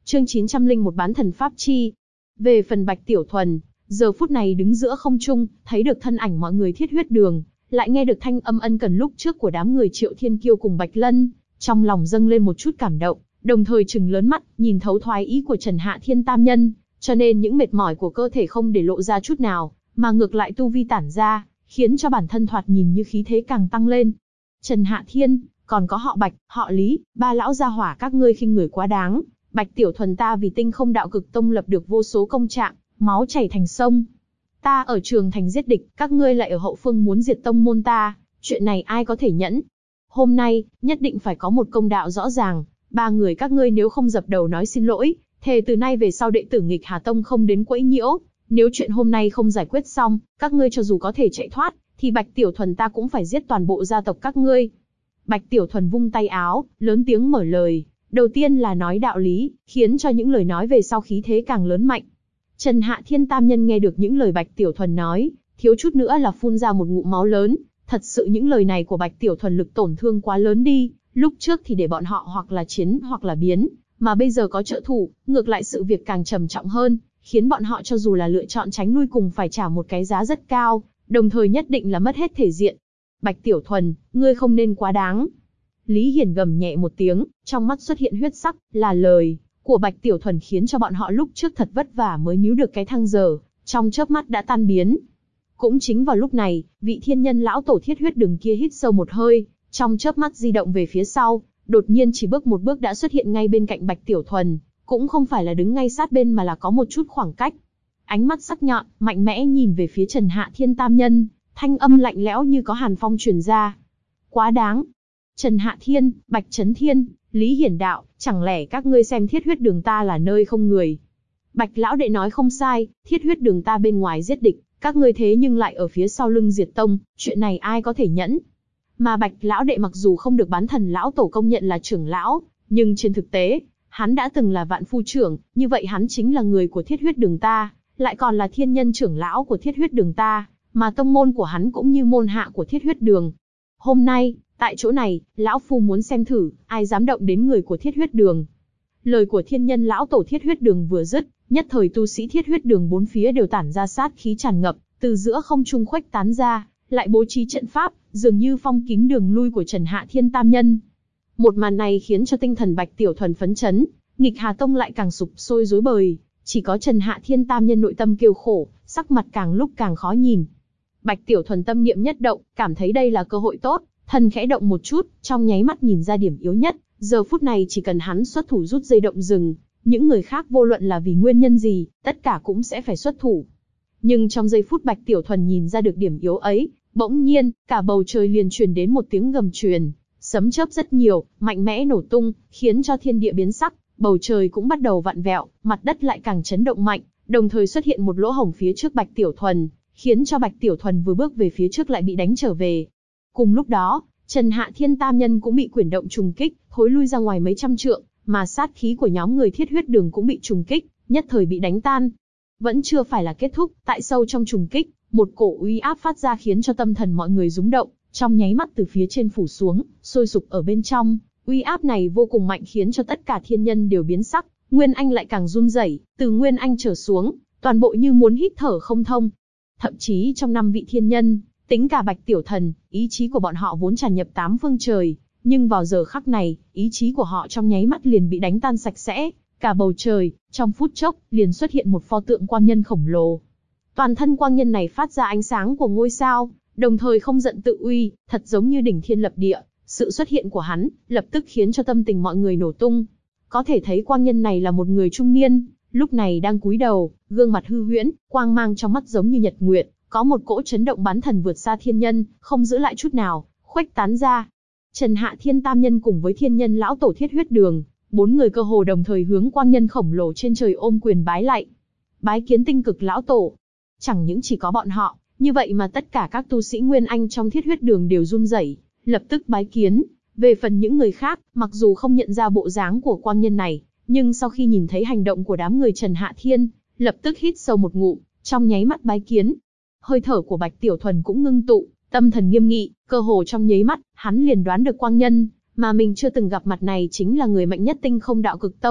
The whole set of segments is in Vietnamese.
Chương 901 bán thần pháp chi. Về phần Bạch Tiểu Thuần, giờ phút này đứng giữa không trung, thấy được thân ảnh mọi người Thiết Huyết Đường, lại nghe được thanh âm ân cần lúc trước của đám người Triệu Thiên Kiêu cùng Bạch Lân, trong lòng dâng lên một chút cảm động, đồng thời trừng lớn mắt, nhìn thấu thoái ý của Trần Hạ Thiên Tam Nhân, cho nên những mệt mỏi của cơ thể không để lộ ra chút nào, mà ngược lại tu vi tản ra, khiến cho bản thân thoạt nhìn như khí thế càng tăng lên. Trần Hạ Thiên, còn có họ Bạch, họ Lý, ba lão gia hỏa các ngươi khinh người quá đáng. Bạch Tiểu Thuần ta vì Tinh Không Đạo Cực Tông lập được vô số công trạng, máu chảy thành sông. Ta ở trường thành giết địch, các ngươi lại ở hậu phương muốn diệt tông môn ta, chuyện này ai có thể nhẫn? Hôm nay, nhất định phải có một công đạo rõ ràng, ba người các ngươi nếu không dập đầu nói xin lỗi, thề từ nay về sau đệ tử Nghịch Hà Tông không đến quấy nhiễu, nếu chuyện hôm nay không giải quyết xong, các ngươi cho dù có thể chạy thoát, thì Bạch Tiểu Thuần ta cũng phải giết toàn bộ gia tộc các ngươi. Bạch Tiểu Thuần vung tay áo, lớn tiếng mở lời, đầu tiên là nói đạo lý, khiến cho những lời nói về sau khí thế càng lớn mạnh. Trần Hạ Thiên Tam Nhân nghe được những lời Bạch Tiểu Thuần nói, thiếu chút nữa là phun ra một ngụm máu lớn, thật sự những lời này của Bạch Tiểu Thuần lực tổn thương quá lớn đi, lúc trước thì để bọn họ hoặc là chiến hoặc là biến, mà bây giờ có trợ thủ, ngược lại sự việc càng trầm trọng hơn, khiến bọn họ cho dù là lựa chọn tránh lui cùng phải trả một cái giá rất cao, đồng thời nhất định là mất hết thể diện. Bạch Tiểu Thuần, ngươi không nên quá đáng. Lý Hiển gầm nhẹ một tiếng, trong mắt xuất hiện huyết sắc, là lời của Bạch Tiểu Thuần khiến cho bọn họ lúc trước thật vất vả mới níu được cái thăng giờ, trong chớp mắt đã tan biến. Cũng chính vào lúc này, vị thiên nhân lão tổ Thiết Huyết Đường kia hít sâu một hơi, trong chớp mắt di động về phía sau, đột nhiên chỉ bước một bước đã xuất hiện ngay bên cạnh Bạch Tiểu Thuần, cũng không phải là đứng ngay sát bên mà là có một chút khoảng cách. Ánh mắt sắc nhọn, mạnh mẽ nhìn về phía Trần Hạ Thiên Tam Nhân, thanh âm lạnh lẽo như có hàn phong truyền ra. Quá đáng. Trần Hạ Thiên, Bạch Chấn Thiên, Lý Hiển đạo, chẳng lẽ các ngươi xem Thiết Huyết Đường ta là nơi không người? Bạch lão đệ nói không sai, Thiết Huyết Đường ta bên ngoài giết địch, các ngươi thế nhưng lại ở phía sau lưng diệt tông, chuyện này ai có thể nhẫn? Mà Bạch lão đệ mặc dù không được bán thần lão tổ công nhận là trưởng lão, nhưng trên thực tế, hắn đã từng là vạn phu trưởng, như vậy hắn chính là người của Thiết Huyết Đường ta, lại còn là thiên nhân trưởng lão của Thiết Huyết Đường ta, mà tông môn của hắn cũng như môn hạ của Thiết Huyết Đường. Hôm nay, tại chỗ này, lão phu muốn xem thử, ai dám động đến người của Thiết Huyết Đường. Lời của thiên nhân lão tổ Thiết Huyết Đường vừa dứt, nhất thời tu sĩ Thiết Huyết Đường bốn phía đều tản ra sát khí tràn ngập, từ giữa không trung khuếch tán ra, lại bố trí trận pháp, dường như phong kín đường lui của Trần Hạ Thiên Tam Nhân. Một màn này khiến cho tinh thần Bạch Tiểu Thuần phấn chấn, Nghịch Hà Tông lại càng sụp sôi rối bời, chỉ có Trần Hạ Thiên Tam Nhân nội tâm kêu khổ, sắc mặt càng lúc càng khó nhìn. Bạch Tiểu Thuần tâm niệm nhất động, cảm thấy đây là cơ hội tốt, thân khẽ động một chút, trong nháy mắt nhìn ra điểm yếu nhất, giờ phút này chỉ cần hắn xuất thủ rút dây động rừng, những người khác vô luận là vì nguyên nhân gì, tất cả cũng sẽ phải xuất thủ. Nhưng trong giây phút Bạch Tiểu Thuần nhìn ra được điểm yếu ấy, bỗng nhiên, cả bầu trời liền truyền đến một tiếng gầm truyền, sấm chớp rất nhiều, mạnh mẽ nổ tung, khiến cho thiên địa biến sắc, bầu trời cũng bắt đầu vặn vẹo, mặt đất lại càng chấn động mạnh, đồng thời xuất hiện một lỗ hổng phía trước Bạch Tiểu Thuần, khiến cho Bạch Tiểu Thuần vừa bước về phía trước lại bị đánh trở về. Cùng lúc đó, Trần Hạ Thiên Tam Nhân cũng bị quyển động trùng kích, thối lui ra ngoài mấy trăm trượng, mà sát khí của nhóm người Thiết Huyết Đường cũng bị trùng kích, nhất thời bị đánh tan. Vẫn chưa phải là kết thúc, tại sâu trong trùng kích, một cổ uy áp phát ra khiến cho tâm thần mọi người rúng động, trong nháy mắt từ phía trên phủ xuống, sôi sục ở bên trong. Uy áp này vô cùng mạnh khiến cho tất cả thiên nhân đều biến sắc, Nguyên Anh lại càng run rẩy, từ Nguyên Anh trở xuống, toàn bộ như muốn hít thở không thông. Thậm chí trong 5 vị thiên nhân, tính cả Bạch Tiểu Thần, ý chí của bọn họ vốn tràn nhập 8 phương trời, nhưng vào giờ khắc này, ý chí của họ trong nháy mắt liền bị đánh tan sạch sẽ, cả bầu trời, trong phút chốc, liền xuất hiện một pho tượng quang nhân khổng lồ. Toàn thân quang nhân này phát ra ánh sáng của ngôi sao, đồng thời không giận tự uy, thật giống như đỉnh thiên lập địa. Sự xuất hiện của hắn, lập tức khiến cho tâm tình mọi người nổ tung. Có thể thấy quang nhân này là một người trung niên, lúc này đang cúi đầu, gương mặt hư huyễn, quang mang trong mắt giống như nhật nguyệt, có một cỗ chấn động bán thần vượt xa thiên nhân, không giữ lại chút nào, khuếch tán ra. Trần Hạ Thiên Tam Nhân cùng với thiên nhân lão tổ Thiết Huyết Đường, 4 người cơ hồ đồng thời hướng quang nhân khổng lồ trên trời ôm quyền bái lạy. Bái kiến Tinh Cực lão tổ. Chẳng những chỉ có bọn họ, như vậy mà tất cả các tu sĩ Nguyên Anh trong Thiết Huyết Đường đều run rẩy, lập tức bái kiến. Về phần những người khác, mặc dù không nhận ra bộ dáng của quang nhân này, nhưng sau khi nhìn thấy hành động của đám người Trần Hạ Thiên, lập tức hít sâu một ngụm, trong nháy mắt bái kiến. Hơi thở của Bạch Tiểu Thuần cũng ngưng tụ, tâm thần nghiêm nghị, cơ hồ trong nháy mắt, hắn liền đoán được quang nhân mà mình chưa từng gặp mặt này chính là người mạnh nhất Tinh Không Đạo Cực Tông,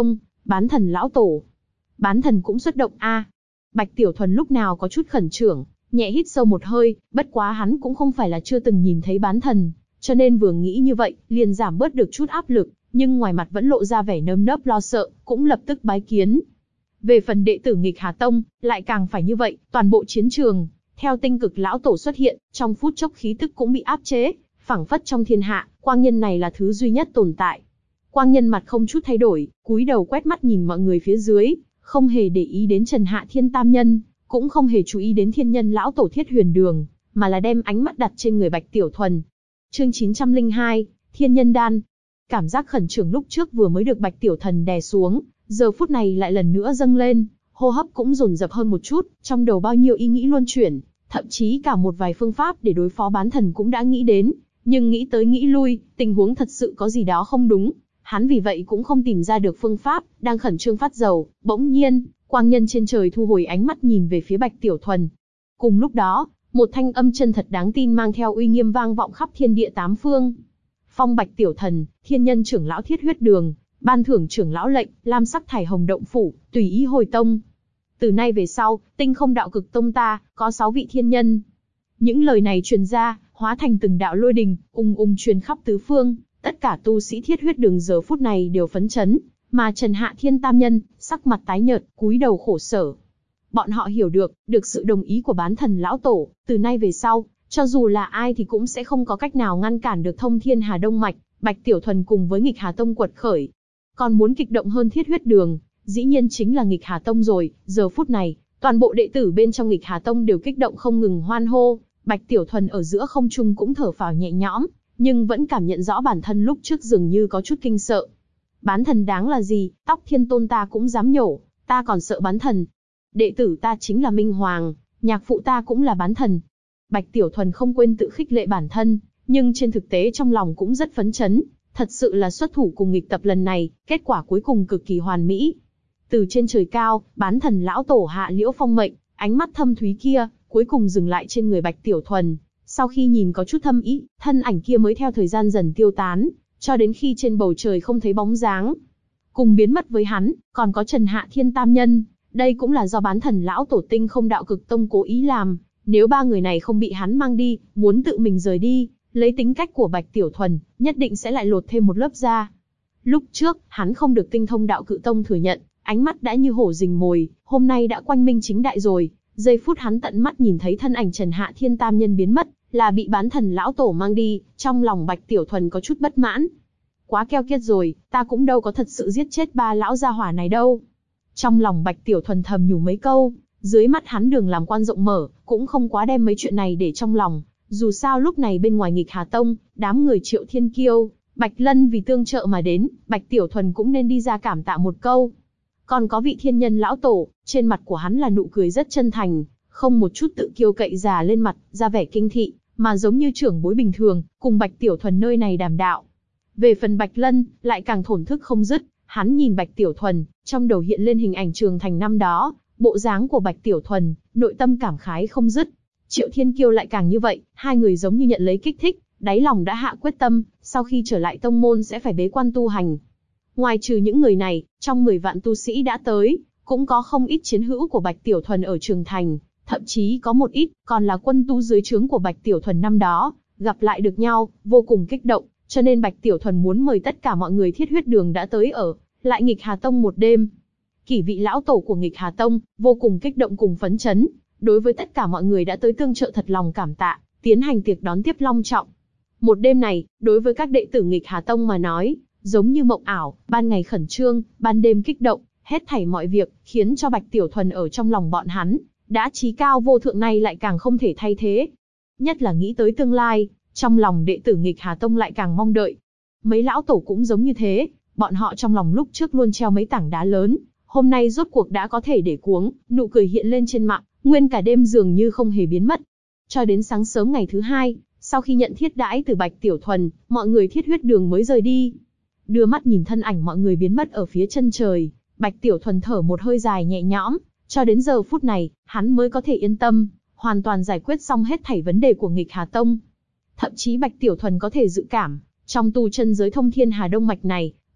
Bán thần lão tổ. Bán thần cũng xuất động a. Bạch Tiểu Thuần lúc nào có chút khẩn trương, nhẹ hít sâu một hơi, bất quá hắn cũng không phải là chưa từng nhìn thấy bán thần, cho nên vừa nghĩ như vậy, liền giảm bớt được chút áp lực, nhưng ngoài mặt vẫn lộ ra vẻ nơm nớp lo sợ, cũng lập tức bái kiến. Về phần đệ tử Nghịch Hà Tông, lại càng phải như vậy, toàn bộ chiến trường, theo tinh cực lão tổ xuất hiện, trong phút chốc khí tức cũng bị áp chế, phảng phất trong thiên hạ, quang nhân này là thứ duy nhất tồn tại. Quang nhân mặt không chút thay đổi, cúi đầu quét mắt nhìn mọi người phía dưới, không hề để ý đến Trần Hạ Thiên Tam Nhân, cũng không hề chú ý đến thiên nhân lão tổ Thiết Huyền Đường, mà là đem ánh mắt đặt trên người Bạch Tiểu Thuần. Chương 902, Thiên Nhân Đan. Cảm giác khẩn trương lúc trước vừa mới được Bạch Tiểu Thuần đè xuống, giờ phút này lại lần nữa dâng lên, hô hấp cũng dồn dập hơn một chút, trong đầu bao nhiêu ý nghĩ luân chuyển, thậm chí cả một vài phương pháp để đối phó bán thần cũng đã nghĩ đến, nhưng nghĩ tới nghĩ lui, tình huống thật sự có gì đó không đúng. Hắn vì vậy cũng không tìm ra được phương pháp, đang khẩn trương phát dầu, bỗng nhiên, quang nhân trên trời thu hồi ánh mắt nhìn về phía Bạch Tiểu Thuần. Cùng lúc đó, một thanh âm chân thật đáng tin mang theo uy nghiêm vang vọng khắp thiên địa tám phương. Phong Bạch Tiểu Thần, thiên nhân trưởng lão Thiết Huyết Đường, ban thưởng trưởng lão lệnh, lam sắc thải hồng động phủ, tùy ý hồi tông. Từ nay về sau, Tinh Không Đạo Cực Tông ta, có 6 vị thiên nhân. Những lời này truyền ra, hóa thành từng đạo lôi đình, truyền khắp tứ phương. Tất cả tu sĩ Thiết Huyết Đường giờ phút này đều phấn chấn, mà Trần Hạ Thiên Tam Nhân, sắc mặt tái nhợt, cúi đầu khổ sở. Bọn họ hiểu được sự đồng ý của bán thần lão tổ, từ nay về sau, cho dù là ai thì cũng sẽ không có cách nào ngăn cản được thông Thiên Hà Đông Mạch, Bạch Tiểu Thuần cùng với Nghịch Hà Tông quật khởi. Còn muốn kịch động hơn Thiết Huyết Đường, dĩ nhiên chính là Nghịch Hà Tông rồi, giờ phút này, toàn bộ đệ tử bên trong Nghịch Hà Tông đều kích động không ngừng hoan hô, Bạch Tiểu Thuần ở giữa không trung cũng thở phào nhẹ nhõm, nhưng vẫn cảm nhận rõ bản thân lúc trước dường như có chút kinh sợ. Bán thần đáng là gì, Tóc Thiên Tôn ta cũng dám nhổ, ta còn sợ bán thần. Đệ tử ta chính là Minh Hoàng, nhạc phụ ta cũng là bán thần. Bạch Tiểu Thuần không quên tự khích lệ bản thân, nhưng trên thực tế trong lòng cũng rất phấn chấn, thật sự là xuất thủ cùng nghịch tập lần này, kết quả cuối cùng cực kỳ hoàn mỹ. Từ trên trời cao, bán thần lão tổ hạ liễu phong mệnh, ánh mắt thâm thúy kia, cuối cùng dừng lại trên người Bạch Tiểu Thuần. Sau khi nhìn có chút thâm ý, thân ảnh kia mới theo thời gian dần tiêu tán, cho đến khi trên bầu trời không thấy bóng dáng. Cùng biến mất với hắn, còn có Trần Hạ Thiên Tam Nhân, đây cũng là do bán thần lão tổ Tinh Không Đạo Cực Tông cố ý làm, nếu ba người này không bị hắn mang đi, muốn tự mình rời đi, lấy tính cách của Bạch Tiểu Thuần, nhất định sẽ lại lột thêm một lớp da. Lúc trước, hắn không được Tinh Thông Đạo Cự Tông thừa nhận, ánh mắt đã như hổ rình mồi, hôm nay đã quang minh chính đại rồi, giây phút hắn tận mắt nhìn thấy thân ảnh Trần Hạ Thiên Tam Nhân biến mất, là bị bán thần lão tổ mang đi, trong lòng Bạch Tiểu Thuần có chút bất mãn. Quá keo kiệt rồi, ta cũng đâu có thật sự giết chết ba lão gia hỏa này đâu. Trong lòng Bạch Tiểu Thuần thầm nhủ mấy câu, dưới mắt hắn đường làm quan rộng mở, cũng không quá đem mấy chuyện này để trong lòng. Dù sao lúc này bên ngoài Nghịch Hà Tông, đám người Triệu Thiên Kiêu, Bạch Lân vì tương trợ mà đến, Bạch Tiểu Thuần cũng nên đi ra cảm tạ một câu. Còn có vị thiên nhân lão tổ, trên mặt của hắn là nụ cười rất chân thành, không một chút tự kiêu cậy già lên mặt, ra vẻ kinh thị, mà giống như trưởng bối bình thường, cùng Bạch Tiểu Thuần nơi này đàm đạo. Về phần Bạch Lân, lại càng thổn thức không dứt, hắn nhìn Bạch Tiểu Thuần, trong đầu hiện lên hình ảnh Trường Thành năm đó, bộ dáng của Bạch Tiểu Thuần, nội tâm cảm khái không dứt. Triệu Thiên Kiêu lại càng như vậy, hai người giống như nhận lấy kích thích, đáy lòng đã hạ quyết tâm, sau khi trở lại tông môn sẽ phải bế quan tu hành. Ngoài trừ những người này, trong 10 vạn tu sĩ đã tới, cũng có không ít chiến hữu của Bạch Tiểu Thuần ở Trường Thành, thậm chí có một ít còn là quân tu dưới trướng của Bạch Tiểu Thuần năm đó, gặp lại được nhau, vô cùng kích động, cho nên Bạch Tiểu Thuần muốn mời tất cả mọi người Thiết Huyết Đường đã tới ở lại Nghịch Hà Tông một đêm. Kỷ vị lão tổ của Nghịch Hà Tông vô cùng kích động cùng phấn chấn, đối với tất cả mọi người đã tới tương trợ thật lòng cảm tạ, tiến hành tiệc đón tiếp long trọng. Một đêm này, đối với các đệ tử Nghịch Hà Tông mà nói, giống như mộng ảo, ban ngày khẩn trương, ban đêm kích động, hết thảy mọi việc, khiến cho Bạch Tiểu Thuần ở trong lòng bọn hắn, đã chí cao vô thượng này lại càng không thể thay thế. Nhất là nghĩ tới tương lai, trong lòng đệ tử Nghịch Hà Tông lại càng mong đợi. Mấy lão tổ cũng giống như thế, bọn họ trong lòng lúc trước luôn treo mấy tảng đá lớn, hôm nay rốt cuộc đã có thể để cuống, nụ cười hiện lên trên mặt, nguyên cả đêm dường như không hề biến mất. Cho đến sáng sớm ngày thứ hai, sau khi nhận thiết đãi từ Bạch Tiểu Thuần, mọi người Thiết Huyết Đường mới rời đi. Đưa mắt nhìn thân ảnh mọi người biến mất ở phía chân trời, Bạch Tiểu Thuần thở một hơi dài nhẹ nhõm, cho đến giờ phút này, hắn mới có thể yên tâm, hoàn toàn giải quyết xong hết thảy vấn đề của Nghịch Hà Tông. Thậm chí Bạch Tiểu Thuần có thể dự cảm, trong tu chân giới thông Thiên Hà Đông Mạch này,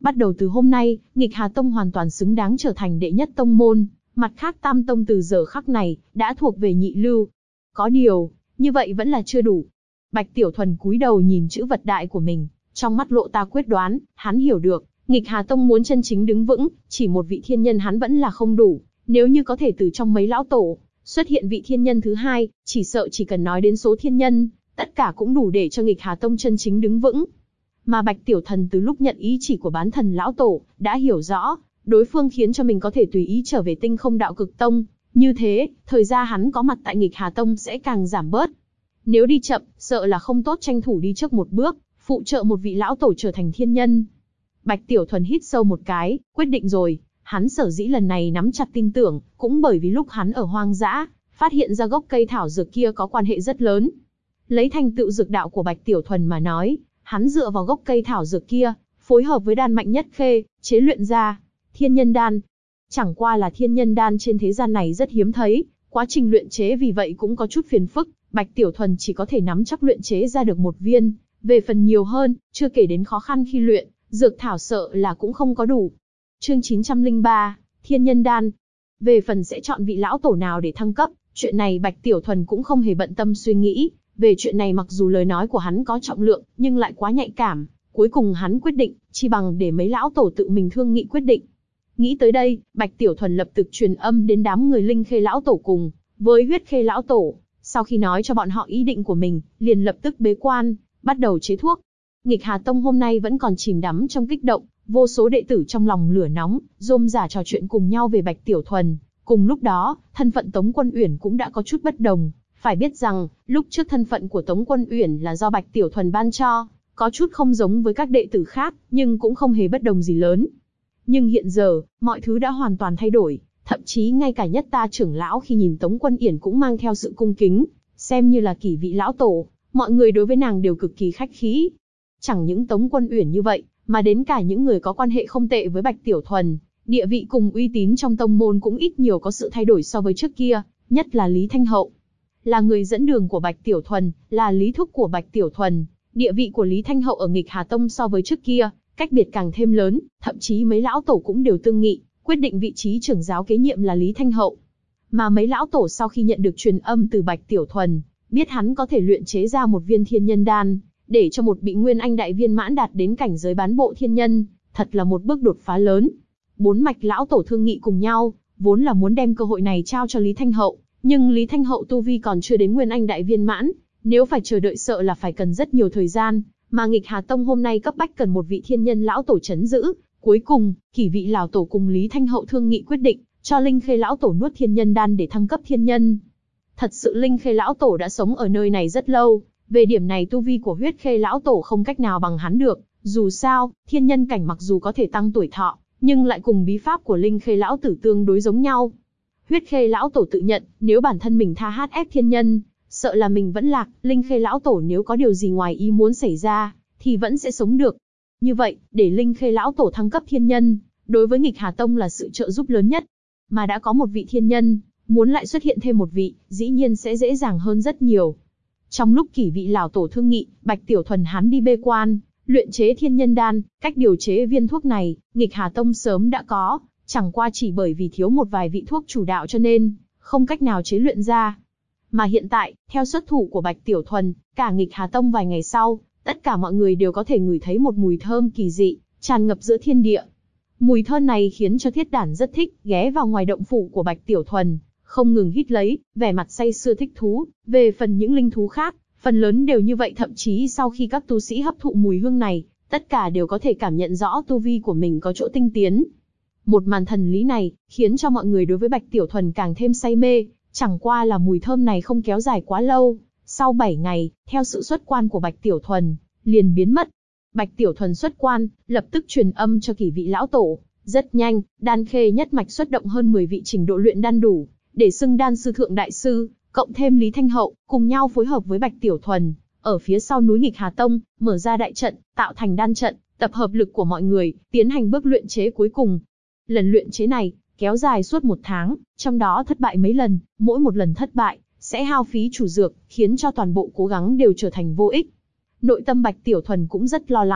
Bắt đầu từ hôm nay, Nghịch Hà Tông hoàn toàn xứng đáng trở thành đệ nhất tông môn, mặt khác Tam Tông từ giờ khắc này, đã thuộc về nhị lưu. Có điều, như vậy vẫn là chưa đủ. Bạch Tiểu Thuần cúi đầu nhìn chữ vật đại của mình, trong mắt lộ ta quyết đoán, hắn hiểu được, Nghịch Hà Tông muốn chân chính đứng vững, chỉ một vị thiên nhân hắn vẫn là không đủ, nếu như có thể từ trong mấy lão tổ, xuất hiện vị thiên nhân thứ hai, chỉ sợ chỉ cần nói đến số thiên nhân, tất cả cũng đủ để cho Nghịch Hà Tông chân chính đứng vững. Mà Bạch Tiểu Thần từ lúc nhận ý chỉ của bán thần lão tổ, đã hiểu rõ, đối phương khiến cho mình có thể tùy ý trở về Tinh Không Đạo Cực Tông, như thế, thời gian hắn có mặt tại Nghịch Hà Tông sẽ càng giảm bớt. Nếu đi chậm, sợ là không tốt tranh thủ đi trước một bước, phụ trợ một vị lão tổ trở thành thiên nhân. Bạch Tiểu Thuần hít sâu một cái, quyết định rồi, hắn sở dĩ lần này nắm chặt tin tưởng, cũng bởi vì lúc hắn ở hoang dã, phát hiện ra gốc cây thảo dược kia có quan hệ rất lớn. Lấy thành tựu dược đạo của Bạch Tiểu Thuần mà nói, hắn dựa vào gốc cây thảo dược kia, phối hợp với đan mạnh nhất khê, chế luyện ra thiên nhân đan. Chẳng qua là thiên nhân đan trên thế gian này rất hiếm thấy, quá trình luyện chế vì vậy cũng có chút phiền phức, Bạch Tiểu Thuần chỉ có thể nắm chắc luyện chế ra được một viên, về phần nhiều hơn, chưa kể đến khó khăn khi luyện, dược thảo sợ là cũng không có đủ. Chương 903, Thiên Nhân Đan. Về phần sẽ chọn vị lão tổ nào để thăng cấp, chuyện này Bạch Tiểu Thuần cũng không hề bận tâm suy nghĩ, về chuyện này mặc dù lời nói của hắn có trọng lượng, nhưng lại quá nhạy cảm, cuối cùng hắn quyết định, chi bằng để mấy lão tổ tự mình thương nghị quyết định. Nghĩ tới đây, Bạch Tiểu Thuần lập tức truyền âm đến đám người Linh Khê lão tổ cùng với Huyết Khê lão tổ, sau khi nói cho bọn họ ý định của mình, liền lập tức bế quan, bắt đầu chế thuốc. Nghịch Hà Tông hôm nay vẫn còn chìm đắm trong kích động, vô số đệ tử trong lòng lửa nóng, rôm rả trò chuyện cùng nhau về Bạch Tiểu Thuần. Cùng lúc đó, thân phận Tống Quân Uyển cũng đã có chút bất đồng. Phải biết rằng, lúc trước thân phận của Tống Quân Uyển là do Bạch Tiểu Thuần ban cho, có chút không giống với các đệ tử khác, nhưng cũng không hề bất đồng gì lớn. Nhưng hiện giờ, mọi thứ đã hoàn toàn thay đổi, thậm chí ngay cả Nhất Ta trưởng lão khi nhìn Tống Quân Uyển cũng mang theo sự cung kính, xem như là kỷ vị lão tổ, mọi người đối với nàng đều cực kỳ khách khí. Chẳng những Tống Quân Uyển như vậy, mà đến cả những người có quan hệ không tệ với Bạch Tiểu Thuần, địa vị cùng uy tín trong tông môn cũng ít nhiều có sự thay đổi so với trước kia, nhất là Lý Thanh Hậu. Là người dẫn đường của Bạch Tiểu Thuần, là lý thúc của Bạch Tiểu Thuần, địa vị của Lý Thanh Hậu ở Nghịch Hà Tông so với trước kia, cách biệt càng thêm lớn, thậm chí mấy lão tổ cũng đều tương nghị, quyết định vị trí trưởng giáo kế nhiệm là Lý Thanh Hậu. Mà mấy lão tổ sau khi nhận được truyền âm từ Bạch Tiểu Thuần, biết hắn có thể luyện chế ra một viên thiên nhân đan, để cho một vị nguyên anh đại viên mãn đạt đến cảnh giới bán bộ thiên nhân, thật là một bước đột phá lớn. Bốn mạch lão tổ thương nghị cùng nhau, vốn là muốn đem cơ hội này trao cho Lý Thanh Hậu, nhưng Lý Thanh Hậu tu vi còn chưa đến nguyên anh đại viên mãn, nếu phải chờ đợi sợ là phải cần rất nhiều thời gian, mà Nghịch Hà Tông hôm nay cấp bách cần một vị thiên nhân lão tổ trấn giữ. Cuối cùng, kỷ vị lão tổ cùng Lý Thanh Hậu thương nghị quyết định, cho Linh Khê lão tổ nuốt thiên nhân đan để thăng cấp thiên nhân. Thật sự Linh Khê lão tổ đã sống ở nơi này rất lâu, về điểm này tu vi của Huyết Khê lão tổ không cách nào bằng hắn được, dù sao, thiên nhân cảnh mặc dù có thể tăng tuổi thọ, nhưng lại cùng bí pháp của Linh Khê lão tử tương đối giống nhau. Huyết Khê lão tổ tự nhận, nếu bản thân mình tha hát ép thiên nhân, sợ là mình vẫn lạc, Linh Khê lão tổ nếu có điều gì ngoài ý muốn xảy ra, thì vẫn sẽ sống được. Như vậy, để Linh Khê lão tổ thăng cấp thiên nhân, đối với Nghịch Hà Tông là sự trợ giúp lớn nhất. Mà đã có một vị thiên nhân, muốn lại xuất hiện thêm một vị, dĩ nhiên sẽ dễ dàng hơn rất nhiều. Trong lúc kỷ vị lão tổ thương nghị, Bạch Tiểu Thuần hắn đi bê quan, luyện chế thiên nhân đan, cách điều chế viên thuốc này, Nghịch Hà Tông sớm đã có, chẳng qua chỉ bởi vì thiếu một vài vị thuốc chủ đạo cho nên, không cách nào chế luyện ra. Mà hiện tại, theo xuất thủ của Bạch Tiểu Thuần, cả Nghịch Hà Tông vài ngày sau, tất cả mọi người đều có thể ngửi thấy một mùi thơm kỳ dị, tràn ngập giữa thiên địa. Mùi thơm này khiến cho Thiết Đản rất thích, ghé vào ngoài động phủ của Bạch Tiểu Thuần, không ngừng hít lấy, vẻ mặt say sưa thích thú. Về phần những linh thú khác, phần lớn đều như vậy, thậm chí sau khi các tu sĩ hấp thụ mùi hương này, tất cả đều có thể cảm nhận rõ tu vi của mình có chỗ tinh tiến. Một màn thần lý này, khiến cho mọi người đối với Bạch Tiểu Thuần càng thêm say mê, chẳng qua là mùi thơm này không kéo dài quá lâu. Sau 7 ngày, theo sự xuất quan của Bạch Tiểu Thuần, liền biến mất. Bạch Tiểu Thuần xuất quan, lập tức truyền âm cho kỷ vị lão tổ. Rất nhanh, Đan Khê nhất mạch xuất động hơn 10 vị trình độ luyện đan đủ, để xưng đan sư thượng đại sư, cộng thêm Lý Thanh Hậu, cùng nhau phối hợp với Bạch Tiểu Thuần, ở phía sau núi Nghịch Hà Tông, mở ra đại trận, tạo thành đan trận, tập hợp lực của mọi người, tiến hành bước luyện chế cuối cùng. Lần luyện chế này, kéo dài suốt 1 tháng, trong đó thất bại mấy lần, mỗi một lần thất bại, sẽ hao phí chủ dược, khiến cho toàn bộ cố gắng đều trở thành vô ích. Nội tâm Bạch Tiểu Thuần cũng rất lo lắng,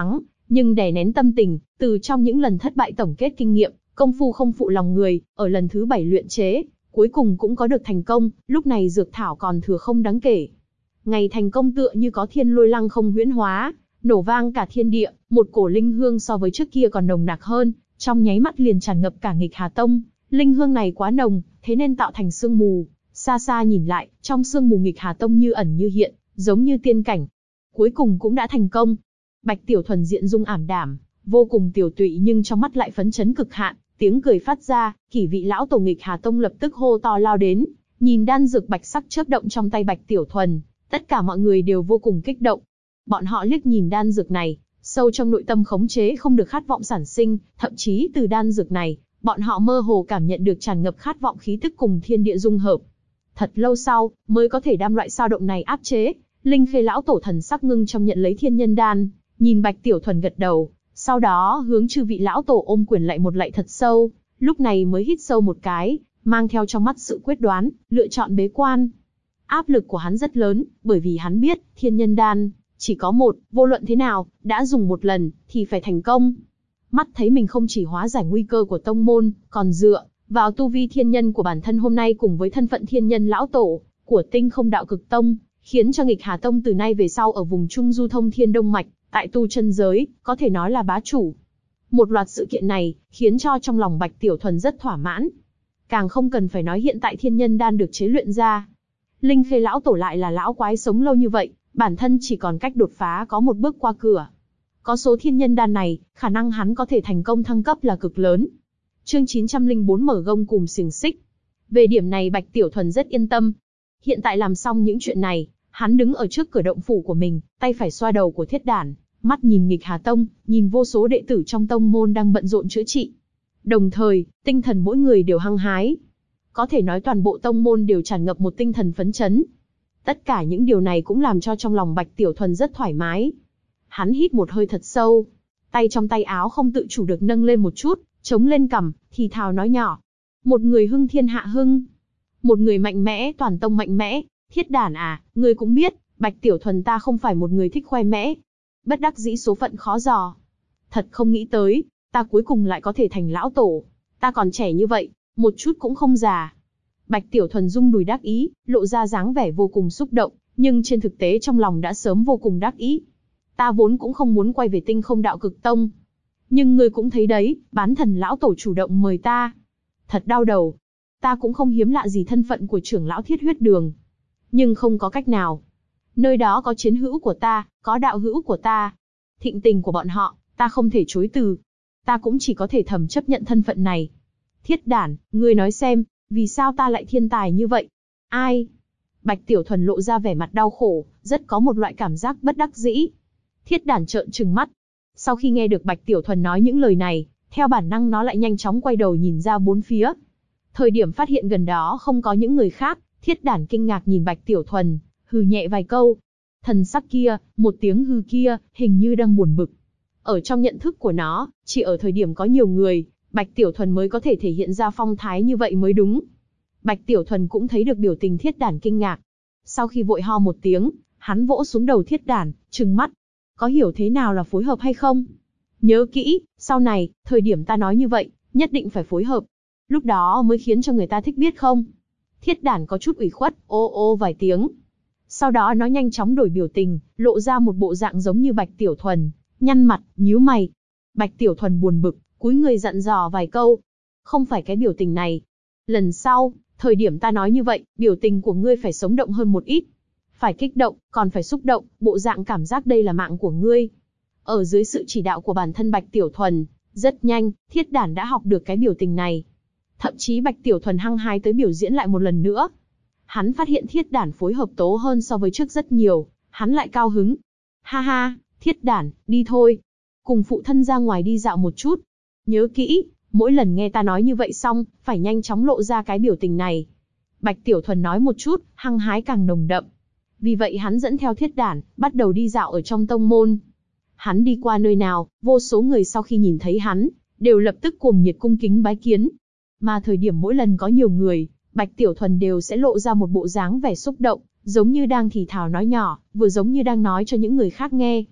Nhưng đè nén tâm tình, từ trong những lần thất bại tổng kết kinh nghiệm, công phu không phụ lòng người, ở lần thứ 7 luyện chế, cuối cùng cũng có được thành công, lúc này dược thảo còn thừa không đáng kể. Ngày thành công tựa như có thiên lôi lăng không huyễn hóa, nổ vang cả thiên địa, một cổ linh hương so với trước kia còn nồng nặc hơn, trong nháy mắt liền tràn ngập cả Nghịch Hà Tông. Linh hương này quá nồng, thế nên tạo thành sương mù. Xa xa nhìn lại, trong sương mù Nghịch Hà Tông như ẩn như hiện, giống như tiên cảnh. Cuối cùng cũng đã thành công. Bạch Tiểu Thuần diện dung ảm đảm, vô cùng tiểu tụy nhưng trong mắt lại phấn chấn cực hạn, tiếng cười phát ra, kỷ vị lão tổ Nghịch Hà Tông lập tức hô to lao đến, nhìn đan dược bạch sắc chớp động trong tay Bạch Tiểu Thuần, tất cả mọi người đều vô cùng kích động. Bọn họ liếc nhìn đan dược này, sâu trong nội tâm khống chế không được khát vọng sản sinh, thậm chí từ đan dược này, bọn họ mơ hồ cảm nhận được tràn ngập khát vọng khí tức cùng thiên địa dung hợp. Thật lâu sau, mới có thể đem loại dao động này áp chế. Linh Khê lão tổ thần sắc ngưng trong nhận lấy thiên nhân đan, nhìn Bạch Tiểu Thuần gật đầu, sau đó hướng chư vị lão tổ ôm quyền lạy một lạy thật sâu, lúc này mới hít sâu một cái, mang theo trong mắt sự quyết đoán, lựa chọn bế quan. Áp lực của hắn rất lớn, bởi vì hắn biết, thiên nhân đan chỉ có một, vô luận thế nào, đã dùng một lần thì phải thành công. Mắt thấy mình không chỉ hóa giải nguy cơ của tông môn, còn dựa vào tu vi thiên nhân của bản thân hôm nay cùng với thân phận thiên nhân lão tổ của Tinh Không Đạo Cực Tông, khiến cho Nghịch Hà Tông từ nay về sau ở vùng Trung Du thông thiên đông mạch, tại tu chân giới, có thể nói là bá chủ. Một loạt sự kiện này, khiến cho trong lòng Bạch Tiểu Thuần rất thỏa mãn. Càng không cần phải nói hiện tại thiên nhân đan được chế luyện ra. Linh Khê lão tổ lại là lão quái sống lâu như vậy, bản thân chỉ còn cách đột phá có một bước qua cửa. Có số thiên nhân đan này, khả năng hắn có thể thành công thăng cấp là cực lớn. Chương 904 mở gông cùm xiềng xích. Về điểm này Bạch Tiểu Thuần rất yên tâm. Hiện tại làm xong những chuyện này, hắn đứng ở trước cửa động phủ của mình, tay phải xoa đầu của Thiết Đản, mắt nhìn Nghịch Hà Tông, nhìn vô số đệ tử trong tông môn đang bận rộn chữa trị. Đồng thời, tinh thần mỗi người đều hăng hái. Có thể nói toàn bộ tông môn đều tràn ngập một tinh thần phấn chấn. Tất cả những điều này cũng làm cho trong lòng Bạch Tiểu Thuần rất thoải mái. Hắn hít một hơi thật sâu, tay trong tay áo không tự chủ được nâng lên một chút, chống lên cằm, thì thào nói nhỏ. Một người hưng thiên hạ hưng. Một người mạnh mẽ, toàn tông mạnh mẽ. Thiết Đản à, ngươi cũng biết, Bạch Tiểu Thuần ta không phải một người thích khoe mẽ. Bất đắc dĩ số phận khó dò. Thật không nghĩ tới, ta cuối cùng lại có thể thành lão tổ. Ta còn trẻ như vậy, một chút cũng không già. Bạch Tiểu Thuần rung đùi đắc ý, lộ ra dáng vẻ vô cùng xúc động, nhưng trên thực tế trong lòng đã sớm vô cùng đắc ý. Ta vốn cũng không muốn quay về Tinh Không Đạo Cực Tông. Nhưng ngươi cũng thấy đấy, bán thần lão tổ chủ động mời ta. Thật đau đầu. Ta cũng không hiếm lạ gì thân phận của trưởng lão Thiết Huyết Đường. Nhưng không có cách nào. Nơi đó có chiến hữu của ta, có đạo hữu của ta. Thịnh tình của bọn họ, ta không thể chối từ. Ta cũng chỉ có thể thầm chấp nhận thân phận này. Thiết Đản, ngươi nói xem, vì sao ta lại thiên tài như vậy? Ai? Bạch Tiểu Thuần lộ ra vẻ mặt đau khổ, rất có một loại cảm giác bất đắc dĩ. Thiết Đản trợn trừng mắt. Sau khi nghe được Bạch Tiểu Thuần nói những lời này, theo bản năng nó lại nhanh chóng quay đầu nhìn ra bốn phía. Thời điểm phát hiện gần đó không có những người khác, Thiết Đản kinh ngạc nhìn Bạch Tiểu Thuần, hừ nhẹ vài câu. Thần sắc kia, một tiếng hừ kia, hình như đang buồn bực. Ở trong nhận thức của nó, chỉ ở thời điểm có nhiều người, Bạch Tiểu Thuần mới có thể thể hiện ra phong thái như vậy mới đúng. Bạch Tiểu Thuần cũng thấy được biểu tình Thiết Đản kinh ngạc. Sau khi vội ho một tiếng, hắn vỗ xuống đầu Thiết Đản, trừng mắt. Có hiểu thế nào là phối hợp hay không? Nhớ kỹ, sau này, thời điểm ta nói như vậy, nhất định phải phối hợp. Lúc đó mới khiến cho người ta thích biết không? Thiết Đản có chút ủy khuất, ô ô vài tiếng. Sau đó nó nhanh chóng đổi biểu tình, lộ ra một bộ dạng giống như Bạch Tiểu Thuần, nhăn mặt, nhíu mày. Bạch Tiểu Thuần buồn bực, cúi người dặn dò vài câu. Không phải cái biểu tình này. Lần sau, thời điểm ta nói như vậy, biểu tình của ngươi phải sống động hơn một ít. Phải kích động, còn phải xúc động, bộ dạng cảm giác đây là mạng của ngươi. Ở dưới sự chỉ đạo của bản thân Bạch Tiểu Thuần, rất nhanh, Thiết Đản đã học được cái biểu tình này. Thậm chí Bạch Tiểu Thuần hăng hái tới biểu diễn lại một lần nữa. Hắn phát hiện Thiết Đản phối hợp tố hơn so với trước rất nhiều, hắn lại cao hứng. Ha ha, Thiết Đản, đi thôi. Cùng phụ thân ra ngoài đi dạo một chút. Nhớ kỹ, mỗi lần nghe ta nói như vậy xong, phải nhanh chóng lộ ra cái biểu tình này. Bạch Tiểu Thuần nói một chút, hăng hái càng nồng đậm. Vì vậy hắn dẫn theo Thiết Đản, bắt đầu đi dạo ở trong tông môn. Hắn đi qua nơi nào, vô số người sau khi nhìn thấy hắn, đều lập tức cuồng nhiệt cung kính bái kiến. Mà thời điểm mỗi lần có nhiều người, Bạch Tiểu Thuần đều sẽ lộ ra một bộ dáng vẻ xúc động, giống như đang thì thào nói nhỏ, vừa giống như đang nói cho những người khác nghe.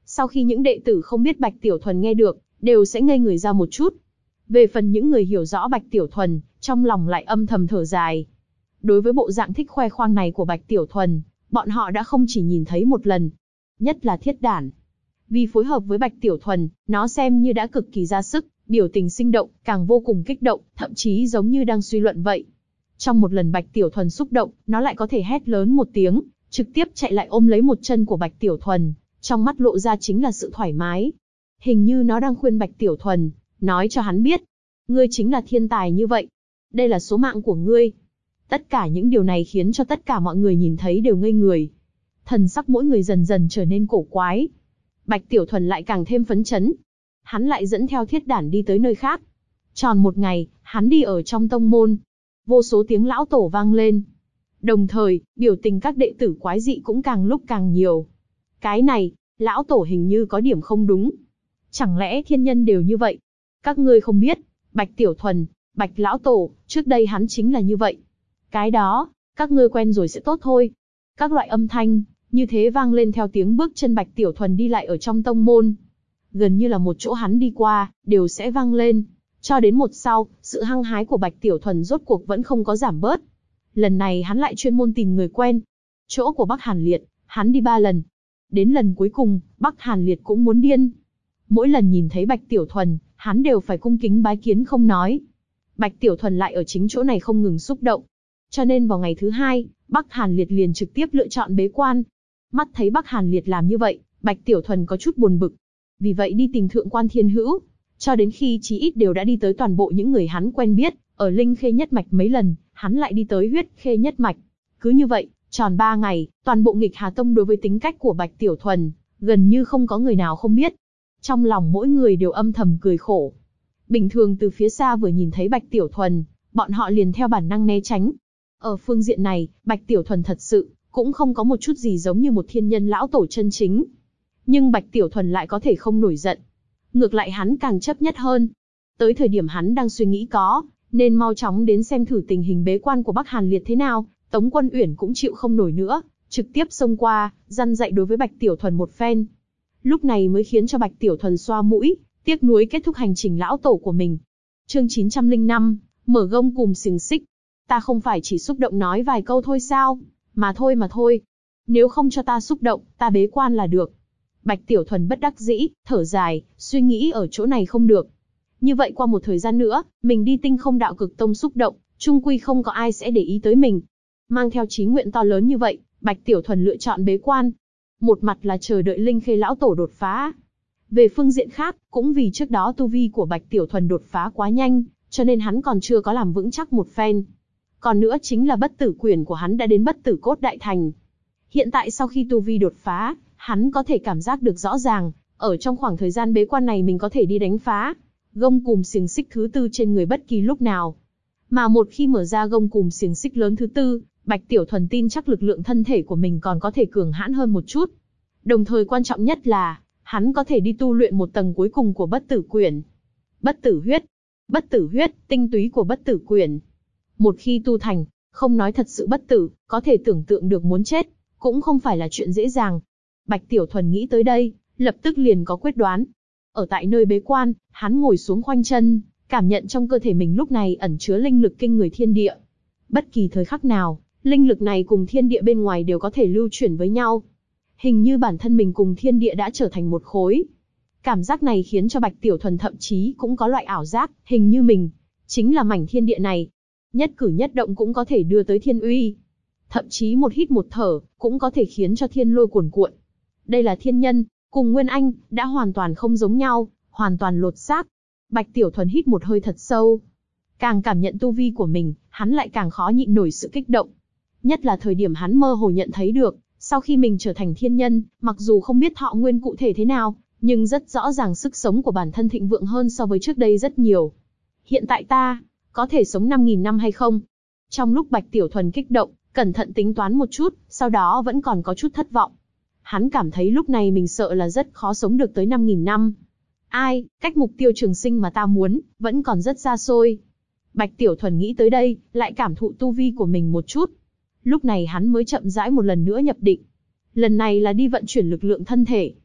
Sau khi những đệ tử không biết Bạch Tiểu Thuần nghe được, đều sẽ ngây người ra một chút. Về phần những người hiểu rõ Bạch Tiểu Thuần, trong lòng lại âm thầm thở dài. Đối với bộ dạng thích khoe khoang này của Bạch Tiểu Thuần, bọn họ đã không chỉ nhìn thấy một lần. Nhất là Thiết Đản. Vì phối hợp với Bạch Tiểu Thuần, nó xem như đã cực kỳ ra sức, biểu tình sinh động, càng vô cùng kích động, thậm chí giống như đang suy luận vậy. Trong một lần Bạch Tiểu Thuần xúc động, nó lại có thể hét lớn một tiếng, trực tiếp chạy lại ôm lấy một chân của Bạch Tiểu Thuần, trong mắt lộ ra chính là sự thoải mái. Hình như nó đang khuyên Bạch Tiểu Thuần, nói cho hắn biết, ngươi chính là thiên tài như vậy. Đây là số mạng của ngươi. Tất cả những điều này khiến cho tất cả mọi người nhìn thấy đều ngây người. Thần sắc mỗi người dần dần trở nên cổ quái. Bạch Tiểu Thuần lại càng thêm phấn chấn. Hắn lại dẫn theo Thiết Đản đi tới nơi khác. Tròn một ngày, hắn đi ở trong tông môn. Vô số tiếng lão tổ vang lên. Đồng thời, biểu tình các đệ tử quái dị cũng càng lúc càng nhiều. Cái này, lão tổ hình như có điểm không đúng. Chẳng lẽ thiên nhân đều như vậy? Các ngươi không biết, Bạch Tiểu Thuần, Bạch lão tổ, trước đây hắn chính là như vậy. Cái đó, các ngươi quen rồi sẽ tốt thôi. Các loại âm thanh, như thế vang lên theo tiếng bước chân Bạch Tiểu Thuần đi lại ở trong tông môn. Gần như là một chỗ hắn đi qua, đều sẽ vang lên. Cho đến một sau, sự hăng hái của Bạch Tiểu Thuần rốt cuộc vẫn không có giảm bớt. Lần này hắn lại chuyên môn tìm người quen. Chỗ của Bắc Hàn Liệt, hắn đi 3 lần. Đến lần cuối cùng, Bắc Hàn Liệt cũng muốn điên. Mỗi lần nhìn thấy Bạch Tiểu Thuần, hắn đều phải cung kính bái kiến không nói. Bạch Tiểu Thuần lại ở chính chỗ này không ngừng xúc động. Cho nên vào ngày thứ 2, Bắc Hàn Liệt liền trực tiếp lựa chọn bế quan. Mắt thấy Bắc Hàn Liệt làm như vậy, Bạch Tiểu Thuần có chút buồn bực. Vì vậy đi tìm Thượng Quan Thiên Hữu. Cho đến khi chí ít đều đã đi tới toàn bộ những người hắn quen biết, ở Linh Khê Nhất Mạch mấy lần, hắn lại đi tới Huyết Khê Nhất Mạch. Cứ như vậy, tròn 3 ngày, toàn bộ Nghịch Hà Tông đối với tính cách của Bạch Tiểu Thuần, gần như không có người nào không biết. Trong lòng mỗi người đều âm thầm cười khổ. Bình thường từ phía xa vừa nhìn thấy Bạch Tiểu Thuần, bọn họ liền theo bản năng né tránh. Ở phương diện này, Bạch Tiểu Thuần thật sự, cũng không có một chút gì giống như một thiên nhân lão tổ chân chính. Nhưng Bạch Tiểu Thuần lại có thể không nổi giận. Ngược lại hắn càng chấp nhất hơn. Tới thời điểm hắn đang suy nghĩ nên mau chóng đến xem thử tình hình bế quan của Bắc Hàn Liệt thế nào, Tống Quân Uyển cũng chịu không nổi nữa, trực tiếp xông qua, răn dạy đối với Bạch Tiểu Thuần một phen. Lúc này mới khiến cho Bạch Tiểu Thuần xoa mũi, tiếc nuối kết thúc hành trình lão tổ của mình. Chương 905, mở gông cùm xiềng xích. Ta không phải chỉ xúc động nói vài câu thôi sao? Mà thôi. Nếu không cho ta xúc động, ta bế quan là được. Bạch Tiểu Thuần bất đắc dĩ, thở dài, suy nghĩ ở chỗ này không được. Như vậy qua một thời gian nữa, mình đi Tinh Không Đạo Cực Tông xúc động, chung quy không có ai sẽ để ý tới mình. Mang theo chí nguyện to lớn như vậy, Bạch Tiểu Thuần lựa chọn bế quan. Một mặt là chờ đợi Linh Khê lão tổ đột phá. Về phương diện khác, cũng vì trước đó tu vi của Bạch Tiểu Thuần đột phá quá nhanh, cho nên hắn còn chưa có làm vững chắc một phen. Còn nữa chính là bất tử quyển của hắn đã đến bất tử cốt đại thành. Hiện tại sau khi tu vi đột phá, hắn có thể cảm giác được rõ ràng, ở trong khoảng thời gian bế quan này mình có thể đi đánh phá gông cùm xiềng xích thứ 4 trên người bất kỳ lúc nào. Mà một khi mở ra gông cùm xiềng xích lớn thứ 4, Bạch Tiểu Thuần tin chắc lực lượng thân thể của mình còn có thể cường hãn hơn một chút. Đồng thời quan trọng nhất là, hắn có thể đi tu luyện một tầng cuối cùng của bất tử quyển. Bất tử huyết, tinh túy của bất tử quyển. Một khi tu thành, không nói thật sự bất tử, có thể tưởng tượng được muốn chết, cũng không phải là chuyện dễ dàng. Bạch Tiểu Thuần nghĩ tới đây, lập tức liền có quyết đoán. Ở tại nơi bế quan, hắn ngồi xuống khoanh chân, cảm nhận trong cơ thể mình lúc này ẩn chứa linh lực kinh người thiên địa. Bất kỳ thời khắc nào, linh lực này cùng thiên địa bên ngoài đều có thể lưu chuyển với nhau. Hình như bản thân mình cùng thiên địa đã trở thành một khối. Cảm giác này khiến cho Bạch Tiểu Thuần thậm chí cũng có loại ảo giác, hình như mình chính là mảnh thiên địa này. Nhất cử nhất động cũng có thể đưa tới thiên uy. Thậm chí một hít một thở, cũng có thể khiến cho thiên lôi cuồn cuộn. Đây là thiên nhân, cùng Nguyên Anh, đã hoàn toàn không giống nhau, hoàn toàn lột xác. Bạch Tiểu Thuần hít một hơi thật sâu. Càng cảm nhận tu vi của mình, hắn lại càng khó nhịn nổi sự kích động. Nhất là thời điểm hắn mơ hồ nhận thấy được, sau khi mình trở thành thiên nhân, mặc dù không biết thọ nguyên cụ thể thế nào, nhưng rất rõ ràng sức sống của bản thân thịnh vượng hơn so với trước đây rất nhiều. Hiện tại ta, có thể sống 5.000 năm hay không? Trong lúc Bạch Tiểu Thuần kích động, cẩn thận tính toán một chút, sau đó vẫn còn có chút thất vọng. Hắn cảm thấy lúc này mình sợ là rất khó sống được tới 5.000 năm. Ai, cách mục tiêu trường sinh mà ta muốn, vẫn còn rất xa xôi. Bạch Tiểu Thuần nghĩ tới đây, lại cảm thụ tu vi của mình một chút. Lúc này hắn mới chậm rãi một lần nữa nhập định. Lần này là đi vận chuyển lực lượng thân thể.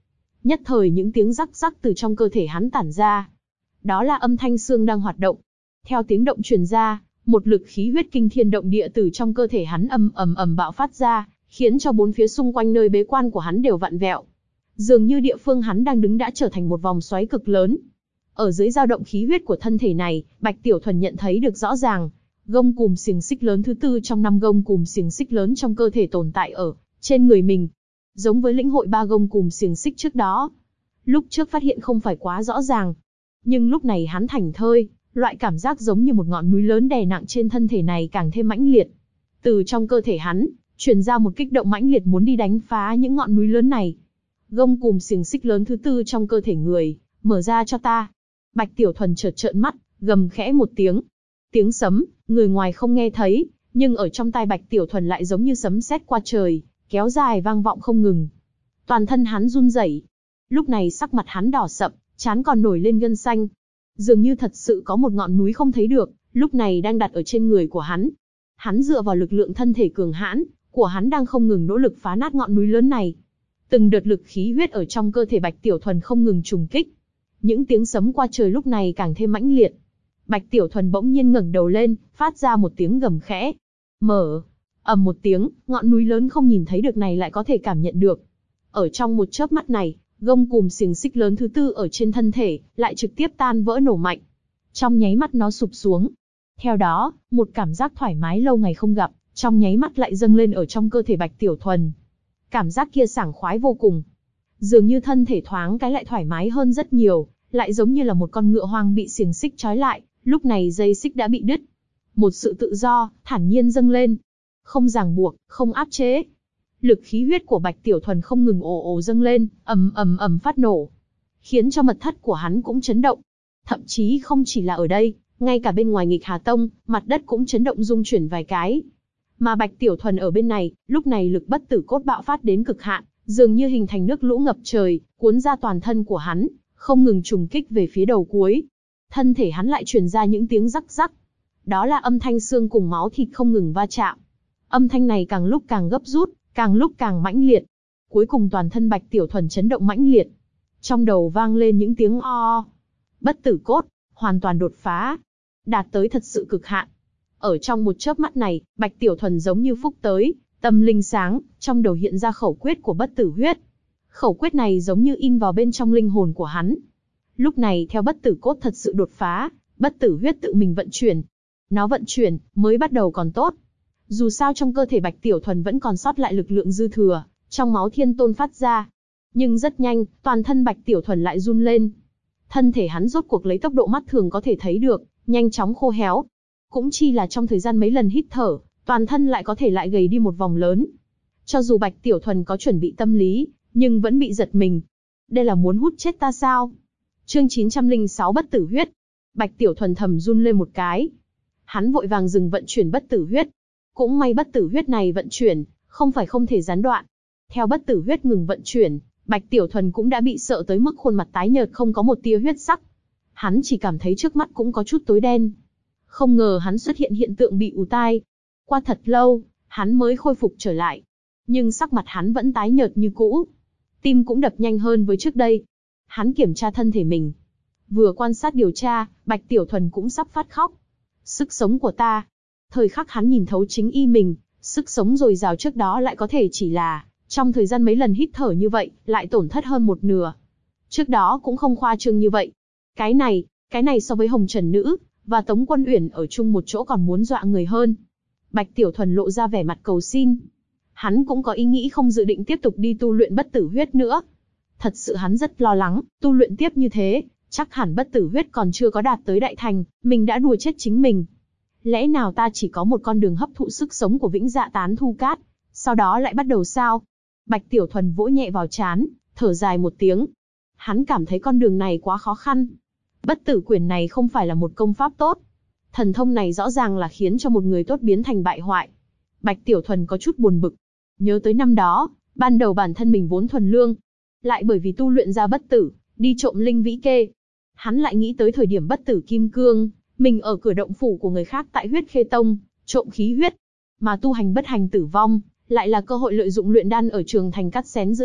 Nhất thời những tiếng rắc rắc từ trong cơ thể hắn tản ra. Đó là âm thanh xương đang hoạt động. Theo tiếng động truyền ra, một lực khí huyết kinh thiên động địa từ trong cơ thể hắn ầm bạo phát ra, khiến cho bốn phía xung quanh nơi bế quan của hắn đều vặn vẹo. Dường như địa phương hắn đang đứng đã trở thành một vòng xoáy cực lớn. Ở dưới dao động khí huyết của thân thể này, Bạch Tiểu Thuần nhận thấy được rõ ràng, gông cùm xiềng xích lớn thứ 4 trong 5 gông cùm xiềng xích lớn trong cơ thể tồn tại ở trên người mình. Giống với lĩnh hội 3 gông cùm xiềng xích trước đó. Lúc trước phát hiện không phải quá rõ ràng. Nhưng lúc này hắn thảnh thơi, loại cảm giác giống như một ngọn núi lớn đè nặng trên thân thể này càng thêm mãnh liệt. Từ trong cơ thể hắn, truyền ra một kích động mãnh liệt muốn đi đánh phá những ngọn núi lớn này. Gông cùm xiềng xích lớn thứ 4 trong cơ thể người, mở ra cho ta. Bạch Tiểu Thuần chợt trợn mắt, gầm khẽ một tiếng. Tiếng sấm, người ngoài không nghe thấy, nhưng ở trong tai Bạch Tiểu Thuần lại giống như sấm sét qua trời, kéo dài vang vọng không ngừng. Toàn thân hắn run rẩy. Lúc này sắc mặt hắn đỏ sậm, trán còn nổi lên gân xanh. Dường như thật sự có một ngọn núi không thấy được, lúc này đang đặt ở trên người của hắn. Hắn dựa vào lực lượng thân thể cường hãn của hắn đang không ngừng nỗ lực phá nát ngọn núi lớn này. Từng đợt lực khí huyết ở trong cơ thể Bạch Tiểu Thuần không ngừng trùng kích. Những tiếng sấm qua trời lúc này càng thêm mãnh liệt. Bạch Tiểu Thuần bỗng nhiên ngẩng đầu lên, phát ra một tiếng gầm khẽ. Mở. Ầm một tiếng, ngọn núi lớn không nhìn thấy được này lại có thể cảm nhận được. Ở trong một chớp mắt này, gông cùm xiềng xích lớn thứ 4 ở trên thân thể lại trực tiếp tan vỡ nổ mạnh. Trong nháy mắt nó sụp xuống. Theo đó, một cảm giác thoải mái lâu ngày không gặp, trong nháy mắt lại dâng lên ở trong cơ thể Bạch Tiểu Thuần. Cảm giác kia sảng khoái vô cùng. Dường như thân thể thoáng cái lại thoải mái hơn rất nhiều, lại giống như là một con ngựa hoang bị xiềng xích trói lại, lúc này dây xích đã bị đứt. Một sự tự do, thản nhiên dâng lên. Không ràng buộc, không áp chế. Lực khí huyết của Bạch Tiểu Thuần không ngừng ồ dâng lên, ầm phát nổ. Khiến cho mật thất của hắn cũng chấn động. Thậm chí không chỉ là ở đây, ngay cả bên ngoài Nghịch Hà Tông, mặt đất cũng chấn động rung chuyển vài cái. Mà Bạch Tiểu Thuần ở bên này, lúc này lực bất tử cốt bạo phát đến cực hạn, dường như hình thành nước lũ ngập trời, cuốn ra toàn thân của hắn, không ngừng trùng kích về phía đầu cuối. Thân thể hắn lại truyền ra những tiếng rắc rắc. Đó là âm thanh xương cùng máu thịt không ngừng va chạm. Âm thanh này càng lúc càng gấp rút, càng lúc càng mãnh liệt. Cuối cùng toàn thân Bạch Tiểu Thuần chấn động mãnh liệt. Trong đầu vang lên những tiếng o. Bất tử cốt, hoàn toàn đột phá. Đạt tới thật sự cực hạn. Ở trong một chớp mắt này, Bạch Tiểu Thuần giống như phúc tới, tâm linh sáng, trong đầu hiện ra khẩu quyết của bất tử huyết. Khẩu quyết này giống như in vào bên trong linh hồn của hắn. Lúc này theo bất tử cốt thật sự đột phá, bất tử huyết tự mình vận chuyển. Nó vận chuyển, mới bắt đầu còn tốt. Dù sao trong cơ thể Bạch Tiểu Thuần vẫn còn sót lại lực lượng dư thừa, trong máu thiên tôn phát ra. Nhưng rất nhanh, toàn thân Bạch Tiểu Thuần lại run lên. Thân thể hắn rốt cuộc lấy tốc độ mắt thường có thể thấy được, nhanh chóng khô héo. Cũng chi là trong thời gian mấy lần hít thở, toàn thân lại có thể lại gầy đi một vòng lớn. Cho dù Bạch Tiểu Thuần có chuẩn bị tâm lý, nhưng vẫn bị giật mình. Đây là muốn hút chết ta sao? Chương 906 bất tử huyết. Bạch Tiểu Thuần thầm run lên một cái. Hắn vội vàng dừng vận chuyển bất tử huyết. Cũng may bất tử huyết này vận chuyển, không phải không thể gián đoạn. Theo bất tử huyết ngừng vận chuyển, Bạch Tiểu Thuần cũng đã bị sợ tới mức khuôn mặt tái nhợt không có một tia huyết sắc. Hắn chỉ cảm thấy trước mắt cũng có chút tối đen. Không ngờ hắn xuất hiện hiện tượng bị ù tai. Qua thật lâu, hắn mới khôi phục trở lại. Nhưng sắc mặt hắn vẫn tái nhợt như cũ. Tim cũng đập nhanh hơn với trước đây. Hắn kiểm tra thân thể mình. Vừa quan sát điều tra, Bạch Tiểu Thuần cũng sắp phát khóc. Sức sống của ta. Thời khắc hắn nhìn thấu chính y mình, sức sống dồi dào trước đó lại có thể chỉ là, trong thời gian mấy lần hít thở như vậy, lại tổn thất hơn một nửa. Trước đó cũng không khoa trương như vậy. Cái này so với Hồng Trần Nữ, và Tống Quân Uyển ở chung một chỗ còn muốn dọa người hơn. Bạch Tiểu Thuần lộ ra vẻ mặt cầu xin. Hắn cũng có ý nghĩ không dự định tiếp tục đi tu luyện bất tử huyết nữa. Thật sự hắn rất lo lắng, tu luyện tiếp như thế, chắc hẳn bất tử huyết còn chưa có đạt tới đại thành, mình đã đùa chết chính mình. Lẽ nào ta chỉ có một con đường hấp thụ sức sống của Vĩnh Dạ Tán Thu Cát, sau đó lại bắt đầu sao? Bạch Tiểu Thuần vỗ nhẹ vào trán, thở dài một tiếng. Hắn cảm thấy con đường này quá khó khăn. Bất tử quyền này không phải là một công pháp tốt. Thần thông này rõ ràng là khiến cho một người tốt biến thành bại hoại. Bạch Tiểu Thuần có chút buồn bực. Nhớ tới năm đó, ban đầu bản thân mình vốn thuần lương. Lại bởi vì tu luyện ra bất tử, đi trộm linh vĩ kê. Hắn lại nghĩ tới thời điểm bất tử kim cương, mình ở cửa động phủ của người khác tại Huyết Khê Tông, trộm khí huyết. Mà tu hành bất hành tử vong, lại là cơ hội lợi dụng luyện đan ở trường thành cắt xén giữ lại,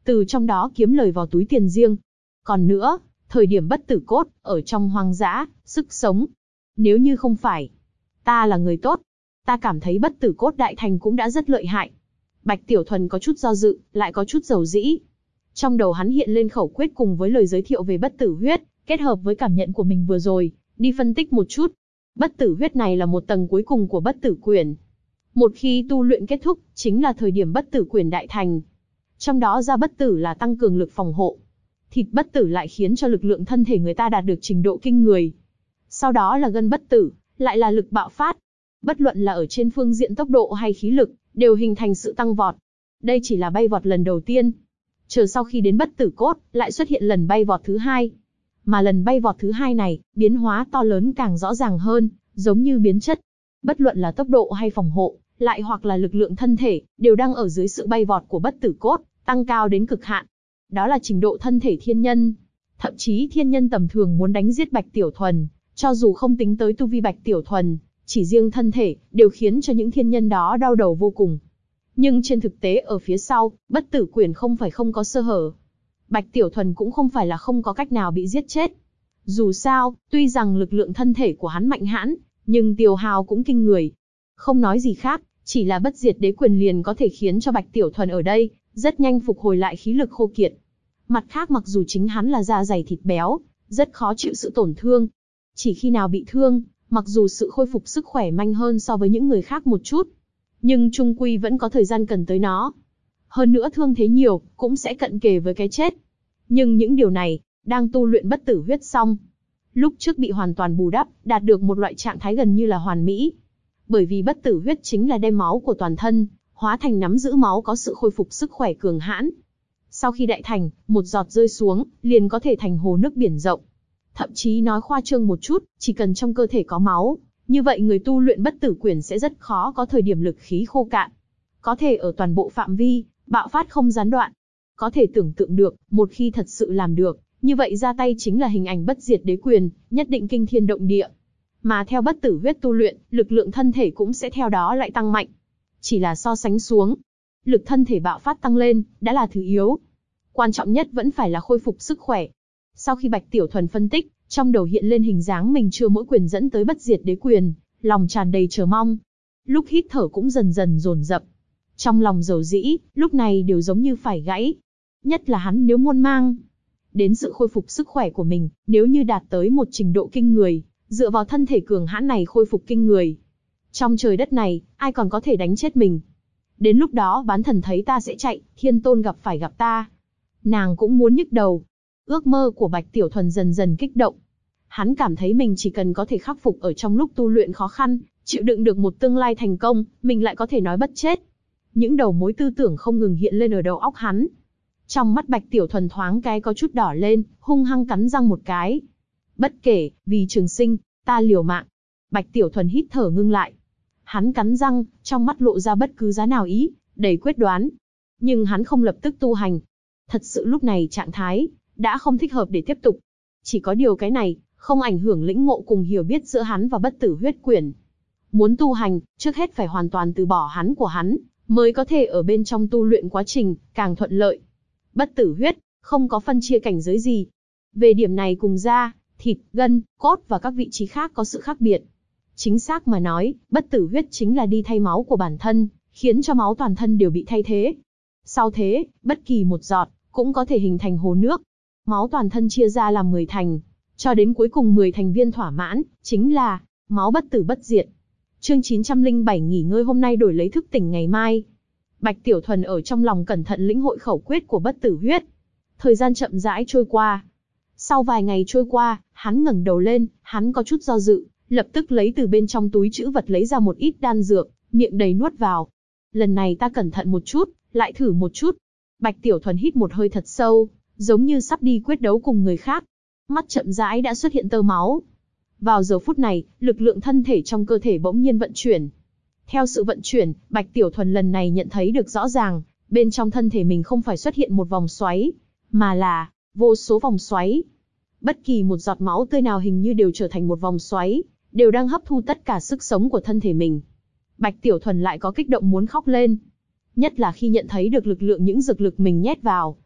từ trong đó kiếm lời vào túi tiền riêng. Còn nữa, thời điểm bất tử cốt, ở trong hoang dã, sức sống. Nếu như không phải, ta là người tốt, ta cảm thấy bất tử cốt đại thành cũng đã rất lợi hại. Bạch Tiểu Thuần có chút do dự, lại có chút dầu dĩ. Trong đầu hắn hiện lên khẩu quyết cùng với lời giới thiệu về bất tử huyết, kết hợp với cảm nhận của mình vừa rồi, đi phân tích một chút. Bất tử huyết này là một tầng cuối cùng của bất tử quyển. Một khi tu luyện kết thúc, chính là thời điểm bất tử quyển đại thành. Trong đó ra bất tử là tăng cường lực phòng hộ. Thịt bất tử lại khiến cho lực lượng thân thể người ta đạt được trình độ kinh người. Sau đó là gân bất tử, lại là lực bạo phát. Bất luận là ở trên phương diện tốc độ hay khí lực, đều hình thành sự tăng vọt. Đây chỉ là bay vọt lần đầu tiên. Chờ sau khi đến bất tử cốt, lại xuất hiện lần bay vọt thứ hai. Mà lần bay vọt thứ hai này, biến hóa to lớn càng rõ ràng hơn, giống như biến chất. Bất luận là tốc độ hay phòng hộ, lại hoặc là lực lượng thân thể, đều đang ở dưới sự bay vọt của bất tử cốt, tăng cao đến cực hạn. Đó là trình độ thân thể thiên nhân. Thậm chí thiên nhân tầm thường muốn đánh giết Bạch Tiểu Thuần, cho dù không tính tới tu vi Bạch Tiểu Thuần, chỉ riêng thân thể, đều khiến cho những thiên nhân đó đau đầu vô cùng. Nhưng trên thực tế ở phía sau, bất tử quyển không phải không có sơ hở. Bạch Tiểu Thuần cũng không phải là không có cách nào bị giết chết. Dù sao, tuy rằng lực lượng thân thể của hắn mạnh hãn, nhưng tiêu hao cũng kinh người. Không nói gì khác, chỉ là bất diệt đế quyền liền có thể khiến cho Bạch Tiểu Thuần ở đây, rất nhanh phục hồi lại khí lực khô kiệt. Mặt khác mặc dù chính hắn là da dày thịt béo, rất khó chịu sự tổn thương. Chỉ khi nào bị thương, mặc dù sự khôi phục sức khỏe nhanh hơn so với những người khác một chút, nhưng chung quy vẫn có thời gian cần tới nó. Hơn nữa thương thế nhiều, cũng sẽ cận kề với cái chết. Nhưng những điều này, đang tu luyện bất tử huyết xong, lúc trước bị hoàn toàn bù đắp, đạt được một loại trạng thái gần như là hoàn mỹ. Bởi vì bất tử huyết chính là đem máu của toàn thân, hóa thành nắm giữ máu có sự khôi phục sức khỏe cường hãn. Sau khi đại thành, một giọt rơi xuống, liền có thể thành hồ nước biển rộng. Thậm chí nói khoa trương một chút, chỉ cần trong cơ thể có máu, như vậy người tu luyện bất tử quyển sẽ rất khó có thời điểm lực khí khô cạn. Có thể ở toàn bộ phạm vi, bạo phát không gián đoạn. Có thể tưởng tượng được, một khi thật sự làm được, như vậy ra tay chính là hình ảnh bất diệt đế quyền, nhất định kinh thiên động địa. Mà theo bất tử huyết tu luyện, lực lượng thân thể cũng sẽ theo đó lại tăng mạnh. Chỉ là so sánh xuống, lực thân thể bạo phát tăng lên, đã là thứ yếu. Quan trọng nhất vẫn phải là khôi phục sức khỏe. Sau khi Bạch Tiểu Thuần phân tích, trong đầu hiện lên hình dáng mình chưa mỗi quyền dẫn tới bất diệt đế quyền, lòng tràn đầy chờ mong. Lúc hít thở cũng dần dần dồn dập. Trong lòng dầu dĩ, lúc này đều giống như phải gãy. Nhất là hắn nếu muốn mang đến sự khôi phục sức khỏe của mình, nếu như đạt tới một trình độ kinh người, dựa vào thân thể cường hãn này khôi phục kinh người. Trong trời đất này, ai còn có thể đánh chết mình? Đến lúc đó bán thần thấy ta sẽ chạy, thiên tôn gặp phải gặp ta. Nàng cũng muốn nhức đầu. Ước mơ của Bạch Tiểu Thuần dần dần kích động. Hắn cảm thấy mình chỉ cần có thể khắc phục ở trong lúc tu luyện khó khăn, chịu đựng được một tương lai thành công, mình lại có thể nói bất chết. Những đầu mối tư tưởng không ngừng hiện lên ở đầu óc hắn. Trong mắt Bạch Tiểu Thuần thoáng cái có chút đỏ lên, hung hăng cắn răng một cái. Bất kể, vì trường sinh, ta liều mạng. Bạch Tiểu Thuần hít thở ngưng lại. Hắn cắn răng, trong mắt lộ ra bất cứ giá nào ý, đầy quyết đoán. Nhưng hắn không lập tức tu hành. Thật sự lúc này trạng thái đã không thích hợp để tiếp tục. Chỉ có điều cái này không ảnh hưởng lĩnh ngộ cùng hiểu biết giữa hắn và bất tử huyết quyển. Muốn tu hành, trước hết phải hoàn toàn từ bỏ hắn của hắn, mới có thể ở bên trong tu luyện quá trình càng thuận lợi. Bất tử huyết không có phân chia cảnh giới gì. Về điểm này cùng da, thịt, gân, cốt và các vị trí khác có sự khác biệt. Chính xác mà nói, bất tử huyết chính là đi thay máu của bản thân, khiến cho máu toàn thân đều bị thay thế. Sau thế, bất kỳ một giọt cũng có thể hình thành hồ nước. Máu toàn thân chia ra làm 10 thành, cho đến cuối cùng 10 thành viên thỏa mãn, chính là máu bất tử bất diệt. Chương 907 nghỉ ngơi hôm nay đổi lấy thức tỉnh ngày mai. Bạch Tiểu Thuần ở trong lòng cẩn thận lĩnh hội khẩu quyết của bất tử huyết. Thời gian chậm rãi trôi qua. Sau vài ngày trôi qua, hắn ngẩng đầu lên, hắn có chút do dự, lập tức lấy từ bên trong túi trữ vật lấy ra một ít đan dược, miệng đầy nuốt vào. Lần này ta cẩn thận một chút, lại thử một chút. Bạch Tiểu Thuần hít một hơi thật sâu, giống như sắp đi quyết đấu cùng người khác. Mắt chậm rãi đã xuất hiện tơ máu. Vào giờ phút này, lực lượng thân thể trong cơ thể bỗng nhiên vận chuyển. Theo sự vận chuyển, Bạch Tiểu Thuần lần này nhận thấy được rõ ràng, bên trong thân thể mình không phải xuất hiện một vòng xoáy, mà là vô số vòng xoáy. Bất kỳ một giọt máu tươi nào hình như đều trở thành một vòng xoáy, đều đang hấp thu tất cả sức sống của thân thể mình. Bạch Tiểu Thuần lại có kích động muốn khóc lên. Nhất là khi nhận thấy được lực lượng những dược lực mình nhét vào.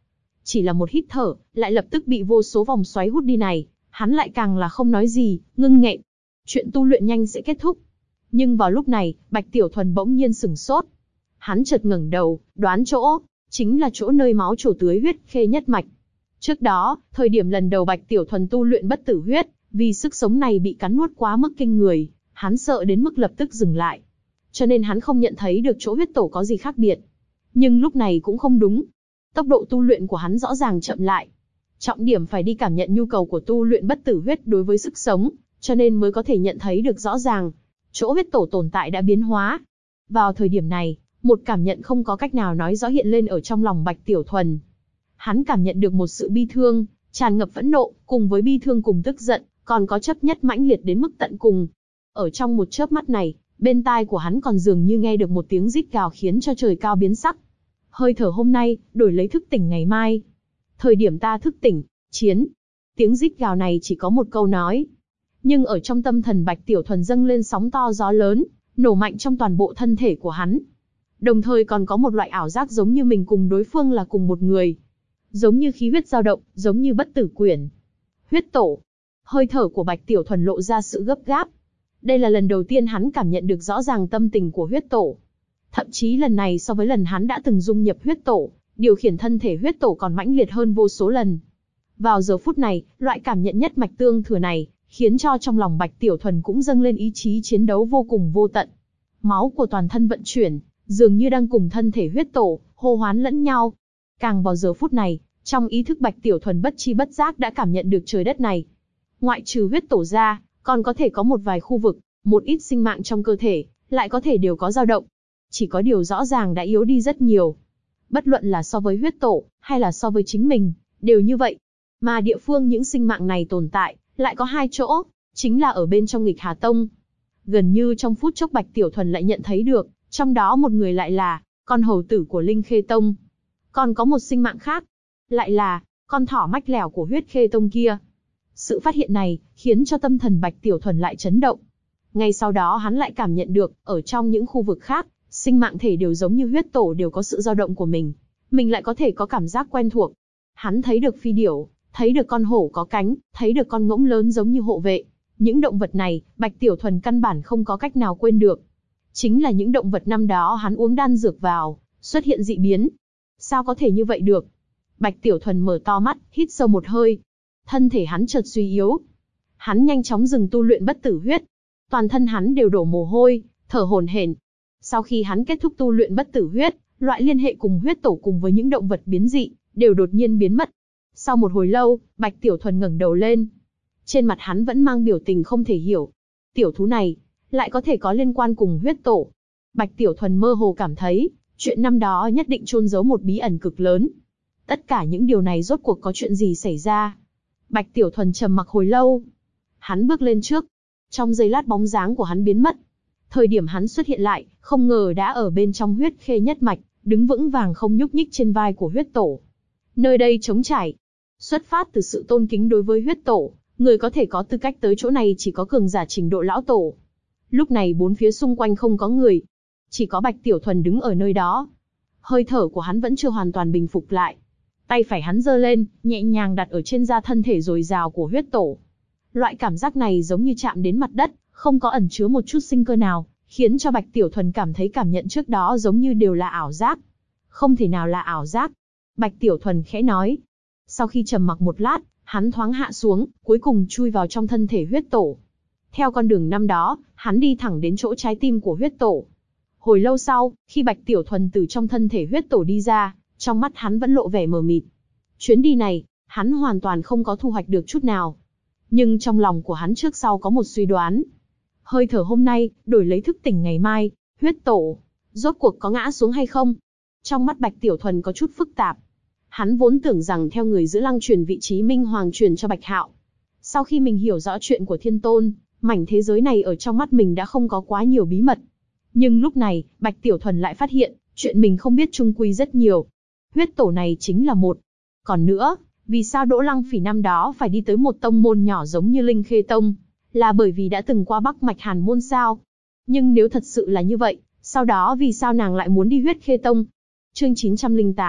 Chỉ là một hít thở, lại lập tức bị vô số vòng xoáy hút đi này, hắn lại càng là không nói gì, ngưng nghẹn. Chuyện tu luyện nhanh sẽ kết thúc. Nhưng vào lúc này, Bạch Tiểu Thuần bỗng nhiên sửng sốt. Hắn chợt ngẩng đầu, đoán chỗ, chính là chỗ nơi máu trổ tưới huyết khê nhất mạch. Trước đó, thời điểm lần đầu Bạch Tiểu Thuần tu luyện bất tử huyết, vì sức sống này bị cắn nuốt quá mức kinh người, hắn sợ đến mức lập tức dừng lại. Cho nên hắn không nhận thấy được chỗ huyết tổ có gì khác biệt. Nhưng lúc này cũng không đúng. Tốc độ tu luyện của hắn rõ ràng chậm lại. Trọng điểm phải đi cảm nhận nhu cầu của tu luyện bất tử huyết đối với sức sống, cho nên mới có thể nhận thấy được rõ ràng. Chỗ huyết tổ tồn tại đã biến hóa. Vào thời điểm này, một cảm nhận không có cách nào nói rõ hiện lên ở trong lòng Bạch Tiểu Thuần. Hắn cảm nhận được một sự bi thương, tràn ngập phẫn nộ, cùng với bi thương cùng tức giận, còn có chấp nhất mãnh liệt đến mức tận cùng. Ở trong một chớp mắt này, bên tai của hắn còn dường như nghe được một tiếng rít gào khiến cho trời cao biến sắc. Hơi thở hôm nay, đổi lấy thức tỉnh ngày mai. Thời điểm ta thức tỉnh, chiến. Tiếng rít gào này chỉ có một câu nói. Nhưng ở trong tâm thần Bạch Tiểu Thuần dâng lên sóng to gió lớn, nổ mạnh trong toàn bộ thân thể của hắn. Đồng thời còn có một loại ảo giác giống như mình cùng đối phương là cùng một người. Giống như khí huyết dao động, giống như bất tử quyển. Huyết tổ. Hơi thở của Bạch Tiểu Thuần lộ ra sự gấp gáp. Đây là lần đầu tiên hắn cảm nhận được rõ ràng tâm tình của huyết tổ. Thậm chí lần này so với lần hắn đã từng dung nhập huyết tổ, điều khiển thân thể huyết tổ còn mãnh liệt hơn vô số lần. Vào giờ phút này, loại cảm nhận nhất mạch tương thừa này, khiến cho trong lòng Bạch Tiểu Thuần cũng dâng lên ý chí chiến đấu vô cùng vô tận. Máu của toàn thân vận chuyển, dường như đang cùng thân thể huyết tổ, hô hoán lẫn nhau. Càng vào giờ phút này, trong ý thức Bạch Tiểu Thuần bất chi bất giác đã cảm nhận được trời đất này. Ngoại trừ huyết tổ ra, còn có thể có một vài khu vực, một ít sinh mạng trong cơ thể, lại có thể đều có dao động. Chỉ có điều rõ ràng đã yếu đi rất nhiều. Bất luận là so với huyết tổ, hay là so với chính mình, đều như vậy. Mà địa phương những sinh mạng này tồn tại, lại có hai chỗ, chính là ở bên trong Nghịch Hà Tông. Gần như trong phút chốc Bạch Tiểu Thuần lại nhận thấy được, trong đó một người lại là con hầu tử của Linh Khê Tông. Còn có một sinh mạng khác, lại là con thỏ mách lẻo của Huyết Khê Tông kia. Sự phát hiện này, khiến cho tâm thần Bạch Tiểu Thuần lại chấn động. Ngay sau đó hắn lại cảm nhận được, ở trong những khu vực khác, sinh mạng thể đều giống như huyết tổ đều có sự dao động của mình. Mình lại có thể có cảm giác quen thuộc. Hắn thấy được phi điểu, thấy được con hổ có cánh, thấy được con ngỗng lớn giống như hộ vệ. Những động vật này, Bạch Tiểu Thuần căn bản không có cách nào quên được. Chính là những động vật năm đó hắn uống đan dược vào, xuất hiện dị biến. Sao có thể như vậy được? Bạch Tiểu Thuần mở to mắt, hít sâu một hơi. Thân thể hắn chợt suy yếu. Hắn nhanh chóng dừng tu luyện bất tử huyết. Toàn thân hắn đều đổ mồ hôi, thở hổn hển. Sau khi hắn kết thúc tu luyện bất tử huyết, loại liên hệ cùng huyết tổ cùng với những động vật biến dị, đều đột nhiên biến mất. Sau một hồi lâu, Bạch Tiểu Thuần ngẩng đầu lên. Trên mặt hắn vẫn mang biểu tình không thể hiểu. Tiểu thú này, lại có thể có liên quan cùng huyết tổ. Bạch Tiểu Thuần mơ hồ cảm thấy, chuyện năm đó nhất định chôn giấu một bí ẩn cực lớn. Tất cả những điều này rốt cuộc có chuyện gì xảy ra? Bạch Tiểu Thuần trầm mặc hồi lâu. Hắn bước lên trước. Trong giây lát bóng dáng của hắn biến mất. Thời điểm hắn xuất hiện lại, không ngờ đã ở bên trong Huyết Khê nhất mạch, đứng vững vàng không nhúc nhích trên vai của huyết tổ. Nơi đây trống trải. Xuất phát từ sự tôn kính đối với huyết tổ, người có thể có tư cách tới chỗ này chỉ có cường giả trình độ lão tổ. Lúc này bốn phía xung quanh không có người. Chỉ có Bạch Tiểu Thuần đứng ở nơi đó. Hơi thở của hắn vẫn chưa hoàn toàn bình phục lại. Tay phải hắn giơ lên, nhẹ nhàng đặt ở trên da thân thể dồi dào của huyết tổ. Loại cảm giác này giống như chạm đến mặt đất, không có ẩn chứa một chút sinh cơ nào, khiến cho Bạch Tiểu Thuần cảm thấy cảm nhận trước đó giống như đều là ảo giác. Không thể nào là ảo giác. Bạch Tiểu Thuần khẽ nói. Sau khi trầm mặc một lát, hắn thoáng hạ xuống, cuối cùng chui vào trong thân thể huyết tổ. Theo con đường năm đó, hắn đi thẳng đến chỗ trái tim của huyết tổ. Hồi lâu sau, khi Bạch Tiểu Thuần từ trong thân thể huyết tổ đi ra, trong mắt hắn vẫn lộ vẻ mờ mịt. Chuyến đi này, hắn hoàn toàn không có thu hoạch được chút nào. Nhưng trong lòng của hắn trước sau có một suy đoán. Hơi thở hôm nay, đổi lấy thức tỉnh ngày mai, huyết tổ, rốt cuộc có ngã xuống hay không? Trong mắt Bạch Tiểu Thuần có chút phức tạp. Hắn vốn tưởng rằng theo người giữ lăng truyền vị trí Minh Hoàng truyền cho Bạch Hạo. Sau khi mình hiểu rõ chuyện của Thiên Tôn, mảnh thế giới này ở trong mắt mình đã không có quá nhiều bí mật. Nhưng lúc này, Bạch Tiểu Thuần lại phát hiện, chuyện mình không biết chung quy rất nhiều. Huyết tổ này chính là một. Còn nữa, vì sao Đỗ Lăng Phỉ năm đó phải đi tới một tông môn nhỏ giống như Linh Khê Tông? Là bởi vì đã từng qua Bắc Mạch Hàn Môn sao? Nhưng nếu thật sự là như vậy, sau đó vì sao nàng lại muốn đi Huyết Khê Tông? Chương 908,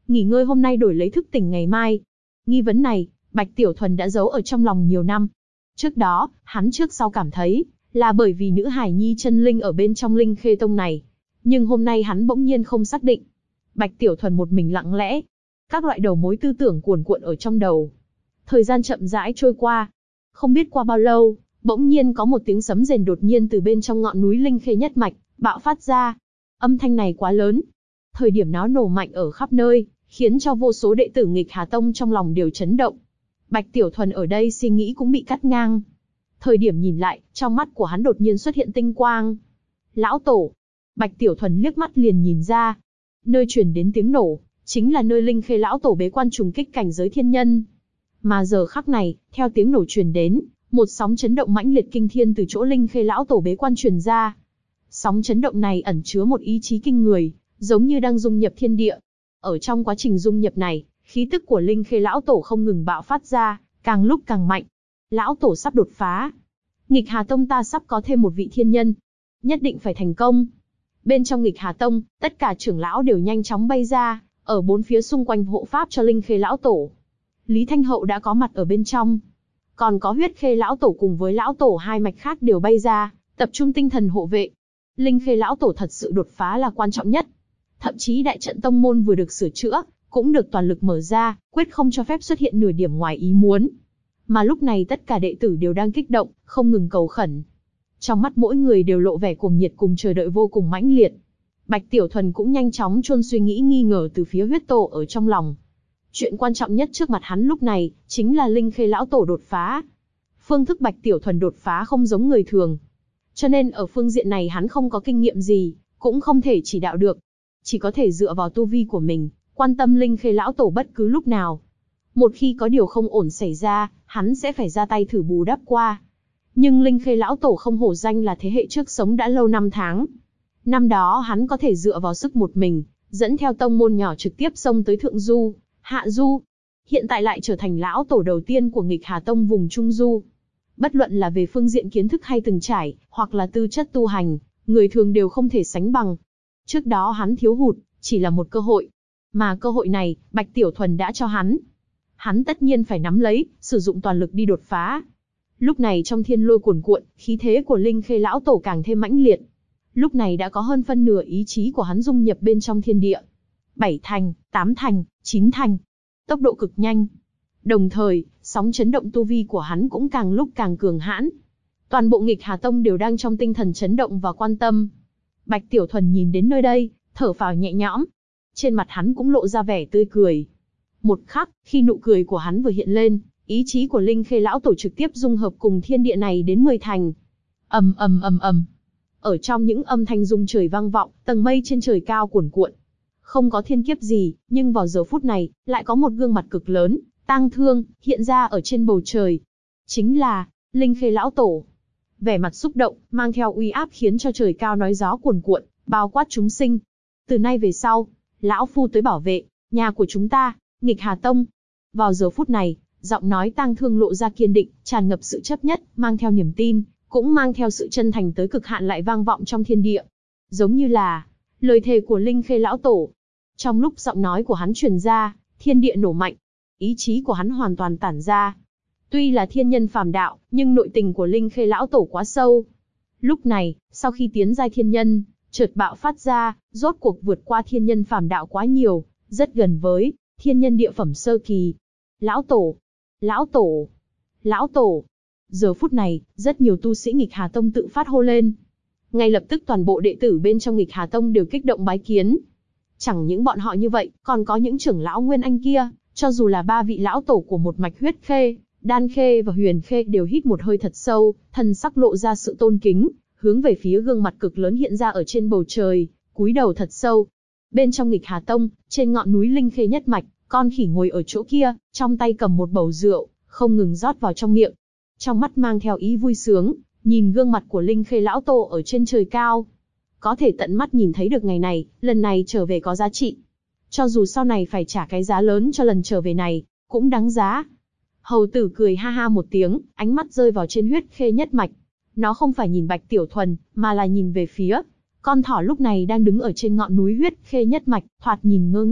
nghỉ ngơi hôm nay đổi lấy thức tỉnh ngày mai. Nghi vấn này, Bạch Tiểu Thuần đã giấu ở trong lòng nhiều năm. Trước đó, hắn trước sau cảm thấy, là bởi vì nữ hài nhi chân linh ở bên trong Linh Khê Tông này. Nhưng hôm nay hắn bỗng nhiên không xác định. Bạch Tiểu Thuần một mình lặng lẽ. Các loại đầu mối tư tưởng cuồn cuộn ở trong đầu. Thời gian chậm rãi trôi qua. Không biết qua bao lâu, bỗng nhiên có một tiếng sấm rền đột nhiên từ bên trong ngọn núi Linh Khê nhất mạch, bạo phát ra. Âm thanh này quá lớn. Thời điểm nó nổ mạnh ở khắp nơi, khiến cho vô số đệ tử Nghịch Hà Tông trong lòng đều chấn động. Bạch Tiểu Thuần ở đây suy nghĩ cũng bị cắt ngang. Thời điểm nhìn lại, trong mắt của hắn đột nhiên xuất hiện tinh quang. Lão Tổ. Bạch Tiểu Thuần liếc mắt liền nhìn ra. Nơi truyền đến tiếng nổ, chính là nơi Linh Khê Lão Tổ bế quan trùng kích cảnh giới thiên nhân. Mà giờ khắc này, theo tiếng nổ truyền đến, một sóng chấn động mãnh liệt kinh thiên từ chỗ Linh Khê Lão Tổ bế quan truyền ra. Sóng chấn động này ẩn chứa một ý chí kinh người, giống như đang dung nhập thiên địa. Ở trong quá trình dung nhập này, khí tức của Linh Khê Lão Tổ không ngừng bạo phát ra, càng lúc càng mạnh. Lão Tổ sắp đột phá. Nghịch Hà Tông ta sắp có thêm một vị thiên nhân. Nhất định phải thành công. Bên trong Nghịch Hà Tông, tất cả trưởng lão đều nhanh chóng bay ra, ở bốn phía xung quanh hộ pháp cho Linh Khê Lão Tổ. Lý Thanh Hậu đã có mặt ở bên trong. Còn có Huyết Khê Lão Tổ cùng với Lão Tổ hai mạch khác đều bay ra, tập trung tinh thần hộ vệ. Linh Khê Lão Tổ thật sự đột phá là quan trọng nhất. Thậm chí đại trận tông môn vừa được sửa chữa, cũng được toàn lực mở ra, quyết không cho phép xuất hiện nửa điểm ngoài ý muốn. Mà lúc này tất cả đệ tử đều đang kích động, không ngừng cầu khẩn. Trong mắt mỗi người đều lộ vẻ cuồng nhiệt cùng chờ đợi vô cùng mãnh liệt. Bạch Tiểu Thuần cũng nhanh chóng chôn suy nghĩ nghi ngờ từ phía huyết tổ ở trong lòng. Chuyện quan trọng nhất trước mặt hắn lúc này, chính là Linh Khê Lão Tổ đột phá. Phương thức Bạch Tiểu Thuần đột phá không giống người thường. Cho nên ở phương diện này hắn không có kinh nghiệm gì, cũng không thể chỉ đạo được. Chỉ có thể dựa vào tu vi của mình, quan tâm Linh Khê Lão Tổ bất cứ lúc nào. Một khi có điều không ổn xảy ra, hắn sẽ phải ra tay thử bù đắp qua. Nhưng Linh Khê Lão Tổ không hổ danh là thế hệ trước sống đã lâu năm tháng. Năm đó hắn có thể dựa vào sức một mình, dẫn theo tông môn nhỏ trực tiếp xông tới Thượng Du, Hạ Du. Hiện tại lại trở thành Lão Tổ đầu tiên của Nghịch Hà Tông vùng Trung Du. Bất luận là về phương diện kiến thức hay từng trải, hoặc là tư chất tu hành, người thường đều không thể sánh bằng. Trước đó hắn thiếu hụt, chỉ là một cơ hội. Mà cơ hội này, Bạch Tiểu Thuần đã cho hắn. Hắn tất nhiên phải nắm lấy, sử dụng toàn lực đi đột phá. Lúc này trong thiên lôi cuồn cuộn, khí thế của Linh Khê Lão Tổ càng thêm mãnh liệt. Lúc này đã có hơn phân nửa ý chí của hắn dung nhập bên trong thiên địa. 7 thành, 8 thành, 9 thành. Tốc độ cực nhanh. Đồng thời, sóng chấn động tu vi của hắn cũng càng lúc càng cường hãn. Toàn bộ Nghịch Hà Tông đều đang trong tinh thần chấn động và quan tâm. Bạch Tiểu Thuần nhìn đến nơi đây, thở phào nhẹ nhõm. Trên mặt hắn cũng lộ ra vẻ tươi cười. Một khắc, khi nụ cười của hắn vừa hiện lên, ý chí của Linh Khê Lão Tổ trực tiếp dung hợp cùng thiên địa này đến 10 thành. Ầm ầm ầm ầm. Ở trong những âm thanh rung trời vang vọng, tầng mây trên trời cao cuồn cuộn. Không có thiên kiếp gì, nhưng vào giờ phút này, lại có một gương mặt cực lớn, tang thương, hiện ra ở trên bầu trời. Chính là Linh Khê Lão Tổ. Vẻ mặt xúc động, mang theo uy áp khiến cho trời cao nói gió cuồn cuộn, bao quát chúng sinh. Từ nay về sau, lão phu tới bảo vệ nhà của chúng ta, Nghịch Hà Tông. Vào giờ phút này, giọng nói tang thương lộ ra kiên định, tràn ngập sự chấp nhất, mang theo niềm tin, cũng mang theo sự chân thành tới cực hạn lại vang vọng trong thiên địa. Giống như là lời thề của Linh Khê Lão Tổ. Trong lúc giọng nói của hắn truyền ra, thiên địa nổ mạnh, ý chí của hắn hoàn toàn tản ra. Tuy là thiên nhân phàm đạo, nhưng nội tình của Linh Khê Lão Tổ quá sâu. Lúc này, sau khi tiến giai thiên nhân, chợt bạo phát ra, rốt cuộc vượt qua thiên nhân phàm đạo quá nhiều, rất gần với thiên nhân địa phẩm sơ kỳ. Lão Tổ, Lão Tổ, Lão Tổ. Giờ phút này, rất nhiều tu sĩ Nghịch Hà Tông tự phát hô lên. Ngay lập tức toàn bộ đệ tử bên trong Nghịch Hà Tông đều kích động bái kiến. Chẳng những bọn họ như vậy, còn có những trưởng lão Nguyên Anh kia, cho dù là 3 vị lão tổ của một mạch Huyết Khê, Đan Khê và Huyền Khê đều hít một hơi thật sâu, thân sắc lộ ra sự tôn kính, hướng về phía gương mặt cực lớn hiện ra ở trên bầu trời, cúi đầu thật sâu. Bên trong Nghịch Hà Tông, trên ngọn núi Linh Khê nhất mạch, con khỉ ngồi ở chỗ kia, trong tay cầm một bầu rượu, không ngừng rót vào trong miệng. Trong mắt mang theo ý vui sướng, nhìn gương mặt của Linh Khê Lão Tổ ở trên trời cao. Có thể tận mắt nhìn thấy được ngày này, lần này trở về có giá trị. Cho dù sau này phải trả cái giá lớn cho lần trở về này, cũng đáng giá. Hầu tử cười ha ha một tiếng, ánh mắt rơi vào trên Huyết Khê nhất mạch. Nó không phải nhìn Bạch Tiểu Thuần, mà là nhìn về phía con thỏ lúc này đang đứng ở trên ngọn núi Huyết Khê nhất mạch, thoạt nhìn ngơ ngác,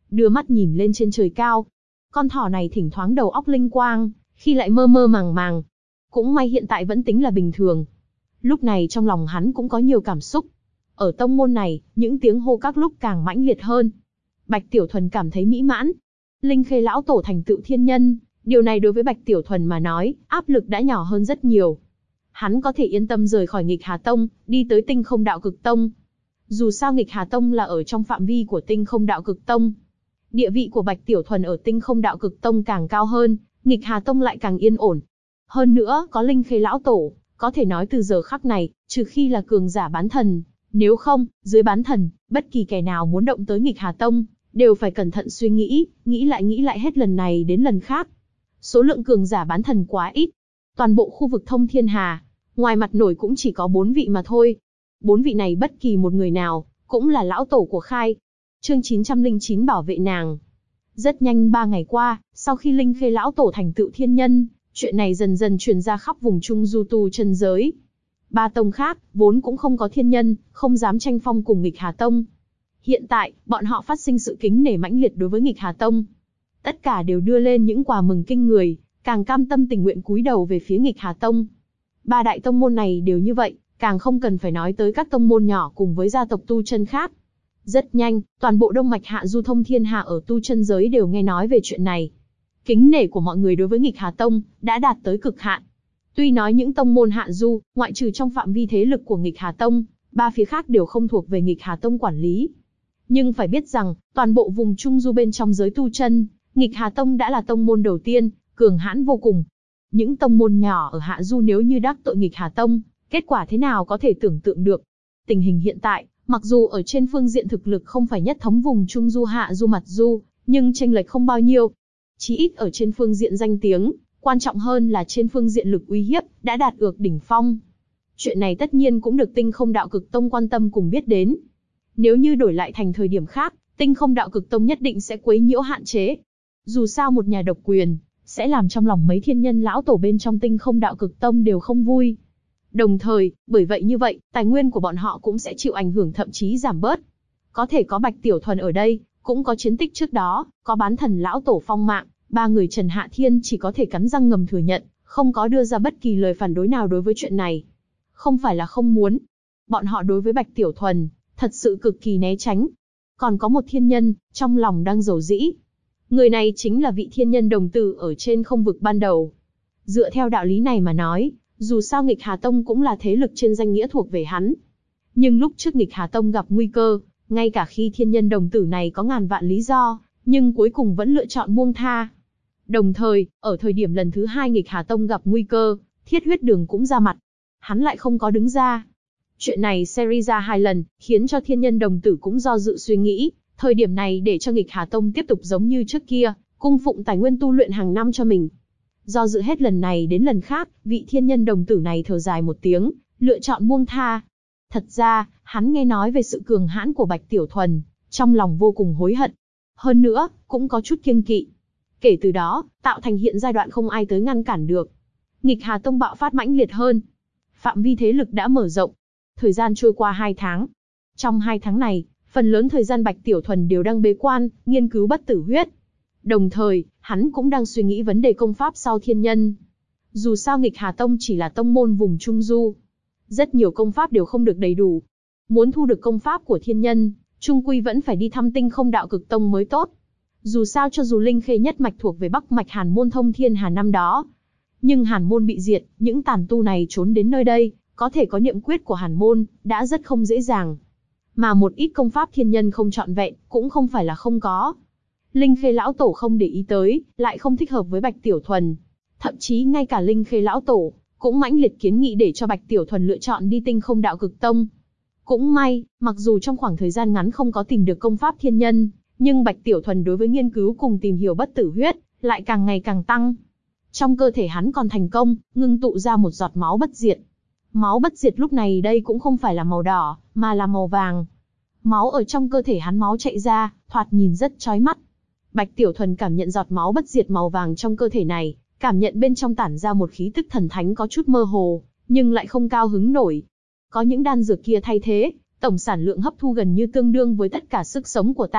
đưa mắt nhìn lên trên trời cao. Con thỏ này thỉnh thoảng đầu óc linh quang, khi lại mơ mơ màng màng. Cũng may hiện tại vẫn tính là bình thường. Lúc này trong lòng hắn cũng có nhiều cảm xúc. Ở tông môn này, những tiếng hô các lúc càng mãnh liệt hơn. Bạch Tiểu Thuần cảm thấy mỹ mãn. Linh Khê lão tổ thành tựu thiên nhân, điều này đối với Bạch Tiểu Thuần mà nói, áp lực đã nhỏ hơn rất nhiều. Hắn có thể yên tâm rời khỏi Nghịch Hà Tông, đi tới Tinh Không Đạo Cực Tông. Dù sao Nghịch Hà Tông là ở trong phạm vi của Tinh Không Đạo Cực Tông. Địa vị của Bạch Tiểu Thuần ở Tinh Không Đạo Cực Tông càng cao hơn, Nghịch Hà Tông lại càng yên ổn. Hơn nữa, có Linh Khê lão tổ, có thể nói từ giờ khắc này, trừ khi là cường giả bán thần, nếu không, dưới bán thần, bất kỳ kẻ nào muốn động tới Nghịch Hà Tông, đều phải cẩn thận suy nghĩ lại hết lần này đến lần khác. Số lượng cường giả bán thần quá ít. Toàn bộ khu vực Thông Thiên Hà, ngoài mặt nổi cũng chỉ có 4 vị mà thôi. 4 vị này bất kỳ một người nào, cũng là lão tổ của Khai. Chương 909 bảo vệ nàng. Rất nhanh 3 ngày qua, sau khi Linh Khê lão tổ thành tựu thiên nhân, chuyện này dần dần truyền ra khắp vùng Trung Du tu chân giới. 3 tông khác, vốn cũng không có thiên nhân, không dám tranh phong cùng Nghịch Hà Tông. Hiện tại, bọn họ phát sinh sự kính nể mãnh liệt đối với Nghịch Hà Tông. Tất cả đều đưa lên những quà mừng kinh người, càng cam tâm tình nguyện cúi đầu về phía Nghịch Hà Tông. 3 đại tông môn này đều như vậy, càng không cần phải nói tới các tông môn nhỏ cùng với gia tộc tu chân khác. Rất nhanh, toàn bộ Đông Mạch Hạ Du Thông Thiên Hà ở tu chân giới đều nghe nói về chuyện này. Kính nể của mọi người đối với Nghịch Hà Tông đã đạt tới cực hạn. Tuy nói những tông môn Hạ Du, ngoại trừ trong phạm vi thế lực của Nghịch Hà Tông, 3 phía khác đều không thuộc về Nghịch Hà Tông quản lý. Nhưng phải biết rằng, toàn bộ vùng Trung Du bên trong giới tu chân, Nghịch Hà Tông đã là tông môn đầu tiên, cường hãn vô cùng. Những tông môn nhỏ ở Hạ Du nếu như đắc tội Nghịch Hà Tông, kết quả thế nào có thể tưởng tượng được. Tình hình hiện tại, mặc dù ở trên phương diện thực lực không phải nhất thống vùng Trung Du Hạ Du mặt Du, nhưng chênh lệch không bao nhiêu. Chí ít ở trên phương diện danh tiếng, quan trọng hơn là trên phương diện lực uy hiếp, đã đạt được đỉnh phong. Chuyện này tất nhiên cũng được Tinh Không Đạo Cực Tông quan tâm cùng biết đến. Nếu như đổi lại thành thời điểm khác, Tinh Không Đạo Cực Tông nhất định sẽ quấy nhiễu hạn chế. Dù sao một nhà độc quyền, sẽ làm trong lòng mấy thiên nhân lão tổ bên trong Tinh Không Đạo Cực Tông đều không vui. Đồng thời, bởi vậy như vậy, tài nguyên của bọn họ cũng sẽ chịu ảnh hưởng thậm chí giảm bớt. Có thể có Bạch Tiểu Thuần ở đây, cũng có chiến tích trước đó, có bán thần lão tổ phong mạng, 3 người Trần Hạ Thiên chỉ có thể cắn răng ngầm thừa nhận, không có đưa ra bất kỳ lời phản đối nào đối với chuyện này. Không phải là không muốn. Bọn họ đối với Bạch Tiểu Thuần, thật sự cực kỳ né tránh. Còn có một thiên nhân, trong lòng đang dầu dĩ. Người này chính là vị thiên nhân đồng tử ở trên không vực ban đầu. Dựa theo đạo lý này mà nói, dù sao Nghịch Hà Tông cũng là thế lực trên danh nghĩa thuộc về hắn. Nhưng lúc trước Nghịch Hà Tông gặp nguy cơ, ngay cả khi thiên nhân đồng tử này có ngàn vạn lý do, nhưng cuối cùng vẫn lựa chọn buông tha. Đồng thời, ở thời điểm lần thứ 2 Nghịch Hà Tông gặp nguy cơ, Thiết Huyết Đường cũng ra mặt. Hắn lại không có đứng ra. Chuyện này series ra 2 lần, khiến cho thiên nhân đồng tử cũng do dự suy nghĩ, thời điểm này để cho Nghịch Hà Tông tiếp tục giống như trước kia, cung phụng tài nguyên tu luyện hàng năm cho mình. Do dự hết lần này đến lần khác, vị thiên nhân đồng tử này thở dài một tiếng, lựa chọn buông tha. Thật ra, hắn nghe nói về sự cường hãn của Bạch Tiểu Thuần, trong lòng vô cùng hối hận. Hơn nữa, cũng có chút kiêng kỵ. Kể từ đó, tạo thành hiện giai đoạn không ai tới ngăn cản được. Nghịch Hà Tông bạo phát mãnh liệt hơn. Phạm vi thế lực đã mở rộng. Thời gian trôi qua 2 tháng. Trong 2 tháng này, phần lớn thời gian Bạch Tiểu Thuần đều đang bế quan, nghiên cứu bất tử huyết. Đồng thời, hắn cũng đang suy nghĩ vấn đề công pháp sau thiên nhân. Dù sao Nghịch Hà Tông chỉ là tông môn vùng Trung Du. Rất nhiều công pháp đều không được đầy đủ. Muốn thu được công pháp của thiên nhân, chung quy vẫn phải đi thăm Tinh Không Đạo Cực Tông mới tốt. Dù sao cho dù Linh Khê nhất mạch thuộc về Bắc Mạch Hàn Môn Thông Thiên Hà năm đó, nhưng Hàn Môn bị diệt, những tàn tu này trốn đến nơi đây, có thể có niệm quyết của Hàn Môn, đã rất không dễ dàng. Mà một ít công pháp thiên nhân không trọn vẹn, cũng không phải là không có. Linh Khê lão tổ không để ý tới, lại không thích hợp với Bạch Tiểu Thuần. Thậm chí ngay cả Linh Khê lão tổ cũng mãnh liệt kiến nghị để cho Bạch Tiểu Thuần lựa chọn đi Tinh Không Đạo Cực Tông. Cũng may, mặc dù trong khoảng thời gian ngắn không có tìm được công pháp thiên nhân, nhưng Bạch Tiểu Thuần đối với nghiên cứu cùng tìm hiểu bất tử huyết, lại càng ngày càng tăng. Trong cơ thể hắn còn thành công, ngưng tụ ra một giọt máu bất diệt. Máu bất diệt lúc này đây cũng không phải là màu đỏ, mà là màu vàng. Máu ở trong cơ thể hắn máu chạy ra, thoạt nhìn rất chói mắt. Bạch Tiểu Thuần cảm nhận giọt máu bất diệt màu vàng trong cơ thể này, cảm nhận bên trong tản ra một khí tức thần thánh có chút mơ hồ, nhưng lại không cao hứng nổi. Có những đan dược kia thay thế, tổng sản lượng hấp thu gần như tương đương với tất cả sức sống của ta,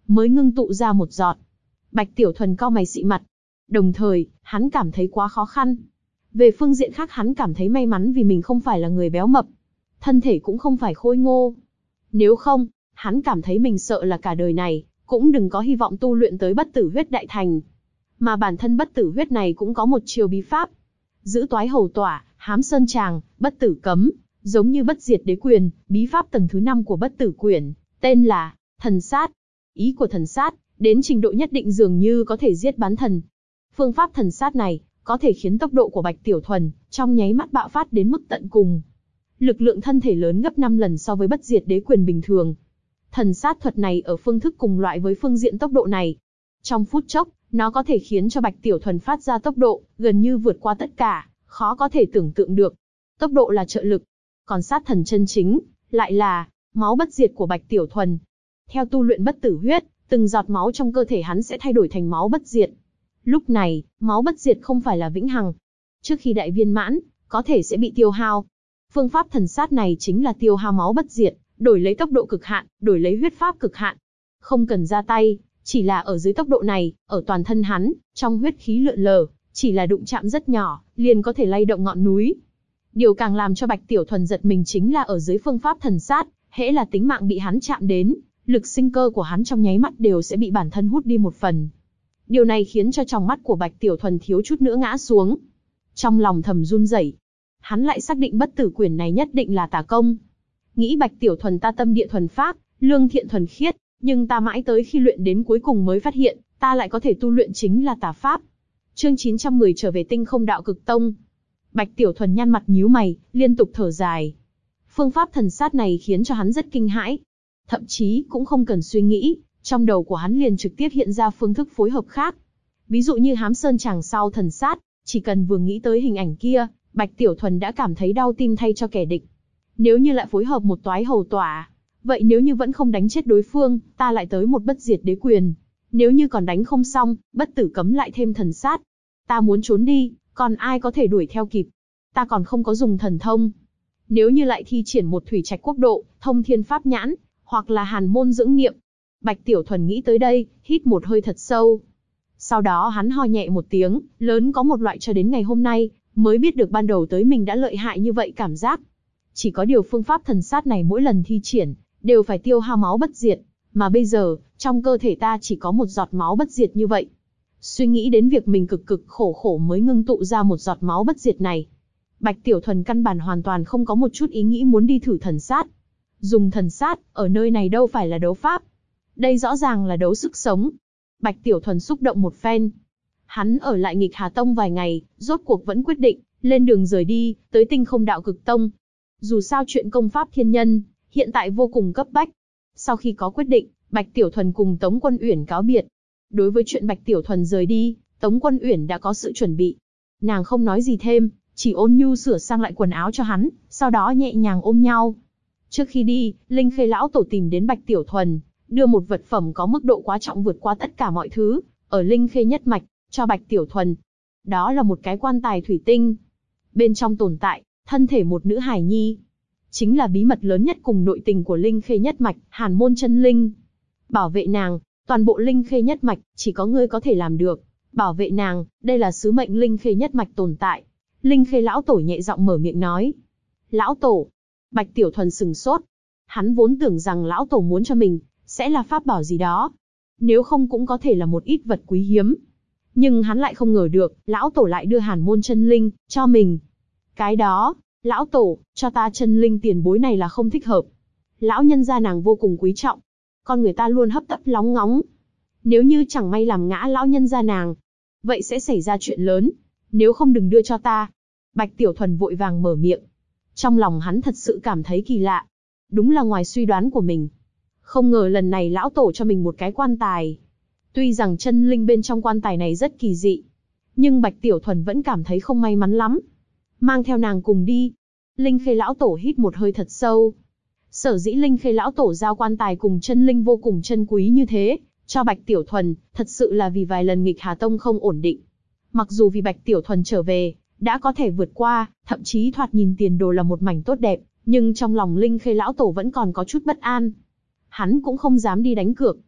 mới ngưng tụ ra một giọt. Bạch Tiểu Thuần cau mày xị mặt. Đồng thời, hắn cảm thấy quá khó khăn. Về phương diện khác hắn cảm thấy may mắn vì mình không phải là người béo mập. Thân thể cũng không phải khôi ngô. Nếu không, hắn cảm thấy mình sợ là cả đời này, cũng đừng có hy vọng tu luyện tới bất tử huyết đại thành. Mà bản thân bất tử huyết này cũng có một chiều bí pháp. Giữ toái hầu tỏa, hám sơn tràng, bất tử cấm, giống như bất diệt đế quyền, bí pháp tầng thứ 5 của bất tử quyển, tên là thần sát. Ý của thần sát, đến trình độ nhất định dường như có thể giết bán thần. Phương pháp thần sát này, có thể khiến tốc độ của Bạch Tiểu Thuần, trong nháy mắt bạo phát đến mức tận cùng. Lực lượng thân thể lớn gấp 5 lần so với bất diệt đế quyền bình thường. Thần sát thuật này ở phương thức cùng loại với phương diện tốc độ này. Trong phút chốc, nó có thể khiến cho Bạch Tiểu Thuần phát ra tốc độ, gần như vượt qua tất cả, khó có thể tưởng tượng được. Tốc độ là trợ lực, còn sát thần chân chính, lại là máu bất diệt của Bạch Tiểu Thuần. Theo tu luyện bất tử huyết, từng giọt máu trong cơ thể hắn sẽ thay đổi thành máu bất diệt. Lúc này, máu bất diệt không phải là vĩnh hằng. Trước khi đại viên mãn, có thể sẽ bị tiêu hao. Phương pháp thần sát này chính là tiêu hao máu bất diệt, đổi lấy tốc độ cực hạn, đổi lấy huyết pháp cực hạn. Không cần ra tay, chỉ là ở dưới tốc độ này, ở toàn thân hắn, trong huyết khí lượn lờ, chỉ là đụng chạm rất nhỏ, liền có thể lay động ngọn núi. Điều càng làm cho Bạch Tiểu Thuần giật mình chính là ở dưới phương pháp thần sát, hễ là tính mạng bị hắn chạm đến, lực sinh cơ của hắn trong nháy mắt đều sẽ bị bản thân hút đi một phần. Điều này khiến cho tròng mắt của Bạch Tiểu Thuần thiếu chút nữa ngã xuống. Trong lòng thầm run rẩy, hắn lại xác định bất tử quyển này nhất định là tà công. Nghĩ Bạch Tiểu Thuần ta tâm địa thuần phác, lương thiện thuần khiết, nhưng ta mãi tới khi luyện đến cuối cùng mới phát hiện, ta lại có thể tu luyện chính là tà pháp. Chương 910 trở về Tinh Không Đạo Cực Tông. Bạch Tiểu Thuần nhăn mặt nhíu mày, liên tục thở dài. Phương pháp thần sát này khiến cho hắn rất kinh hãi. Thậm chí cũng không cần suy nghĩ, trong đầu của hắn liền trực tiếp hiện ra phương thức phối hợp khác. Ví dụ như hám sơn tràng sau thần sát, chỉ cần vừa nghĩ tới hình ảnh kia, Bạch Tiểu Thuần đã cảm thấy đau tim thay cho kẻ địch. Nếu như lại phối hợp một toái hầu tỏa, vậy nếu như vẫn không đánh chết đối phương, ta lại tới một bất diệt đế quyền. Nếu như còn đánh không xong, bất tử cấm lại thêm thần sát. Ta muốn trốn đi, còn ai có thể đuổi theo kịp? Ta còn không có dùng thần thông. Nếu như lại thi triển một thủy trạch quốc độ, thông thiên pháp nhãn, hoặc là hàn môn dưỡng niệm. Bạch Tiểu Thuần nghĩ tới đây, hít một hơi thật sâu. Sau đó hắn ho nhẹ một tiếng, lớn có một loại cho đến ngày hôm nay, mới biết được ban đầu tới mình đã lợi hại như vậy cảm giác. Chỉ có điều phương pháp thần sát này mỗi lần thi triển, đều phải tiêu hao máu bất diệt, mà bây giờ, trong cơ thể ta chỉ có một giọt máu bất diệt như vậy. Suy nghĩ đến việc mình cực cực khổ khổ mới ngưng tụ ra một giọt máu bất diệt này, Bạch Tiểu Thuần căn bản hoàn toàn không có một chút ý nghĩ muốn đi thử thần sát. Dùng thần sát, ở nơi này đâu phải là đấu pháp. Đây rõ ràng là đấu sức sống. Bạch Tiểu Thuần xúc động một phen. Hắn ở lại Nghịch Hà Tông vài ngày, rốt cuộc vẫn quyết định, lên đường rời đi, tới Tinh Không Đạo Cực Tông. Dù sao chuyện công pháp thiên nhân, hiện tại vô cùng cấp bách. Sau khi có quyết định, Bạch Tiểu Thuần cùng Tống Quân Uyển cáo biệt. Đối với chuyện Bạch Tiểu Thuần rời đi, Tống Quân Uyển đã có sự chuẩn bị. Nàng không nói gì thêm, chỉ ôn nhu sửa sang lại quần áo cho hắn, sau đó nhẹ nhàng ôm nhau. Trước khi đi, Linh Khê lão tổ tìm đến Bạch Tiểu Thuần, đưa một vật phẩm có mức độ quá trọng vượt qua tất cả mọi thứ, ở Linh Khê nhất mạch, cho Bạch Tiểu Thuần. Đó là một cái quan tài thủy tinh. Bên trong tồn tại, thân thể một nữ hài nhi. Chính là bí mật lớn nhất cùng nội tình của Linh Khê nhất mạch, Hàn Môn Chân Linh. Bảo vệ nàng, toàn bộ Linh Khê nhất mạch, chỉ có ngươi có thể làm được. Bảo vệ nàng, đây là sứ mệnh Linh Khê nhất mạch tồn tại. Linh Khê lão tổ nhẹ giọng mở miệng nói. Lão tổ. Bạch Tiểu Thuần sừng sốt. Hắn vốn tưởng rằng lão tổ muốn cho mình, sẽ là pháp bảo gì đó. Nếu không cũng có thể là một ít vật quý hiếm. Nhưng hắn lại không ngờ được, lão tổ lại đưa Hàn Môn Chân Linh, cho mình. Cái đó, lão tổ, cho ta chân linh tiền bối này là không thích hợp. Lão nhân gia nàng vô cùng quý trọng. Con người ta luôn hấp tấp lóng ngóng. Nếu như chẳng may làm ngã lão nhân gia nàng, vậy sẽ xảy ra chuyện lớn. Nếu không đừng đưa cho ta. Bạch Tiểu Thuần vội vàng mở miệng. Trong lòng hắn thật sự cảm thấy kỳ lạ. Đúng là ngoài suy đoán của mình. Không ngờ lần này lão tổ cho mình một cái quan tài. Tuy rằng chân linh bên trong quan tài này rất kỳ dị, nhưng Bạch Tiểu Thuần vẫn cảm thấy không may mắn lắm. Mang theo nàng cùng đi. Linh Khê lão tổ hít một hơi thật sâu. Sở dĩ Linh Khê lão tổ giao quan tài cùng chân linh vô cùng chân quý như thế, cho Bạch Tiểu Thuần, thật sự là vì vài lần Nghịch Hà Tông không ổn định. Mặc dù vì Bạch Tiểu Thuần trở về, đã có thể vượt qua, thậm chí thoạt nhìn tiền đồ là một mảnh tốt đẹp, nhưng trong lòng Linh Khê lão tổ vẫn còn có chút bất an. Hắn cũng không dám đi đánh cược.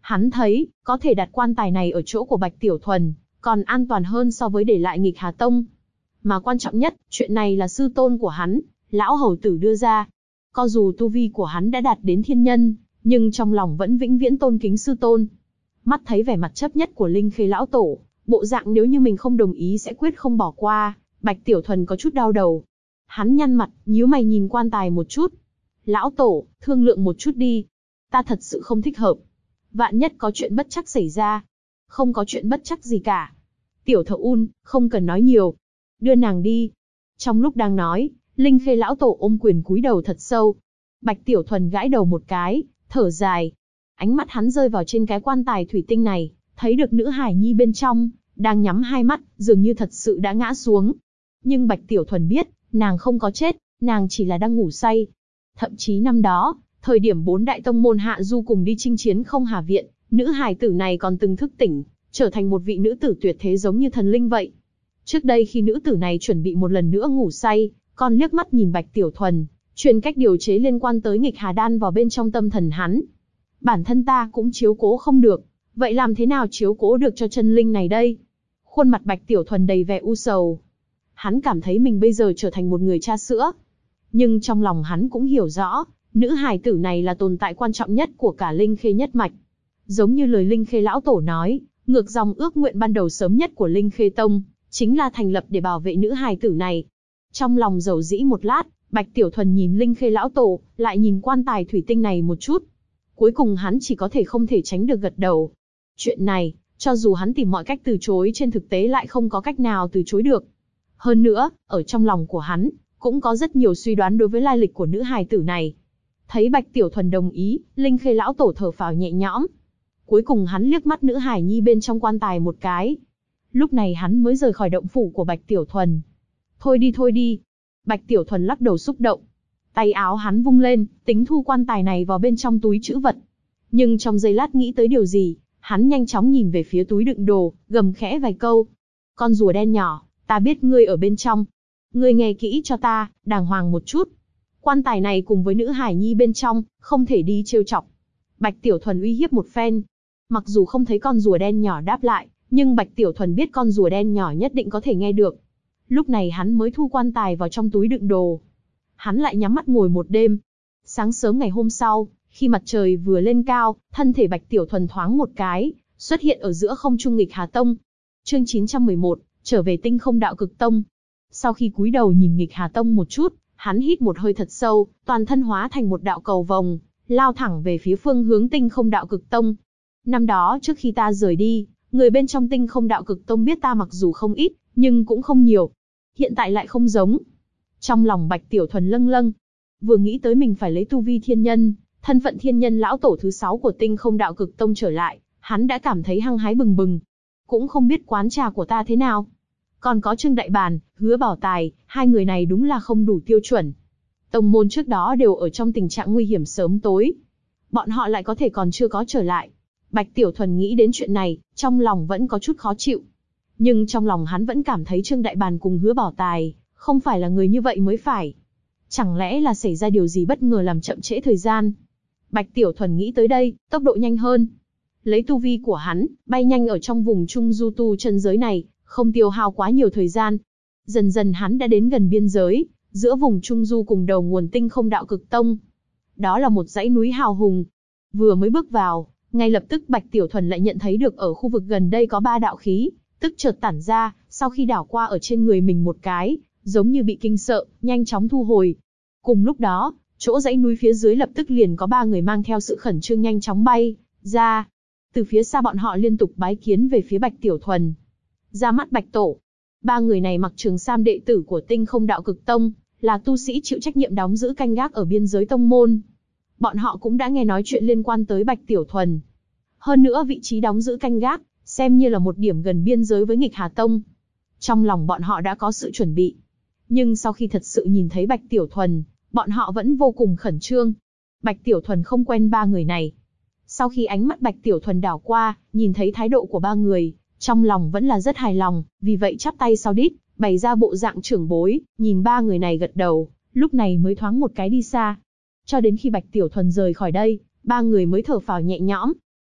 Hắn thấy, có thể đặt quan tài này ở chỗ của Bạch Tiểu Thuần, còn an toàn hơn so với để lại Nghịch Hà Tông. Mà quan trọng nhất, chuyện này là sư tôn của hắn, lão hầu tử đưa ra. Cho dù tu vi của hắn đã đạt đến thiên nhân, nhưng trong lòng vẫn vĩnh viễn tôn kính sư tôn. Mắt thấy vẻ mặt chấp nhất của Linh Khê lão tổ, bộ dạng nếu như mình không đồng ý sẽ quyết không bỏ qua, Bạch Tiểu Thuần có chút đau đầu. Hắn nhăn mặt, nhíu mày nhìn quan tài một chút. Lão tổ, thương lượng một chút đi. Ta thật sự không thích hợp. Vạn nhất có chuyện bất trắc xảy ra. Không có chuyện bất trắc gì cả. Tiểu Thợ Un, không cần nói nhiều. Đưa nàng đi. Trong lúc đang nói, Linh Khê lão tổ ôm quyền cúi đầu thật sâu. Bạch Tiểu Thuần gãi đầu một cái, thở dài. Ánh mắt hắn rơi vào trên cái quan tài thủy tinh này, thấy được nữ hài nhi bên trong, đang nhắm hai mắt, dường như thật sự đã ngã xuống. Nhưng Bạch Tiểu Thuần biết, nàng không có chết, nàng chỉ là đang ngủ say. Thậm chí năm đó, thời điểm 4 đại tông môn hạ du cùng đi chinh chiến Không Hà Viện, nữ hài tử này còn từng thức tỉnh, trở thành một vị nữ tử tuyệt thế giống như thần linh vậy. Trước đây khi nữ tử này chuẩn bị một lần nữa ngủ say, còn liếc mắt nhìn Bạch Tiểu Thuần, truyền cách điều chế liên quan tới Nghịch Hà Đan vào bên trong tâm thần hắn. Bản thân ta cũng chiếu cố không được, vậy làm thế nào chiếu cố được cho chân linh này đây? Khuôn mặt Bạch Tiểu Thuần đầy vẻ u sầu. Hắn cảm thấy mình bây giờ trở thành một người cha sữa. Nhưng trong lòng hắn cũng hiểu rõ, nữ hài tử này là tồn tại quan trọng nhất của cả Linh Khê nhất mạch. Giống như lời Linh Khê lão tổ nói, ngược dòng ước nguyện ban đầu sớm nhất của Linh Khê Tông, chính là thành lập để bảo vệ nữ hài tử này. Trong lòng dầu dĩ một lát, Bạch Tiểu Thuần nhìn Linh Khê lão tổ, lại nhìn quan tài thủy tinh này một chút. Cuối cùng hắn chỉ có thể không thể tránh được gật đầu. Chuyện này, cho dù hắn tìm mọi cách từ chối trên thực tế lại không có cách nào từ chối được. Hơn nữa, ở trong lòng của hắn, cũng có rất nhiều suy đoán đối với lai lịch của nữ hài tử này. Thấy Bạch Tiểu Thuần đồng ý, Linh Khê lão tổ thở phào nhẹ nhõm. Cuối cùng hắn liếc mắt nữ hài nhi bên trong quan tài một cái. Lúc này hắn mới rời khỏi động phủ của Bạch Tiểu Thuần. Thôi đi. Bạch Tiểu Thuần lắc đầu xúc động. Tay áo hắn vung lên, tính thu quan tài này vào bên trong túi trữ vật. Nhưng trong giây lát nghĩ tới điều gì, hắn nhanh chóng nhìn về phía túi đựng đồ, gầm khẽ vài câu. Con rùa đen nhỏ, ta biết ngươi ở bên trong. Ngươi nghe kỹ cho ta, đàng hoàng một chút. Quan tài này cùng với nữ hải nhi bên trong, không thể đi trêu chọc. Bạch Tiểu Thuần uy hiếp một phen. Mặc dù không thấy con rùa đen nhỏ đáp lại, nhưng Bạch Tiểu Thuần biết con rùa đen nhỏ nhất định có thể nghe được. Lúc này hắn mới thu quan tài vào trong túi đựng đồ. Hắn lại nhắm mắt ngồi một đêm. Sáng sớm ngày hôm sau, khi mặt trời vừa lên cao, thân thể Bạch Tiểu Thuần thoáng một cái, xuất hiện ở giữa không trung Nghịch Hà Tông. Chương 911, trở về Tinh Không Đạo Cực Tông. Sau khi cúi đầu nhìn Nghịch Hà Tông một chút, hắn hít một hơi thật sâu, toàn thân hóa thành một đạo cầu vồng, lao thẳng về phía phương hướng Tinh Không Đạo Cực Tông. Năm đó trước khi ta rời đi, người bên trong Tinh Không Đạo Cực Tông biết ta mặc dù không ít, nhưng cũng không nhiều. Hiện tại lại không giống. Trong lòng Bạch Tiểu Thuần lâng lâng, vừa nghĩ tới mình phải lấy tu vi thiên nhân, thân phận thiên nhân lão tổ thứ 6 của Tinh Không Đạo Cực Tông trở lại, hắn đã cảm thấy hăng hái bừng bừng. Cũng không biết quán trà của ta thế nào. Còn có Trương Đại Bàn, Hứa Bảo Tài, hai người này đúng là không đủ tiêu chuẩn. Tông môn trước đó đều ở trong tình trạng nguy hiểm sớm tối. Bọn họ lại có thể còn chưa có trở lại. Bạch Tiểu Thuần nghĩ đến chuyện này, trong lòng vẫn có chút khó chịu. Nhưng trong lòng hắn vẫn cảm thấy Trương Đại Bàn cùng Hứa Bảo Tài, không phải là người như vậy mới phải. Chẳng lẽ là xảy ra điều gì bất ngờ làm chậm trễ thời gian? Bạch Tiểu Thuần nghĩ tới đây, tốc độ nhanh hơn. Lấy tu vi của hắn, bay nhanh ở trong vùng trung du tu chân giới này, không tiêu hao quá nhiều thời gian. Dần dần hắn đã đến gần biên giới, giữa vùng trung du cùng đầu nguồn Tinh Không Đạo Cực Tông. Đó là một dãy núi hào hùng. Vừa mới bước vào, ngay lập tức Bạch Tiểu Thuần lại nhận thấy được ở khu vực gần đây có 3 đạo khí, tức chợt tản ra, sau khi đảo qua ở trên người mình một cái, giống như bị kinh sợ, nhanh chóng thu hồi. Cùng lúc đó, chỗ dãy núi phía dưới lập tức liền có 3 người mang theo sự khẩn trương nhanh chóng bay ra. Từ phía xa bọn họ liên tục bái kiến về phía Bạch Tiểu Thuần. Ra mắt Bạch Tổ. 3 người này mặc trường sam đệ tử của Tinh Không Đạo Cực Tông, là tu sĩ chịu trách nhiệm đóng giữ canh gác ở biên giới tông môn. Bọn họ cũng đã nghe nói chuyện liên quan tới Bạch Tiểu Thuần. Hơn nữa vị trí đóng giữ canh gác, xem như là một điểm gần biên giới với Nghịch Hà Tông. Trong lòng bọn họ đã có sự chuẩn bị. Nhưng sau khi thật sự nhìn thấy Bạch Tiểu Thuần, bọn họ vẫn vô cùng khẩn trương. Bạch Tiểu Thuần không quen 3 người này. Sau khi ánh mắt Bạch Tiểu Thuần đảo qua, nhìn thấy thái độ của 3 người, trong lòng vẫn là rất hài lòng, vì vậy chắp tay sau đít, bày ra bộ dạng trưởng bối, nhìn 3 người này gật đầu, lúc này mới thoáng một cái đi xa. Cho đến khi Bạch Tiểu Thuần rời khỏi đây, 3 người mới thở phào nhẹ nhõm.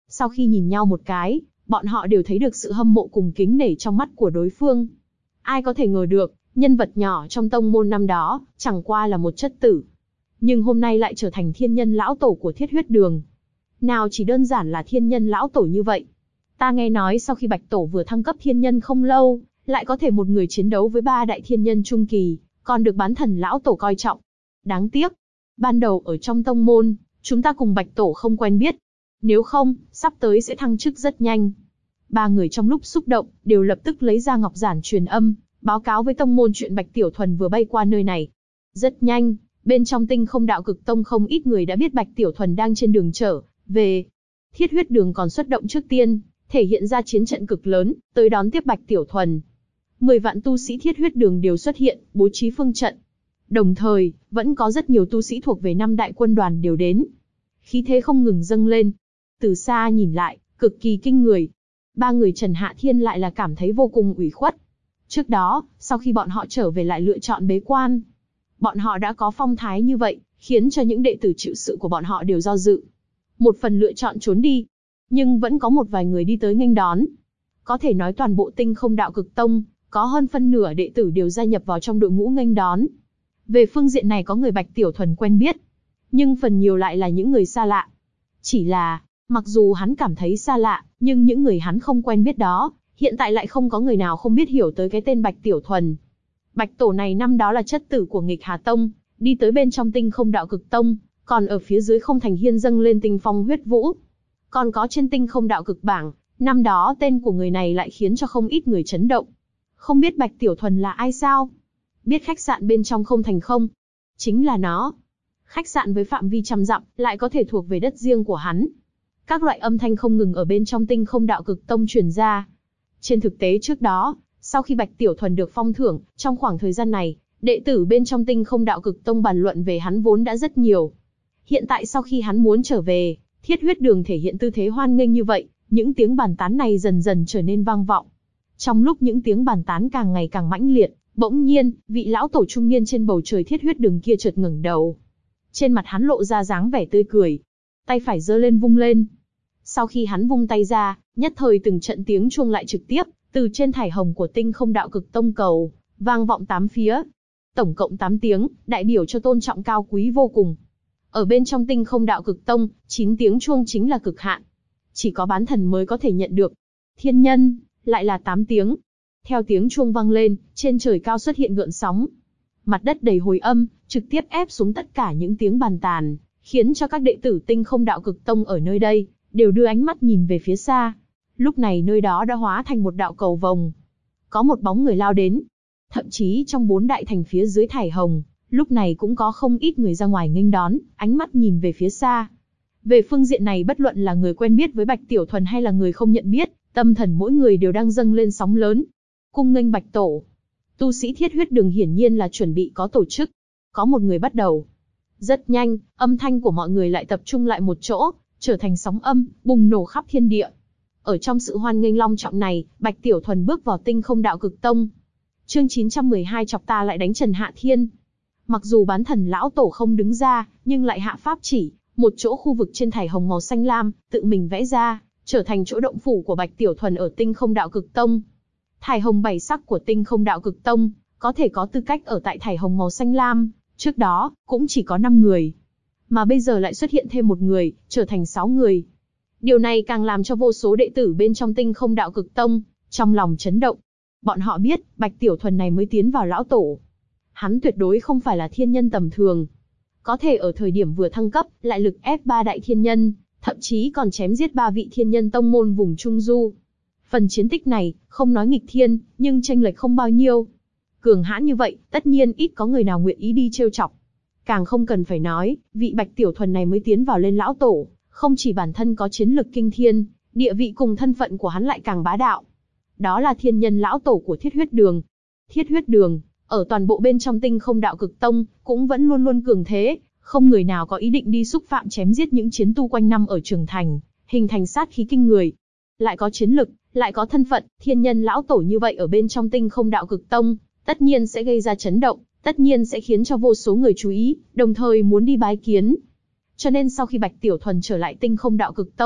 Sau khi nhìn nhau một cái, bọn họ đều thấy được sự hâm mộ cùng kính nể trong mắt của đối phương. Ai có thể ngờ được, nhân vật nhỏ trong tông môn năm đó, chẳng qua là một chất tử. Nhưng hôm nay lại trở thành thiên nhân lão tổ của Thiết Huyết Đường. Nào chỉ đơn giản là thiên nhân lão tổ như vậy. Ta nghe nói sau khi Bạch Tổ vừa thăng cấp thiên nhân không lâu, lại có thể một người chiến đấu với 3 đại thiên nhân trung kỳ, còn được bán thần lão tổ coi trọng. Đáng tiếc, ban đầu ở trong tông môn, chúng ta cùng Bạch Tổ không quen biết. Nếu không, sắp tới sẽ thăng chức rất nhanh. 3 người trong lúc xúc động, đều lập tức lấy ra ngọc giản truyền âm, báo cáo với tông môn chuyện Bạch Tiểu Thuần vừa bay qua nơi này. Rất nhanh, bên trong Tinh Không Đạo Cực Tông không ít người đã biết Bạch Tiểu Thuần đang trên đường trở về. Thiết Huyết Đường còn xuất động trước tiên, thể hiện ra chiến trận cực lớn, tới đón tiếp Bạch Tiểu Thuần. 10 vạn tu sĩ Thiết Huyết Đường đều xuất hiện, bố trí phương trận. Đồng thời, vẫn có rất nhiều tu sĩ thuộc về 5 đại quân đoàn đều đến. Khí thế không ngừng dâng lên. Từ xa nhìn lại, cực kỳ kinh người. 3 người Trần Hạ Thiên lại là cảm thấy vô cùng ủy khuất. Trước đó, sau khi bọn họ trở về lại lựa chọn bế quan. Bọn họ đã có phong thái như vậy, khiến cho những đệ tử chịu sự của bọn họ đều do dự. Một phần lựa chọn trốn đi. Nhưng vẫn có một vài người đi tới nghênh đón. Có thể nói toàn bộ Tinh Không Đạo Cực Tông, có hơn phân nửa đệ tử đều gia nhập vào trong đội ngũ nghênh đón. Về phương diện này có người Bạch Tiểu Thuần quen biết, nhưng phần nhiều lại là những người xa lạ. Chỉ là, mặc dù hắn cảm thấy xa lạ, nhưng những người hắn không quen biết đó, hiện tại lại không có người nào không biết hiểu tới cái tên Bạch Tiểu Thuần. Bạch Tổ này năm đó là chất tử của Nghịch Hà Tông, đi tới bên trong Tinh Không Đạo Cực Tông, còn ở phía dưới Không Thành Hiên dâng lên Tinh Phong Huyết Vũ. Còn có trên Tinh Không Đạo Cực bảng, năm đó tên của người này lại khiến cho không ít người chấn động. Không biết Bạch Tiểu Thuần là ai sao? Biết khách sạn bên trong Không Thành không? Chính là nó. Khách sạn với phạm vi trăm dặm, lại có thể thuộc về đất riêng của hắn. Các loại âm thanh không ngừng ở bên trong Tinh Không Đạo Cực Tông truyền ra. Trên thực tế trước đó, sau khi Bạch Tiểu Thuần được phong thưởng, trong khoảng thời gian này, đệ tử bên trong Tinh Không Đạo Cực Tông bàn luận về hắn vốn đã rất nhiều. Hiện tại sau khi hắn muốn trở về, Thiết Huyết Đường thể hiện tư thế hoan nghênh như vậy, những tiếng bàn tán này dần dần trở nên vang vọng. Trong lúc những tiếng bàn tán càng ngày càng mãnh liệt, bỗng nhiên, vị lão tổ trung niên trên bầu trời Thiết Huyết Đường kia chợt ngẩng đầu. Trên mặt hắn lộ ra dáng vẻ tươi cười, tay phải giơ lên vung lên. Sau khi hắn vung tay ra, nhất thời từng trận tiếng chuông lại trực tiếp từ trên thải hồng của Tinh Không Đạo Cực Tông cầu vang vọng 8 phía. Tổng cộng 8 tiếng, đại biểu cho tôn trọng cao quý vô cùng. Ở bên trong Tinh Không Đạo Cực Tông, 9 tiếng chuông chính là cực hạn. Chỉ có bán thần mới có thể nhận được. Thiên nhân, lại là 8 tiếng. Theo tiếng chuông vang lên, trên trời cao xuất hiện gợn sóng. Mặt đất đầy hồi âm, trực tiếp ép xuống tất cả những tiếng bàn tàn, khiến cho các đệ tử Tinh Không Đạo Cực Tông ở nơi đây, đều đưa ánh mắt nhìn về phía xa. Lúc này nơi đó đã hóa thành một đạo cầu vồng. Có một bóng người lao đến. Thậm chí trong 4 đại thành phía dưới thải hồng, lúc này cũng có không ít người ra ngoài nghênh đón, ánh mắt nhìn về phía xa. Về phương diện này bất luận là người quen biết với Bạch Tiểu Thuần hay là người không nhận biết, tâm thần mỗi người đều đang dâng lên sóng lớn. Cung nghênh Bạch Tổ. Tu sĩ Thiết Huyết Đường hiển nhiên là chuẩn bị có tổ chức. Có một người bắt đầu. Rất nhanh, âm thanh của mọi người lại tập trung lại một chỗ, trở thành sóng âm, bùng nổ khắp thiên địa. Ở trong sự hoan nghênh long trọng này, Bạch Tiểu Thuần bước vào Tinh Không Đạo Cực Tông. Chương 912 chọc ta lại đánh Trần Hạ Thiên. Mặc dù bán thần lão tổ không đứng ra, nhưng lại hạ pháp chỉ, một chỗ khu vực trên thải hồng màu xanh lam, tự mình vẽ ra, trở thành chỗ động phủ của Bạch Tiểu Thuần ở Tinh Không Đạo Cực Tông. Thải hồng 7 sắc của Tinh Không Đạo Cực Tông, có thể có tư cách ở tại thải hồng màu xanh lam, trước đó, cũng chỉ có 5 người. Mà bây giờ lại xuất hiện thêm một người, trở thành 6 người. Điều này càng làm cho vô số đệ tử bên trong Tinh Không Đạo Cực Tông, trong lòng chấn động. Bọn họ biết, Bạch Tiểu Thuần này mới tiến vào lão tổ. Hắn tuyệt đối không phải là thiên nhân tầm thường. Có thể ở thời điểm vừa thăng cấp, lại lực ép 3 đại thiên nhân, thậm chí còn chém giết 3 vị thiên nhân tông môn vùng Trung Du. Phần chiến tích này, không nói nghịch thiên, nhưng chênh lệch không bao nhiêu. Cường hãn như vậy, tất nhiên ít có người nào nguyện ý đi trêu chọc. Càng không cần phải nói, vị Bạch Tiểu Thuần này mới tiến vào lên lão tổ, không chỉ bản thân có chiến lực kinh thiên, địa vị cùng thân phận của hắn lại càng bá đạo. Đó là thiên nhân lão tổ của Thiết Huyết Đường. Thiết Huyết Đường, ở toàn bộ bên trong Tinh Không Đạo Cực Tông, cũng vẫn luôn luôn cường thế, không người nào có ý định đi xúc phạm chém giết những chiến tu quanh năm ở Trường Thành, hình thành sát khí kinh người. Lại có chiến lực, lại có thân phận, thiên nhân lão tổ như vậy ở bên trong Tinh Không Đạo Cực Tông, tất nhiên sẽ gây ra chấn động, tất nhiên sẽ khiến cho vô số người chú ý, đồng thời muốn đi bái kiến. Cho nên sau khi Bạch Tiểu Thuần trở lại Tinh Không Đạo Cực Tông,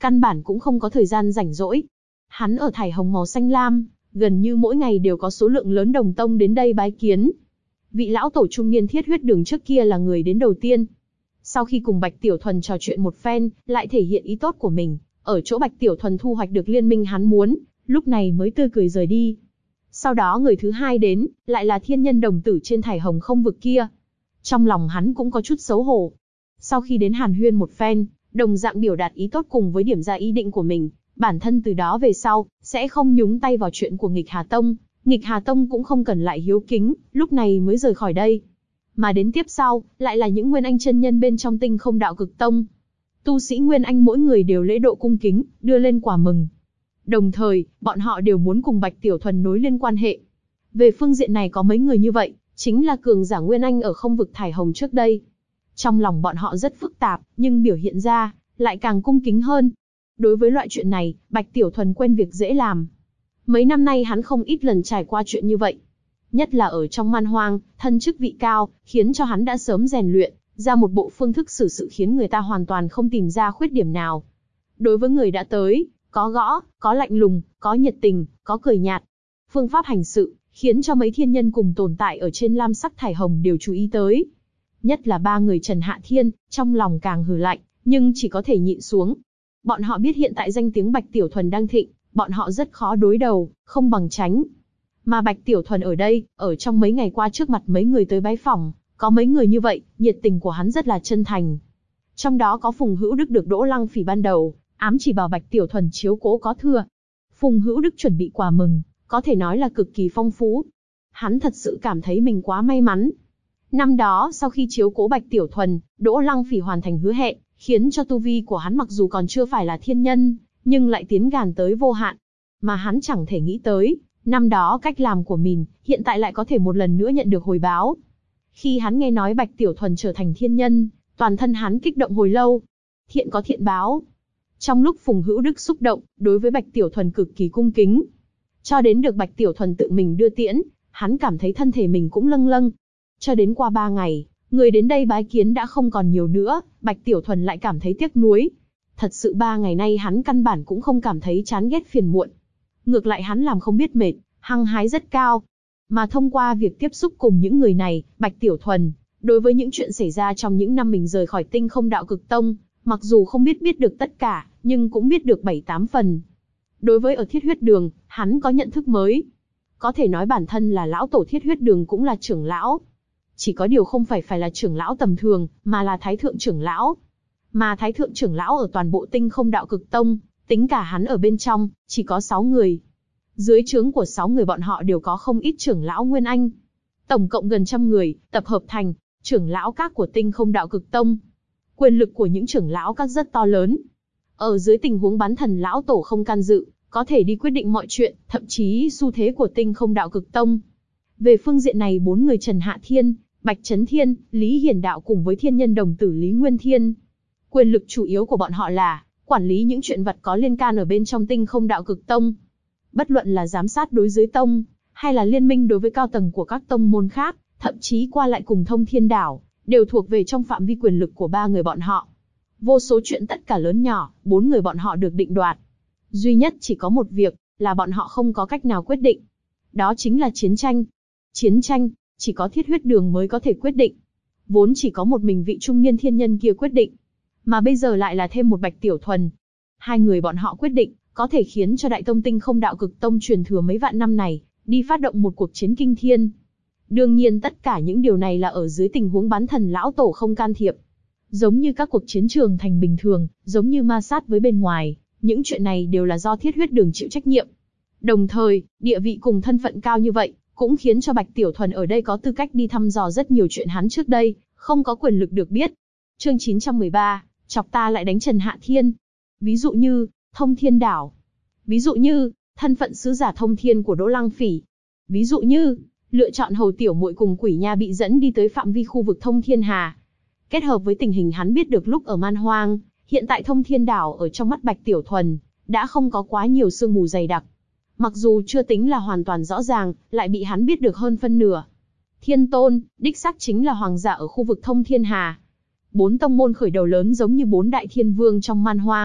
căn bản cũng không có thời gian rảnh rỗi. Hắn ở thải hồng màu xanh lam, gần như mỗi ngày đều có số lượng lớn đồng tông đến đây bái kiến. Vị lão tổ trung niên thiết huyết đường trước kia là người đến đầu tiên. Sau khi cùng Bạch Tiểu Thuần trò chuyện một phen, lại thể hiện ý tốt của mình, ở chỗ Bạch Tiểu Thuần thu hoạch được liên minh hắn muốn, lúc này mới tươi cười rời đi. Sau đó người thứ hai đến, lại là thiên nhân đồng tử trên thải hồng không vực kia. Trong lòng hắn cũng có chút xấu hổ. Sau khi đến hàn huyên một phen, đồng dạng biểu đạt ý tốt cùng với điểm ra ý định của mình, bản thân từ đó về sau, sẽ không nhúng tay vào chuyện của Nghịch Hà Tông. Nghịch Hà Tông cũng không cần lại hiếu kính, lúc này mới rời khỏi đây. Mà đến tiếp sau, lại là những Nguyên Anh chân nhân bên trong Tinh Không Đạo Cực Tông. Tu sĩ Nguyên Anh mỗi người đều lễ độ cung kính, đưa lên quà mừng. Đồng thời, bọn họ đều muốn cùng Bạch Tiểu Thuần nối liên quan hệ. Về phương diện này có mấy người như vậy, chính là cường giả Nguyên Anh ở không vực thải hồng trước đây. Trong lòng bọn họ rất phức tạp, nhưng biểu hiện ra, lại càng cung kính hơn. Đối với loại chuyện này, Bạch Tiểu Thuần quen việc dễ làm. Mấy năm nay hắn không ít lần trải qua chuyện như vậy. Nhất là ở trong man hoang, thân chức vị cao, khiến cho hắn đã sớm rèn luyện ra một bộ phương thức xử sự khiến người ta hoàn toàn không tìm ra khuyết điểm nào. Đối với người đã tới, có gõ, có lạnh lùng, có nhiệt tình, có cười nhạt. Phương pháp hành sự, khiến cho mấy thiên nhân cùng tồn tại ở trên lam sắc thải hồng đều chú ý tới. Nhất là ba người Trần Hạ Thiên, trong lòng càng hừ lạnh, nhưng chỉ có thể nhịn xuống. Bọn họ biết hiện tại danh tiếng Bạch Tiểu Thuần đang thịnh, bọn họ rất khó đối đầu, không bằng tránh. Mà Bạch Tiểu Thuần ở đây, ở trong mấy ngày qua trước mặt mấy người tới bái phỏng, có mấy người như vậy, nhiệt tình của hắn rất là chân thành. Trong đó có Phùng Hữu Đức được Đỗ Lăng Phỉ ban đầu ám chỉ bảo Bạch Tiểu Thuần chiếu cố có thừa. Phùng Hữu Đức chuẩn bị quà mừng, có thể nói là cực kỳ phong phú. Hắn thật sự cảm thấy mình quá may mắn. Năm đó, sau khi chiếu cố Bạch Tiểu Thuần, Đỗ Lăng Phỉ hoàn thành hứa hẹn, khiến cho tu vi của hắn mặc dù còn chưa phải là thiên nhân, nhưng lại tiến gàn tới vô hạn. Mà hắn chẳng thể nghĩ tới, năm đó cách làm của mình, hiện tại lại có thể một lần nữa nhận được hồi báo. Khi hắn nghe nói Bạch Tiểu Thuần trở thành thiên nhân, toàn thân hắn kích động hồi lâu. Thiện có thiện báo. Trong lúc Phùng Hữu Đức xúc động, đối với Bạch Tiểu Thuần cực kỳ cung kính. Cho đến được Bạch Tiểu Thuần tự mình đưa tiễn, hắn cảm thấy thân thể mình cũng lâng lâng. Cho đến qua 3 ngày, người đến đây bái kiến đã không còn nhiều nữa, Bạch Tiểu Thuần lại cảm thấy tiếc nuối. Thật sự 3 ngày nay hắn căn bản cũng không cảm thấy chán ghét phiền muộn. Ngược lại hắn làm không biết mệt, hăng hái rất cao. Mà thông qua việc tiếp xúc cùng những người này, Bạch Tiểu Thuần, đối với những chuyện xảy ra trong những năm mình rời khỏi Tinh Không Đạo Cực Tông, mặc dù không biết được tất cả, nhưng cũng biết được 7-8 phần. Đối với ở Thiết Huyết Đường, hắn có nhận thức mới. Có thể nói bản thân là lão tổ Thiết Huyết Đường cũng là trưởng lão. Chỉ có điều không phải là trưởng lão tầm thường, mà là thái thượng trưởng lão. Mà thái thượng trưởng lão ở toàn bộ Tinh Không Đạo Cực Tông, tính cả hắn ở bên trong, chỉ có 6 người. Dưới trướng của 6 người bọn họ đều có không ít trưởng lão Nguyên Anh. Tổng cộng gần 100 người, tập hợp thành trưởng lão các của Tinh Không Đạo Cực Tông. Quyền lực của những trưởng lão các rất to lớn. Ở dưới tình huống bán thần lão tổ không can dự, có thể đi quyết định mọi chuyện, thậm chí xu thế của Tinh Không Đạo Cực Tông. Về phương diện này 4 người Trần Hạ Thiên, Bạch Chấn Thiên, Lý Hiển Đạo cùng với thiên nhân đồng tử Lý Nguyên Thiên. Quyền lực chủ yếu của bọn họ là quản lý những chuyện vật có liên can ở bên trong Tinh Không Đạo Cực Tông. Bất luận là giám sát đối dưới tông, hay là liên minh đối với cao tầng của các tông môn khác, thậm chí qua lại cùng Thông Thiên Đảo, đều thuộc về trong phạm vi quyền lực của 3 người bọn họ. Vô số chuyện tất cả lớn nhỏ, 4 người bọn họ được định đoạt. Duy nhất chỉ có một việc, là bọn họ không có cách nào quyết định. Đó chính là chiến tranh. Chiến tranh, chỉ có Thiết Huyết Đường mới có thể quyết định. Vốn chỉ có một mình vị trung niên thiên nhân kia quyết định. Mà bây giờ lại là thêm một Bạch Tiểu Thuần. 2 người bọn họ quyết định, có thể khiến cho Đại Tông Tinh Không Đạo Cực Tông truyền thừa mấy vạn năm này, đi phát động một cuộc chiến kinh thiên. Đương nhiên tất cả những điều này là ở dưới tình huống bán thần lão tổ không can thiệp. Giống như các cuộc chiến trường thành bình thường, giống như ma sát với bên ngoài, những chuyện này đều là do Thiết Huyết Đường chịu trách nhiệm. Đồng thời, địa vị cùng thân phận cao như vậy, cũng khiến cho Bạch Tiểu Thuần ở đây có tư cách đi thăm dò rất nhiều chuyện hắn trước đây, không có quyền lực được biết. Chương 913, chọc ta lại đánh Trần Hạ Thiên. Ví dụ như, Thông Thiên Đảo. Ví dụ như, thân phận sứ giả Thông Thiên của Đỗ Lăng Phỉ. Ví dụ như, lựa chọn Hầu Tiểu Muội cùng Quỷ Nha bị dẫn đi tới phạm vi khu vực Thông Thiên Hà. Kết hợp với tình hình hắn biết được lúc ở Man Hoang, hiện tại Thông Thiên Đảo ở trong mắt Bạch Tiểu Thuần, đã không có quá nhiều sương mù dày đặc. Mặc dù chưa tính là hoàn toàn rõ ràng, lại bị hắn biết được hơn phân nửa. Thiên Tôn, đích xác chính là hoàng giả ở khu vực Thông Thiên Hà. 4 tông môn khởi đầu lớn giống như 4 đại thiên vương trong Man Hoang,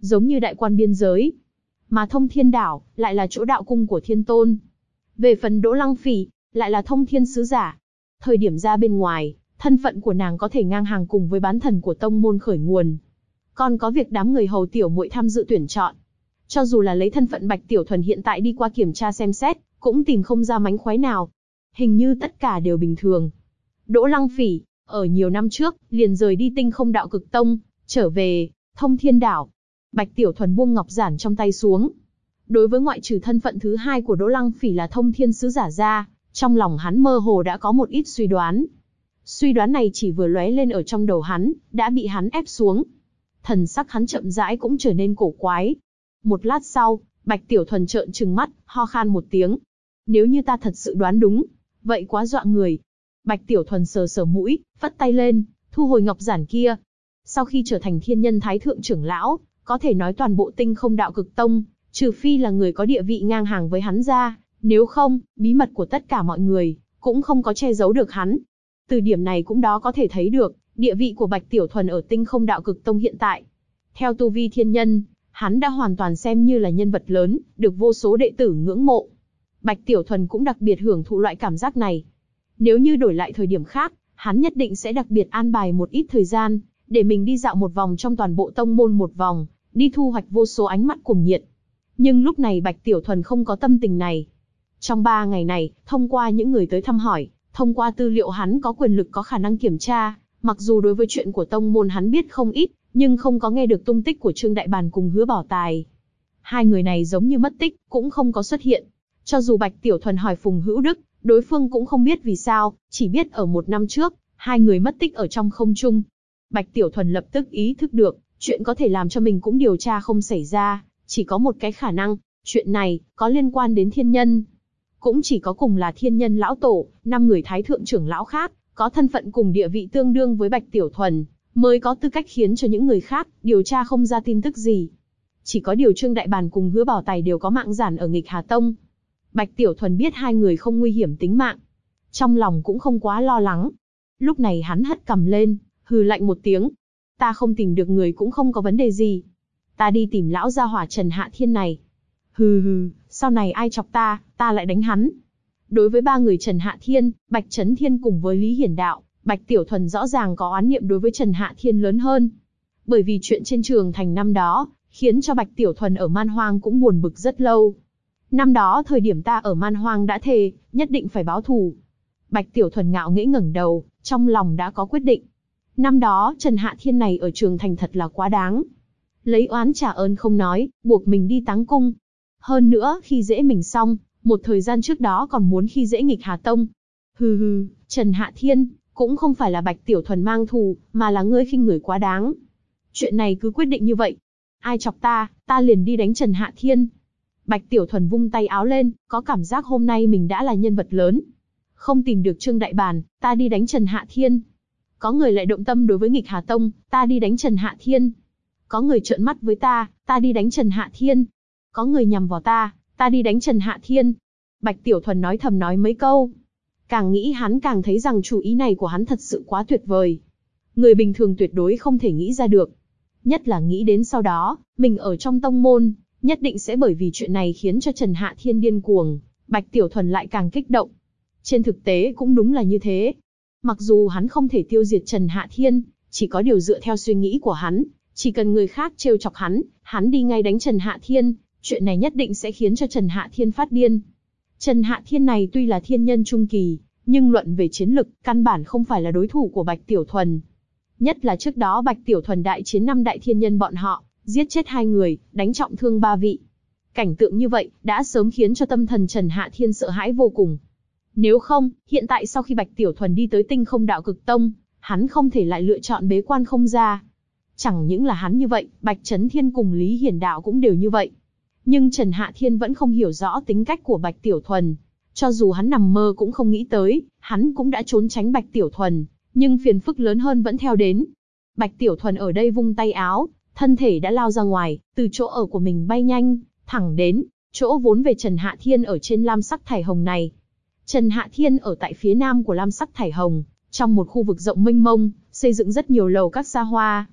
giống như đại quan biên giới. Mà Thông Thiên Đảo lại là chỗ đạo cung của Thiên Tôn. Về phần Đỗ Lăng Phỉ, lại là Thông Thiên sứ giả. Thời điểm ra bên ngoài, thân phận của nàng có thể ngang hàng cùng với bán thần của tông môn khởi nguồn. Còn có việc đám người hầu tiểu muội tham dự tuyển chọn. Cho dù là lấy thân phận Bạch Tiểu Thuần hiện tại đi qua kiểm tra xem xét, cũng tìm không ra mánh khóe nào. Hình như tất cả đều bình thường. Đỗ Lăng Phỉ, ở nhiều năm trước, liền rời đi Tinh Không Đạo Cực Tông, trở về Thông Thiên Đảo. Bạch Tiểu Thuần buông ngọc giản trong tay xuống. Đối với ngoại trừ thân phận thứ hai của Đỗ Lăng Phỉ là Thông Thiên sứ giả ra, trong lòng hắn mơ hồ đã có một ít suy đoán. Suy đoán này chỉ vừa lóe lên ở trong đầu hắn, đã bị hắn ép xuống. Thần sắc hắn chậm rãi cũng trở nên cổ quái. Một lát sau, Bạch Tiểu Thuần trợn trừng mắt, ho khan một tiếng. Nếu như ta thật sự đoán đúng, vậy quá dọa người. Bạch Tiểu Thuần sờ sờ mũi, phất tay lên, thu hồi ngọc giản kia. Sau khi trở thành thiên nhân thái thượng trưởng lão, có thể nói toàn bộ Tinh Không Đạo Cực Tông, trừ phi là người có địa vị ngang hàng với hắn ra, nếu không, bí mật của tất cả mọi người, cũng không có che giấu được hắn. Từ điểm này cũng đó có thể thấy được, địa vị của Bạch Tiểu Thuần ở Tinh Không Đạo Cực Tông hiện tại. Theo tu vi thiên nhân, hắn đã hoàn toàn xem như là nhân vật lớn, được vô số đệ tử ngưỡng mộ. Bạch Tiểu Thuần cũng đặc biệt hưởng thụ loại cảm giác này. Nếu như đổi lại thời điểm khác, hắn nhất định sẽ đặc biệt an bài một ít thời gian, để mình đi dạo một vòng trong toàn bộ tông môn một vòng, đi thu hoạch vô số ánh mắt cuồng nhiệt. Nhưng lúc này Bạch Tiểu Thuần không có tâm tình này. Trong 3 ngày này, thông qua những người tới thăm hỏi, thông qua tư liệu hắn có quyền lực có khả năng kiểm tra, mặc dù đối với chuyện của tông môn hắn biết không ít, nhưng không có nghe được tung tích của Trương Đại Bàn cùng Hứa Bảo Tài. Hai người này giống như mất tích, cũng không có xuất hiện. Cho dù Bạch Tiểu Thuần hỏi Phùng Hữu Đức, đối phương cũng không biết vì sao, chỉ biết ở 1 năm trước, hai người mất tích ở trong không trung. Bạch Tiểu Thuần lập tức ý thức được, chuyện có thể làm cho mình cũng điều tra không xảy ra, chỉ có một cái khả năng, chuyện này có liên quan đến thiên nhân. Cũng chỉ có cùng là thiên nhân lão tổ, 5 người thái thượng trưởng lão khác, có thân phận cùng địa vị tương đương với Bạch Tiểu Thuần, mới có tư cách khiến cho những người khác điều tra không ra tin tức gì. Chỉ có điều Trương Đại Bàn cùng Hứa Bảo Tài đều có mạng giản ở Nghịch Hà Tông. Bạch Tiểu Thuần biết hai người không nguy hiểm tính mạng, trong lòng cũng không quá lo lắng. Lúc này hắn hất cằm lên, hừ lạnh một tiếng. Ta không tìm được người cũng không có vấn đề gì. Ta đi tìm lão gia hỏa Trần Hạ Thiên này. Hừ hừ, sau này ai chọc ta, ta lại đánh hắn. Đối với 3 người Trần Hạ Thiên, Bạch Chấn Thiên cùng với Lý Hiển Đạo, Bạch Tiểu Thuần rõ ràng có oán niệm đối với Trần Hạ Thiên lớn hơn. Bởi vì chuyện trên trường thành năm đó, khiến cho Bạch Tiểu Thuần ở Man Hoang cũng buồn bực rất lâu. Năm đó thời điểm ta ở Man Hoang đã thề, nhất định phải báo thù. Bạch Tiểu Thuần ngạo nghễ ngẩng đầu, trong lòng đã có quyết định. Năm đó Trần Hạ Thiên này ở trường thành thật là quá đáng. Lấy oán trả ơn không nói, buộc mình đi Táng Cung. Hơn nữa khi dễ mình xong, một thời gian trước đó còn muốn khi dễ Nghịch Hà Tông. Hừ hừ, Trần Hạ Thiên, cũng không phải là Bạch Tiểu Thuần mang thù, mà là ngươi khinh người quá đáng. Chuyện này cứ quyết định như vậy. Ai chọc ta, ta liền đi đánh Trần Hạ Thiên. Bạch Tiểu Thuần vung tay áo lên, có cảm giác hôm nay mình đã là nhân vật lớn. Không tìm được Trương Đại Bàn, ta đi đánh Trần Hạ Thiên. Có người lại động tâm đối với Nghịch Hà Tông, ta đi đánh Trần Hạ Thiên. Có người trợn mắt với ta đi đánh Trần Hạ Thiên. Có người nhằm vào ta đi đánh Trần Hạ Thiên. Bạch Tiểu Thuần nói thầm nói mấy câu. Càng nghĩ hắn càng thấy rằng chủ ý này của hắn thật sự quá tuyệt vời. Người bình thường tuyệt đối không thể nghĩ ra được. Nhất là nghĩ đến sau đó, mình ở trong tông môn, nhất định sẽ bởi vì chuyện này khiến cho Trần Hạ Thiên điên cuồng. Bạch Tiểu Thuần lại càng kích động. Trên thực tế cũng đúng là như thế. Mặc dù hắn không thể tiêu diệt Trần Hạ Thiên, chỉ có điều dựa theo suy nghĩ của hắn, chỉ cần người khác trêu chọc hắn đi ngay đánh Trần Hạ Thiên, chuyện này nhất định sẽ khiến cho Trần Hạ Thiên phát điên. Trần Hạ Thiên này tuy là thiên nhân trung kỳ, nhưng luận về chiến lực, căn bản không phải là đối thủ của Bạch Tiểu Thuần. Nhất là trước đó Bạch Tiểu Thuần đại chiến 5 đại thiên nhân bọn họ, giết chết 2 người, đánh trọng thương 3 vị. Cảnh tượng như vậy, đã sớm khiến cho tâm thần Trần Hạ Thiên sợ hãi vô cùng. Nếu không, hiện tại sau khi Bạch Tiểu Thuần đi tới Tinh Không Đạo Cực Tông, hắn không thể lại lựa chọn bế quan không ra. Chẳng những là hắn như vậy, Bạch Chấn Thiên cùng Lý Hiển Đạo cũng đều như vậy. Nhưng Trần Hạ Thiên vẫn không hiểu rõ tính cách của Bạch Tiểu Thuần. Cho dù hắn nằm mơ cũng không nghĩ tới, hắn cũng đã trốn tránh Bạch Tiểu Thuần, nhưng phiền phức lớn hơn vẫn theo đến. Bạch Tiểu Thuần ở đây vung tay áo, thân thể đã lao ra ngoài, từ chỗ ở của mình bay nhanh, thẳng đến chỗ vốn về Trần Hạ Thiên ở trên lam sắc thải hồng này. Trần Hạ Thiên ở tại phía nam của lam sắc thải hồng, trong một khu vực rộng mênh mông, xây dựng rất nhiều lầu các xa hoa.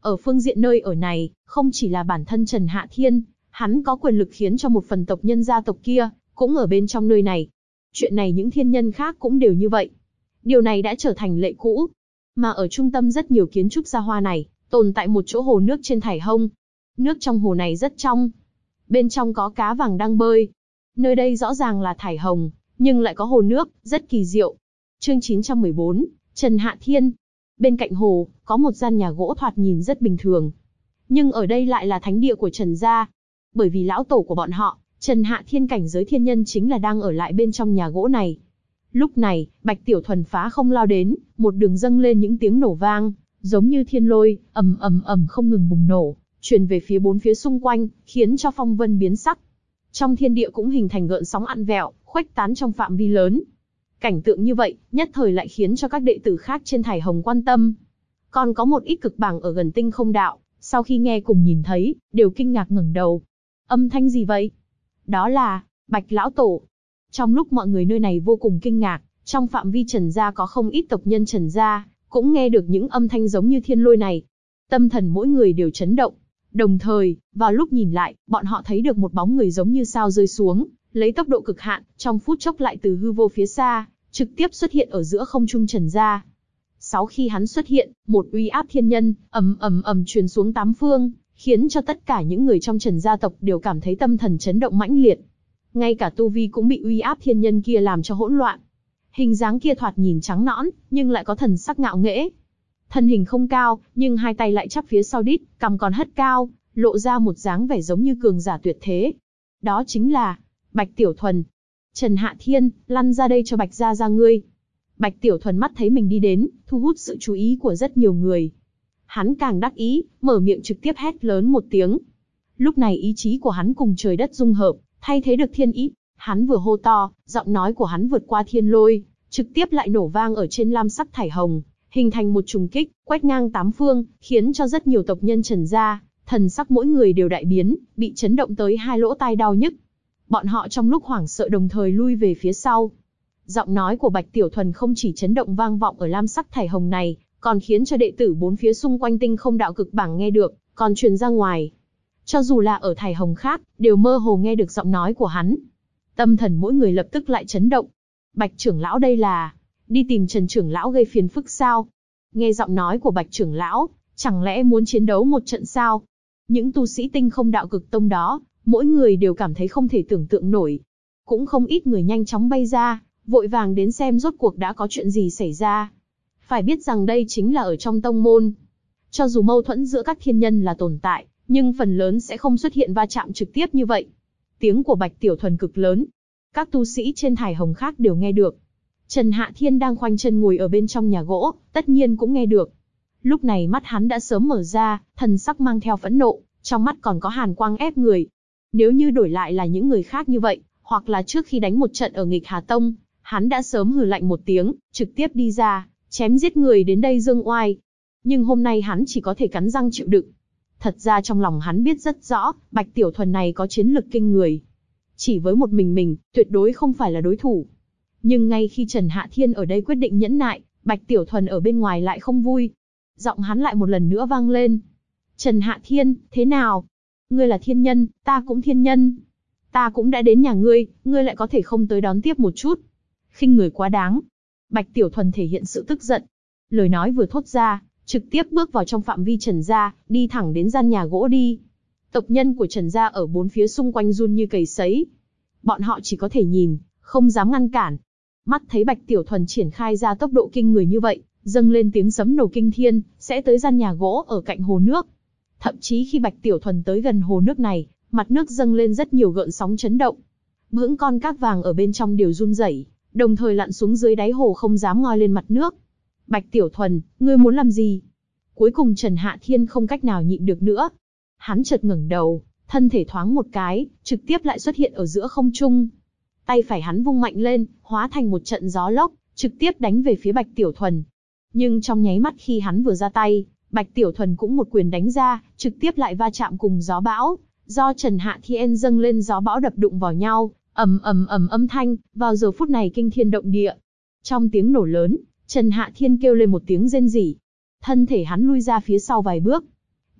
Ở phương diện nơi ở này, không chỉ là bản thân Trần Hạ Thiên, hắn có quyền lực khiến cho một phần tộc nhân gia tộc kia, cũng ở bên trong nơi này. Chuyện này những thiên nhân khác cũng đều như vậy. Điều này đã trở thành lệ cũ. Mà ở trung tâm rất nhiều kiến trúc xa hoa này, tồn tại một chỗ hồ nước trên thải hông. Nước trong hồ này rất trong. Bên trong có cá vàng đang bơi. Nơi đây rõ ràng là thải hồng, nhưng lại có hồ nước, rất kỳ diệu. Chương 914, Trần Hạ Thiên. Bên cạnh hồ, có một gian nhà gỗ thoạt nhìn rất bình thường. Nhưng ở đây lại là thánh địa của Trần gia. Bởi vì lão tổ của bọn họ, Trần Hạ Thiên cảnh giới thiên nhân chính là đang ở lại bên trong nhà gỗ này. Lúc này, Bạch Tiểu Thuần phá không lao đến, một đường dâng lên những tiếng nổ vang, giống như thiên lôi, ầm ầm ầm không ngừng bùng nổ, truyền về phía bốn phía xung quanh, khiến cho phong vân biến sắc. Trong thiên địa cũng hình thành gợn sóng ặn vẹo, khuếch tán trong phạm vi lớn. Cảnh tượng như vậy, nhất thời lại khiến cho các đệ tử khác trên thải hồng quan tâm. Còn có một ít cực bảng ở gần tinh không đạo, sau khi nghe cùng nhìn thấy, đều kinh ngạc ngẩng đầu. Âm thanh gì vậy? Đó là Bạch lão tổ. Trong lúc mọi người nơi này vô cùng kinh ngạc, trong phạm vi Trần gia có không ít tộc nhân Trần gia, cũng nghe được những âm thanh giống như thiên lôi này. Tâm thần mỗi người đều chấn động. Đồng thời, vào lúc nhìn lại, bọn họ thấy được một bóng người giống như sao rơi xuống, lấy tốc độ cực hạn, trong phút chốc lại từ hư vô phía xa, trực tiếp xuất hiện ở giữa không trung Trần gia. Sau khi hắn xuất hiện, một uy áp thiên nhân, ầm ầm ầm truyền xuống tám phương, khiến cho tất cả những người trong Trần gia tộc đều cảm thấy tâm thần chấn động mãnh liệt. Ngay cả tu vi cũng bị uy áp thiên nhân kia làm cho hỗn loạn. Hình dáng kia thoạt nhìn trắng nõn, nhưng lại có thần sắc ngạo nghễ. Thân hình không cao, nhưng hai tay lại chắp phía sau đít, cằm còn hất cao, lộ ra một dáng vẻ giống như cường giả tuyệt thế. Đó chính là Bạch Tiểu Thuần. Trần Hạ Thiên, lăn ra đây cho Bạch gia gia ngươi. Bạch Tiểu Thuần mắt thấy mình đi đến, thu hút sự chú ý của rất nhiều người. Hắn càng đắc ý, mở miệng trực tiếp hét lớn một tiếng. Lúc này ý chí của hắn cùng trời đất dung hợp, thay thế được thiên ý. Hắn vừa hô to, giọng nói của hắn vượt qua thiên lôi, trực tiếp lại nổ vang ở trên lam sắc thải hồng, hình thành một trùng kích, quét ngang tám phương, khiến cho rất nhiều tộc nhân Trần gia, thần sắc mỗi người đều đại biến, bị chấn động tới hai lỗ tai đau nhức. Bọn họ trong lúc hoảng sợ đồng thời lui về phía sau. Giọng nói của Bạch Tiểu Thuần không chỉ chấn động vang vọng ở lam sắc thải hồng này, còn khiến cho đệ tử bốn phía xung quanh tinh không đạo cực bảng nghe được, còn truyền ra ngoài. Cho dù là ở thải hồng khác, đều mơ hồ nghe được giọng nói của hắn. Tâm thần mỗi người lập tức lại chấn động. Bạch trưởng lão đây là đi tìm Trần trưởng lão gây phiền phức sao? Nghe giọng nói của Bạch trưởng lão, chẳng lẽ muốn chiến đấu một trận sao? Những tu sĩ tinh không đạo cực tông đó, mỗi người đều cảm thấy không thể tưởng tượng nổi. Cũng không ít người nhanh chóng bay ra, vội vàng đến xem rốt cuộc đã có chuyện gì xảy ra. Phải biết rằng đây chính là ở trong tông môn. Cho dù mâu thuẫn giữa các thiên nhân là tồn tại, nhưng phần lớn sẽ không xuất hiện va chạm trực tiếp như vậy. Tiếng của Bạch Tiểu Thuần cực lớn. Các tu sĩ trên thải hồng khác đều nghe được. Trần Hạ Thiên đang khoanh chân ngồi ở bên trong nhà gỗ, tất nhiên cũng nghe được. Lúc này mắt hắn đã sớm mở ra, thần sắc mang theo phẫn nộ, trong mắt còn có hàn quang ép người. Nếu như đổi lại là những người khác như vậy, hoặc là trước khi đánh một trận ở Nghịch Hà Tông, hắn đã sớm hừ lạnh một tiếng, trực tiếp đi ra, chém giết người đến đây dương oai. Nhưng hôm nay hắn chỉ có thể cắn răng chịu đựng. Thật ra trong lòng hắn biết rất rõ, Bạch Tiểu Thuần này có chiến lực kinh người. Chỉ với một mình, tuyệt đối không phải là đối thủ. Nhưng ngay khi Trần Hạ Thiên ở đây quyết định nhẫn nại, Bạch Tiểu Thuần ở bên ngoài lại không vui. Giọng hắn lại một lần nữa vang lên. Trần Hạ Thiên, thế nào? Ngươi là thiên nhân, ta cũng thiên nhân. Ta cũng đã đến nhà ngươi, ngươi lại có thể không tới đón tiếp một chút. Khinh người quá đáng. Bạch Tiểu Thuần thể hiện sự tức giận. Lời nói vừa thốt ra, trực tiếp bước vào trong phạm vi Trần gia, đi thẳng đến gian nhà gỗ đi. Tộc nhân của Trần gia ở bốn phía xung quanh run như cầy sấy. Bọn họ chỉ có thể nhìn, không dám ngăn cản. Mắt thấy Bạch Tiểu Thuần triển khai ra tốc độ kinh người như vậy, dâng lên tiếng sấm nổ kinh thiên, sẽ tới gian nhà gỗ ở cạnh hồ nước. Thậm chí khi Bạch Tiểu Thuần tới gần hồ nước này, mặt nước dâng lên rất nhiều gợn sóng chấn động. Bưỡng con các vàng ở bên trong đều run rẩy, đồng thời lặn xuống dưới đáy hồ không dám ngoi lên mặt nước. Bạch Tiểu Thuần, ngươi muốn làm gì? Cuối cùng Trần Hạ Thiên không cách nào nhịn được nữa. Hắn chợt ngẩng đầu, thân thể thoáng một cái, trực tiếp lại xuất hiện ở giữa không trung. Tay phải hắn vung mạnh lên, hóa thành một trận gió lốc, trực tiếp đánh về phía Bạch Tiểu Thuần. Nhưng trong nháy mắt khi hắn vừa ra tay, Bạch Tiểu Thuần cũng một quyền đánh ra, trực tiếp lại va chạm cùng gió bão. Do Trần Hạ Thiên dâng lên gió bão đập đụng vào nhau, ầm ầm ầm âm thanh, vào giờ phút này kinh thiên động địa. Trong tiếng nổ lớn, Trần Hạ Thiên kêu lên một tiếng rên rỉ. Thân thể hắn lui ra phía sau vài bước.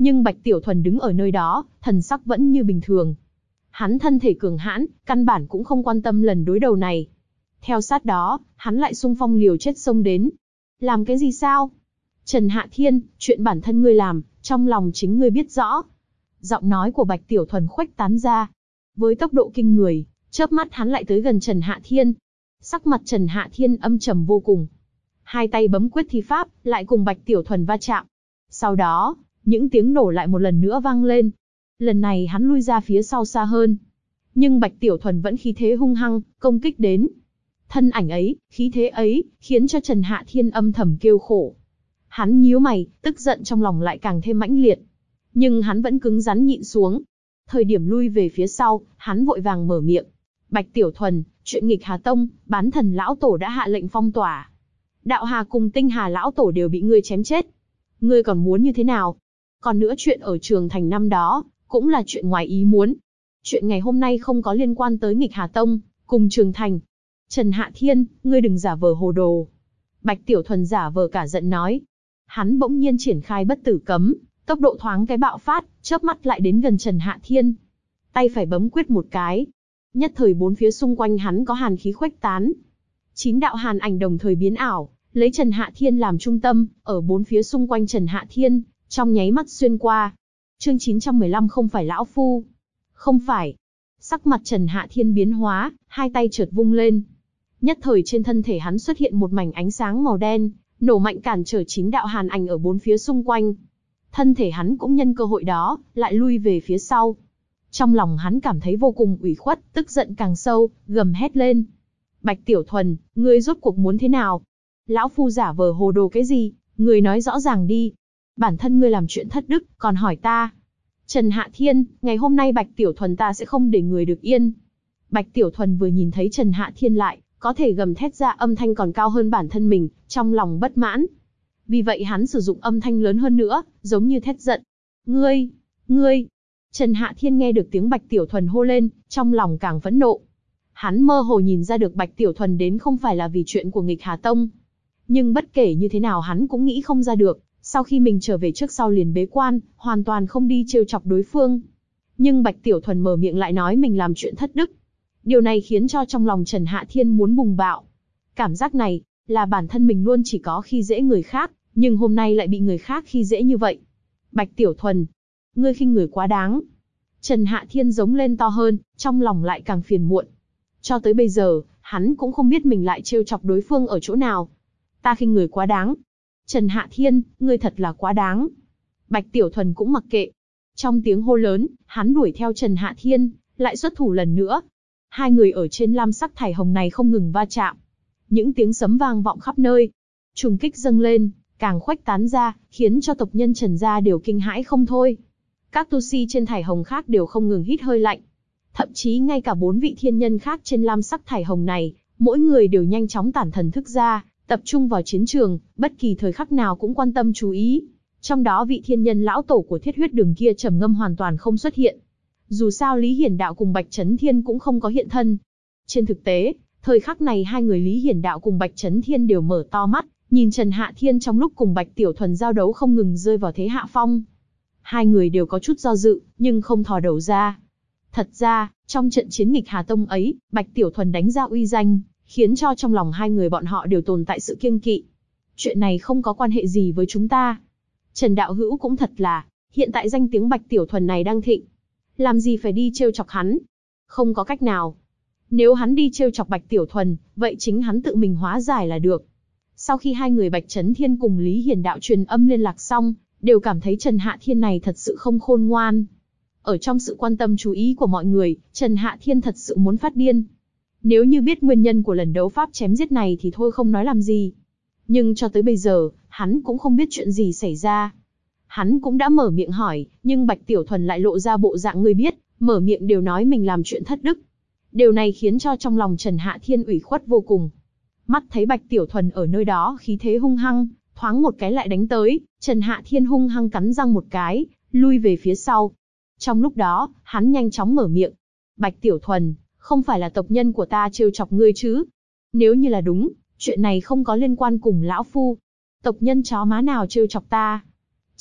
Nhưng Bạch Tiểu Thuần đứng ở nơi đó, thần sắc vẫn như bình thường. Hắn thân thể cường hãn, căn bản cũng không quan tâm lần đối đầu này. Theo sát đó, hắn lại xung phong liều chết xông đến. Làm cái gì sao? Trần Hạ Thiên, chuyện bản thân ngươi làm, trong lòng chính ngươi biết rõ. Giọng nói của Bạch Tiểu Thuần khuếch tán ra. Với tốc độ kinh người, chớp mắt hắn lại tới gần Trần Hạ Thiên. Sắc mặt Trần Hạ Thiên âm trầm vô cùng. Hai tay bấm quyết thi pháp, lại cùng Bạch Tiểu Thuần va chạm. Sau đó, những tiếng nổ lại một lần nữa vang lên. Lần này hắn lui ra phía sau xa hơn. Nhưng Bạch Tiểu Thuần vẫn khí thế hung hăng, công kích đến. Thân ảnh ấy, khí thế ấy, khiến cho Trần Hạ Thiên âm thầm kêu khổ. Hắn nhíu mày, tức giận trong lòng lại càng thêm mãnh liệt. Nhưng hắn vẫn cứng rắn nhịn xuống. Thời điểm lui về phía sau, hắn vội vàng mở miệng. Bạch Tiểu Thuần, chuyện nghịch Hà Tông, bán thần lão tổ đã hạ lệnh phong tỏa. Đạo Hà cùng Tinh Hà lão tổ đều bị ngươi chém chết. Ngươi còn muốn như thế nào? Còn nữa chuyện ở Trường Thành năm đó, cũng là chuyện ngoài ý muốn. Chuyện ngày hôm nay không có liên quan tới nghịch Hà Tông, cùng Trường Thành. Trần Hạ Thiên, ngươi đừng giả vờ hồ đồ. Bạch Tiểu Thuần giả vờ cả giận nói. Hắn bỗng nhiên triển khai bất tử cấm, tốc độ thoáng cái bạo phát, chớp mắt lại đến gần Trần Hạ Thiên. Tay phải bấm quyết một cái. Nhất thời bốn phía xung quanh hắn có hàn khí khuếch tán. 9 đạo hàn ảnh đồng thời biến ảo, lấy Trần Hạ Thiên làm trung tâm, ở bốn phía xung quanh Trần Hạ Thiên, trong nháy mắt xuyên qua. Chương 915 không phải lão phu. Không phải. Sắc mặt Trần Hạ Thiên biến hóa, hai tay chợt vung lên. Nhất thời trên thân thể hắn xuất hiện một mảnh ánh sáng màu đen, nổ mạnh cản trở 9 đạo hàn ảnh ở bốn phía xung quanh. Thân thể hắn cũng nhân cơ hội đó, lại lui về phía sau. Trong lòng hắn cảm thấy vô cùng ủy khuất, tức giận càng sâu, gầm hét lên. Bạch Tiểu Thuần, ngươi rốt cuộc muốn thế nào? Lão phu giả vờ hồ đồ cái gì? Ngươi nói rõ ràng đi. Bản thân ngươi làm chuyện thất đức, còn hỏi ta. Trần Hạ Thiên, ngày hôm nay Bạch Tiểu Thuần ta sẽ không để người được yên. Bạch Tiểu Thuần vừa nhìn thấy Trần Hạ Thiên lại, có thể gầm thét ra âm thanh còn cao hơn bản thân mình, trong lòng bất mãn. Vì vậy hắn sử dụng âm thanh lớn hơn nữa, giống như thét giận. Ngươi! Trần Hạ Thiên nghe được tiếng Bạch Tiểu Thuần hô lên, trong lòng càng phẫn nộ. Hắn mơ hồ nhìn ra được Bạch Tiểu Thuần đến không phải là vì chuyện của nghịch Hà Tông. Nhưng bất kể như thế nào hắn cũng nghĩ không ra được, sau khi mình trở về trước sau liền bế quan, hoàn toàn không đi trêu chọc đối phương. Nhưng Bạch Tiểu Thuần mở miệng lại nói mình làm chuyện thất đức. Điều này khiến cho trong lòng Trần Hạ Thiên muốn bùng bạo. Cảm giác này, là bản thân mình luôn chỉ có khi dễ người khác, nhưng hôm nay lại bị người khác khi dễ như vậy. Bạch Tiểu Thuần, ngươi khinh người quá đáng. Trần Hạ Thiên giống lên to hơn, trong lòng lại càng phiền muộn. Cho tới bây giờ, hắn cũng không biết mình lại trêu chọc đối phương ở chỗ nào. Ta khinh người quá đáng. Trần Hạ Thiên, ngươi thật là quá đáng. Bạch Tiểu Thuần cũng mặc kệ. Trong tiếng hô lớn, hắn đuổi theo Trần Hạ Thiên, lại xuất thủ lần nữa. Hai người ở trên lam sắc thải hồng này không ngừng va chạm. Những tiếng sấm vang vọng khắp nơi. Trùng kích dâng lên, càng khuếch tán ra, khiến cho tộc nhân Trần gia đều kinh hãi không thôi. Các tu sĩ trên thải hồng khác đều không ngừng hít hơi lạnh. Thậm chí ngay cả 4 vị thiên nhân khác trên lam sắc thải hồng này, mỗi người đều nhanh chóng tản thần thức ra, tập trung vào chiến trường, bất kỳ thời khắc nào cũng quan tâm chú ý. Trong đó vị thiên nhân lão tổ của Thiết Huyết Đường kia trầm ngâm hoàn toàn không xuất hiện. Dù sao Lý Hiển Đạo cùng Bạch Chấn Thiên cũng không có hiện thân. Trên thực tế, thời khắc này hai người Lý Hiển Đạo cùng Bạch Chấn Thiên đều mở to mắt, nhìn Trần Hạ Thiên trong lúc cùng Bạch Tiểu Thuần giao đấu không ngừng rơi vào thế hạ phong. Hai người đều có chút do dự, nhưng không thò đầu ra. Thật ra, trong trận chiến nghịch Hà Tông ấy, Bạch Tiểu Thuần đánh ra uy danh, khiến cho trong lòng hai người bọn họ đều tồn tại sự kiêng kỵ. Chuyện này không có quan hệ gì với chúng ta. Trần Đạo Hữu cũng thật là, hiện tại danh tiếng Bạch Tiểu Thuần này đang thịnh. Làm gì phải đi trêu chọc hắn? Không có cách nào. Nếu hắn đi trêu chọc Bạch Tiểu Thuần, vậy chính hắn tự mình hóa giải là được. Sau khi hai người Bạch Chấn Thiên cùng Lý Hiển Đạo truyền âm liên lạc xong, đều cảm thấy Trần Hạ Thiên này thật sự không khôn ngoan. Ở trong sự quan tâm chú ý của mọi người, Trần Hạ Thiên thật sự muốn phát điên. Nếu như biết nguyên nhân của lần đấu pháp chém giết này thì thôi không nói làm gì. Nhưng cho tới bây giờ, hắn cũng không biết chuyện gì xảy ra. Hắn cũng đã mở miệng hỏi, nhưng Bạch Tiểu Thuần lại lộ ra bộ dạng người biết, mở miệng đều nói mình làm chuyện thất đức. Điều này khiến cho trong lòng Trần Hạ Thiên ủy khuất vô cùng. Mắt thấy Bạch Tiểu Thuần ở nơi đó khí thế hung hăng, thoáng một cái lại đánh tới, Trần Hạ Thiên hung hăng cắn răng một cái, lui về phía sau. Trong lúc đó, hắn nhanh chóng mở miệng. Bạch Tiểu Thuần, không phải là tộc nhân của ta trêu chọc ngươi chứ? Nếu như là đúng, chuyện này không có liên quan cùng lão phu. Tộc nhân chó má nào trêu chọc ta?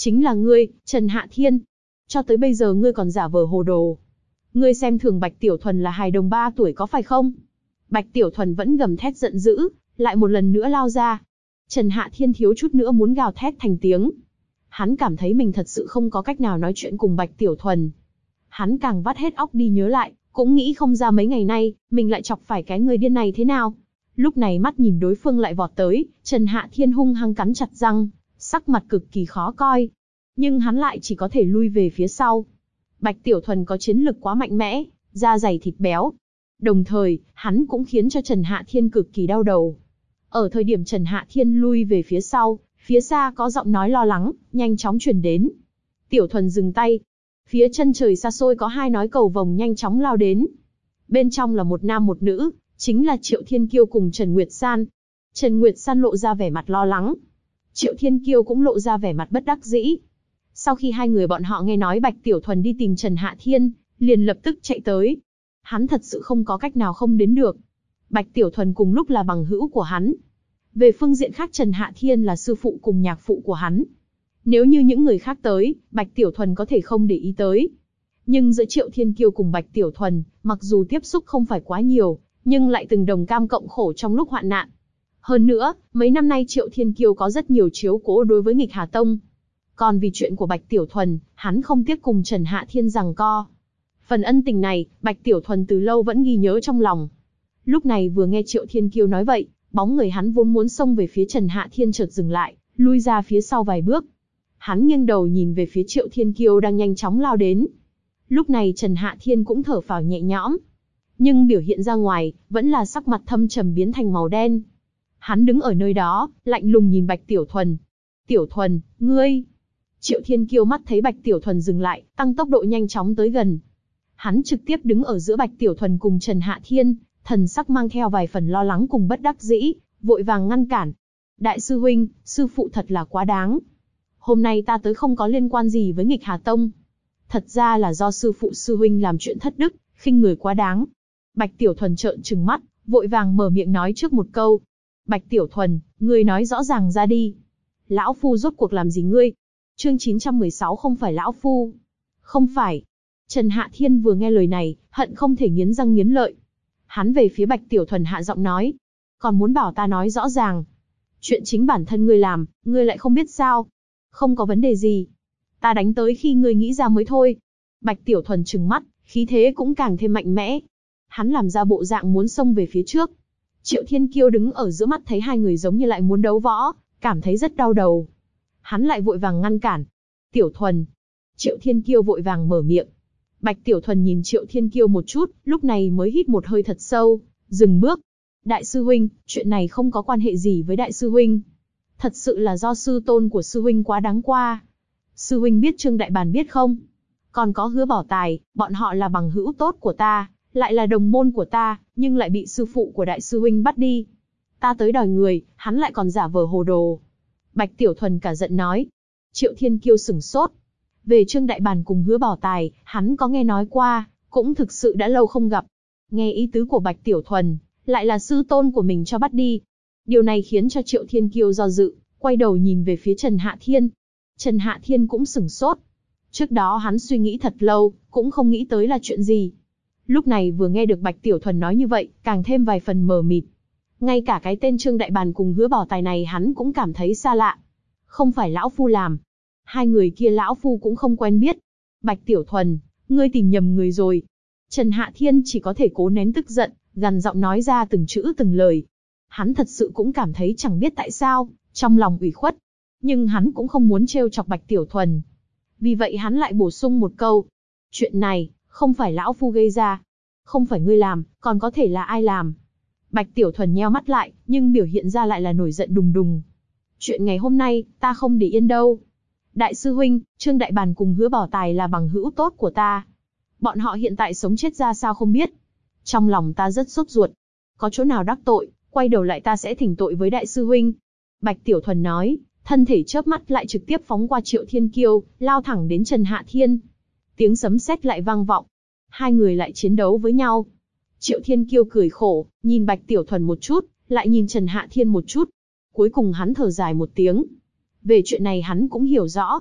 Chính là ngươi, Trần Hạ Thiên. Cho tới bây giờ ngươi còn giả vờ hồ đồ. Ngươi xem thường Bạch Tiểu Thuần là hài đồng 3 tuổi có phải không? Bạch Tiểu Thuần vẫn gầm thét giận dữ, lại một lần nữa lao ra. Trần Hạ Thiên thiếu chút nữa muốn gào thét thành tiếng. Hắn cảm thấy mình thật sự không có cách nào nói chuyện cùng Bạch Tiểu Thuần. Hắn càng vắt hết óc đi nhớ lại, cũng nghĩ không ra mấy ngày nay, mình lại chọc phải cái người điên này thế nào. Lúc này mắt nhìn đối phương lại vọt tới, Trần Hạ Thiên hung hăng cắn chặt răng, sắc mặt cực kỳ khó coi. Nhưng hắn lại chỉ có thể lui về phía sau. Bạch Tiểu Thuần có chiến lực quá mạnh mẽ, da dày thịt béo. Đồng thời, hắn cũng khiến cho Trần Hạ Thiên cực kỳ đau đầu. Ở thời điểm Trần Hạ Thiên lui về phía sau, phía xa có giọng nói lo lắng, nhanh chóng truyền đến. Tiểu Thuần dừng tay. Phía chân trời xa xôi có hai nói cầu vồng nhanh chóng lao đến. Bên trong là một nam một nữ, chính là Triệu Thiên Kiêu cùng Trần Nguyệt San. Trần Nguyệt San lộ ra vẻ mặt lo lắng. Triệu Thiên Kiêu cũng lộ ra vẻ mặt bất đắc dĩ. Sau khi hai người bọn họ nghe nói Bạch Tiểu Thuần đi tìm Trần Hạ Thiên, liền lập tức chạy tới. Hắn thật sự không có cách nào không đến được. Bạch Tiểu Thuần cùng lúc là bằng hữu của hắn. Về phương diện khác Trần Hạ Thiên là sư phụ cùng nhạc phụ của hắn. Nếu như những người khác tới, Bạch Tiểu Thuần có thể không để ý tới. Nhưng giữa Triệu Thiên Kiêu cùng Bạch Tiểu Thuần, mặc dù tiếp xúc không phải quá nhiều, nhưng lại từng đồng cam cộng khổ trong lúc hoạn nạn. Hơn nữa, mấy năm nay Triệu Thiên Kiêu có rất nhiều chiếu cố đối với Nghịch Hà Tông. Còn vì chuyện của Bạch Tiểu Thuần, hắn không tiếc cùng Trần Hạ Thiên giằng co. Phần ân tình này, Bạch Tiểu Thuần từ lâu vẫn ghi nhớ trong lòng. Lúc này vừa nghe Triệu Thiên Kiêu nói vậy, bóng người hắn vốn muốn xông về phía Trần Hạ Thiên chợt dừng lại, lui ra phía sau vài bước. Hắn nghiêng đầu nhìn về phía Triệu Thiên Kiêu đang nhanh chóng lao đến. Lúc này Trần Hạ Thiên cũng thở phào nhẹ nhõm. Nhưng biểu hiện ra ngoài, vẫn là sắc mặt thâm trầm biến thành màu đen. Hắn đứng ở nơi đó, lạnh lùng nhìn Bạch Tiểu Thuần. Tiểu Thuần, ngươi... Triệu Thiên Kiêu mắt thấy Bạch Tiểu Thuần dừng lại, tăng tốc độ nhanh chóng tới gần. Hắn trực tiếp đứng ở giữa Bạch Tiểu Thuần cùng Trần Hạ Thiên, thần sắc mang theo vài phần lo lắng cùng bất đắc dĩ, vội vàng ngăn cản. Đại sư huynh, sư phụ thật là quá đáng. Hôm nay ta tới không có liên quan gì với Nghịch Hà Tông. Thật ra là do sư phụ sư huynh làm chuyện thất đức, khinh người quá đáng. Bạch Tiểu Thuần trợn trừng mắt, vội vàng mở miệng nói trước một câu. Bạch Tiểu Thuần, ngươi nói rõ ràng ra đi. Lão Phu rốt cuộc làm gì ngươi? Chương 916 không phải Lão Phu. Không phải. Trần Hạ Thiên vừa nghe lời này, hận không thể nghiến răng nghiến lợi. Hắn về phía Bạch Tiểu Thuần hạ giọng nói. Còn muốn bảo ta nói rõ ràng. Chuyện chính bản thân ngươi làm, ngươi lại không biết sao. Không có vấn đề gì. Ta đánh tới khi ngươi nghĩ ra mới thôi. Bạch Tiểu Thuần trừng mắt, khí thế cũng càng thêm mạnh mẽ. Hắn làm ra bộ dạng muốn xông về phía trước. Triệu Thiên Kiêu đứng ở giữa mắt thấy hai người giống như lại muốn đấu võ, cảm thấy rất đau đầu. Hắn lại vội vàng ngăn cản. Tiểu Thuần. Triệu Thiên Kiêu vội vàng mở miệng. Bạch Tiểu Thuần nhìn Triệu Thiên Kiêu một chút, lúc này mới hít một hơi thật sâu, dừng bước. Đại sư huynh, chuyện này không có quan hệ gì với đại sư huynh. Thật sự là do sư tôn của sư huynh quá đáng qua. Sư huynh biết Trương Đại Bàn biết không? Còn có Hứa Bảo Tài, bọn họ là bằng hữu tốt của ta, lại là đồng môn của ta, nhưng lại bị sư phụ của đại sư huynh bắt đi. Ta tới đòi người, hắn lại còn giả vờ hồ đồ. Bạch Tiểu Thuần cả giận nói. Triệu Thiên Kiêu sửng sốt. Về Trương Đại Bàn cùng Hứa Bảo Tài, hắn có nghe nói qua, cũng thực sự đã lâu không gặp. Nghe ý tứ của Bạch Tiểu Thuần, lại là sư tôn của mình cho bắt đi. Điều này khiến cho Triệu Thiên Kiêu do dự, quay đầu nhìn về phía Trần Hạ Thiên. Trần Hạ Thiên cũng sửng sốt. Trước đó hắn suy nghĩ thật lâu, cũng không nghĩ tới là chuyện gì. Lúc này vừa nghe được Bạch Tiểu Thuần nói như vậy, càng thêm vài phần mờ mịt. Ngay cả cái tên Trương Đại Bàn cùng Hứa Bảo Tài này hắn cũng cảm thấy xa lạ. Không phải Lão Phu làm. Hai người kia Lão Phu cũng không quen biết. Bạch Tiểu Thuần, ngươi tìm nhầm người rồi. Trần Hạ Thiên chỉ có thể cố nén tức giận, gằn giọng nói ra từng chữ từng lời. Hắn thật sự cũng cảm thấy chẳng biết tại sao, trong lòng ủy khuất. Nhưng hắn cũng không muốn trêu chọc Bạch Tiểu Thuần. Vì vậy hắn lại bổ sung một câu. Chuyện này, không phải Lão Phu gây ra. Không phải ngươi làm, còn có thể là ai làm. Bạch Tiểu Thuần nheo mắt lại, nhưng biểu hiện ra lại là nổi giận đùng đùng. Chuyện ngày hôm nay, ta không để yên đâu. Đại sư huynh, Trương Đại Bàn cùng Hứa Bảo Tài là bằng hữu tốt của ta. Bọn họ hiện tại sống chết ra sao không biết. Trong lòng ta rất sốt ruột. Có chỗ nào đắc tội, quay đầu lại ta sẽ thỉnh tội với đại sư huynh. Bạch Tiểu Thuần nói, thân thể chớp mắt lại trực tiếp phóng qua Triệu Thiên Kiêu, lao thẳng đến Trần Hạ Thiên. Tiếng sấm sét lại vang vọng. Hai người lại chiến đấu với nhau. Triệu Thiên Kiêu cười khổ, nhìn Bạch Tiểu Thuần một chút, lại nhìn Trần Hạ Thiên một chút. Cuối cùng hắn thở dài một tiếng. Về chuyện này hắn cũng hiểu rõ.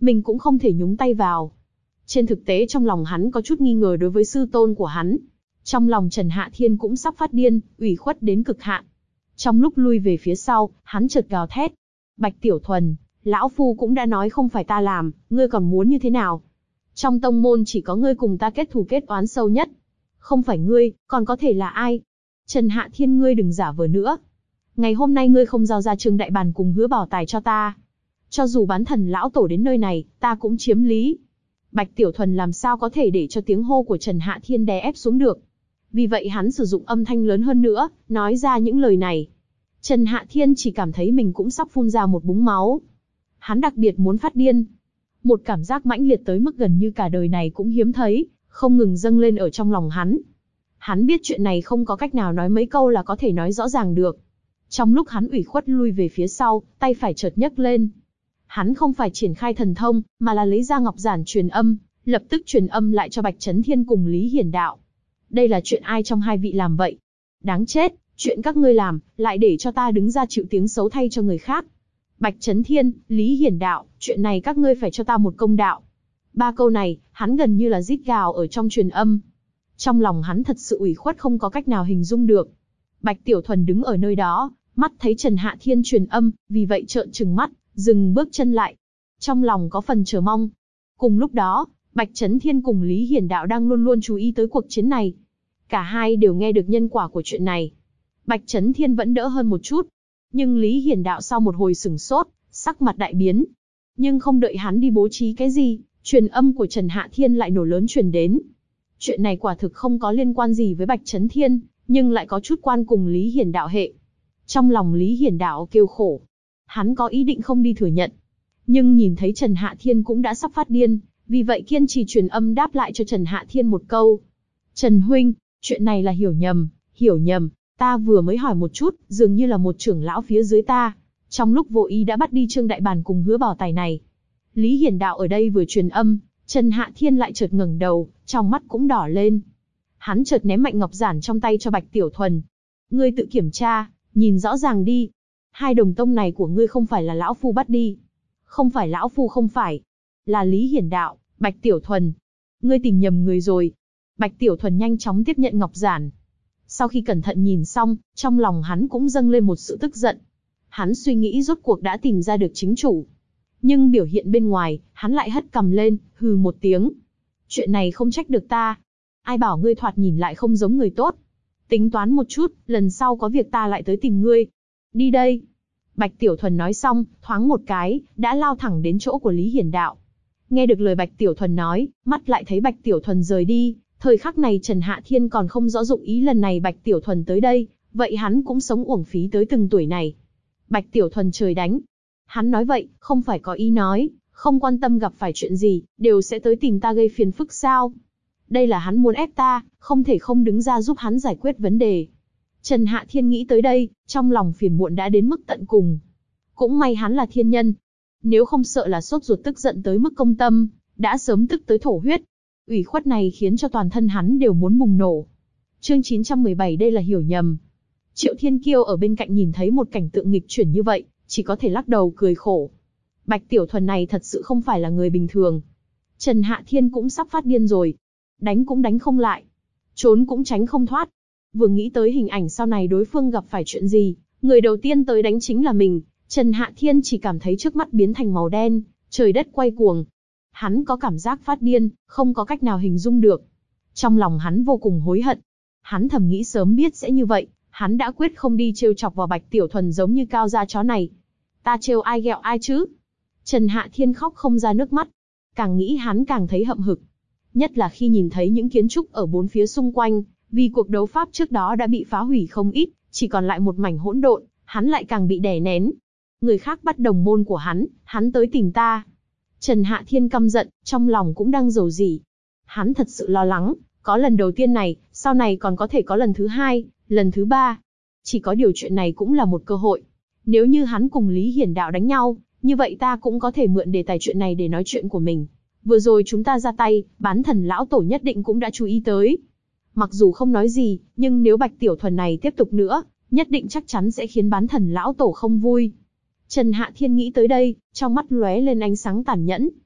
mình cũng không thể nhúng tay vào. Trên thực tế trong lòng hắn có chút nghi ngờ đối với sư tôn của hắn. Trong lòng Trần Hạ Thiên cũng sắp phát điên, ủy khuất đến cực hạn. Trong lúc lui về phía sau, hắn chợt gào thét. Bạch Tiểu Thuần, lão phu cũng đã nói không phải ta làm, ngươi còn muốn như thế nào? Trong tông môn chỉ có ngươi cùng ta kết thù kết oán sâu nhất. Không phải ngươi, còn có thể là ai? Trần Hạ Thiên, ngươi đừng giả vờ nữa. Ngày hôm nay ngươi không giao ra Trương Đại Bàn cùng Hứa Bảo Tài cho ta. Cho dù bán thần lão tổ đến nơi này, ta cũng chiếm lý. Bạch Tiểu Thuần làm sao có thể để cho tiếng hô của Trần Hạ Thiên đè ép xuống được. Vì vậy hắn sử dụng âm thanh lớn hơn nữa, nói ra những lời này. Trần Hạ Thiên chỉ cảm thấy mình cũng sắp phun ra một búng máu. Hắn đặc biệt muốn phát điên. Một cảm giác mãnh liệt tới mức gần như cả đời này cũng hiếm thấy, không ngừng dâng lên ở trong lòng hắn. Hắn biết chuyện này không có cách nào nói mấy câu là có thể nói rõ ràng được. Trong lúc hắn ủy khuất lui về phía sau, tay phải chợt nhấc lên. Hắn không phải triển khai thần thông, mà là lấy ra ngọc giản truyền âm, lập tức truyền âm lại cho Bạch Chấn Thiên cùng Lý Hiển Đạo. Đây là chuyện ai trong hai vị làm vậy? Đáng chết, chuyện các ngươi làm, lại để cho ta đứng ra chịu tiếng xấu thay cho người khác. Bạch Chấn Thiên, Lý Hiển Đạo, chuyện này các ngươi phải cho ta một công đạo. 3 câu này, hắn gần như là rít gào ở trong truyền âm. Trong lòng hắn thật sự ủy khuất không có cách nào hình dung được. Bạch Tiểu Thuần đứng ở nơi đó, mắt thấy Trần Hạ Thiên truyền âm, vì vậy trợn trừng mắt, dừng bước chân lại. Trong lòng có phần chờ mong. Cùng lúc đó, Bạch Chấn Thiên cùng Lý Hiển Đạo đang luôn luôn chú ý tới cuộc chiến này. Cả hai đều nghe được nhân quả của chuyện này. Bạch Chấn Thiên vẫn đỡ hơn một chút. Nhưng Lý Hiển Đạo sau một hồi sửng sốt, sắc mặt đại biến. Nhưng không đợi hắn đi bố trí cái gì, truyền âm của Trần Hạ Thiên lại nổ lớn truyền đến. Chuyện này quả thực không có liên quan gì với Bạch Chấn Thiên, nhưng lại có chút quan cùng Lý Hiển Đạo hệ. Trong lòng Lý Hiển Đạo kêu khổ. Hắn có ý định không đi thừa nhận. Nhưng nhìn thấy Trần Hạ Thiên cũng đã sắp phát điên, vì vậy kiên trì truyền âm đáp lại cho Trần Hạ Thiên một câu. Trần huynh, chuyện này là hiểu nhầm, ta vừa mới hỏi một chút, dường như là một trưởng lão phía dưới ta. Trong lúc vô ý đã bắt đi Trương Đại Bàn cùng Hứa Bảo Tài này. Lý Hiển Đạo ở đây vừa truyền âm, Trần Hạ Thiên lại chợt ngẩng đầu, trong mắt cũng đỏ lên. Hắn chợt ném mạnh ngọc giản trong tay cho Bạch Tiểu Thuần. Ngươi tự kiểm tra, nhìn rõ ràng đi. 2 đồng tông này của ngươi không phải là lão phu bắt đi. Không phải lão phu không phải. Là Lý Hiển Đạo, Bạch Tiểu Thuần. Ngươi tìm nhầm người rồi. Bạch Tiểu Thuần nhanh chóng tiếp nhận ngọc giản. Sau khi cẩn thận nhìn xong, trong lòng hắn cũng dâng lên một sự tức giận. Hắn suy nghĩ rốt cuộc đã tìm ra được chính chủ. Nhưng biểu hiện bên ngoài, hắn lại hất cằm lên, hừ một tiếng. Chuyện này không trách được ta. Ai bảo ngươi thoạt nhìn lại không giống người tốt. Tính toán một chút, lần sau có việc ta lại tới tìm ngươi. Đi đây. Bạch Tiểu Thuần nói xong, thoáng một cái, đã lao thẳng đến chỗ của Lý Hiển Đạo. Nghe được lời Bạch Tiểu Thuần nói, mắt lại thấy Bạch Tiểu Thuần rời đi. Thời khắc này Trần Hạ Thiên còn không rõ dụng ý lần này Bạch Tiểu Thuần tới đây, vậy hắn cũng sống uổng phí tới từng tuổi này. Bạch Tiểu Thuần trời đánh. Hắn nói vậy, không phải có ý nói, không quan tâm gặp phải chuyện gì, đều sẽ tới tìm ta gây phiền phức sao? Đây là hắn muốn ép ta, không thể không đứng ra giúp hắn giải quyết vấn đề. Trần Hạ Thiên nghĩ tới đây, trong lòng phiền muộn đã đến mức tận cùng. Cũng may hắn là thiên nhân. Nếu không sợ là sốt ruột tức giận tới mức công tâm, đã sớm tức tới thổ huyết. Ủy khuất này khiến cho toàn thân hắn đều muốn bùng nổ. Chương 917 đây là hiểu nhầm. Triệu Thiên Kiêu ở bên cạnh nhìn thấy một cảnh tượng nghịch chuyển như vậy, chỉ có thể lắc đầu cười khổ. Bạch Tiểu Thuần này thật sự không phải là người bình thường. Trần Hạ Thiên cũng sắp phát điên rồi. Đánh cũng đánh không lại. Trốn cũng tránh không thoát. Vừa nghĩ tới hình ảnh sau này đối phương gặp phải chuyện gì, người đầu tiên tới đánh chính là mình, Trần Hạ Thiên chỉ cảm thấy trước mắt biến thành màu đen, trời đất quay cuồng. Hắn có cảm giác phát điên, không có cách nào hình dung được. Trong lòng hắn vô cùng hối hận. Hắn thầm nghĩ sớm biết sẽ như vậy, hắn đã quyết không đi trêu chọc vào Bạch Tiểu Thuần giống như cao gia chó này. Ta trêu ai ghẹo ai chứ? Trần Hạ Thiên khóc không ra nước mắt. Càng nghĩ hắn càng thấy hậm hực. Nhất là khi nhìn thấy những kiến trúc ở bốn phía xung quanh, vì cuộc đấu pháp trước đó đã bị phá hủy không ít, chỉ còn lại một mảnh hỗn độn, hắn lại càng bị đè nén. Người khác bắt đồng môn của hắn tới tìm ta. Trần Hạ Thiên căm giận, trong lòng cũng đang rầu rĩ. Hắn thật sự lo lắng, có lần đầu tiên này, sau này còn có thể có lần thứ 2, lần thứ 3. Chỉ có điều chuyện này cũng là một cơ hội. Nếu như hắn cùng Lý Hiển Đạo đánh nhau, như vậy ta cũng có thể mượn đề tài chuyện này để nói chuyện của mình. Vừa rồi chúng ta ra tay, bán thần lão tổ nhất định cũng đã chú ý tới. Mặc dù không nói gì, nhưng nếu Bạch Tiểu Thuần này tiếp tục nữa, nhất định chắc chắn sẽ khiến bán thần lão tổ không vui. Trần Hạ Thiên nghĩ tới đây, trong mắt lóe lên ánh sáng tàn nhẫn.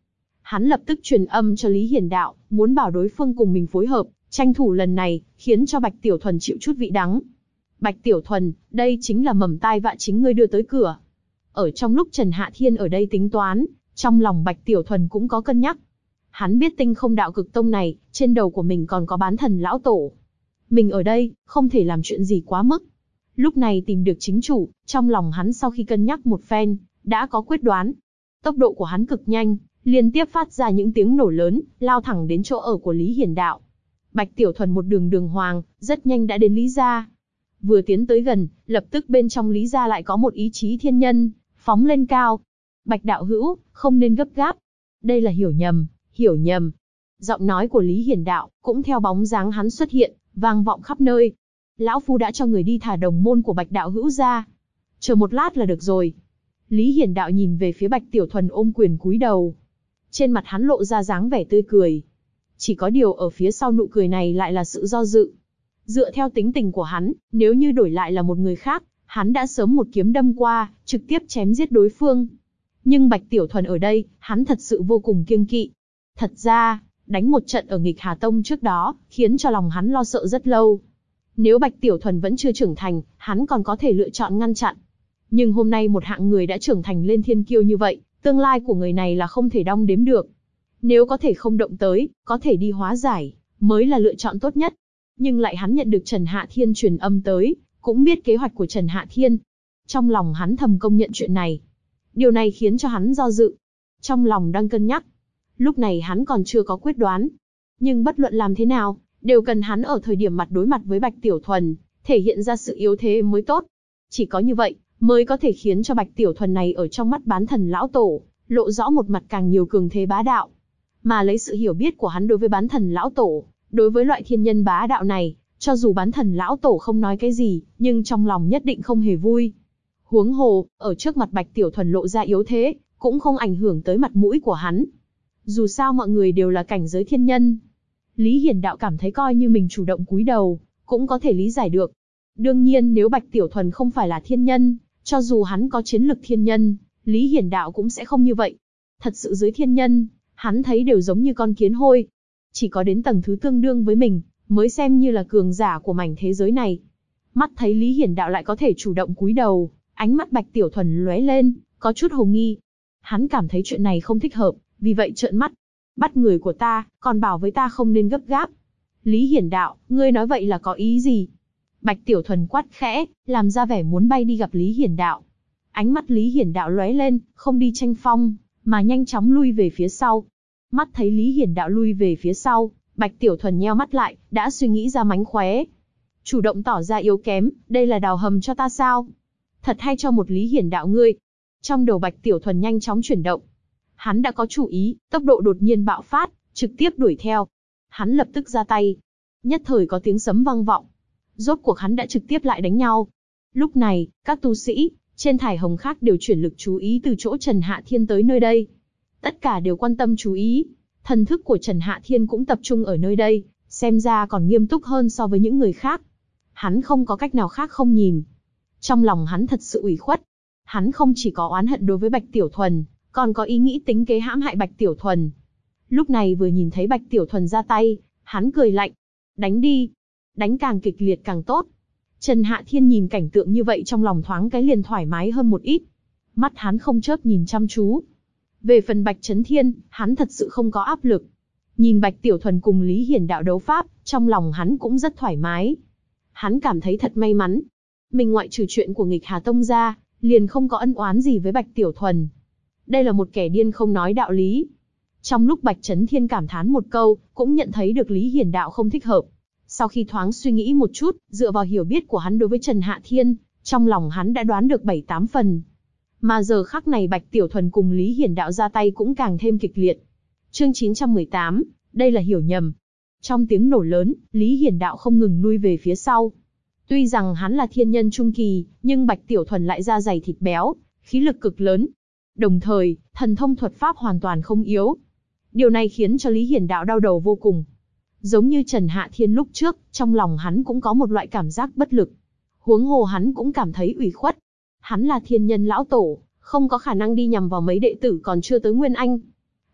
Hắn lập tức truyền âm cho Lý Hiển Đạo, muốn bảo đối phương cùng mình phối hợp, tranh thủ lần này, khiến cho Bạch Tiểu Thuần chịu chút vị đắng. Bạch Tiểu Thuần, đây chính là mầm tai vạ chính ngươi đưa tới cửa. Ở trong lúc Trần Hạ Thiên ở đây tính toán, trong lòng Bạch Tiểu Thuần cũng có cân nhắc. Hắn biết Tinh Không Đạo Cực Tông này, trên đầu của mình còn có Bán Thần lão tổ. Mình ở đây, không thể làm chuyện gì quá mức. Lúc này tìm được chính chủ, trong lòng hắn sau khi cân nhắc một phen, đã có quyết đoán. Tốc độ của hắn cực nhanh, liên tiếp phát ra những tiếng nổ lớn, lao thẳng đến chỗ ở của Lý Hiển Đạo. Bạch Tiểu Thuần một đường đường hoàng, rất nhanh đã đến Lý gia. Vừa tiến tới gần, lập tức bên trong Lý gia lại có một ý chí thiên nhân, phóng lên cao. Bạch đạo hữu, không nên gấp gáp. Đây là hiểu nhầm, hiểu nhầm. Giọng nói của Lý Hiển Đạo, cũng theo bóng dáng hắn xuất hiện, vang vọng khắp nơi. Lão Phu đã cho người đi thả đồng môn của Bạch đạo hữu ra. Chờ một lát là được rồi. Lý Hiển Đạo nhìn về phía Bạch Tiểu Thuần ôm quyền cúi đầu. Trên mặt hắn lộ ra dáng vẻ tươi cười. Chỉ có điều ở phía sau nụ cười này lại là sự do dự. Dựa theo tính tình của hắn, nếu như đổi lại là một người khác, hắn đã sớm một kiếm đâm qua, trực tiếp chém giết đối phương. Nhưng Bạch Tiểu Thuần ở đây, hắn thật sự vô cùng kiêng kỵ. Thật ra, đánh một trận ở Nghịch Hà Tông trước đó, khiến cho lòng hắn lo sợ rất lâu. Nếu Bạch Tiểu Thuần vẫn chưa trưởng thành, hắn còn có thể lựa chọn ngăn chặn. Nhưng hôm nay một hạng người đã trưởng thành lên thiên kiêu như vậy, tương lai của người này là không thể đong đếm được. Nếu có thể không động tới, có thể đi hóa giải, mới là lựa chọn tốt nhất. Nhưng lại hắn nhận được Trần Hạ Thiên truyền âm tới, cũng biết kế hoạch của Trần Hạ Thiên. Trong lòng hắn thầm công nhận chuyện này. Điều này khiến cho hắn do dự. Trong lòng đang cân nhắc. Lúc này hắn còn chưa có quyết đoán. Nhưng bất luận làm thế nào, đều cần hắn ở thời điểm mặt đối mặt với Bạch Tiểu Thuần, thể hiện ra sự yếu thế mới tốt. Chỉ có như vậy, mới có thể khiến cho Bạch Tiểu Thuần này ở trong mắt Bán Thần lão tổ, lộ rõ một mặt càng nhiều cường thế bá đạo. Mà lấy sự hiểu biết của hắn đối với Bán Thần lão tổ, đối với loại thiên nhân bá đạo này, cho dù Bán Thần lão tổ không nói cái gì, nhưng trong lòng nhất định không hề vui. Huống hồ, ở trước mặt Bạch Tiểu Thuần lộ ra yếu thế, cũng không ảnh hưởng tới mặt mũi của hắn. Dù sao mọi người đều là cảnh giới thiên nhân. Lý Hiển Đạo cảm thấy coi như mình chủ động cúi đầu, cũng có thể lý giải được. Đương nhiên nếu Bạch Tiểu Thuần không phải là thiên nhân, cho dù hắn có chiến lực thiên nhân, Lý Hiển Đạo cũng sẽ không như vậy. Thật sự dưới thiên nhân, hắn thấy đều giống như con kiến hôi. Chỉ có đến tầng thứ tương đương với mình, mới xem như là cường giả của mảnh thế giới này. Mắt thấy Lý Hiển Đạo lại có thể chủ động cúi đầu, ánh mắt Bạch Tiểu Thuần lóe lên, có chút hồ nghi. Hắn cảm thấy chuyện này không thích hợp, vì vậy trợn mắt. Bắt người của ta, còn bảo với ta không nên gấp gáp. Lý Hiển Đạo, ngươi nói vậy là có ý gì? Bạch Tiểu Thuần quát khẽ, làm ra vẻ muốn bay đi gặp Lý Hiển Đạo. Ánh mắt Lý Hiển Đạo lóe lên, không đi tranh phong, mà nhanh chóng lui về phía sau. Mắt thấy Lý Hiển Đạo lui về phía sau, Bạch Tiểu Thuần nheo mắt lại, đã suy nghĩ ra mánh khóe. Chủ động tỏ ra yếu kém, đây là đào hầm cho ta sao? Thật hay cho một Lý Hiển Đạo ngươi. Trong đầu Bạch Tiểu Thuần nhanh chóng chuyển động. Hắn đã có chủ ý, tốc độ đột nhiên bạo phát, trực tiếp đuổi theo. Hắn lập tức ra tay. Nhất thời có tiếng sấm vang vọng. Rốt cuộc hắn đã trực tiếp lại đánh nhau. Lúc này, các tu sĩ trên thải hồng khác đều chuyển lực chú ý từ chỗ Trần Hạ Thiên tới nơi đây. Tất cả đều quan tâm chú ý. Thần thức của Trần Hạ Thiên cũng tập trung ở nơi đây, xem ra còn nghiêm túc hơn so với những người khác. Hắn không có cách nào khác không nhìn. Trong lòng hắn thật sự ủy khuất. Hắn không chỉ có oán hận đối với Bạch Tiểu Thuần, còn có ý nghĩ tính kế hãm hại Bạch Tiểu Thuần. Lúc này vừa nhìn thấy Bạch Tiểu Thuần ra tay, hắn cười lạnh. Đánh đi. Đánh càng kịch liệt càng tốt. Trần Hạ Thiên nhìn cảnh tượng như vậy trong lòng thoáng cái liền thoải mái hơn một ít. Mắt hắn không chớp nhìn chăm chú. Về phần Bạch Chấn Thiên, hắn thật sự không có áp lực. Nhìn Bạch Tiểu Thuần cùng Lý Hiển Đạo đấu pháp, trong lòng hắn cũng rất thoải mái. Hắn cảm thấy thật may mắn. Mình ngoại trừ chuyện của Nghịch Hà Tông ra, liền không có ân oán gì với Bạch Tiểu Thuần. Đây là một kẻ điên không nói đạo lý. Trong lúc Bạch Chấn Thiên cảm thán một câu, cũng nhận thấy được Lý Hiển Đạo không thích hợp. Sau khi thoáng suy nghĩ một chút, dựa vào hiểu biết của hắn đối với Trần Hạ Thiên, trong lòng hắn đã đoán được 7-8 phần. Mà giờ khắc này Bạch Tiểu Thuần cùng Lý Hiển Đạo ra tay cũng càng thêm kịch liệt. Chương 918, đây là hiểu nhầm. Trong tiếng nổ lớn, Lý Hiển Đạo không ngừng lui về phía sau. Tuy rằng hắn là thiên nhân trung kỳ, nhưng Bạch Tiểu Thuần lại da dày thịt béo, khí lực cực lớn. Đồng thời, thần thông thuật pháp hoàn toàn không yếu. Điều này khiến cho Lý Hiển Đạo đau đầu vô cùng. Giống như Trần Hạ Thiên lúc trước, trong lòng hắn cũng có một loại cảm giác bất lực. Huống hồ hắn cũng cảm thấy ủy khuất. Hắn là thiên nhân lão tổ, không có khả năng đi nhằm vào mấy đệ tử còn chưa tới Nguyên Anh.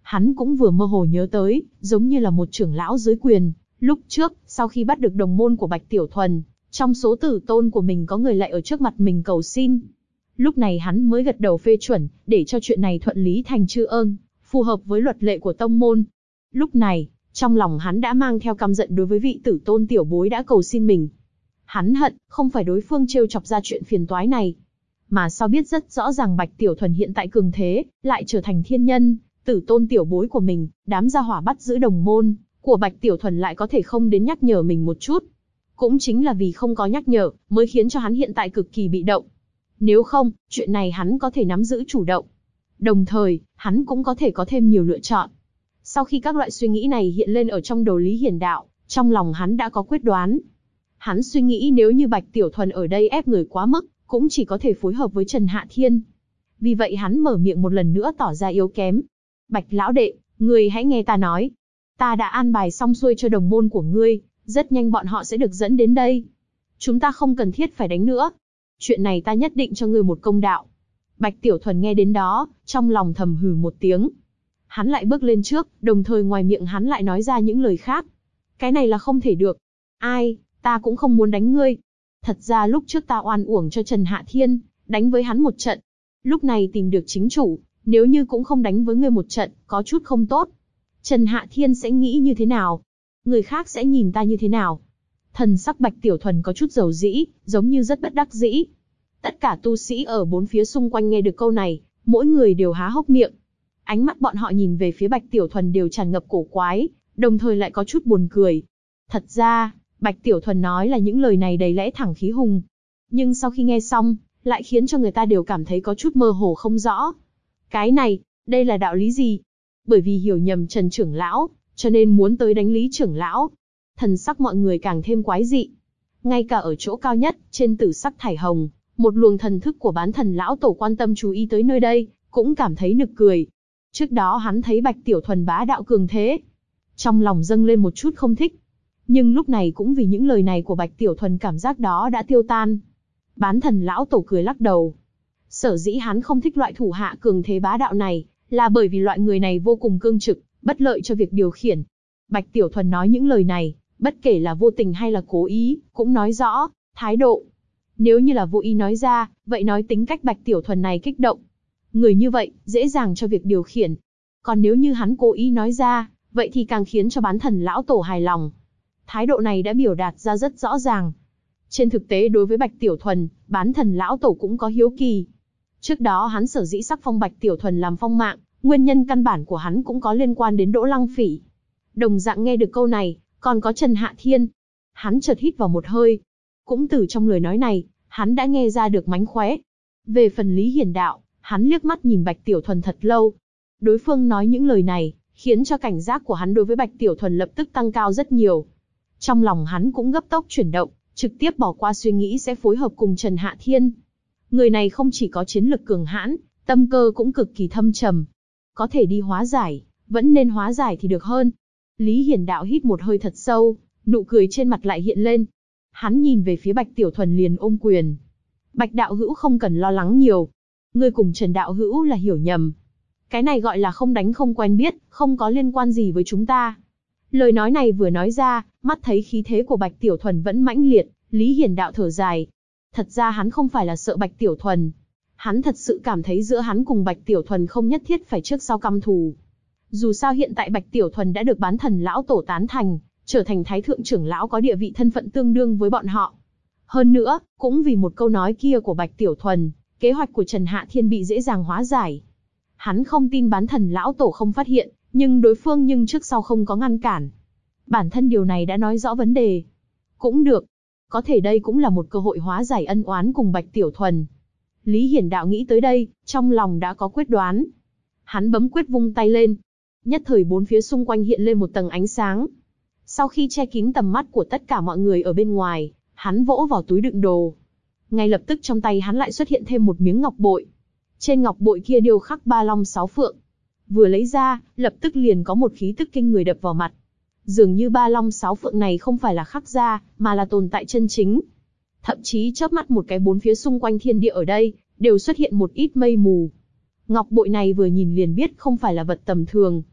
Hắn cũng vừa mơ hồ nhớ tới, giống như là một trưởng lão dưới quyền, lúc trước, sau khi bắt được đồng môn của Bạch Tiểu Thuần, trong số tử tôn của mình có người lại ở trước mặt mình cầu xin. Lúc này hắn mới gật đầu phê chuẩn, để cho chuyện này thuận lý thành chư ơn, phù hợp với luật lệ của tông môn. Lúc này, trong lòng hắn đã mang theo căm giận đối với vị tử tôn tiểu bối đã cầu xin mình. Hắn hận, không phải đối phương trêu chọc ra chuyện phiền toái này, mà sao biết rất rõ ràng Bạch Tiểu Thuần hiện tại cường thế, lại trở thành thiên nhân, tử tôn tiểu bối của mình, đám gia hỏa bắt giữ đồng môn của Bạch Tiểu Thuần lại có thể không đến nhắc nhở mình một chút. Cũng chính là vì không có nhắc nhở, mới khiến cho hắn hiện tại cực kỳ bị động. Nếu không, chuyện này hắn có thể nắm giữ chủ động. Đồng thời, hắn cũng có thể có thêm nhiều lựa chọn. Sau khi các loại suy nghĩ này hiện lên ở trong đầu Lý Hiển Đạo, trong lòng hắn đã có quyết đoán. Hắn suy nghĩ nếu như Bạch Tiểu Thuần ở đây ép người quá mức, cũng chỉ có thể phối hợp với Trần Hạ Thiên. Vì vậy hắn mở miệng một lần nữa tỏ ra yếu kém. Bạch lão đệ, ngươi hãy nghe ta nói. Ta đã an bài xong xuôi cho đồng môn của ngươi, rất nhanh bọn họ sẽ được dẫn đến đây. Chúng ta không cần thiết phải đánh nữa. Chuyện này ta nhất định cho ngươi một công đạo. Bạch Tiểu Thuần nghe đến đó, trong lòng thầm hừ một tiếng. Hắn lại bước lên trước, đồng thời ngoài miệng hắn lại nói ra những lời khác. Cái này là không thể được. Ai, ta cũng không muốn đánh ngươi. Thật ra lúc trước ta oan uổng cho Trần Hạ Thiên, đánh với hắn một trận. Lúc này tìm được chính chủ, nếu như cũng không đánh với ngươi một trận, có chút không tốt. Trần Hạ Thiên sẽ nghĩ như thế nào? Người khác sẽ nhìn ta như thế nào? Thần sắc Bạch Tiểu Thuần có chút dầu dĩ, giống như rất bất đắc dĩ. Tất cả tu sĩ ở bốn phía xung quanh nghe được câu này, mỗi người đều há hốc miệng. Ánh mắt bọn họ nhìn về phía Bạch Tiểu Thuần đều tràn ngập cổ quái, đồng thời lại có chút buồn cười. Thật ra, Bạch Tiểu Thuần nói là những lời này đầy lẽ thẳng khí hùng. Nhưng sau khi nghe xong, lại khiến cho người ta đều cảm thấy có chút mơ hồ không rõ. Cái này, đây là đạo lý gì? Bởi vì hiểu nhầm Trần trưởng lão, cho nên muốn tới đánh Lý trưởng lão. Thần sắc mọi người càng thêm quái dị. Ngay cả ở chỗ cao nhất, trên tử sắc thải hồng, một luồng thần thức của bán thần lão tổ quan tâm chú ý tới nơi đây, cũng cảm thấy nực cười. Trước đó hắn thấy Bạch Tiểu Thuần bá đạo cường thế, trong lòng dâng lên một chút không thích. Nhưng lúc này cũng vì những lời này của Bạch Tiểu Thuần cảm giác đó đã tiêu tan. Bán thần lão tổ cười lắc đầu. Sở dĩ hắn không thích loại thủ hạ cường thế bá đạo này, là bởi vì loại người này vô cùng cương trực, bất lợi cho việc điều khiển. Bạch Tiểu Thuần nói những lời này, bất kể là vô tình hay là cố ý, cũng nói rõ thái độ. Nếu như là vô ý nói ra, vậy nói tính cách Bạch Tiểu Thuần này kích động. Người như vậy, dễ dàng cho việc điều khiển. Còn nếu như hắn cố ý nói ra, vậy thì càng khiến cho bán thần lão tổ hài lòng. Thái độ này đã biểu đạt ra rất rõ ràng. Trên thực tế đối với Bạch Tiểu Thuần, bán thần lão tổ cũng có hiếu kỳ. Trước đó hắn sở dĩ sắc phong Bạch Tiểu Thuần làm phong mạng, nguyên nhân căn bản của hắn cũng có liên quan đến Đỗ Lăng Phỉ. Đồng dạng nghe được câu này, còn có Trần Hạ Thiên. Hắn chợt hít vào một hơi. Cũng từ trong lời nói này, hắn đã nghe ra được mánh khóe. Về phần Lý Hiển Đạo, hắn liếc mắt nhìn Bạch Tiểu Thuần thật lâu. Đối phương nói những lời này, khiến cho cảnh giác của hắn đối với Bạch Tiểu Thuần lập tức tăng cao rất nhiều. Trong lòng hắn cũng gấp tốc chuyển động, trực tiếp bỏ qua suy nghĩ sẽ phối hợp cùng Trần Hạ Thiên. Người này không chỉ có chiến lực cường hãn, tâm cơ cũng cực kỳ thâm trầm. Có thể đi hóa giải, vẫn nên hóa giải thì được hơn. Lý Hiển Đạo hít một hơi thật sâu, nụ cười trên mặt lại hiện lên. Hắn nhìn về phía Bạch Tiểu Thuần liền ôm quyền. Bạch đạo hữu không cần lo lắng nhiều. Ngươi cùng Trần đạo hữu là hiểu nhầm. Cái này gọi là không đánh không quen biết, không có liên quan gì với chúng ta. Lời nói này vừa nói ra, mắt thấy khí thế của Bạch Tiểu Thuần vẫn mãnh liệt, Lý Hiển Đạo thở dài. Thật ra hắn không phải là sợ Bạch Tiểu Thuần. Hắn thật sự cảm thấy giữa hắn cùng Bạch Tiểu Thuần không nhất thiết phải trước sau căm thù. Dù sao hiện tại Bạch Tiểu Thuần đã được bán thần lão tổ tán thành, trở thành thái thượng trưởng lão có địa vị thân phận tương đương với bọn họ. Hơn nữa, cũng vì một câu nói kia của Bạch Tiểu Thuần, kế hoạch của Trần Hạ Thiên bị dễ dàng hóa giải. Hắn không tin bán thần lão tổ không phát hiện, nhưng đối phương nhưng trước sau không có ngăn cản. Bản thân điều này đã nói rõ vấn đề. Cũng được. Có thể đây cũng là một cơ hội hóa giải ân oán cùng Bạch Tiểu Thuần. Lý Hiển Đạo nghĩ tới đây, trong lòng đã có quyết đoán. Hắn bấm quyết vung tay lên. Nhất thời bốn phía xung quanh hiện lên một tầng ánh sáng. Sau khi che kín tầm mắt của tất cả mọi người ở bên ngoài, hắn vỗ vào túi đựng đồ. Ngay lập tức trong tay hắn lại xuất hiện thêm một miếng ngọc bội. Trên ngọc bội kia điêu khắc ba long sáu phượng. Vừa lấy ra, lập tức liền có một khí tức kinh người đập vào mặt. Dường như ba long sáu phượng này không phải là khắc ra, mà là tồn tại chân chính. Thậm chí chớp mắt một cái bốn phía xung quanh thiên địa ở đây, đều xuất hiện một ít mây mù. Ngọc bội này vừa nhìn liền biết không phải là vật tầm thường.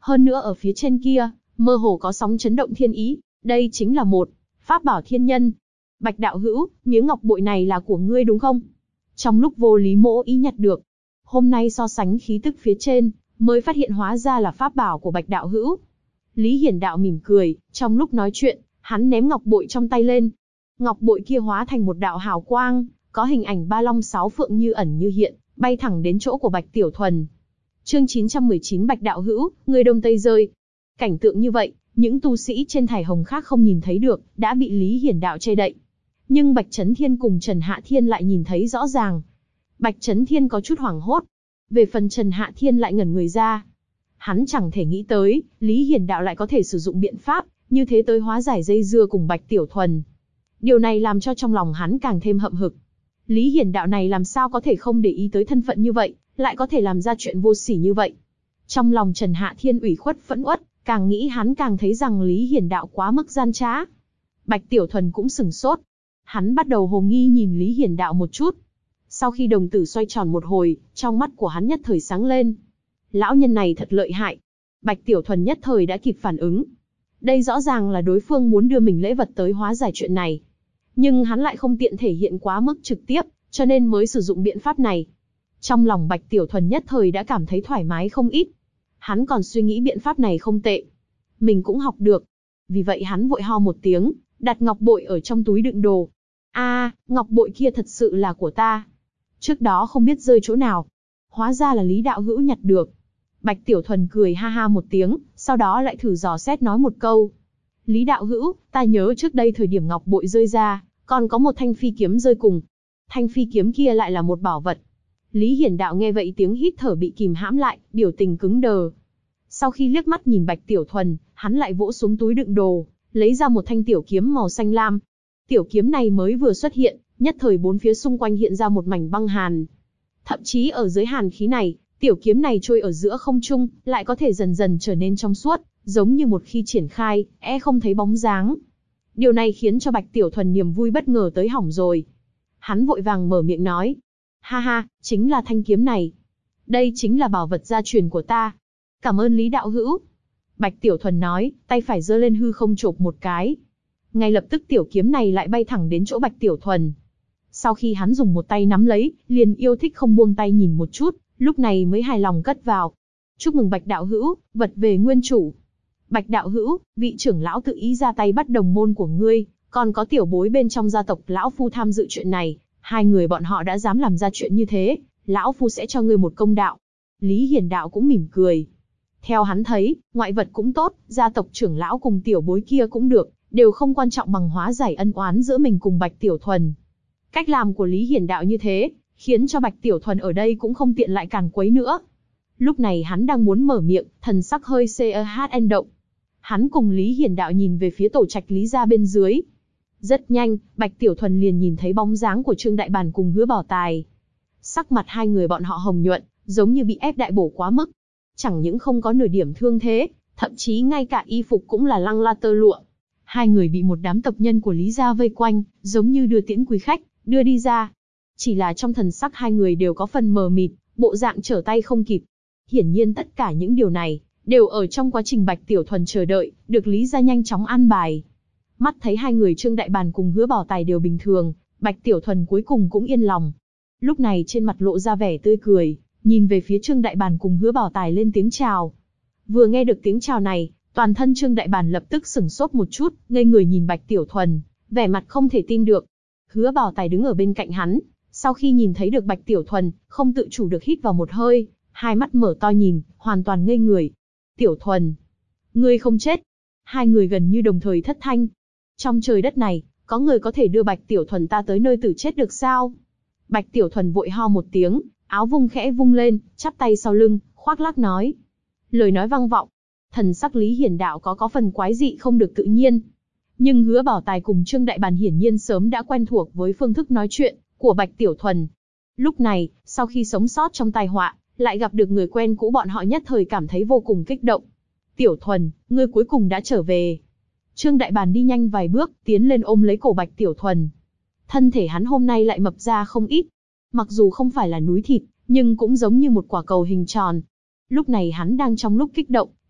Hơn nữa ở phía trên kia, mơ hồ có sóng chấn động thiên ý, đây chính là một pháp bảo thiên nhân. Bạch đạo hữu, miếng ngọc bội này là của ngươi đúng không? Trong lúc Vô Lý Mỗ ý nhặt được, hôm nay so sánh khí tức phía trên, mới phát hiện hóa ra là pháp bảo của Bạch đạo hữu. Lý Hiển đạo mỉm cười, trong lúc nói chuyện, hắn ném ngọc bội trong tay lên. Ngọc bội kia hóa thành một đạo hào quang, có hình ảnh ba long sáu phượng như ẩn như hiện, bay thẳng đến chỗ của Bạch Tiểu Thuần. Chương 919 Bạch đạo hữu, người đông tây rơi. Cảnh tượng như vậy, những tu sĩ trên thải hồng khác không nhìn thấy được, đã bị Lý Hiển đạo che đậy. Nhưng Bạch Chấn Thiên cùng Trần Hạ Thiên lại nhìn thấy rõ ràng. Bạch Chấn Thiên có chút hoảng hốt. Về phần Trần Hạ Thiên lại ngẩn người ra. Hắn chẳng thể nghĩ tới, Lý Hiển đạo lại có thể sử dụng biện pháp như thế tới hóa giải dây dưa cùng Bạch Tiểu Thuần. Điều này làm cho trong lòng hắn càng thêm hậm hực. Lý Hiển đạo này làm sao có thể không để ý tới thân phận như vậy, lại có thể làm ra chuyện vô sỉ như vậy. Trong lòng Trần Hạ Thiên ủy khuất phẫn uất, càng nghĩ hắn càng thấy rằng Lý Hiển đạo quá mức gian trá. Bạch Tiểu Thuần cũng sửng sốt. Hắn bắt đầu hồ nghi nhìn Lý Hiển đạo một chút. Sau khi đồng tử xoay tròn một hồi, trong mắt của hắn nhất thời sáng lên. Lão nhân này thật lợi hại. Bạch Tiểu Thuần nhất thời đã kịp phản ứng. Đây rõ ràng là đối phương muốn đưa mình lễ vật tới hóa giải chuyện này. Nhưng hắn lại không tiện thể hiện quá mức trực tiếp, cho nên mới sử dụng biện pháp này. Trong lòng Bạch Tiểu Thuần nhất thời đã cảm thấy thoải mái không ít. Hắn còn suy nghĩ biện pháp này không tệ. Mình cũng học được. Vì vậy hắn vội ho một tiếng, đặt ngọc bội ở trong túi đựng đồ. Ngọc bội kia thật sự là của ta. Trước đó không biết rơi chỗ nào. Hóa ra là Lý đạo hữu nhặt được. Bạch Tiểu Thuần cười ha ha một tiếng, sau đó lại thử dò xét nói một câu. Lý đạo hữu, ta nhớ trước đây thời điểm ngọc bội rơi ra, còn có một thanh phi kiếm rơi cùng. Thanh phi kiếm kia lại là một bảo vật. Lý Hiển đạo nghe vậy tiếng hít thở bị kìm hãm lại, biểu tình cứng đờ. Sau khi liếc mắt nhìn Bạch Tiểu Thuần, hắn lại vỗ xuống túi đựng đồ, lấy ra một thanh tiểu kiếm màu xanh lam. Tiểu kiếm này mới vừa xuất hiện, nhất thời bốn phía xung quanh hiện ra một mảnh băng hàn. Thậm chí ở dưới hàn khí này, tiểu kiếm này trôi ở giữa không trung, lại có thể dần dần trở nên trong suốt, giống như một khi triển khai, không thấy bóng dáng. Điều này khiến cho Bạch Tiểu Thuần niềm vui bất ngờ tới hỏng rồi. Hắn vội vàng mở miệng nói. Ha ha, chính là thanh kiếm này. Đây chính là bảo vật gia truyền của ta. Cảm ơn Lý đạo hữu. Bạch Tiểu Thuần nói, tay phải giơ lên hư không chộp một cái. Ngay lập tức tiểu kiếm này lại bay thẳng đến chỗ Bạch Tiểu Thuần. Sau khi hắn dùng một tay nắm lấy, liền yêu thích không buông tay nhìn một chút, lúc này mới hài lòng cất vào. Chúc mừng Bạch đạo hữu, vật về nguyên chủ. Bạch đạo hữu, vị trưởng lão tự ý ra tay bắt đồng môn của ngươi, còn có tiểu bối bên trong gia tộc lão phu tham dự chuyện này, hai người bọn họ đã dám làm ra chuyện như thế, lão phu sẽ cho ngươi một công đạo. Lý Hiển đạo cũng mỉm cười. Theo hắn thấy, ngoại vật cũng tốt, gia tộc trưởng lão cùng tiểu bối kia cũng được, đều không quan trọng bằng hóa giải ân oán giữa mình cùng Bạch Tiểu Thuần. Cách làm của Lý Hiển đạo như thế, khiến cho Bạch Tiểu Thuần ở đây cũng không tiện lại càn quấy nữa. Lúc này hắn đang muốn mở miệng, thần sắc hơi CHN động. Hắn cùng Lý Hiển đạo nhìn về phía tổ trạch Lý gia bên dưới. Rất nhanh, Bạch Tiểu Thuần liền nhìn thấy bóng dáng của Trương Đại Bàn cùng Hứa Bảo Tài. Sắc mặt hai người bọn họ hồng nhuận, giống như bị ép đại bổ quá mức. Chẳng những không có nửa điểm thương thế, thậm chí ngay cả y phục cũng là lăng la tơ lụa. Hai người bị một đám tộc nhân của Lý gia vây quanh, giống như đưa tiễn quý khách, đưa đi ra. Chỉ là trong thần sắc hai người đều có phần mờ mịt, bộ dạng trở tay không kịp. Hiển nhiên tất cả những điều này, đều ở trong quá trình Bạch Tiểu Thuần chờ đợi, được Lý gia nhanh chóng an bài. Mắt thấy hai người Trương Đại Bàn cùng Hứa Bảo Tài đều bình thường, Bạch Tiểu Thuần cuối cùng cũng yên lòng. Lúc này trên mặt lộ ra vẻ tươi cười, nhìn về phía Trương Đại Bàn cùng Hứa Bảo Tài lên tiếng chào. Vừa nghe được tiếng chào này, toàn thân Trương Đại Bàn lập tức sửng sốt một chút, ngây người nhìn Bạch Tiểu Thuần, vẻ mặt không thể tin được. Hứa Bảo Tài đứng ở bên cạnh hắn, sau khi nhìn thấy được Bạch Tiểu Thuần, không tự chủ được hít vào một hơi, hai mắt mở to nhìn, hoàn toàn ngây người. Tiểu Thuần, ngươi không chết. Hai người gần như đồng thời thất thanh. Trong trời đất này, có người có thể đưa Bạch Tiểu Thuần ta tới nơi tử chết được sao? Bạch Tiểu Thuần vội ho một tiếng, áo khẽ vung lên, chắp tay sau lưng, khoác lác nói. Lời nói vang vọng, thần sắc Lý Hiển đạo có phần quái dị không được tự nhiên. Nhưng Hứa Bảo Tài cùng Trương Đại Bàn hiển nhiên sớm đã quen thuộc với phương thức nói chuyện của Bạch Tiểu Thuần. Lúc này, sau khi sống sót trong tai họa, lại gặp được người quen cũ, bọn họ nhất thời cảm thấy vô cùng kích động. Tiểu Thuần, ngươi cuối cùng đã trở về. Trương Đại Bàn đi nhanh vài bước, tiến lên ôm lấy cổ Bạch Tiểu Thuần. Thân thể hắn hôm nay lại mập ra không ít. Mặc dù không phải là núi thịt, nhưng cũng giống như một quả cầu hình tròn. Lúc này hắn đang trong lúc kích động,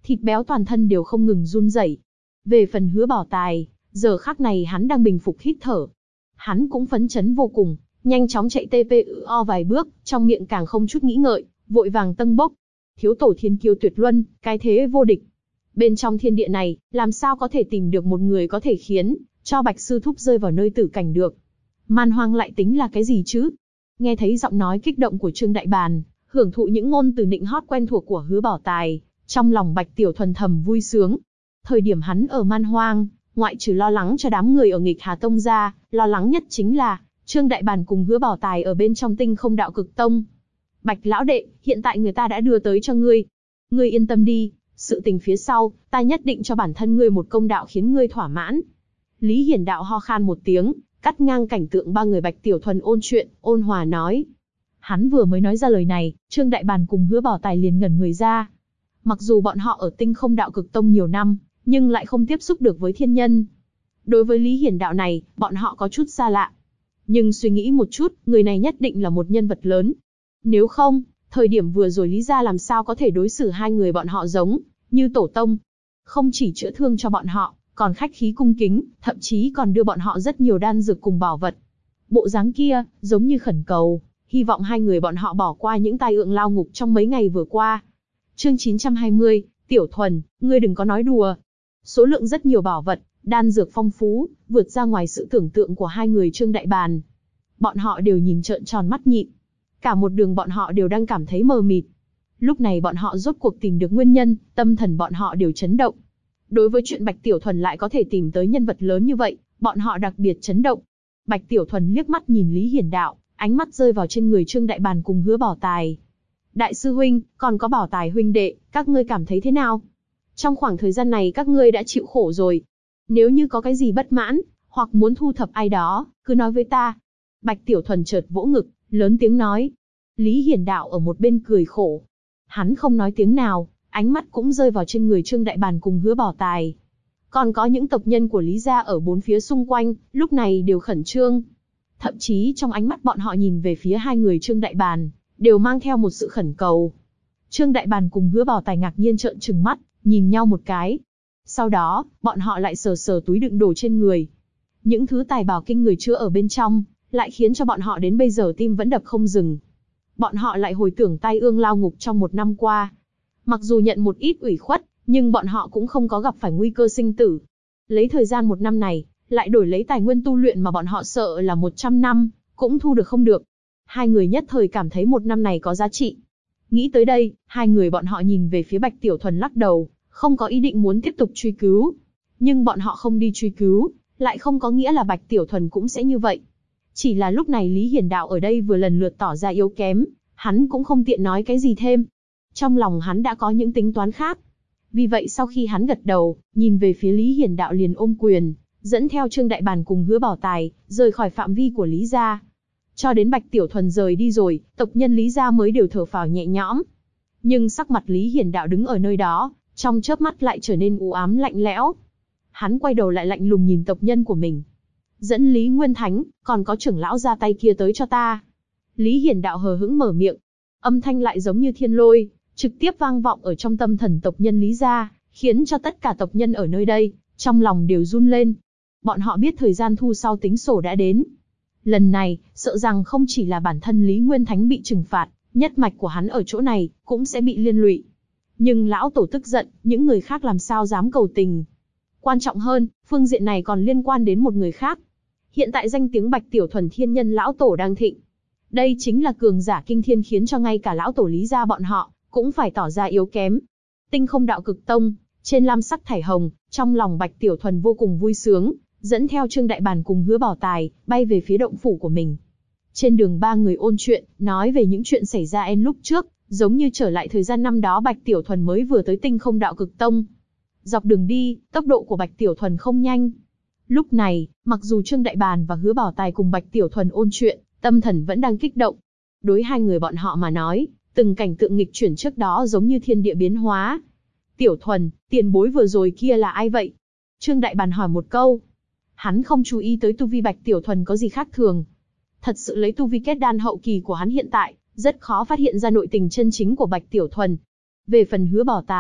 thịt béo toàn thân đều không ngừng run rẩy. Về phần Hứa Bảo Tài, giờ khắc này hắn đang bình phục hít thở. Hắn cũng phấn chấn vô cùng, nhanh chóng chạy TPO vài bước, trong miệng càng không chút nghĩ ngợi, vội vàng tâng bốc. Thiếu tổ thiên kiêu tuyệt luân, cái thế vô địch. Bên trong thiên địa này, làm sao có thể tìm được một người có thể khiến cho Bạch sư thúc rơi vào nơi tử cảnh được. Man hoang lại tính là cái gì chứ? Nghe thấy giọng nói kích động của Trương Đại Bàn, hưởng thụ những ngôn từ nịnh hót quen thuộc của Hứa Bảo Tài, trong lòng Bạch Tiểu Thuần thầm vui sướng. Thời điểm hắn ở Man hoang, ngoại trừ lo lắng cho đám người ở Nghịch Hà Tông ra, lo lắng nhất chính là Trương Đại Bàn cùng Hứa Bảo Tài ở bên trong Tinh Không Đạo Cực Tông. Bạch lão đệ, hiện tại người ta đã đưa tới cho ngươi. Ngươi yên tâm đi, sự tình phía sau, ta nhất định cho bản thân ngươi một công đạo khiến ngươi thỏa mãn. Lý Hiển Đạo ho khan một tiếng, cắt ngang cảnh tượng ba người Bạch Tiểu Thuần ôn chuyện, ôn hòa nói. Hắn vừa mới nói ra lời này, Trương Đại Bàn cùng Hứa Bảo Tài liền ngẩn người ra. Mặc dù bọn họ ở Tinh Không Đạo Cực Tông nhiều năm, nhưng lại không tiếp xúc được với thiên nhân. Đối với Lý Hiển Đạo này, bọn họ có chút xa lạ. Nhưng suy nghĩ một chút, người này nhất định là một nhân vật lớn. Nếu không, thời điểm vừa rồi Lý gia làm sao có thể đối xử hai người bọn họ giống như tổ tông. Không chỉ chữa thương cho bọn họ, còn khách khí cung kính, thậm chí còn đưa bọn họ rất nhiều đan dược cùng bảo vật. Bộ dáng kia, giống như khẩn cầu, hy vọng hai người bọn họ bỏ qua những tai ương lao ngục trong mấy ngày vừa qua. Chương 920, Tiểu Thuần, ngươi đừng có nói đùa. Số lượng rất nhiều bảo vật, đan dược phong phú, vượt ra ngoài sự tưởng tượng của hai người Trương Đại Bàn. Bọn họ đều nhìn trợn tròn mắt nhịn. Cả một đường bọn họ đều đang cảm thấy mờ mịt. Lúc này bọn họ rốt cuộc tìm được nguyên nhân, tâm thần bọn họ đều chấn động. Đối với chuyện Bạch Tiểu Thuần lại có thể tìm tới nhân vật lớn như vậy, bọn họ đặc biệt chấn động. Bạch Tiểu Thuần liếc mắt nhìn Lý Hiển Đạo, ánh mắt rơi vào trên người Trương Đại Bàn cùng Hứa Bảo Tài. Đại sư huynh, còn có Bảo Tài huynh đệ, các ngươi cảm thấy thế nào? Trong khoảng thời gian này các ngươi đã chịu khổ rồi. Nếu như có cái gì bất mãn, hoặc muốn thu thập ai đó, cứ nói với ta. Bạch Tiểu Thuần chợt vỗ ngực, lớn tiếng nói. Lý Hiển Đạo ở một bên cười khổ. Hắn không nói tiếng nào, ánh mắt cũng rơi vào trên người Trương Đại Bàn cùng Hứa Bảo Tài. Còn có những tộc nhân của Lý gia ở bốn phía xung quanh, lúc này đều khẩn trương. Thậm chí trong ánh mắt bọn họ nhìn về phía hai người Trương Đại Bàn, đều mang theo một sự khẩn cầu. Trương Đại Bàn cùng Hứa Bảo Tài ngạc nhiên trợn trừng mắt, nhìn nhau một cái. Sau đó, bọn họ lại sờ sờ túi đựng đồ trên người. Những thứ tài bảo kinh người chứa ở bên trong, lại khiến cho bọn họ đến bây giờ tim vẫn đập không dừng. Bọn họ lại hồi tưởng tai ương lao ngục trong một năm qua. Mặc dù nhận một ít ủy khuất, nhưng bọn họ cũng không có gặp phải nguy cơ sinh tử. Lấy thời gian một năm này, lại đổi lấy tài nguyên tu luyện mà bọn họ sợ là 100 năm, cũng thu được không được. Hai người nhất thời cảm thấy một năm này có giá trị. Nghĩ tới đây, hai người bọn họ nhìn về phía Bạch Tiểu Thuần lắc đầu, không có ý định muốn tiếp tục truy cứu. Nhưng bọn họ không đi truy cứu, lại không có nghĩa là Bạch Tiểu Thuần cũng sẽ như vậy. Chỉ là lúc này Lý Hiển Đạo ở đây vừa lần lượt tỏ ra yếu kém, hắn cũng không tiện nói cái gì thêm. Trong lòng hắn đã có những tính toán khác. Vì vậy sau khi hắn gật đầu, nhìn về phía Lý Hiển Đạo liền ôm quyền, dẫn theo Trương Đại Bàn cùng Hứa Bảo Tài, rời khỏi phạm vi của Lý gia. Cho đến Bạch Tiểu Thuần rời đi rồi, tộc nhân Lý gia mới đều thở phào nhẹ nhõm. Nhưng sắc mặt Lý Hiển Đạo đứng ở nơi đó, trong chớp mắt lại trở nên u ám lạnh lẽo. Hắn quay đầu lại lạnh lùng nhìn tộc nhân của mình. Dẫn Lý Nguyên Thánh, còn có trưởng lão ra tay kia tới cho ta. Lý Hiển Đạo hờ hững mở miệng. Âm thanh lại giống như thiên lôi, trực tiếp vang vọng ở trong tâm thần tộc nhân Lý gia, khiến cho tất cả tộc nhân ở nơi đây, trong lòng đều run lên. Bọn họ biết thời gian thu sau tính sổ đã đến. Lần này, sợ rằng không chỉ là bản thân Lý Nguyên Thánh bị trừng phạt, nhất mạch của hắn ở chỗ này, cũng sẽ bị liên lụy. Nhưng lão tổ tức giận, những người khác làm sao dám cầu tình. Quan trọng hơn, phương diện này còn liên quan đến một người khác. Hiện tại danh tiếng Bạch Tiểu Thuần thiên nhân lão tổ đang thịnh. Đây chính là cường giả kinh thiên khiến cho ngay cả lão tổ Lý gia bọn họ, cũng phải tỏ ra yếu kém. Tinh Không Đạo Cực Tông, trên lam sắc thải hồng, trong lòng Bạch Tiểu Thuần vô cùng vui sướng, dẫn theo Trương Đại Bàn cùng Hứa Bảo Tài, bay về phía động phủ của mình. Trên đường ba người ôn chuyện, nói về những chuyện xảy ra lúc trước, giống như trở lại thời gian năm đó Bạch Tiểu Thuần mới vừa tới Tinh Không Đạo Cực Tông. Dọc đường đi, tốc độ của Bạch Tiểu Thuần không nhanh. Lúc này, mặc dù Trương Đại Bàn và Hứa Bảo Tài cùng Bạch Tiểu Thuần ôn chuyện, tâm thần vẫn đang kích động. Đối hai người bọn họ mà nói, từng cảnh tượng nghịch chuyển trước đó giống như thiên địa biến hóa. Tiểu Thuần, tiền bối vừa rồi kia là ai vậy? Trương Đại Bàn hỏi một câu. Hắn không chú ý tới tu vi Bạch Tiểu Thuần có gì khác thường. Thật sự lấy tu vi kết đan hậu kỳ của hắn hiện tại, rất khó phát hiện ra nội tình chân chính của Bạch Tiểu Thuần. Về phần Hứa Bảo Tài,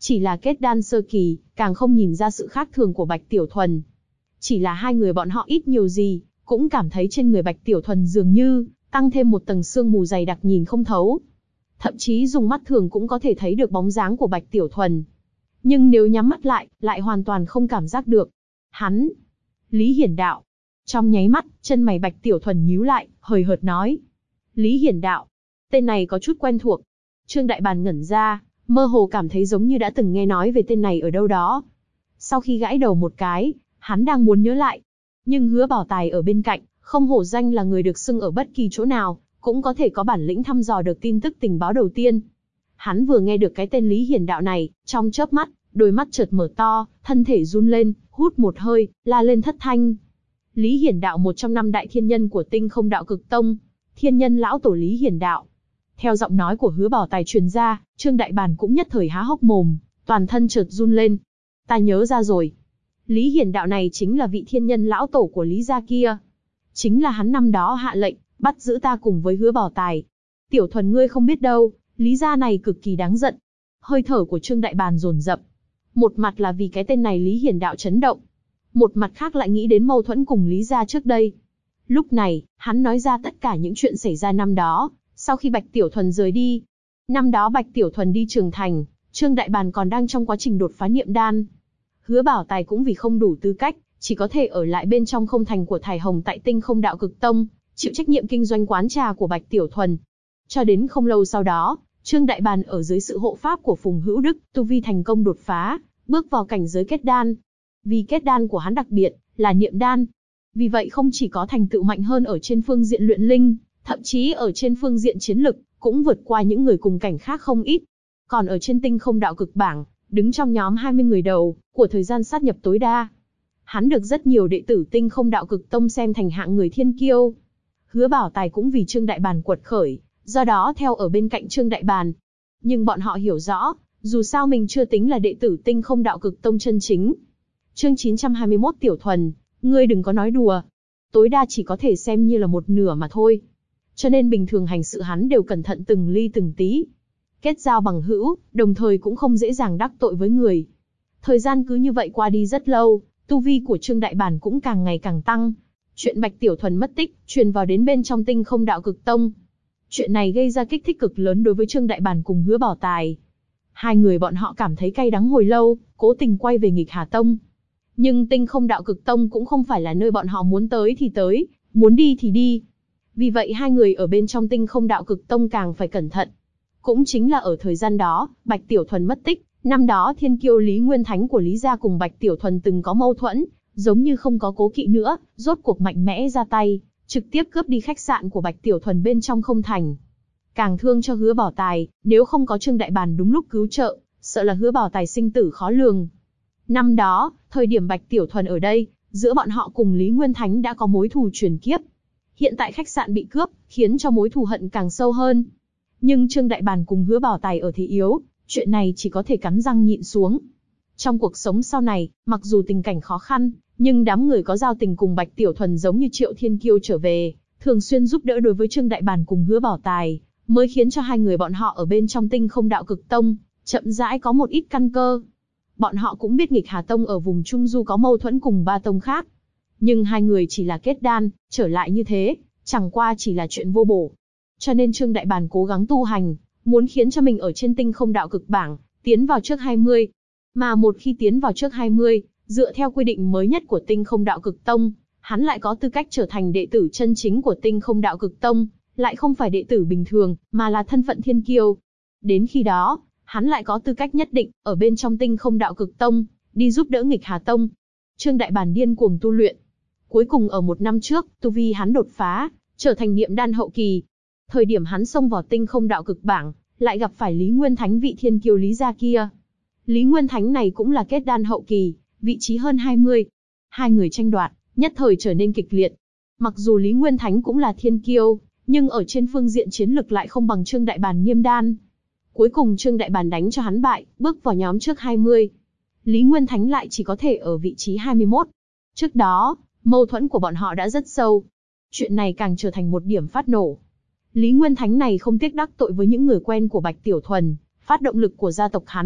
Chỉ là kết đan sơ kỳ, càng không nhìn ra sự khác thường của Bạch Tiểu Thuần. Chỉ là hai người bọn họ ít nhiều gì, cũng cảm thấy trên người Bạch Tiểu Thuần dường như tăng thêm một tầng sương mù dày đặc nhìn không thấu. Thậm chí dùng mắt thường cũng có thể thấy được bóng dáng của Bạch Tiểu Thuần. Nhưng nếu nhắm mắt lại hoàn toàn không cảm giác được. Hắn, Lý Hiển Đạo. Trong nháy mắt, chân mày Bạch Tiểu Thuần nhíu lại, hời hợt nói. Lý Hiển Đạo. Tên này có chút quen thuộc. Trương Đại Bàn ngẩn ra, mơ hồ cảm thấy giống như đã từng nghe nói về tên này ở đâu đó. Sau khi gãi đầu một cái, hắn đang muốn nhớ lại. Nhưng Hứa Bảo Tài ở bên cạnh, không hổ danh là người được xưng ở bất kỳ chỗ nào, cũng có thể có bản lĩnh thăm dò được tin tức tình báo đầu tiên. Hắn vừa nghe được cái tên Lý Hiển Đạo này, trong chớp mắt, đôi mắt chợt mở to, thân thể run lên, hút một hơi, la lên thất thanh. Lý Hiển Đạo, một trong 5 đại thiên nhân của Tinh Không Đạo Cực Tông, thiên nhân lão tổ Lý Hiển Đạo. Theo giọng nói của Hứa Bảo Tài truyền ra, Trương Đại Bàn cũng nhất thời há hốc mồm, toàn thân chợt run lên. Ta nhớ ra rồi. Lý Hiển Đạo này chính là vị thiên nhân lão tổ của Lý gia kia. Chính là hắn năm đó hạ lệnh, bắt giữ ta cùng với Hứa Bảo Tài. Tiểu Thuần ngươi không biết đâu, Lý gia này cực kỳ đáng giận. Hơi thở của Trương Đại Bàn dồn dập. Một mặt là vì cái tên này Lý Hiển Đạo chấn động. Một mặt khác lại nghĩ đến mâu thuẫn cùng Lý gia trước đây. Lúc này, hắn nói ra tất cả những chuyện xảy ra năm đó, sau khi Bạch Tiểu Thuần rời đi. Năm đó Bạch Tiểu Thuần đi Trường Thành, Trương Đại Bàn còn đang trong quá trình đột phá niệm đan. Hứa Bảo Tài cũng vì không đủ tư cách, chỉ có thể ở lại bên trong không thành của Thải Hồng tại Tinh Không Đạo Cực Tông, chịu trách nhiệm kinh doanh quán trà của Bạch Tiểu Thuần. Cho đến không lâu sau đó, Trương Đại Bàn ở dưới sự hộ pháp của Phùng Hữu Đức, tu vi thành công đột phá, bước vào cảnh giới kết đan. Vì kết đan của hắn đặc biệt, là niệm đan. Vì vậy không chỉ có thành tựu mạnh hơn ở trên phương diện luyện linh, thậm chí ở trên phương diện chiến lực, cũng vượt qua những người cùng cảnh khác không ít. Còn ở trên Tinh Không Đạo Cực bảng, đứng trong nhóm 20 người đầu, của thời gian sát nhập tối đa. Hắn được rất nhiều đệ tử Tinh Không Đạo Cực Tông xem thành hạng người thiên kiêu. Hứa Bảo Tài cũng vì Trương Đại Bàn quật khởi, do đó theo ở bên cạnh Trương Đại Bàn. Nhưng bọn họ hiểu rõ, dù sao mình chưa tính là đệ tử Tinh Không Đạo Cực Tông chân chính. Chương 921 Tiểu Thuần, ngươi đừng có nói đùa. Tối đa chỉ có thể xem như là một nửa mà thôi. Cho nên bình thường hành sự hắn đều cẩn thận từng ly từng tí. Kết giao bằng hữu, đồng thời cũng không dễ dàng đắc tội với người. Thời gian cứ như vậy qua đi rất lâu, tu vi của Trương Đại Bàn cũng càng ngày càng tăng. Chuyện Bạch Tiểu Thuần mất tích, truyền vào đến bên trong Tinh Không Đạo Cực Tông. Chuyện này gây ra kích thích cực lớn đối với Trương Đại Bàn cùng Hứa Bảo Tài. Hai người bọn họ cảm thấy cay đắng hồi lâu, cố tình quay về Nghịch Hà Tông. Nhưng Tinh Không Đạo Cực Tông cũng không phải là nơi bọn họ muốn tới thì tới, muốn đi thì đi. Vì vậy hai người ở bên trong Tinh Không Đạo Cực Tông càng phải cẩn thận. Cũng chính là ở thời gian đó, Bạch Tiểu Thuần mất tích, năm đó thiên kiêu Lý Nguyên Thánh của Lý gia cùng Bạch Tiểu Thuần từng có mâu thuẫn, giống như không có cố kỵ nữa, rốt cuộc mạnh mẽ ra tay, trực tiếp cướp đi khách sạn của Bạch Tiểu Thuần bên trong không thành. Càng thương cho Hứa Bảo Tài, nếu không có Trương Đại Bàn đúng lúc cứu trợ, sợ là Hứa Bảo Tài sinh tử khó lường. Năm đó, thời điểm Bạch Tiểu Thuần ở đây, giữa bọn họ cùng Lý Nguyên Thánh đã có mối thù truyền kiếp. Hiện tại khách sạn bị cướp, khiến cho mối thù hận càng sâu hơn. Nhưng Trương Đại Bàn cùng Hứa Bảo Tài ở thế yếu, chuyện này chỉ có thể cắn răng nhịn xuống. Trong cuộc sống sau này, mặc dù tình cảnh khó khăn, nhưng đám người có giao tình cùng Bạch Tiểu Thuần giống như Triệu Thiên Kiêu trở về, thường xuyên giúp đỡ đối với Trương Đại Bàn cùng Hứa Bảo Tài, mới khiến cho hai người bọn họ ở bên trong Tinh Không Đạo Cực Tông, chậm rãi có một ít căn cơ. Bọn họ cũng biết Nghịch Hà Tông ở vùng Trung Du có mâu thuẫn cùng ba tông khác. Nhưng hai người chỉ là kết đan, trở lại như thế, chẳng qua chỉ là chuyện vô bổ. Cho nên Trương Đại Bàn cố gắng tu hành, muốn khiến cho mình ở trên Tinh Không Đạo Cực bảng, tiến vào trước 20. Mà một khi tiến vào trước 20, dựa theo quy định mới nhất của Tinh Không Đạo Cực Tông, hắn lại có tư cách trở thành đệ tử chân chính của Tinh Không Đạo Cực Tông, lại không phải đệ tử bình thường, mà là thân phận thiên kiêu. Đến khi đó, hắn lại có tư cách nhất định, ở bên trong Tinh Không Đạo Cực Tông, đi giúp đỡ Nghịch Hà Tông. Trương Đại Bàn điên cuồng tu luyện. Cuối cùng ở một năm trước, tu vi hắn đột phá, trở thành niệm đan hậu kỳ. Thời điểm hắn xông vào Tinh Không Đạo Cực bảng, lại gặp phải Lý Nguyên Thánh vị thiên kiêu Lý gia kia. Lý Nguyên Thánh này cũng là kết đan hậu kỳ, vị trí hơn 20. Hai người tranh đoạt, nhất thời trở nên kịch liệt. Mặc dù Lý Nguyên Thánh cũng là thiên kiêu, nhưng ở trên phương diện chiến lực lại không bằng Trương Đại Bàn niêm đan. Cuối cùng Trương Đại Bàn đánh cho hắn bại, bước vào nhóm trước 20. Lý Nguyên Thánh lại chỉ có thể ở vị trí 21. Trước đó, mâu thuẫn của bọn họ đã rất sâu. Chuyện này càng trở thành một điểm phát nổ. Lý Nguyên Thánh này không tiếc đắc tội với những người quen của Bạch Tiểu Thuần, phát động lực của gia tộc hắn,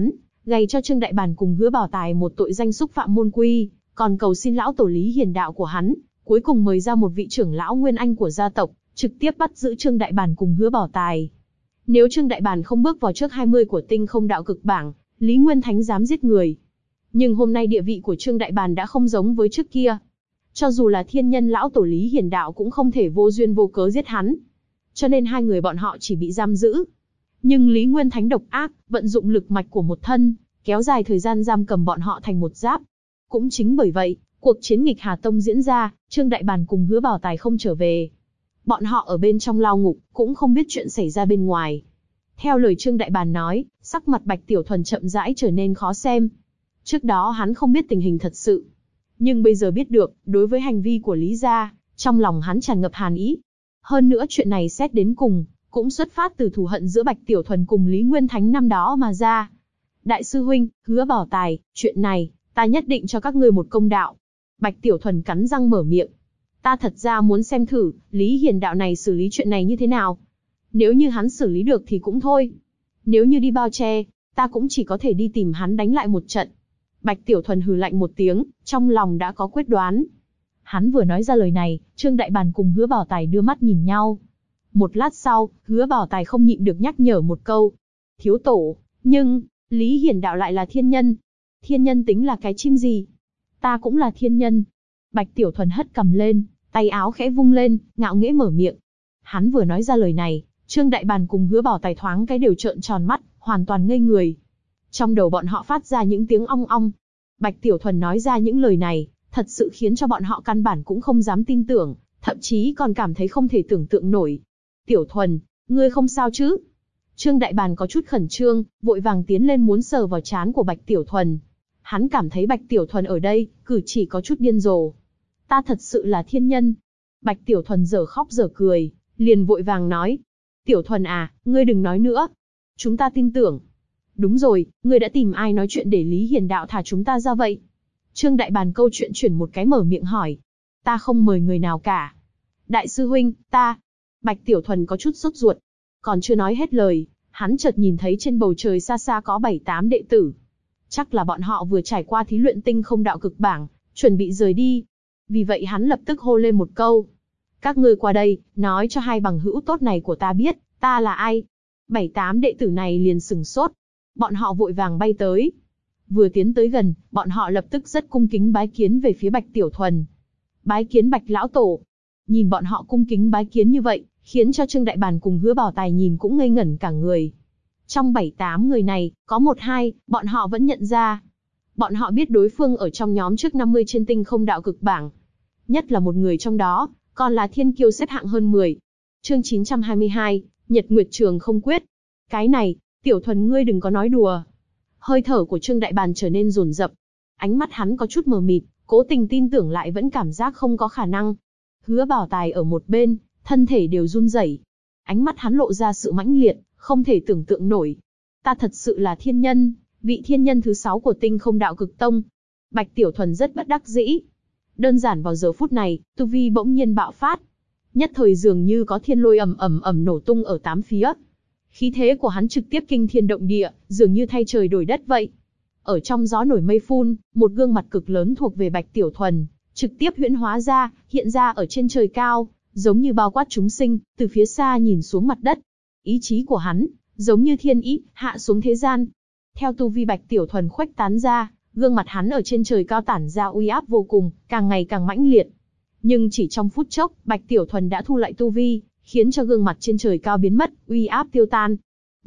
gày cho Trương Đại Bàn cùng Hứa Bảo Tài một tội danh xúc phạm môn quy, còn cầu xin lão tổ Lý Hiền Đạo của hắn, cuối cùng mời ra một vị trưởng lão nguyên anh của gia tộc, trực tiếp bắt giữ Trương Đại Bàn cùng Hứa Bảo Tài. Nếu Trương Đại Bàn không bước vào trước 20 của tinh không đạo cực bảng, Lý Nguyên Thánh dám giết người. Nhưng hôm nay địa vị của Trương Đại Bàn đã không giống với trước kia. Cho dù là thiên nhân lão tổ Lý Hiền Đạo cũng không thể vô duyên vô cớ giết hắn. Cho nên hai người bọn họ chỉ bị giam giữ. Nhưng Lý Nguyên Thánh độc ác, vận dụng lực mạch của một thân, kéo dài thời gian giam cầm bọn họ thành một giáp. Cũng chính bởi vậy, cuộc chiến nghịch Hà Tông diễn ra, Trương Đại Bàn cùng Hứa Bảo Tài không trở về. Bọn họ ở bên trong lao ngục, cũng không biết chuyện xảy ra bên ngoài. Theo lời Trương Đại Bàn nói, sắc mặt Bạch Tiểu Thuần chậm rãi trở nên khó xem. Trước đó hắn không biết tình hình thật sự. Nhưng bây giờ biết được, đối với hành vi của Lý gia, trong lòng hắn tràn ngập hàn ý. Hơn nữa chuyện này xét đến cùng, cũng xuất phát từ thù hận giữa Bạch Tiểu Thuần cùng Lý Nguyên Thánh năm đó mà ra. Đại sư huynh, Hứa Bảo Tài, chuyện này, ta nhất định cho các ngươi một công đạo. Bạch Tiểu Thuần cắn răng mở miệng. Ta thật ra muốn xem thử, Lý Hiền Đạo này xử lý chuyện này như thế nào. Nếu như hắn xử lý được thì cũng thôi. Nếu như đi bao che, ta cũng chỉ có thể đi tìm hắn đánh lại một trận. Bạch Tiểu Thuần hừ lạnh một tiếng, trong lòng đã có quyết đoán. Hắn vừa nói ra lời này, Trương Đại Bàn cùng Hứa Bảo Tài đưa mắt nhìn nhau. Một lát sau, Hứa Bảo Tài không nhịn được nhắc nhở một câu. Thiếu tổ, nhưng, Lý Hiền Đạo lại là thiên nhân. Thiên nhân tính là cái chim gì? Ta cũng là thiên nhân. Bạch Tiểu Thuần hất cằm lên, tay áo khẽ vung lên, ngạo nghễ mở miệng. Hắn vừa nói ra lời này, Trương Đại Bàn cùng Hứa Bảo Tài thoáng cái đều trợn tròn mắt, hoàn toàn ngây người. Trong đầu bọn họ phát ra những tiếng ong ong. Bạch Tiểu Thuần nói ra những lời này, thật sự khiến cho bọn họ căn bản cũng không dám tin tưởng, thậm chí còn cảm thấy không thể tưởng tượng nổi. Tiểu Thuần, ngươi không sao chứ? Trương Đại Bàn có chút khẩn trương, vội vàng tiến lên muốn sờ vào trán của Bạch Tiểu Thuần. Hắn cảm thấy Bạch Tiểu Thuần ở đây, cử chỉ có chút điên rồ. Ta thật sự là thiên nhân. Bạch Tiểu Thuần dở khóc dở cười, liền vội vàng nói. Tiểu Thuần à, ngươi đừng nói nữa. Chúng ta tin tưởng. Đúng rồi, ngươi đã tìm ai nói chuyện để Lý Hiền Đạo thả chúng ta ra vậy? Trương Đại Bàn câu chuyện chuyển một cái mở miệng hỏi. Ta không mời người nào cả. Đại sư huynh, ta. Bạch Tiểu Thuần có chút sốt ruột. Còn chưa nói hết lời, hắn chợt nhìn thấy trên bầu trời xa xa có 7-8 đệ tử. Chắc là bọn họ vừa trải qua thí luyện tinh không đạo cực bảng, chuẩn bị rời đi. Vì vậy hắn lập tức hô lên một câu. Các ngươi qua đây, nói cho hai bằng hữu tốt này của ta biết, ta là ai. 7-8 đệ tử này liền sửng sốt. Bọn họ vội vàng bay tới. Vừa tiến tới gần, bọn họ lập tức rất cung kính bái kiến về phía Bạch Tiểu Thuần. Bái kiến Bạch Lão Tổ. Nhìn bọn họ cung kính bái kiến như vậy, khiến cho Trương Đại Bàn cùng Hứa Bảo Tài nhìn cũng ngây ngẩn cả người. Trong 7-8 người này, có 1-2, bọn họ vẫn nhận ra. Bọn họ biết đối phương ở trong nhóm trước 50 trên tinh không đạo cực bảng. Nhất là một người trong đó, còn là thiên kiêu xếp hạng hơn 10. Chương 922, Nhật Nguyệt Trường không quyết. Cái này, Tiểu Thuần ngươi đừng có nói đùa. Hơi thở của Trương Đại Bàn trở nên dồn dập. Ánh mắt hắn có chút mờ mịt, cố tình tin tưởng lại vẫn cảm giác không có khả năng. Hứa Bảo Tài ở một bên, thân thể đều run rẩy. Ánh mắt hắn lộ ra sự mãnh liệt, không thể tưởng tượng nổi. Ta thật sự là thiên nhân, vị thiên nhân thứ 6 của tinh không đạo cực tông. Bạch Tiểu Thuần rất bất đắc dĩ. Đơn giản vào giờ phút này, tu vi bỗng nhiên bạo phát. Nhất thời dường như có thiên lôi ầm ầm ầm nổ tung ở 8 phía. Khí thế của hắn trực tiếp kinh thiên động địa, dường như thay trời đổi đất vậy. Ở trong gió nổi mây phun, một gương mặt cực lớn thuộc về Bạch Tiểu Thuần, trực tiếp huyễn hóa ra, hiện ra ở trên trời cao, giống như bao quát chúng sinh, từ phía xa nhìn xuống mặt đất. Ý chí của hắn, giống như thiên ý, hạ xuống thế gian. Theo tu vi Bạch Tiểu Thuần khuếch tán ra, gương mặt hắn ở trên trời cao tản ra uy áp vô cùng, càng ngày càng mãnh liệt. Nhưng chỉ trong phút chốc, Bạch Tiểu Thuần đã thu lại tu vi, khiến cho gương mặt trên trời cao biến mất, uy áp tiêu tan.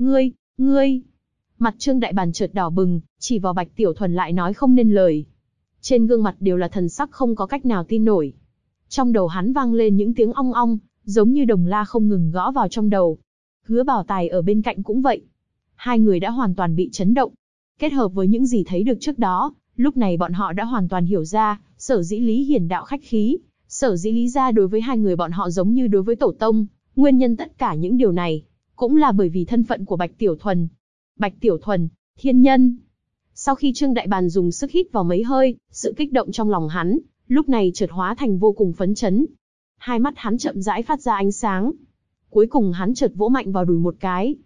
Ngươi! Mặt Trương Đại Bàn chợt đỏ bừng, chỉ vào Bạch Tiểu Thuần lại nói không nên lời. Trên gương mặt đều là thần sắc không có cách nào tin nổi. Trong đầu hắn vang lên những tiếng ong ong, giống như đồng la không ngừng gõ vào trong đầu. Hứa Bảo Tài ở bên cạnh cũng vậy. Hai người đã hoàn toàn bị chấn động. Kết hợp với những gì thấy được trước đó, lúc này bọn họ đã hoàn toàn hiểu ra, sở dĩ Lý Hiền Đạo khách khí, sở dĩ Lý gia đối với hai người bọn họ giống như đối với tổ tông, nguyên nhân tất cả những điều này, cũng là bởi vì thân phận của Bạch Tiểu Thuần. Bạch Tiểu Thuần, thiên nhân. Sau khi Trương Đại Bàn dùng sức hít vào mấy hơi, sự kích động trong lòng hắn, lúc này chợt hóa thành vô cùng phấn chấn. Hai mắt hắn chậm rãi phát ra ánh sáng. Cuối cùng hắn chợt vỗ mạnh vào đùi một cái.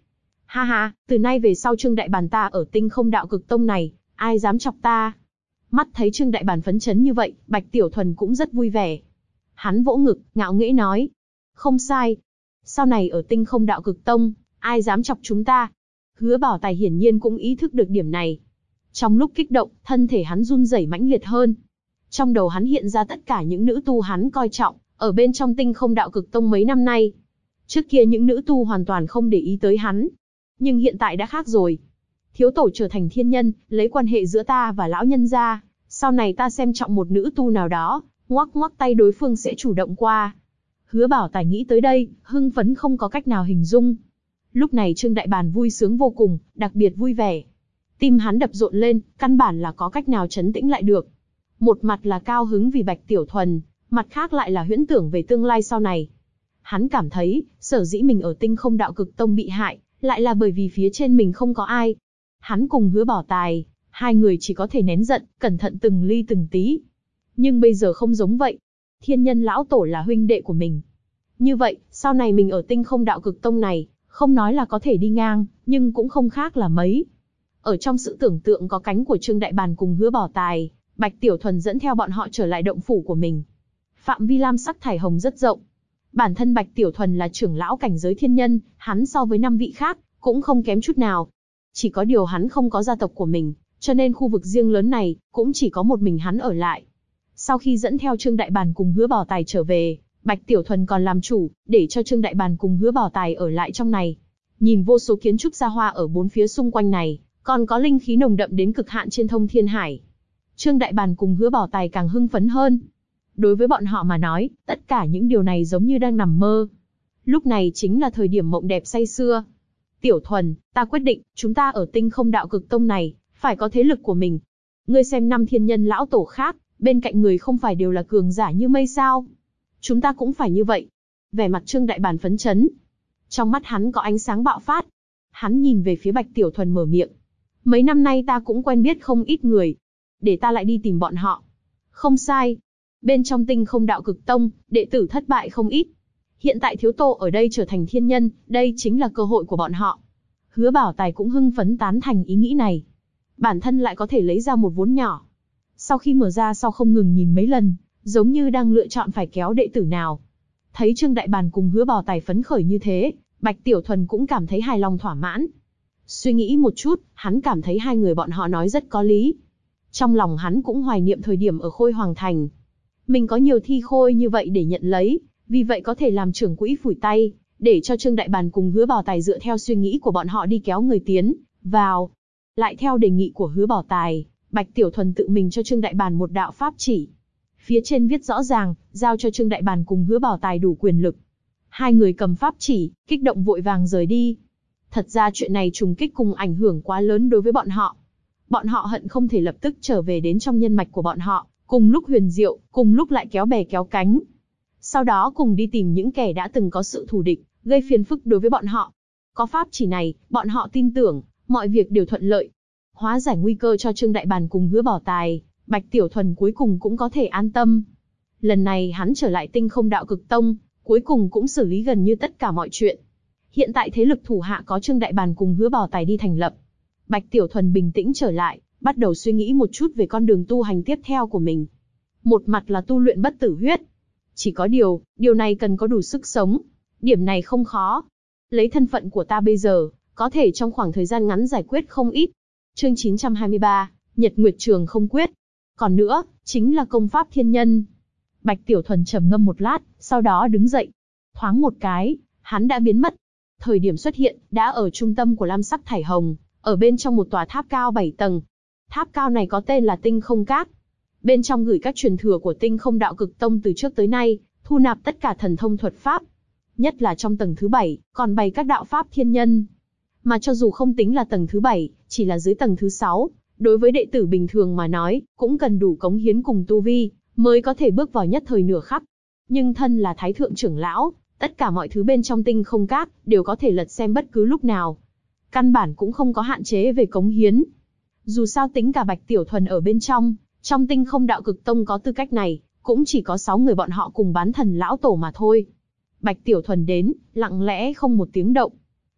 Ha ha, từ nay về sau Trương Đại Bàn ta ở Tinh Không Đạo Cực Tông này, ai dám chọc ta? Mắt thấy Trương Đại Bàn phấn chấn như vậy, Bạch Tiểu Thuần cũng rất vui vẻ. Hắn vỗ ngực, ngạo nghễ nói. Không sai. Sau này ở Tinh Không Đạo Cực Tông, ai dám chọc chúng ta? Hứa Bảo Tài hiển nhiên cũng ý thức được điểm này. Trong lúc kích động, thân thể hắn run rẩy mãnh liệt hơn. Trong đầu hắn hiện ra tất cả những nữ tu hắn coi trọng, ở bên trong Tinh Không Đạo Cực Tông mấy năm nay. Trước kia những nữ tu hoàn toàn không để ý tới hắn. Nhưng hiện tại đã khác rồi. Thiếu tổ trở thành thiên nhân, lấy quan hệ giữa ta và lão nhân ra. Sau này ta xem trọng một nữ tu nào đó, ngoắc ngoắc tay đối phương sẽ chủ động qua. Hứa Bảo Tài nghĩ tới đây, hưng phấn không có cách nào hình dung. Lúc này Trương Đại Bàn vui sướng vô cùng, đặc biệt vui vẻ. Tim hắn đập rộn lên, căn bản là có cách nào trấn tĩnh lại được. Một mặt là cao hứng vì Bạch Tiểu Thuần, mặt khác lại là huyễn tưởng về tương lai sau này. Hắn cảm thấy, sở dĩ mình ở Tinh Không Đạo Cực Tông bị hại, lại là bởi vì phía trên mình không có ai. Hắn cùng Hứa Bảo Tài, hai người chỉ có thể nén giận, cẩn thận từng ly từng tí. Nhưng bây giờ không giống vậy. Thiên nhân lão tổ là huynh đệ của mình. Như vậy, sau này mình ở Tinh Không Đạo Cực Tông này, không nói là có thể đi ngang, nhưng cũng không khác là mấy. Ở trong sự tưởng tượng có cánh của Trương Đại Bàn cùng Hứa Bảo Tài, Bạch Tiểu Thuần dẫn theo bọn họ trở lại động phủ của mình. Phạm vi lam sắc thải hồng rất rộng. Bản thân Bạch Tiểu Thuần là trưởng lão cảnh giới thiên nhân, hắn so với 5 vị khác, cũng không kém chút nào. Chỉ có điều hắn không có gia tộc của mình, cho nên khu vực riêng lớn này, cũng chỉ có một mình hắn ở lại. Sau khi dẫn theo Trương Đại Bàn cùng Hứa Bảo Tài trở về, Bạch Tiểu Thuần còn làm chủ, để cho Trương Đại Bàn cùng Hứa Bảo Tài ở lại trong này. Nhìn vô số kiến trúc xa hoa ở bốn phía xung quanh này, còn có linh khí nồng đậm đến cực hạn trên thông thiên hải. Trương Đại Bàn cùng Hứa Bảo Tài càng hưng phấn hơn. Đối với bọn họ mà nói, tất cả những điều này giống như đang nằm mơ. Lúc này chính là thời điểm mộng đẹp say sưa. Tiểu Thuần, ta quyết định, chúng ta ở Tinh Không Đạo Cực Tông này, phải có thế lực của mình. Ngươi xem 5 thiên nhân lão tổ khác, bên cạnh người không phải đều là cường giả như mây sao? Chúng ta cũng phải như vậy. Vẻ mặt Trương Đại Bàn phấn chấn. Trong mắt hắn có ánh sáng bạo phát. Hắn nhìn về phía Bạch Tiểu Thuần mở miệng. Mấy năm nay ta cũng quen biết không ít người. Để ta lại đi tìm bọn họ. Không sai. Bên trong Tinh Không Đạo Cực Tông, đệ tử thất bại không ít. Hiện tại thiếu tổ ở đây trở thành thiên nhân, đây chính là cơ hội của bọn họ. Hứa Bảo Tài cũng hưng phấn tán thành ý nghĩ này. Bản thân lại có thể lấy ra một vốn nhỏ. Sau khi mở ra sau không ngừng nhìn mấy lần, giống như đang lựa chọn phải kéo đệ tử nào. Thấy Trương Đại Bàn cùng Hứa Bảo Tài phấn khởi như thế, Bạch Tiểu Thuần cũng cảm thấy hài lòng thỏa mãn. Suy nghĩ một chút, hắn cảm thấy hai người bọn họ nói rất có lý. Trong lòng hắn cũng hoài niệm thời điểm ở Khôi Hoàng Thành. Mình có nhiều thi khôi như vậy để nhận lấy, vì vậy có thể làm trưởng quỹ phủi tay, để cho Trương Đại Bàn cùng Hứa Bảo Tài dựa theo suy nghĩ của bọn họ đi kéo người tiến vào. Lại theo đề nghị của Hứa Bảo Tài, Bạch Tiểu Thuần tự mình cho Trương Đại Bàn một đạo pháp chỉ. Phía trên viết rõ ràng, giao cho Trương Đại Bàn cùng Hứa Bảo Tài đủ quyền lực. Hai người cầm pháp chỉ, kích động vội vàng rời đi. Thật ra chuyện này trùng kích cùng ảnh hưởng quá lớn đối với bọn họ. Bọn họ hận không thể lập tức trở về đến trong nhân mạch của bọn họ, cùng lúc huyền diệu, cùng lúc lại kéo bè kéo cánh. Sau đó cùng đi tìm những kẻ đã từng có sự thù địch, gây phiền phức đối với bọn họ. Có pháp chỉ này, bọn họ tin tưởng, mọi việc đều thuận lợi. Hóa giải nguy cơ cho Trương Đại Bàn cùng Hứa Bảo Tài, Bạch Tiểu Thuần cuối cùng cũng có thể an tâm. Lần này hắn trở lại Tinh Không Đạo Cực Tông, cuối cùng cũng xử lý gần như tất cả mọi chuyện. Hiện tại thế lực thủ hạ có Trương Đại Bàn cùng Hứa Bảo Tài đi thành lập. Bạch Tiểu Thuần bình tĩnh trở lại, bắt đầu suy nghĩ một chút về con đường tu hành tiếp theo của mình. Một mặt là tu luyện bất tử huyết. Chỉ có điều này cần có đủ sức sống. Điểm này không khó. Lấy thân phận của ta bây giờ, có thể trong khoảng thời gian ngắn giải quyết không ít. Chương 923, Nhật Nguyệt Trường Không Quyết. Còn nữa, chính là công pháp thiên nhân. Bạch Tiểu Thuần trầm ngâm một lát, sau đó đứng dậy. Thoáng một cái, hắn đã biến mất. Thời điểm xuất hiện, đã ở trung tâm của lam sắc thải hồng, ở bên trong một tòa tháp cao 7 tầng. Tháp cao này có tên là Tinh Không Các. Bên trong gửi các truyền thừa của Tinh Không Đạo Cực Tông từ trước tới nay, thu nạp tất cả thần thông thuật pháp. Nhất là trong tầng thứ 7, còn bày các đạo pháp thiên nhân. Mà cho dù không tính là tầng thứ 7, chỉ là dưới tầng thứ 6, đối với đệ tử bình thường mà nói, cũng cần đủ cống hiến cùng tu vi, mới có thể bước vào nhất thời nửa khắc. Nhưng thân là Thái Thượng trưởng lão, tất cả mọi thứ bên trong Tinh Không Các, đều có thể lật xem bất cứ lúc nào. Căn bản cũng không có hạn chế về cống hiến. Dù sao tính cả Bạch Tiểu Thuần ở bên trong Tinh Không Đạo Cực Tông có tư cách này, cũng chỉ có 6 người bọn họ cùng bán thần lão tổ mà thôi. Bạch Tiểu Thuần đến, lặng lẽ không một tiếng động.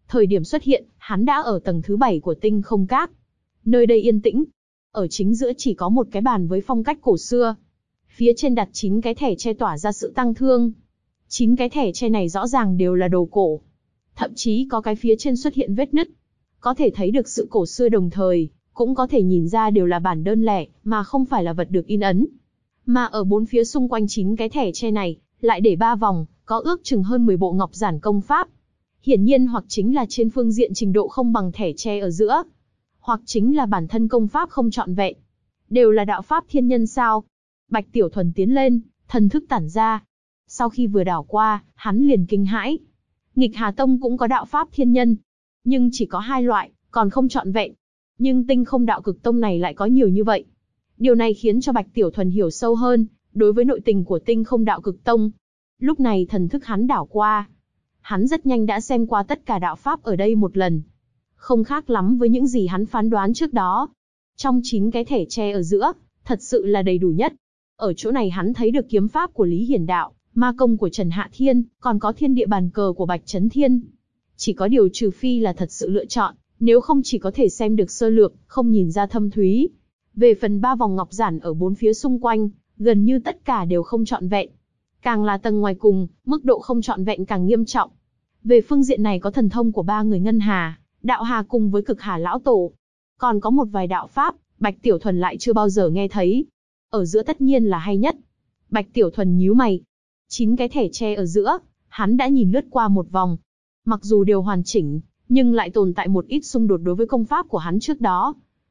Thời điểm xuất hiện, hắn đã ở tầng thứ 7 của tinh không các. Nơi đây yên tĩnh. Ở chính giữa chỉ có một cái bàn với phong cách cổ xưa. Phía trên đặt 9 cái thẻ tre tỏa ra sự tang thương. 9 cái thẻ tre này rõ ràng đều là đồ cổ. Thậm chí có cái phía trên xuất hiện vết nứt. Có thể thấy được sự cổ xưa đồng thời, cũng có thể nhìn ra đều là bản đơn lẻ, mà không phải là vật được in ấn. Mà ở bốn phía xung quanh 9 cái thẻ tre này, lại để 3 vòng, có ước chừng hơn 10 bộ ngọc giản công pháp. Hiển nhiên hoặc chính là trên phương diện trình độ không bằng thẻ tre ở giữa, hoặc chính là bản thân công pháp không trọn vẹn. Đều là đạo pháp thiên nhân sao? Bạch Tiểu Thuần tiến lên, thần thức tản ra. Sau khi vừa đảo qua, hắn liền kinh hãi. Nghịch Hà Tông cũng có đạo pháp thiên nhân, nhưng chỉ có 2 loại, còn không trọn vẹn. Nhưng Tinh Không Đạo Cực Tông này lại có nhiều như vậy. Điều này khiến cho Bạch Tiểu Thuần hiểu sâu hơn, đối với nội tình của Tinh Không Đạo Cực Tông. Lúc này thần thức hắn đảo qua. Hắn rất nhanh đã xem qua tất cả đạo pháp ở đây một lần. Không khác lắm với những gì hắn phán đoán trước đó. Trong 9 cái thẻ tre ở giữa, thật sự là đầy đủ nhất. Ở chỗ này hắn thấy được kiếm pháp của Lý Hiển Đạo, ma công của Trần Hạ Thiên, còn có thiên địa bàn cờ của Bạch Chấn Thiên. Chỉ có điều trừ phi là thật sự lựa chọn, nếu không chỉ có thể xem được sơ lược, không nhìn ra thâm thúy. Về phần 3 vòng ngọc giản ở bốn phía xung quanh, gần như tất cả đều không trọn vẹn. Càng là tầng ngoài cùng, mức độ không trọn vẹn càng nghiêm trọng. Về phương diện này có thần thông của 3 người Ngân Hà, Đạo Hà cùng với Cực Hà Lão Tổ. Còn có một vài đạo pháp, Bạch Tiểu Thuần lại chưa bao giờ nghe thấy. Ở giữa tất nhiên là hay nhất. Bạch Tiểu Thuần nhíu mày. 9 cái thẻ tre ở giữa, hắn đã nhìn lướt qua một vòng. Mặc dù đều hoàn chỉnh, nhưng lại tồn tại một ít xung đột đối với công pháp của hắn trước đó.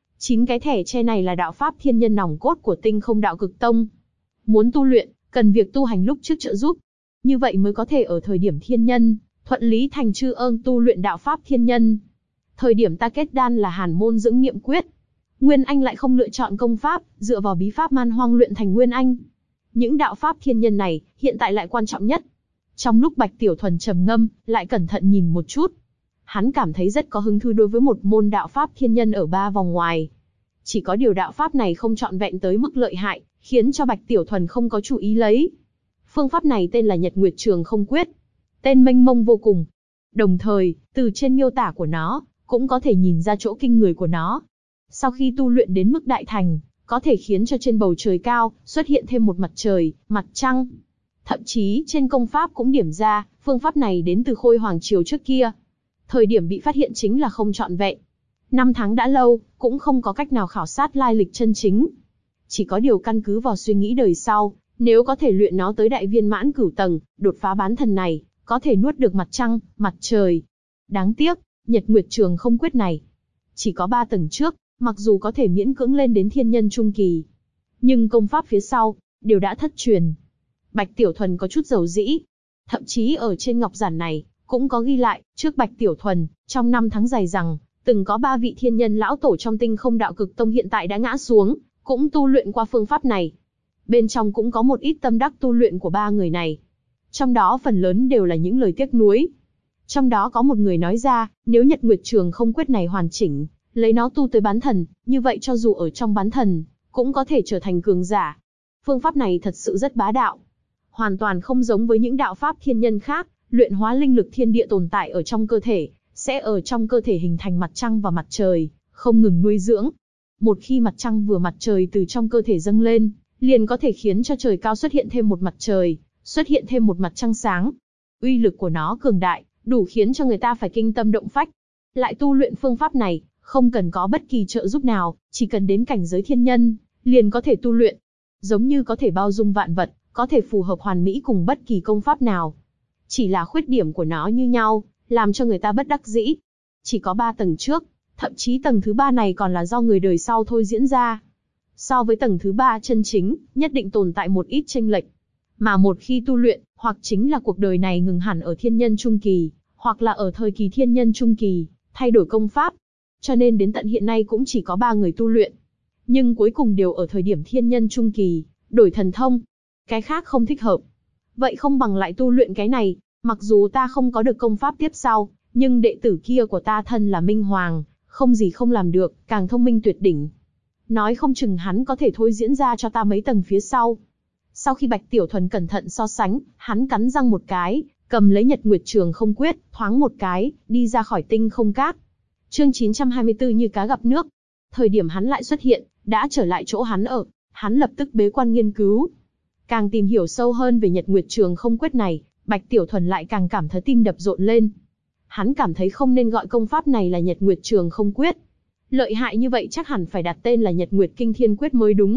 9 cái thẻ tre này là đạo pháp thiên nhân nòng cốt của Tinh Không Đạo Cực Tông. Muốn tu luyện, cần việc tu hành lúc trước trợ giúp. Như vậy mới có thể ở thời điểm thiên nhân, thuận lý thành trư ơn tu luyện đạo pháp thiên nhân. Thời điểm ta kết đan là Hàn môn dưỡng niệm quyết. Nguyên Anh lại không lựa chọn công pháp, dựa vào bí pháp man hoang luyện thành Nguyên Anh. Những đạo pháp thiên nhân này, hiện tại lại quan trọng nhất. Trong lúc Bạch Tiểu Thuần trầm ngâm, lại cẩn thận nhìn một chút. Hắn cảm thấy rất có hứng thú đối với một môn đạo pháp thiên nhân ở 3 vòng ngoài. Chỉ có điều đạo pháp này không trọn vẹn tới mức lợi hại, khiến cho Bạch Tiểu Thuần không có chú ý lấy. Phương pháp này tên là Nhật Nguyệt Trường Không Quyết. Tên mênh mông vô cùng. Đồng thời, từ trên miêu tả của nó, cũng có thể nhìn ra chỗ kinh người của nó. Sau khi tu luyện đến mức đại thành, có thể khiến cho trên bầu trời cao, xuất hiện thêm một mặt trời, mặt trăng. Thậm chí, trên công pháp cũng điểm ra, phương pháp này đến từ Khôi Hoàng Triều trước kia. Thời điểm bị phát hiện chính là không trọn vẹn. 5 tháng đã lâu, cũng không có cách nào khảo sát lai lịch chân chính. Chỉ có điều căn cứ vào suy nghĩ đời sau, nếu có thể luyện nó tới đại viên mãn cửu tầng, đột phá bán thần này, có thể nuốt được mặt trăng, mặt trời. Đáng tiếc, Nhật Nguyệt Trường Không Quyết này, chỉ có 3 tầng trước, mặc dù có thể miễn cưỡng lên đến thiên nhân trung kỳ, nhưng công pháp phía sau, đều đã thất truyền. Bạch Tiểu Thuần có chút dầu dĩ. Thậm chí ở trên ngọc giản này, cũng có ghi lại, trước Bạch Tiểu Thuần, trong 5 tháng dài rằng, từng có 3 vị thiên nhân lão tổ trong Tinh Không Đạo Cực Tông hiện tại đã ngã xuống, cũng tu luyện qua phương pháp này. Bên trong cũng có một ít tâm đắc tu luyện của 3 người này. Trong đó phần lớn đều là những lời tiếc nuối. Trong đó có một người nói ra, nếu Nhật Nguyệt Trường Không Quyết này hoàn chỉnh, lấy nó tu tới bán thần, như vậy cho dù ở trong bán thần, cũng có thể trở thành cường giả. Phương pháp này thật sự rất bá đạo. Hoàn toàn không giống với những đạo pháp thiên nhân khác, luyện hóa linh lực thiên địa tồn tại ở trong cơ thể, sẽ ở trong cơ thể hình thành mặt trăng và mặt trời, không ngừng nuôi dưỡng. Một khi mặt trăng vừa mặt trời từ trong cơ thể dâng lên, liền có thể khiến cho trời cao xuất hiện thêm một mặt trời, xuất hiện thêm một mặt trăng sáng. Uy lực của nó cường đại, đủ khiến cho người ta phải kinh tâm động phách. Lại tu luyện phương pháp này, không cần có bất kỳ trợ giúp nào, chỉ cần đến cảnh giới thiên nhân, liền có thể tu luyện. Giống như có thể bao dung vạn vật, có thể phù hợp hoàn mỹ cùng bất kỳ công pháp nào. Chỉ là khuyết điểm của nó như nhau, làm cho người ta bất đắc dĩ. Chỉ có 3 tầng trước, thậm chí tầng thứ 3 này còn là do người đời sau thôi diễn ra. So với tầng thứ 3 chân chính, nhất định tồn tại một ít chênh lệch. Mà một khi tu luyện, hoặc chính là cuộc đời này ngừng hẳn ở thiên nhân trung kỳ, hoặc là ở thời kỳ thiên nhân trung kỳ, thay đổi công pháp. Cho nên đến tận hiện nay cũng chỉ có 3 người tu luyện. Nhưng cuối cùng đều ở thời điểm thiên nhân trung kỳ, đổi thần thông. Cái khác không thích hợp. Vậy không bằng lại tu luyện cái này, mặc dù ta không có được công pháp tiếp sau, nhưng đệ tử kia của ta thân là Minh Hoàng, không gì không làm được, càng thông minh tuyệt đỉnh. Nói không chừng hắn có thể thôi diễn ra cho ta mấy tầng phía sau. Sau khi Bạch Tiểu Thuần cẩn thận so sánh, hắn cắn răng một cái, cầm lấy Nhật Nguyệt Trường Không Quyết, thoáng một cái, đi ra khỏi tinh không cát. Chương 924 như cá gặp nước. Thời điểm hắn lại xuất hiện, đã trở lại chỗ hắn ở, hắn lập tức bế quan nghiên cứu. Càng tìm hiểu sâu hơn về Nhật Nguyệt Trường Không Quyết này, Bạch Tiểu Thuần lại càng cảm thấy tim đập rộn lên. Hắn cảm thấy không nên gọi công pháp này là Nhật Nguyệt Trường Không Quyết. Lợi hại như vậy chắc hẳn phải đặt tên là Nhật Nguyệt Kinh Thiên Quyết mới đúng.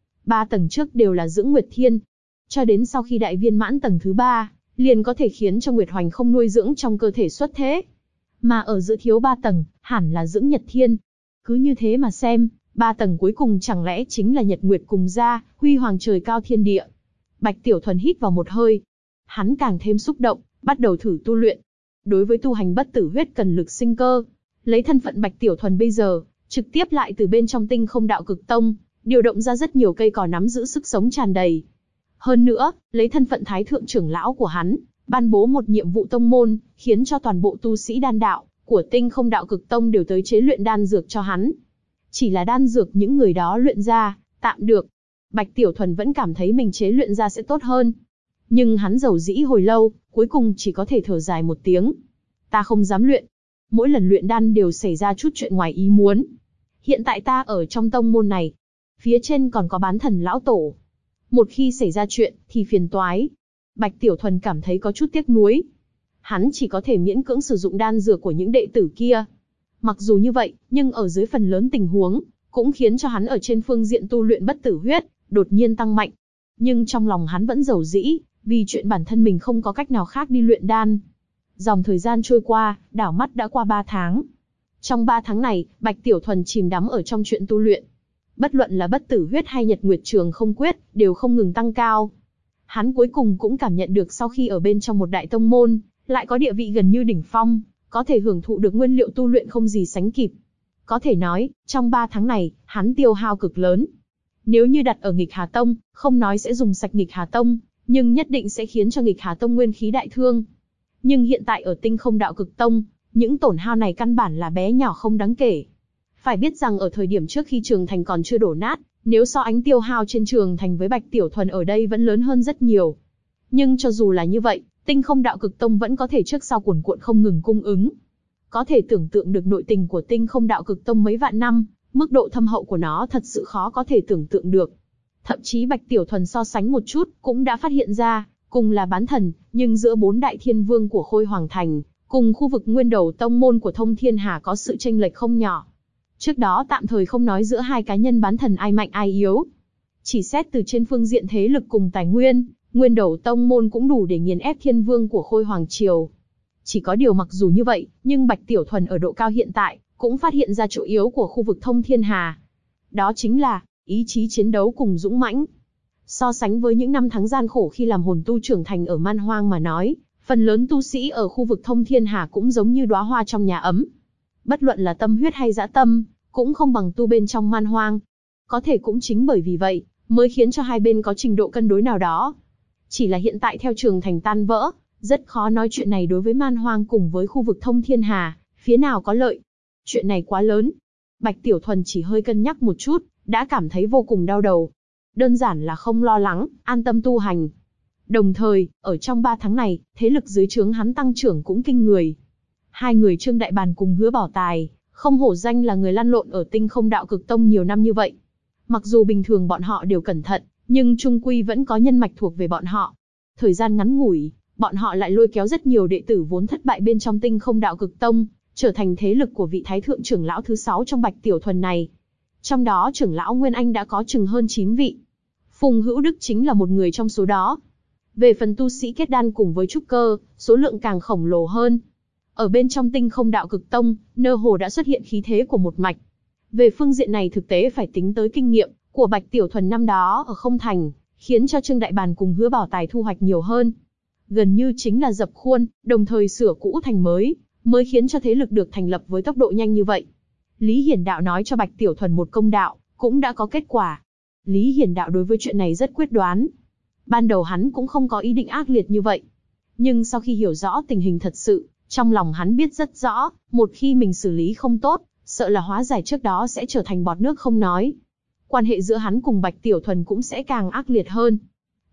3 tầng trước đều là dưỡng Nguyệt Thiên. Cho đến sau khi đại viên mãn tầng thứ 3, liền có thể khiến cho Nguyệt Hoành không nuôi dưỡng trong cơ thể xuất thế. Mà ở giữa thiếu 3 tầng, hẳn là dưỡng Nhật Thiên. Cứ như thế mà xem, 3 tầng cuối cùng chẳng lẽ chính là Nhật Nguyệt cùng ra, huy hoàng trời cao thiên địa. Bạch Tiểu Thuần hít vào một hơi. Hắn càng thêm xúc động, bắt đầu thử tu luyện. Đối với tu hành bất tử huyết cần lực sinh cơ. Lấy thân phận Bạch Tiểu Thuần bây giờ, trực tiếp lại từ bên trong tinh không đạo cực tông, điều động ra rất nhiều cây cỏ nắm giữ sức sống tràn đầy. Hơn nữa, lấy thân phận thái thượng trưởng lão của hắn, ban bố một nhiệm vụ tông môn, khiến cho toàn bộ tu sĩ đan đạo của tinh không đạo cực tông đều tới chế luyện đan dược cho hắn. Chỉ là đan dược những người đó luyện ra, tạm được. Bạch Tiểu Thuần vẫn cảm thấy mình chế luyện ra sẽ tốt hơn. Nhưng hắn dầu dĩ hồi lâu, cuối cùng chỉ có thể thở dài một tiếng. Ta không dám luyện. Mỗi lần luyện đan đều xảy ra chút chuyện ngoài ý muốn. Hiện tại ta ở trong tông môn này. Phía trên còn có bán thần lão tổ. Một khi xảy ra chuyện, thì phiền toái. Bạch Tiểu Thuần cảm thấy có chút tiếc nuối. Hắn chỉ có thể miễn cưỡng sử dụng đan dược của những đệ tử kia. Mặc dù như vậy, nhưng ở dưới phần lớn tình huống, cũng khiến cho hắn ở trên phương diện tu luyện bất tử huyết, đột nhiên tăng mạnh. Nhưng trong lòng hắn vẫn dầu dĩ, vì chuyện bản thân mình không có cách nào khác đi luyện đan. Dòng thời gian trôi qua, đảo mắt đã qua 3 tháng. Trong 3 tháng này, Bạch Tiểu Thuần chìm đắm ở trong chuyện tu luyện. Bất luận là bất tử huyết hay Nhật Nguyệt Trường Không Quyết, đều không ngừng tăng cao. Hắn cuối cùng cũng cảm nhận được sau khi ở bên trong một đại tông môn, lại có địa vị gần như đỉnh phong, có thể hưởng thụ được nguyên liệu tu luyện không gì sánh kịp. Có thể nói, trong 3 tháng này, hắn tiêu hao cực lớn. Nếu như đặt ở Nghịch Hà Tông, không nói sẽ dùng sạch Nghịch Hà Tông, nhưng nhất định sẽ khiến cho Nghịch Hà Tông nguyên khí đại thương. Nhưng hiện tại ở tinh không đạo cực tông, những tổn hao này căn bản là bé nhỏ không đáng kể. Phải biết rằng ở thời điểm trước khi trường thành còn chưa đổ nát, nếu so ánh tiêu hao trên trường thành với Bạch Tiểu Thuần ở đây vẫn lớn hơn rất nhiều. Nhưng cho dù là như vậy, tinh không đạo cực tông vẫn có thể trước sau cuồn cuộn không ngừng cung ứng. Có thể tưởng tượng được nội tình của tinh không đạo cực tông mấy vạn năm, mức độ thâm hậu của nó thật sự khó có thể tưởng tượng được. Thậm chí Bạch Tiểu Thuần so sánh một chút, cũng đã phát hiện ra, cùng là bán thần, nhưng giữa 4 đại thiên vương của Khôi Hoàng Thành, cùng khu vực nguyên đầu tông môn của Thông Thiên Hà có sự chênh lệch không nhỏ. Trước đó tạm thời không nói giữa hai cá nhân bán thần ai mạnh ai yếu. Chỉ xét từ trên phương diện thế lực cùng tài nguyên, nguyên đầu tông môn cũng đủ để nghiền ép thiên vương của Khôi Hoàng Triều. Chỉ có điều mặc dù như vậy, nhưng Bạch Tiểu Thuần ở độ cao hiện tại, cũng phát hiện ra chỗ yếu của khu vực Thông Thiên Hà. Đó chính là, ý chí chiến đấu cùng dũng mãnh. So sánh với những năm tháng gian khổ khi làm hồn tu trưởng thành ở Man Hoang mà nói, phần lớn tu sĩ ở khu vực Thông Thiên Hà cũng giống như đóa hoa trong nhà ấm. Bất luận là tâm huyết hay dã tâm, cũng không bằng tu bên trong Man Hoang. Có thể cũng chính bởi vì vậy, mới khiến cho hai bên có trình độ cân đối nào đó. Chỉ là hiện tại theo trường thành tan vỡ, rất khó nói chuyện này đối với Man Hoang cùng với khu vực Thông Thiên Hà, phía nào có lợi. Chuyện này quá lớn. Bạch Tiểu Thuần chỉ hơi cân nhắc một chút, đã cảm thấy vô cùng đau đầu. Đơn giản là không lo lắng, an tâm tu hành. Đồng thời, ở trong 3 tháng này, thế lực dưới trướng hắn tăng trưởng cũng kinh người. Hai người Trương Đại Bàn cùng Hứa Bảo Tài, không hổ danh là người lăn lộn ở tinh không đạo cực tông nhiều năm như vậy. Mặc dù bình thường bọn họ đều cẩn thận, nhưng chung quy vẫn có nhân mạch thuộc về bọn họ. Thời gian ngắn ngủi, bọn họ lại lôi kéo rất nhiều đệ tử vốn thất bại bên trong tinh không đạo cực tông, trở thành thế lực của vị thái thượng trưởng lão thứ 6 trong Bạch Tiểu Thuần này. Trong đó trưởng lão Nguyên Anh đã có chừng hơn 9 vị. Phùng Hữu Đức chính là một người trong số đó. Về phần tu sĩ kết đan cùng với trúc cơ, số lượng càng khổng lồ hơn. Ở bên trong tinh không đạo cực tông, nơ hồ đã xuất hiện khí thế của một mạch. Về phương diện này thực tế phải tính tới kinh nghiệm của Bạch Tiểu Thuần năm đó ở Không Thành, khiến cho Trương Đại Bàn cùng Hứa Bảo Tài thu hoạch nhiều hơn. Gần như chính là dập khuôn, đồng thời sửa cũ thành mới, mới khiến cho thế lực được thành lập với tốc độ nhanh như vậy. Lý Hiển Đạo nói cho Bạch Tiểu Thuần một công đạo, cũng đã có kết quả. Lý Hiển Đạo đối với chuyện này rất quyết đoán. Ban đầu hắn cũng không có ý định ác liệt như vậy. Nhưng sau khi hiểu rõ tình hình thật sự, trong lòng hắn biết rất rõ, một khi mình xử lý không tốt, sợ là hóa giải trước đó sẽ trở thành bọt nước không nói. Quan hệ giữa hắn cùng Bạch Tiểu Thuần cũng sẽ càng ác liệt hơn.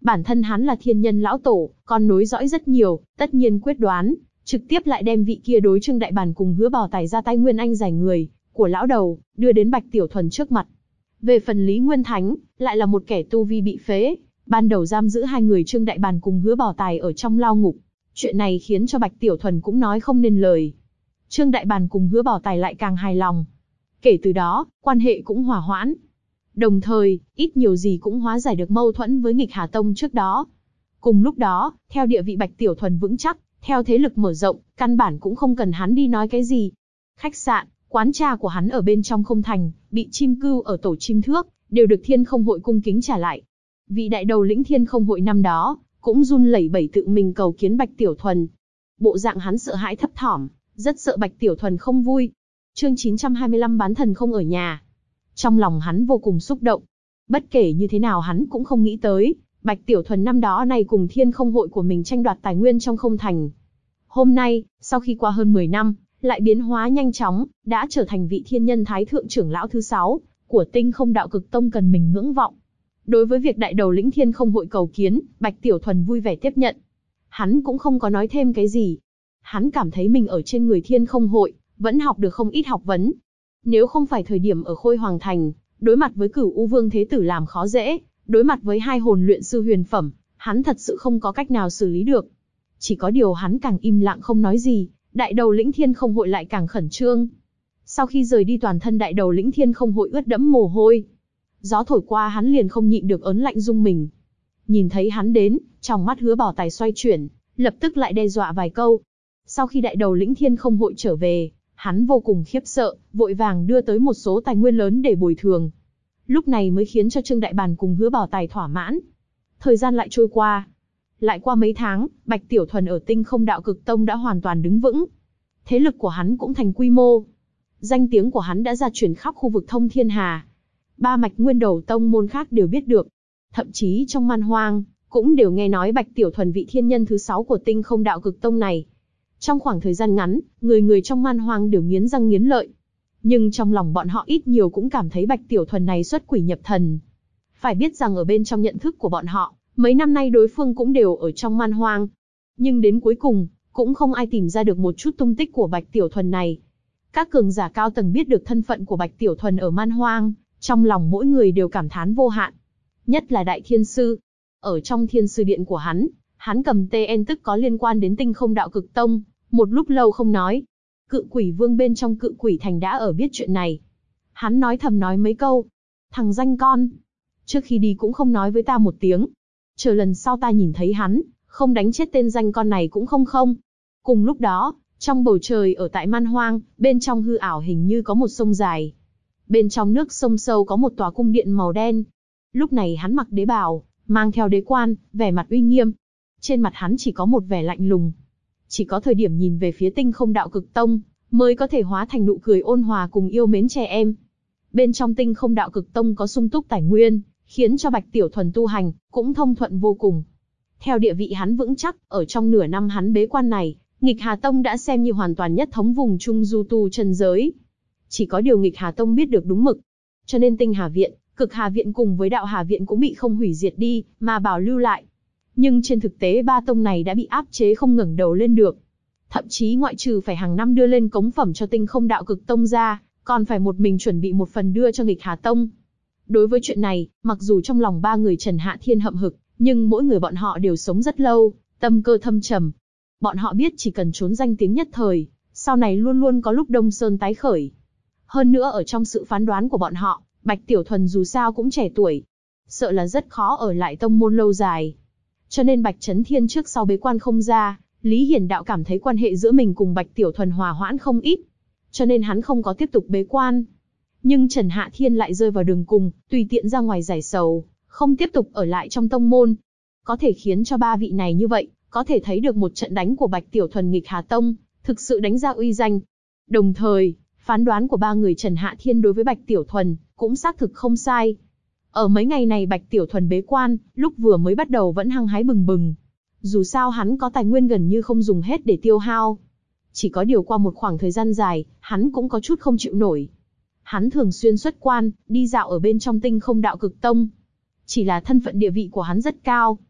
Bản thân hắn là thiên nhân lão tổ, còn nối dõi rất nhiều, tất nhiên quyết đoán, trực tiếp lại đem vị kia đối Trương Đại Bàn cùng Hứa Bảo Tài ra tay nguyên anh giải người của lão đầu, đưa đến Bạch Tiểu Thuần trước mặt. Về phần Lý Nguyên Thánh, lại là một kẻ tu vi bị phế, ban đầu giam giữ hai người Trương Đại Bàn cùng Hứa Bảo Tài ở trong lao ngục. Chuyện này khiến cho Bạch Tiểu Thuần cũng nói không nên lời. Trương Đại Bàn cùng Hứa Bảo Tài lại càng hài lòng. Kể từ đó, quan hệ cũng hòa hoãn. Đồng thời, ít nhiều gì cũng hóa giải được mâu thuẫn với Nghịch Hà Tông trước đó. Cùng lúc đó, theo địa vị Bạch Tiểu Thuần vững chắc, theo thế lực mở rộng, căn bản cũng không cần hắn đi nói cái gì. Khách sạn, quán trà của hắn ở bên trong không thành, bị chim cưu ở tổ chim thước, đều được Thiên Không Hội cung kính trả lại. Vị đại đầu lĩnh Thiên Không Hội năm đó, cũng run lẩy bẩy tự mình cầu kiến Bạch Tiểu Thuần. Bộ dạng hắn sợ hãi thấp thỏm, rất sợ Bạch Tiểu Thuần không vui. Chương 925 bán thần không ở nhà. Trong lòng hắn vô cùng xúc động. Bất kể như thế nào hắn cũng không nghĩ tới, Bạch Tiểu Thuần năm đó này cùng Thiên Không Hội của mình tranh đoạt tài nguyên trong không thành. Hôm nay, sau khi qua hơn 10 năm, lại biến hóa nhanh chóng, đã trở thành vị thiên nhân thái thượng trưởng lão thứ 6 của Tinh Không Đạo Cực Tông cần mình ngưỡng vọng. Đối với việc đại đầu lĩnh Thiên Không Hội cầu kiến, Bạch Tiểu Thuần vui vẻ tiếp nhận. Hắn cũng không có nói thêm cái gì. Hắn cảm thấy mình ở trên người Thiên Không Hội, vẫn học được không ít học vấn. Nếu không phải thời điểm ở Khôi Hoàng Thành, đối mặt với Cửu U Vương Thế Tử làm khó dễ, đối mặt với hai hồn luyện sư huyền phẩm, hắn thật sự không có cách nào xử lý được. Chỉ có điều hắn càng im lặng không nói gì, đại đầu lĩnh Thiên Không Hội lại càng khẩn trương. Sau khi rời đi toàn thân đại đầu lĩnh Thiên Không Hội ướt đẫm mồ hôi. Gió thổi qua hắn liền không nhịn được ớn lạnh rung mình. Nhìn thấy hắn đến, trong mắt Hứa Bảo Tài xoay chuyển, lập tức lại đe dọa vài câu. Sau khi đại đầu lĩnh Thiên Không Hội trở về, hắn vô cùng khiếp sợ, vội vàng đưa tới một số tài nguyên lớn để bồi thường. Lúc này mới khiến cho Trương Đại Bàn cùng Hứa Bảo Tài thỏa mãn. Thời gian lại trôi qua. Lại qua mấy tháng, Bạch Tiểu Thuần ở Tinh Không Đạo Cực Tông đã hoàn toàn đứng vững. Thế lực của hắn cũng thành quy mô. Danh tiếng của hắn đã ra truyền khắp khu vực Thông Thiên Hà. Ba mạch nguyên đầu tông môn khác đều biết được. Thậm chí trong Man Hoang, cũng đều nghe nói Bạch Tiểu Thuần vị thiên nhân thứ 6 của Tinh Không Đạo Cực Tông này. Trong khoảng thời gian ngắn, người người trong Man Hoang đều nghiến răng nghiến lợi. Nhưng trong lòng bọn họ ít nhiều cũng cảm thấy Bạch Tiểu Thuần này xuất quỷ nhập thần. Phải biết rằng ở bên trong nhận thức của bọn họ, mấy năm nay đối phương cũng đều ở trong Man Hoang. Nhưng đến cuối cùng, cũng không ai tìm ra được một chút tung tích của Bạch Tiểu Thuần này. Các cường giả cao tầng biết được thân phận của Bạch Tiểu Thuần ở Man Hoang, trong lòng mỗi người đều cảm thán vô hạn. Nhất là Đại Thiên Sư. Ở trong Thiên Sư Điện của hắn cầm TN tức có liên quan đến Tinh Không Đạo Cực Tông, một lúc lâu không nói. Cự Quỷ Vương bên trong Cự Quỷ Thành đã ở biết chuyện này. Hắn nói thầm nói mấy câu. Thằng danh con. Trước khi đi cũng không nói với ta một tiếng. Chờ lần sau ta nhìn thấy hắn, không đánh chết tên danh con này cũng không không. Cùng lúc đó, trong bầu trời ở tại Man Hoang, bên trong hư ảo hình như có một sông dài. Bên trong nước sông sâu có một tòa cung điện màu đen. Lúc này hắn mặc đế bào, mang theo đế quan, vẻ mặt uy nghiêm. Trên mặt hắn chỉ có một vẻ lạnh lùng. Chỉ có thời điểm nhìn về phía Tinh Không Đạo Cực Tông, mới có thể hóa thành nụ cười ôn hòa cùng yêu mến trẻ em. Bên trong Tinh Không Đạo Cực Tông có sung túc tài nguyên, khiến cho Bạch Tiểu Thuần tu hành, cũng thông thuận vô cùng. Theo địa vị hắn vững chắc, ở trong nửa năm hắn bế quan này, Nghịch Hà Tông đã xem như hoàn toàn nhất thống vùng Trung Du tu chân giới. Chỉ có điều Nghịch Hà Tông biết được đúng mực. Cho nên Tinh Hà Viện, Cực Hà Viện cùng với Đạo Hà Viện cũng bị không hủy diệt đi, mà bảo lưu lại. Nhưng trên thực tế ba tông này đã bị áp chế không ngẩng đầu lên được. Thậm chí ngoại trừ phải hàng năm đưa lên cống phẩm cho Tinh Không Đạo Cực Tông ra, còn phải một mình chuẩn bị một phần đưa cho Nghịch Hà Tông. Đối với chuyện này, mặc dù trong lòng ba người Trần Hạ Thiên hậm hực, nhưng mỗi người bọn họ đều sống rất lâu, tâm cơ thâm trầm. Bọn họ biết chỉ cần trốn danh tiếng nhất thời, sau này luôn luôn có lúc Đông Sơn tái khởi. Hơn nữa ở trong sự phán đoán của bọn họ, Bạch Tiểu Thuần dù sao cũng trẻ tuổi, sợ là rất khó ở lại tông môn lâu dài. Cho nên Bạch Chấn Thiên trước sau bế quan không ra, Lý Hiển Đạo cảm thấy quan hệ giữa mình cùng Bạch Tiểu Thuần hòa hoãn không ít. Cho nên hắn không có tiếp tục bế quan. Nhưng Trần Hạ Thiên lại rơi vào đường cùng, tùy tiện ra ngoài giải sầu, không tiếp tục ở lại trong tông môn. Có thể khiến cho ba vị này như vậy, có thể thấy được một trận đánh của Bạch Tiểu Thuần Nghịch Hà Tông, thực sự đánh ra uy danh. Đồng thời, phán đoán của ba người Trần Hạ Thiên đối với Bạch Tiểu Thuần, cũng xác thực không sai. Ở mấy ngày này Bạch Tiểu Thuần bế quan, lúc vừa mới bắt đầu vẫn hăng hái bừng bừng. Dù sao hắn có tài nguyên gần như không dùng hết để tiêu hao. Chỉ có điều qua một khoảng thời gian dài, hắn cũng có chút không chịu nổi. Hắn thường xuyên xuất quan, đi dạo ở bên trong Tinh Không Đạo Cực Tông. Chỉ là thân phận địa vị của hắn rất cao.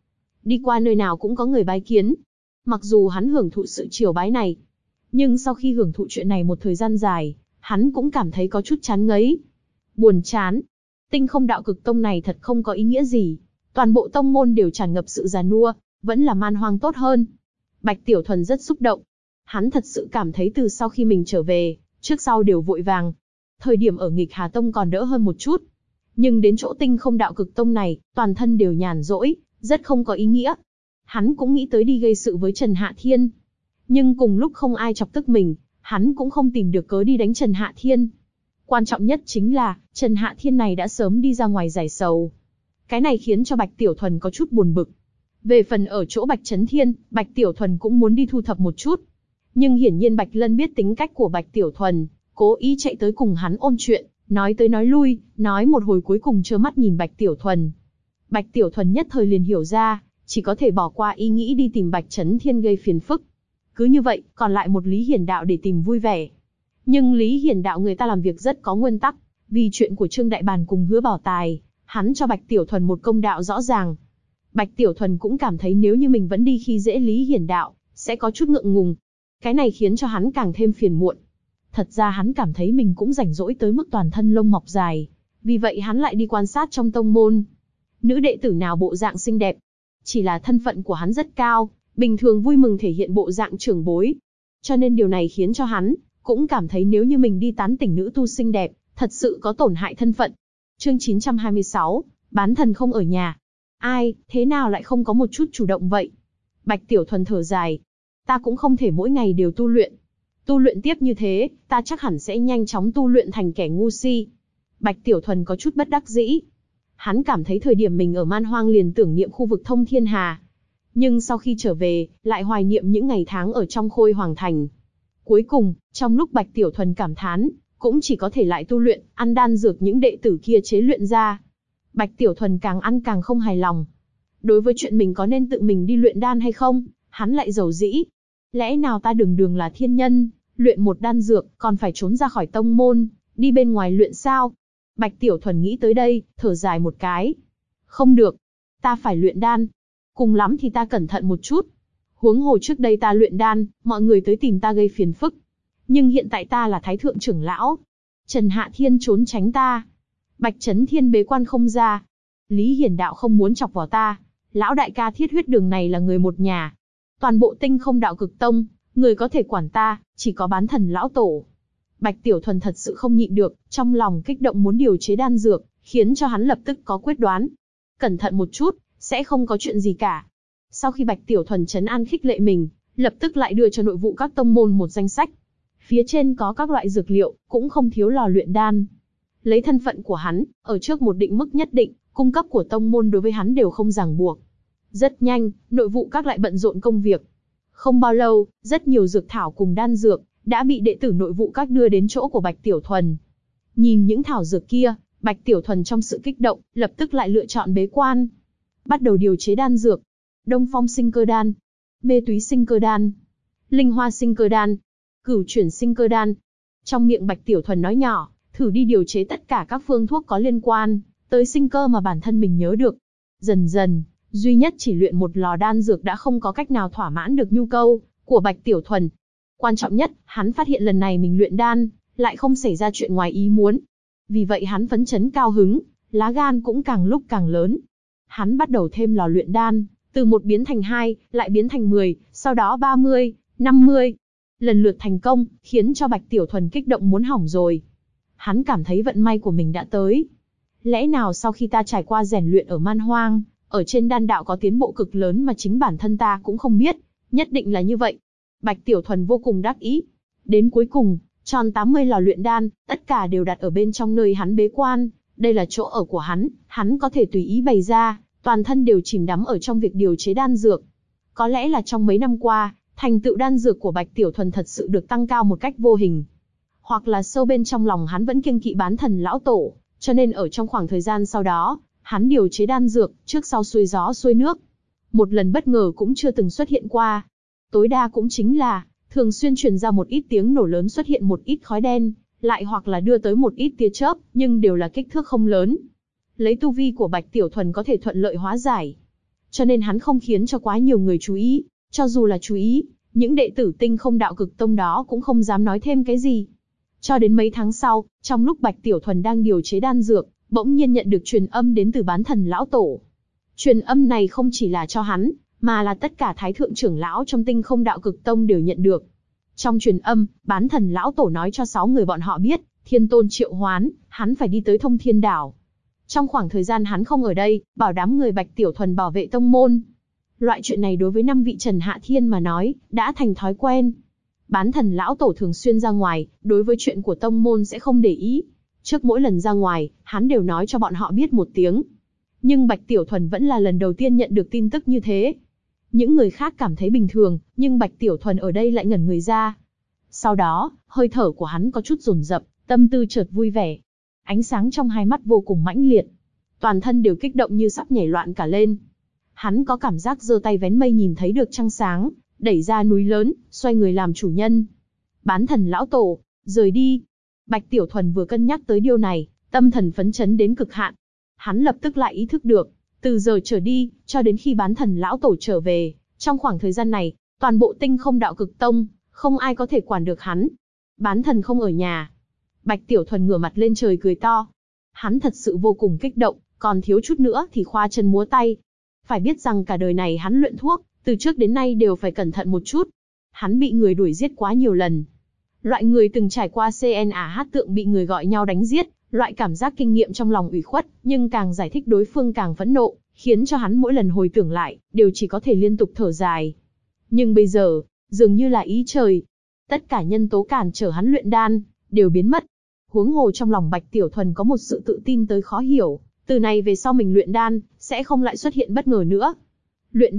đi qua nơi nào cũng có người bái kiến. Mặc dù hắn hưởng thụ sự triều bái này, nhưng sau khi hưởng thụ chuyện này một thời gian dài, hắn cũng cảm thấy có chút chán ngấy. Buồn chán. Tinh Không Đạo Cực Tông này thật không có ý nghĩa gì. Toàn bộ tông môn đều tràn ngập sự già nua, vẫn là Man Hoang tốt hơn. Bạch Tiểu Thuần rất xúc động. Hắn thật sự cảm thấy từ sau khi mình trở về, trước sau đều vội vàng. Thời điểm ở Nghịch Hà Tông còn đỡ hơn một chút. Nhưng đến chỗ Tinh Không Đạo Cực Tông này, toàn thân đều nhàn rỗi, rất không có ý nghĩa. Hắn cũng nghĩ tới đi gây sự với Trần Hạ Thiên. Nhưng cùng lúc không ai chọc tức mình, hắn cũng không tìm được cớ đi đánh Trần Hạ Thiên. Quan trọng nhất chính là, Trần Hạ Thiên này đã sớm đi ra ngoài giải sầu. Cái này khiến cho Bạch Tiểu Thuần có chút buồn bực. Về phần ở chỗ Bạch Chấn Thiên, Bạch Tiểu Thuần cũng muốn đi thu thập một chút. Nhưng hiển nhiên Bạch Lân biết tính cách của Bạch Tiểu Thuần, cố ý chạy tới cùng hắn ôn chuyện, nói tới nói lui, nói một hồi cuối cùng trơ mắt nhìn Bạch Tiểu Thuần. Bạch Tiểu Thuần nhất thời liền hiểu ra, chỉ có thể bỏ qua ý nghĩ đi tìm Bạch Chấn Thiên gây phiền phức. Cứ như vậy, còn lại một Lý Hiển Đạo để tìm vui vẻ. Nhưng Lý Hiển Đạo người ta làm việc rất có nguyên tắc, vì chuyện của Trương Đại Bàn cùng Hứa Bảo Tài, hắn cho Bạch Tiểu Thuần một công đạo rõ ràng. Bạch Tiểu Thuần cũng cảm thấy nếu như mình vẫn đi khi dễ Lý Hiển Đạo, sẽ có chút ngượng ngùng. Cái này khiến cho hắn càng thêm phiền muộn. Thật ra hắn cảm thấy mình cũng rảnh rỗi tới mức toàn thân lông mọc dài. Vì vậy hắn lại đi quan sát trong tông môn. Nữ đệ tử nào bộ dạng xinh đẹp. Chỉ là thân phận của hắn rất cao, bình thường vui mừng thể hiện bộ dạng trưởng bối. Cho nên điều này khiến cho hắn cũng cảm thấy nếu như mình đi tán tỉnh nữ tu xinh đẹp, thật sự có tổn hại thân phận. Chương 926, bán thần không ở nhà. Ai, thế nào lại không có một chút chủ động vậy? Bạch Tiểu Thuần thở dài. Ta cũng không thể mỗi ngày đều tu luyện. Tu luyện tiếp như thế, ta chắc hẳn sẽ nhanh chóng tu luyện thành kẻ ngu si. Bạch Tiểu Thuần có chút bất đắc dĩ. Hắn cảm thấy thời điểm mình ở Man Hoang liền tưởng niệm khu vực Thông Thiên Hà. Nhưng sau khi trở về, lại hoài niệm những ngày tháng ở trong Khôi Hoàng Thành. Cuối cùng, trong lúc Bạch Tiểu Thuần cảm thán, cũng chỉ có thể lại tu luyện, ăn đan dược những đệ tử kia chế luyện ra. Bạch Tiểu Thuần càng ăn càng không hài lòng. Đối với chuyện mình có nên tự mình đi luyện đan hay không, hắn lại giàu dĩ. Lẽ nào ta đường đường là thiên nhân, luyện một đan dược, còn phải trốn ra khỏi tông môn, đi bên ngoài luyện sao? Bạch Tiểu Thuần nghĩ tới đây, thở dài một cái. Không được, ta phải luyện đan. Cùng lắm thì ta cẩn thận một chút. Huống hồ trước đây ta luyện đan, mọi người tới tìm ta gây phiền phức. Nhưng hiện tại ta là Thái Thượng trưởng lão. Trần Hạ Thiên trốn tránh ta. Bạch Chấn Thiên bế quan không ra. Lý Hiển Đạo không muốn chọc vào ta. Lão đại ca Thiết Huyết Đường này là người một nhà. Toàn bộ Tinh Không Đạo Cực Tông, người có thể quản ta, chỉ có bán thần lão tổ. Bạch Tiểu Thuần thật sự không nhịn được, trong lòng kích động muốn điều chế đan dược, khiến cho hắn lập tức có quyết đoán. Cẩn thận một chút, sẽ không có chuyện gì cả. Sau khi Bạch Tiểu Thuần trấn an khích lệ mình, lập tức lại đưa cho nội vụ các tông môn một danh sách. Phía trên có các loại dược liệu, cũng không thiếu lò luyện đan. Lấy thân phận của hắn, ở trước một định mức nhất định, cung cấp của tông môn đối với hắn đều không ràng buộc. Rất nhanh, nội vụ các lại bận rộn công việc. Không bao lâu, rất nhiều dược thảo cùng đan dược đã bị đệ tử nội vụ các đưa đến chỗ của Bạch Tiểu Thuần. Nhìn những thảo dược kia, Bạch Tiểu Thuần trong sự kích động, lập tức lại lựa chọn bế quan. Bắt đầu điều chế đan dược. Đông Phong Sinh Cơ Đan, Mê Túy Sinh Cơ Đan, Linh Hoa Sinh Cơ Đan, Cửu Chuyển Sinh Cơ Đan. Trong miệng Bạch Tiểu Thuần nói nhỏ, thử đi điều chế tất cả các phương thuốc có liên quan tới sinh cơ mà bản thân mình nhớ được. Dần dần, duy nhất chỉ luyện một lò đan dược đã không có cách nào thỏa mãn được nhu cầu của Bạch Tiểu Thuần. Quan trọng nhất, hắn phát hiện lần này mình luyện đan lại không xảy ra chuyện ngoài ý muốn. Vì vậy hắn phấn chấn cao hứng, lá gan cũng càng lúc càng lớn. Hắn bắt đầu thêm lò luyện đan, từ 1 biến thành 2, lại biến thành 10, sau đó 30, 50. Lần lượt thành công, khiến cho Bạch Tiểu Thuần kích động muốn hỏng rồi. Hắn cảm thấy vận may của mình đã tới. Lẽ nào sau khi ta trải qua rèn luyện ở Man Hoang, ở trên đan đạo có tiến bộ cực lớn mà chính bản thân ta cũng không biết, nhất định là như vậy. Bạch Tiểu Thuần vô cùng đắc ý. Đến cuối cùng, tròn 80 lò luyện đan, tất cả đều đặt ở bên trong nơi hắn bế quan. Đây là chỗ ở của hắn có thể tùy ý bày ra, toàn thân đều chìm đắm ở trong việc điều chế đan dược. Có lẽ là trong mấy năm qua, thành tựu đan dược của Bạch Tiểu Thuần thật sự được tăng cao một cách vô hình. Hoặc là sâu bên trong lòng hắn vẫn kiêng kỵ bán thần lão tổ, cho nên ở trong khoảng thời gian sau đó, hắn điều chế đan dược, trước sau xuôi gió xuôi nước. Một lần bất ngờ cũng chưa từng xuất hiện qua. Tối đa cũng chính là, thường xuyên truyền ra một ít tiếng nổ lớn xuất hiện một ít khói đen, lại hoặc là đưa tới một ít tia chớp, nhưng đều là kích thước không lớn. Lấy tu vi của Bạch Tiểu Thuần có thể thuận lợi hóa giải. cho nên hắn không khiến cho quá nhiều người chú ý. Cho dù là chú ý, những đệ tử Tinh Không Đạo Cực Tông đó cũng không dám nói thêm cái gì. Cho đến mấy tháng sau, trong lúc Bạch Tiểu Thuần đang điều chế đan dược, bỗng nhiên nhận được truyền âm đến từ Bán Thần Lão Tổ. Truyền âm này không chỉ là cho hắn, mà là tất cả thái thượng trưởng lão trong Tinh Không Đạo Cực Tông đều nhận được. Trong truyền âm, Bán Thần Lão Tổ nói cho 6 người bọn họ biết, Thiên Tôn triệu hoán, hắn phải đi tới Thông Thiên Đảo. Trong khoảng thời gian hắn không ở đây, bảo đám người Bạch Tiểu Thuần bảo vệ tông môn. Loại chuyện này đối với 5 vị Trần Hạ Thiên mà nói, đã thành thói quen. Bán Thần Lão Tổ thường xuyên ra ngoài, đối với chuyện của tông môn sẽ không để ý. Trước mỗi lần ra ngoài, hắn đều nói cho bọn họ biết một tiếng. Nhưng Bạch Tiểu Thuần vẫn là lần đầu tiên nhận được tin tức như thế. Những người khác cảm thấy bình thường, nhưng Bạch Tiểu Thuần ở đây lại ngẩn người ra. Sau đó, hơi thở của hắn có chút dồn dập, tâm tư chợt vui vẻ. Ánh sáng trong hai mắt vô cùng mãnh liệt. Toàn thân đều kích động như sắp nhảy loạn cả lên. Hắn có cảm giác giơ tay vén mây nhìn thấy được trăng sáng, đẩy ra núi lớn, xoay người làm chủ nhân. Bán Thần Lão Tổ, rời đi. Bạch Tiểu Thuần vừa cân nhắc tới điều này, tâm thần phấn chấn đến cực hạn. Hắn lập tức lại ý thức được, từ giờ trở đi, cho đến khi Bán Thần Lão Tổ trở về, trong khoảng thời gian này, toàn bộ Tinh Không Đạo Cực Tông, không ai có thể quản được hắn. Bán thần không ở nhà. Bạch Tiểu Thuần ngửa mặt lên trời cười to. Hắn thật sự vô cùng kích động, còn thiếu chút nữa thì khoa chân múa tay. Phải biết rằng cả đời này hắn luyện thuốc, từ trước đến nay đều phải cẩn thận một chút. Hắn bị người đuổi giết quá nhiều lần. Loại người từng trải qua CNAH tượng bị người gọi nhau đánh giết, loại cảm giác kinh nghiệm trong lòng ủy khuất, nhưng càng giải thích đối phương càng phẫn nộ, khiến cho hắn mỗi lần hồi tưởng lại, đều chỉ có thể liên tục thở dài. Nhưng bây giờ, dường như là ý trời. Tất cả nhân tố cản trở hắn luyện đan, đều biến mất. Huống hồ trong lòng Bạch Tiểu Thuần có một sự tự tin tới khó hiểu, từ này về sau mình luyện đan, sẽ không lại xuất hiện bất ngờ nữa. Luyện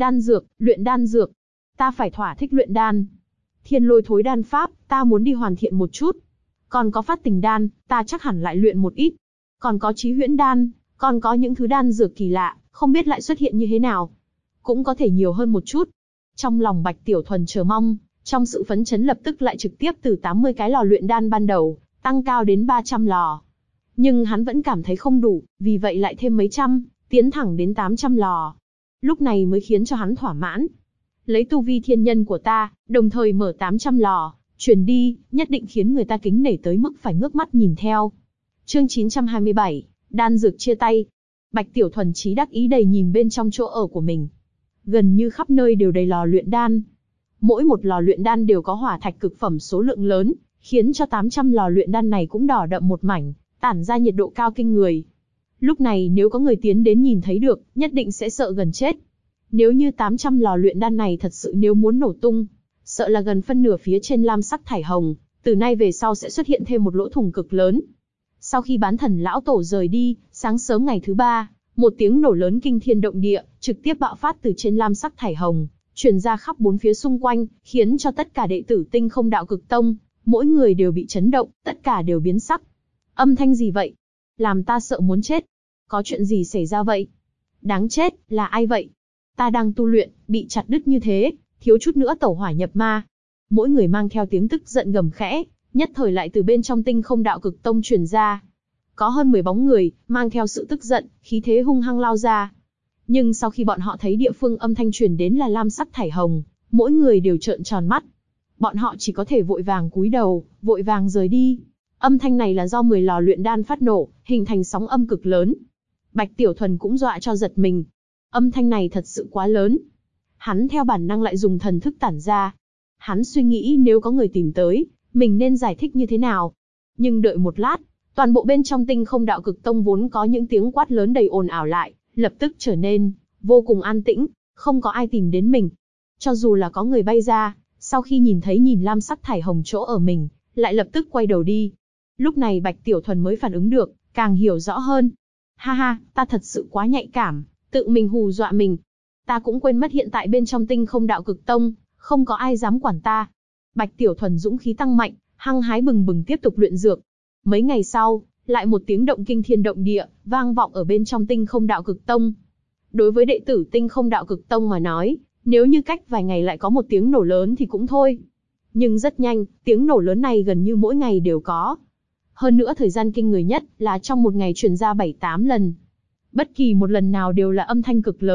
đan dược, ta phải thỏa thích luyện đan. Thiên Lôi Thối Đan Pháp, ta muốn đi hoàn thiện một chút. Còn có Phát Tình Đan, ta chắc hẳn lại luyện một ít. Còn có Chí Huyễn Đan, còn có những thứ đan dược kỳ lạ, không biết lại xuất hiện như thế nào. Cũng có thể nhiều hơn một chút. Trong lòng Bạch Tiểu Thuần chờ mong, trong sự phấn chấn lập tức lại trực tiếp từ 80 cái lò luyện đan ban đầu, tăng cao đến 300 lò. Nhưng hắn vẫn cảm thấy không đủ, vì vậy lại thêm mấy trăm, tiến thẳng đến 800 lò. Lúc này mới khiến cho hắn thỏa mãn. Lấy tu vi thiên nhân của ta, đồng thời mở 800 lò, truyền đi, nhất định khiến người ta kính nể tới mức phải ngước mắt nhìn theo. Chương 927, đan dược chia tay. Bạch Tiểu Thuần trí đắc ý đầy nhìn bên trong chỗ ở của mình. Gần như khắp nơi đều đầy lò luyện đan. Mỗi một lò luyện đan đều có hỏa thạch cực phẩm số lượng lớn, khiến cho 800 lò luyện đan này cũng đỏ đậm một mảnh, tản ra nhiệt độ cao kinh người. Lúc này nếu có người tiến đến nhìn thấy được, nhất định sẽ sợ gần chết. Nếu như 800 lò luyện đan này thật sự nếu muốn nổ tung, sợ là gần phân nửa phía trên lam sắc thải hồng, từ nay về sau sẽ xuất hiện thêm một lỗ thủng cực lớn. Sau khi Bán Thần Lão Tổ rời đi, sáng sớm ngày thứ 3, một tiếng nổ lớn kinh thiên động địa, trực tiếp bạo phát từ trên lam sắc thải hồng, truyền ra khắp bốn phía xung quanh, khiến cho tất cả đệ tử Tinh Không Đạo Cực Tông, mỗi người đều bị chấn động, tất cả đều biến sắc. Âm thanh gì vậy? Làm ta sợ muốn chết. Có chuyện gì xảy ra vậy? Đáng chết, là ai vậy? Ta đang tu luyện, bị chặt đứt như thế, thiếu chút nữa tẩu hỏa nhập ma. Mỗi người mang theo tiếng tức giận gầm khẽ, nhất thời lại từ bên trong Tinh Không Đạo Cực Tông truyền ra. Có hơn 10 bóng người, mang theo sự tức giận, khí thế hung hăng lao ra. Nhưng sau khi bọn họ thấy địa phương âm thanh truyền đến là lam sắc thải hồng, mỗi người đều trợn tròn mắt. Bọn họ chỉ có thể vội vàng cúi đầu, vội vàng rời đi. Âm thanh này là do 10 lò luyện đan phát nổ, hình thành sóng âm cực lớn. Bạch Tiểu Thuần cũng dọa cho giật mình. Âm thanh này thật sự quá lớn. Hắn theo bản năng lại dùng thần thức tản ra. Hắn suy nghĩ nếu có người tìm tới, mình nên giải thích như thế nào. Nhưng đợi một lát, toàn bộ bên trong Tinh Không Đạo Cực Tông vốn có những tiếng quát lớn đầy ồn ào lại, lập tức trở nên vô cùng an tĩnh, không có ai tìm đến mình. Cho dù là có người bay ra, sau khi nhìn lam sắc thải hồng chỗ ở mình, lại lập tức quay đầu đi. Lúc này Bạch Tiểu Thuần mới phản ứng được, càng hiểu rõ hơn. Ha ha, ta thật sự quá nhạy cảm, tự mình hù dọa mình. Ta cũng quên mất hiện tại bên trong Tinh Không Đạo Cực Tông, không có ai dám quản ta. Bạch Tiểu Thuần dũng khí tăng mạnh, hăng hái bừng bừng tiếp tục luyện dược. Mấy ngày sau, lại một tiếng động kinh thiên động địa, vang vọng ở bên trong Tinh Không Đạo Cực Tông. Đối với đệ tử Tinh Không Đạo Cực Tông mà nói, nếu như cách vài ngày lại có một tiếng nổ lớn thì cũng thôi. Nhưng rất nhanh, tiếng nổ lớn này gần như mỗi ngày đều có. Hơn nữa thời gian kinh người nhất là trong một ngày truyền ra 7-8 lần. Bất kỳ một lần nào đều là âm thanh cực lớn,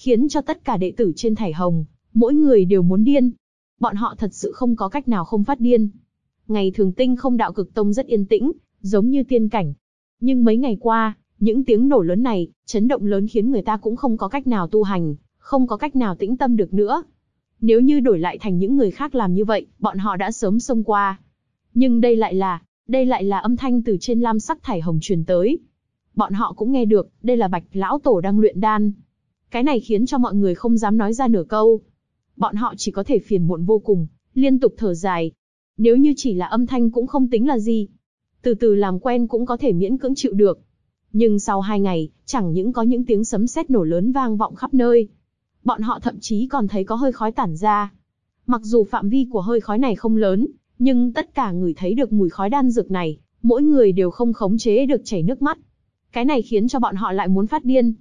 khiến cho tất cả đệ tử trên Thải Hồng, mỗi người đều muốn điên. Bọn họ thật sự không có cách nào không phát điên. Ngày thường Tinh Không Đạo Cực Tông rất yên tĩnh, giống như tiên cảnh. Nhưng mấy ngày qua, những tiếng nổ lớn này, chấn động lớn khiến người ta cũng không có cách nào tu hành, không có cách nào tĩnh tâm được nữa. Nếu như đổi lại thành những người khác làm như vậy, bọn họ đã sớm xông qua. Nhưng đây lại là âm thanh từ trên lam sắc Thải Hồng truyền tới. Bọn họ cũng nghe được, đây là Bạch lão tổ đang luyện đan. Cái này khiến cho mọi người không dám nói ra nửa câu. Bọn họ chỉ có thể phiền muộn vô cùng, liên tục thở dài. Nếu như chỉ là âm thanh cũng không tính là gì. Từ từ làm quen cũng có thể miễn cưỡng chịu được. Nhưng sau 2 ngày, chẳng những có những tiếng sấm sét nổ lớn vang vọng khắp nơi. Bọn họ thậm chí còn thấy có hơi khói tản ra. Mặc dù phạm vi của hơi khói này không lớn, nhưng tất cả người thấy được mùi khói đan dược này, mỗi người đều không khống chế được chảy nước mắt. Cái này khiến cho bọn họ lại muốn phát điên.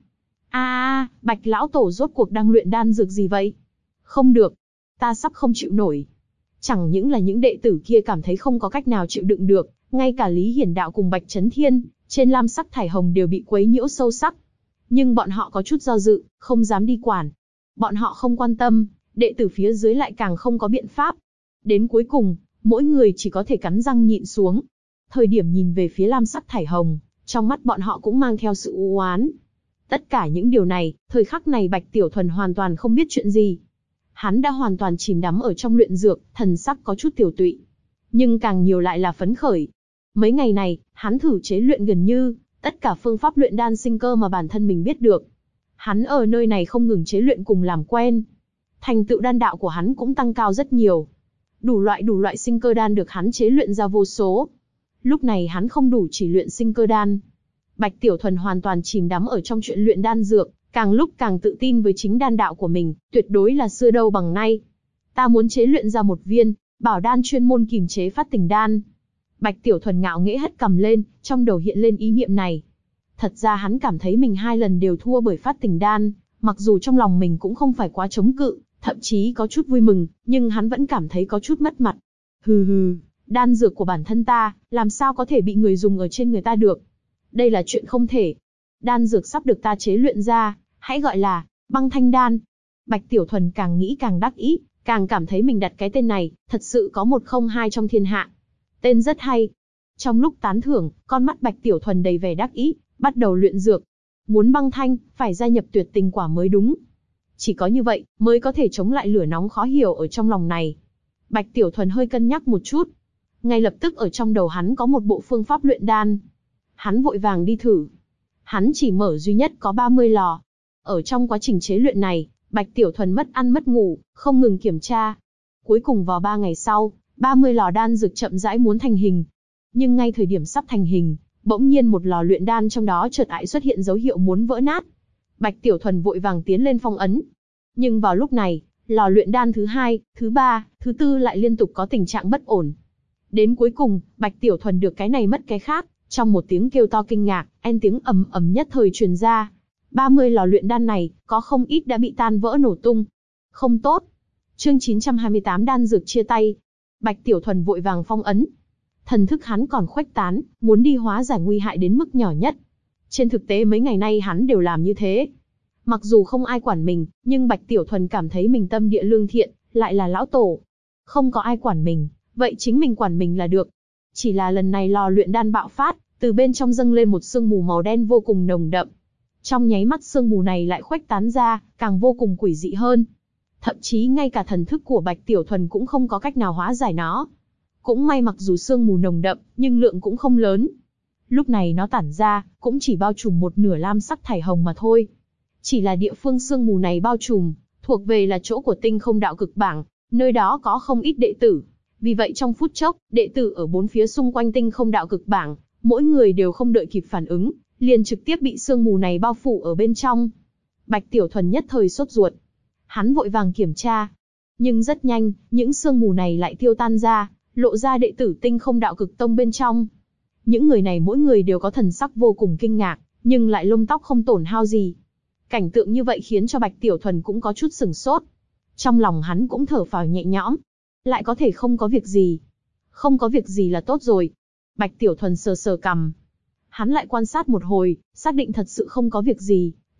Bạch lão tổ rốt cuộc đang luyện đan dược gì vậy? Không được, ta sắp không chịu nổi. Chẳng những là những đệ tử kia cảm thấy không có cách nào chịu đựng được, ngay cả Lý Hiển Đạo cùng Bạch Chấn Thiên, trên lam sắc Thải Hồng đều bị quấy nhiễu sâu sắc. Nhưng bọn họ có chút do dự, không dám đi quản. Bọn họ không quan tâm, đệ tử phía dưới lại càng không có biện pháp. Đến cuối cùng, mỗi người chỉ có thể cắn răng nhịn xuống. Thời điểm nhìn về phía lam sắc Thải Hồng, trong mắt bọn họ cũng mang theo sự u oán. Tất cả những điều này, thời khắc này Bạch Tiểu Thuần hoàn toàn không biết chuyện gì. Hắn đã hoàn toàn chìm đắm ở trong luyện dược, thần sắc có chút tiểu tụy. Nhưng càng nhiều lại là phấn khởi. Mấy ngày này, hắn thử chế luyện gần như tất cả phương pháp luyện đan sinh cơ mà bản thân mình biết được. Hắn ở nơi này không ngừng chế luyện cùng làm quen. Thành tựu đan đạo của hắn cũng tăng cao rất nhiều. Đủ loại sinh cơ đan được hắn chế luyện ra vô số. Lúc này hắn không đủ chỉ luyện sinh cơ đan. Bạch Tiểu Thuần hoàn toàn chìm đắm ở trong chuyện luyện đan dược, càng lúc càng tự tin với chính đan đạo của mình, tuyệt đối là xưa đâu bằng nay. Ta muốn chế luyện ra một viên bảo đan chuyên môn kiềm chế phát tình đan. Bạch Tiểu Thuần ngạo nghễ hất cằm lên, trong đầu hiện lên ý niệm này. Thật ra hắn cảm thấy mình 2 lần đều thua bởi phát tình đan, mặc dù trong lòng mình cũng không phải quá chống cự, thậm chí có chút vui mừng, nhưng hắn vẫn cảm thấy có chút mất mặt. Hừ, đan dược của bản thân ta, làm sao có thể bị người dùng ở trên người ta được? Đây là chuyện không thể. Đan dược sắp được ta chế luyện ra, hãy gọi là băng thanh đan. Bạch Tiểu Thuần càng nghĩ càng đắc ý, càng cảm thấy mình đặt cái tên này, thật sự có 102 trong thiên hạ. Tên rất hay. Trong lúc tán thưởng, con mắt Bạch Tiểu Thuần đầy vẻ đắc ý, bắt đầu luyện dược. Muốn băng thanh, phải gia nhập tuyệt tình quả mới đúng. Chỉ có như vậy, mới có thể chống lại lửa nóng khó hiểu ở trong lòng này. Bạch Tiểu Thuần hơi cân nhắc một chút. Ngay lập tức ở trong đầu hắn có một bộ phương pháp luyện đan. Hắn vội vàng đi thử. Hắn chỉ mở duy nhất có 30 lò. Ở trong quá trình chế luyện này, Bạch Tiểu Thuần mất ăn mất ngủ, không ngừng kiểm tra. Cuối cùng vào 3 ngày sau, 30 lò đan dược chậm rãi muốn thành hình. Nhưng ngay thời điểm sắp thành hình, bỗng nhiên một lò luyện đan trong đó chợt ại xuất hiện dấu hiệu muốn vỡ nát. Bạch Tiểu Thuần vội vàng tiến lên phong ấn. Nhưng vào lúc này, lò luyện đan thứ 2, thứ 3, thứ 4 lại liên tục có tình trạng bất ổn. Đến cuối cùng, Bạch Tiểu Thuần được cái này mất cái khác, trong một tiếng kêu to kinh ngạc, tiếng ầm ầm nhất thời truyền ra. 30 lò luyện đan này, có không ít đã bị tan vỡ nổ tung. Không tốt. Chương 928 đan dược chia tay. Bạch Tiểu Thuần vội vàng phong ấn. Thần thức hắn còn khuếch tán, muốn đi hóa giải nguy hại đến mức nhỏ nhất. Trên thực tế mấy ngày nay hắn đều làm như thế. Mặc dù không ai quản mình, nhưng Bạch Tiểu Thuần cảm thấy mình tâm địa lương thiện, lại là lão tổ. Không có ai quản mình, vậy chính mình quản mình là được. Chỉ là lần này lò luyện đan bạo phát, từ bên trong dâng lên một sương mù màu đen vô cùng nồng đậm. Trong nháy mắt sương mù này lại khuếch tán ra, càng vô cùng quỷ dị hơn. Thậm chí ngay cả thần thức của Bạch Tiểu Thuần cũng không có cách nào hóa giải nó. Cũng may mặc dù sương mù nồng đậm, nhưng lượng cũng không lớn. Lúc này nó tản ra, cũng chỉ bao trùm một nửa lam sắc Thải Hồng mà thôi. Chỉ là địa phương sương mù này bao trùm, thuộc về là chỗ của Tinh Không Đạo Cực Bảng, nơi đó có không ít đệ tử. Vì vậy trong phút chốc, đệ tử ở 4 phía xung quanh Tinh Không Đạo Cực Bảng, mỗi người đều không đợi kịp phản ứng, liền trực tiếp bị sương mù này bao phủ ở bên trong. Bạch Tiểu Thuần nhất thời sốt ruột. Hắn vội vàng kiểm tra. Nhưng rất nhanh, những sương mù này lại tiêu tan ra, lộ ra đệ tử Tinh Không Đạo Cực Tông bên trong. Những người này mỗi người đều có thần sắc vô cùng kinh ngạc, nhưng lại lông tóc không tổn hao gì. Cảnh tượng như vậy khiến cho Bạch Tiểu Thuần cũng có chút sửng sốt. Trong lòng hắn cũng thở phào nhẹ nhõm. Lại có thể không có việc gì. Không có việc gì là tốt rồi. Bạch Tiểu Thuần sờ sờ cằm. Hắn lại quan sát một hồi, xác định thật sự không có việc gì.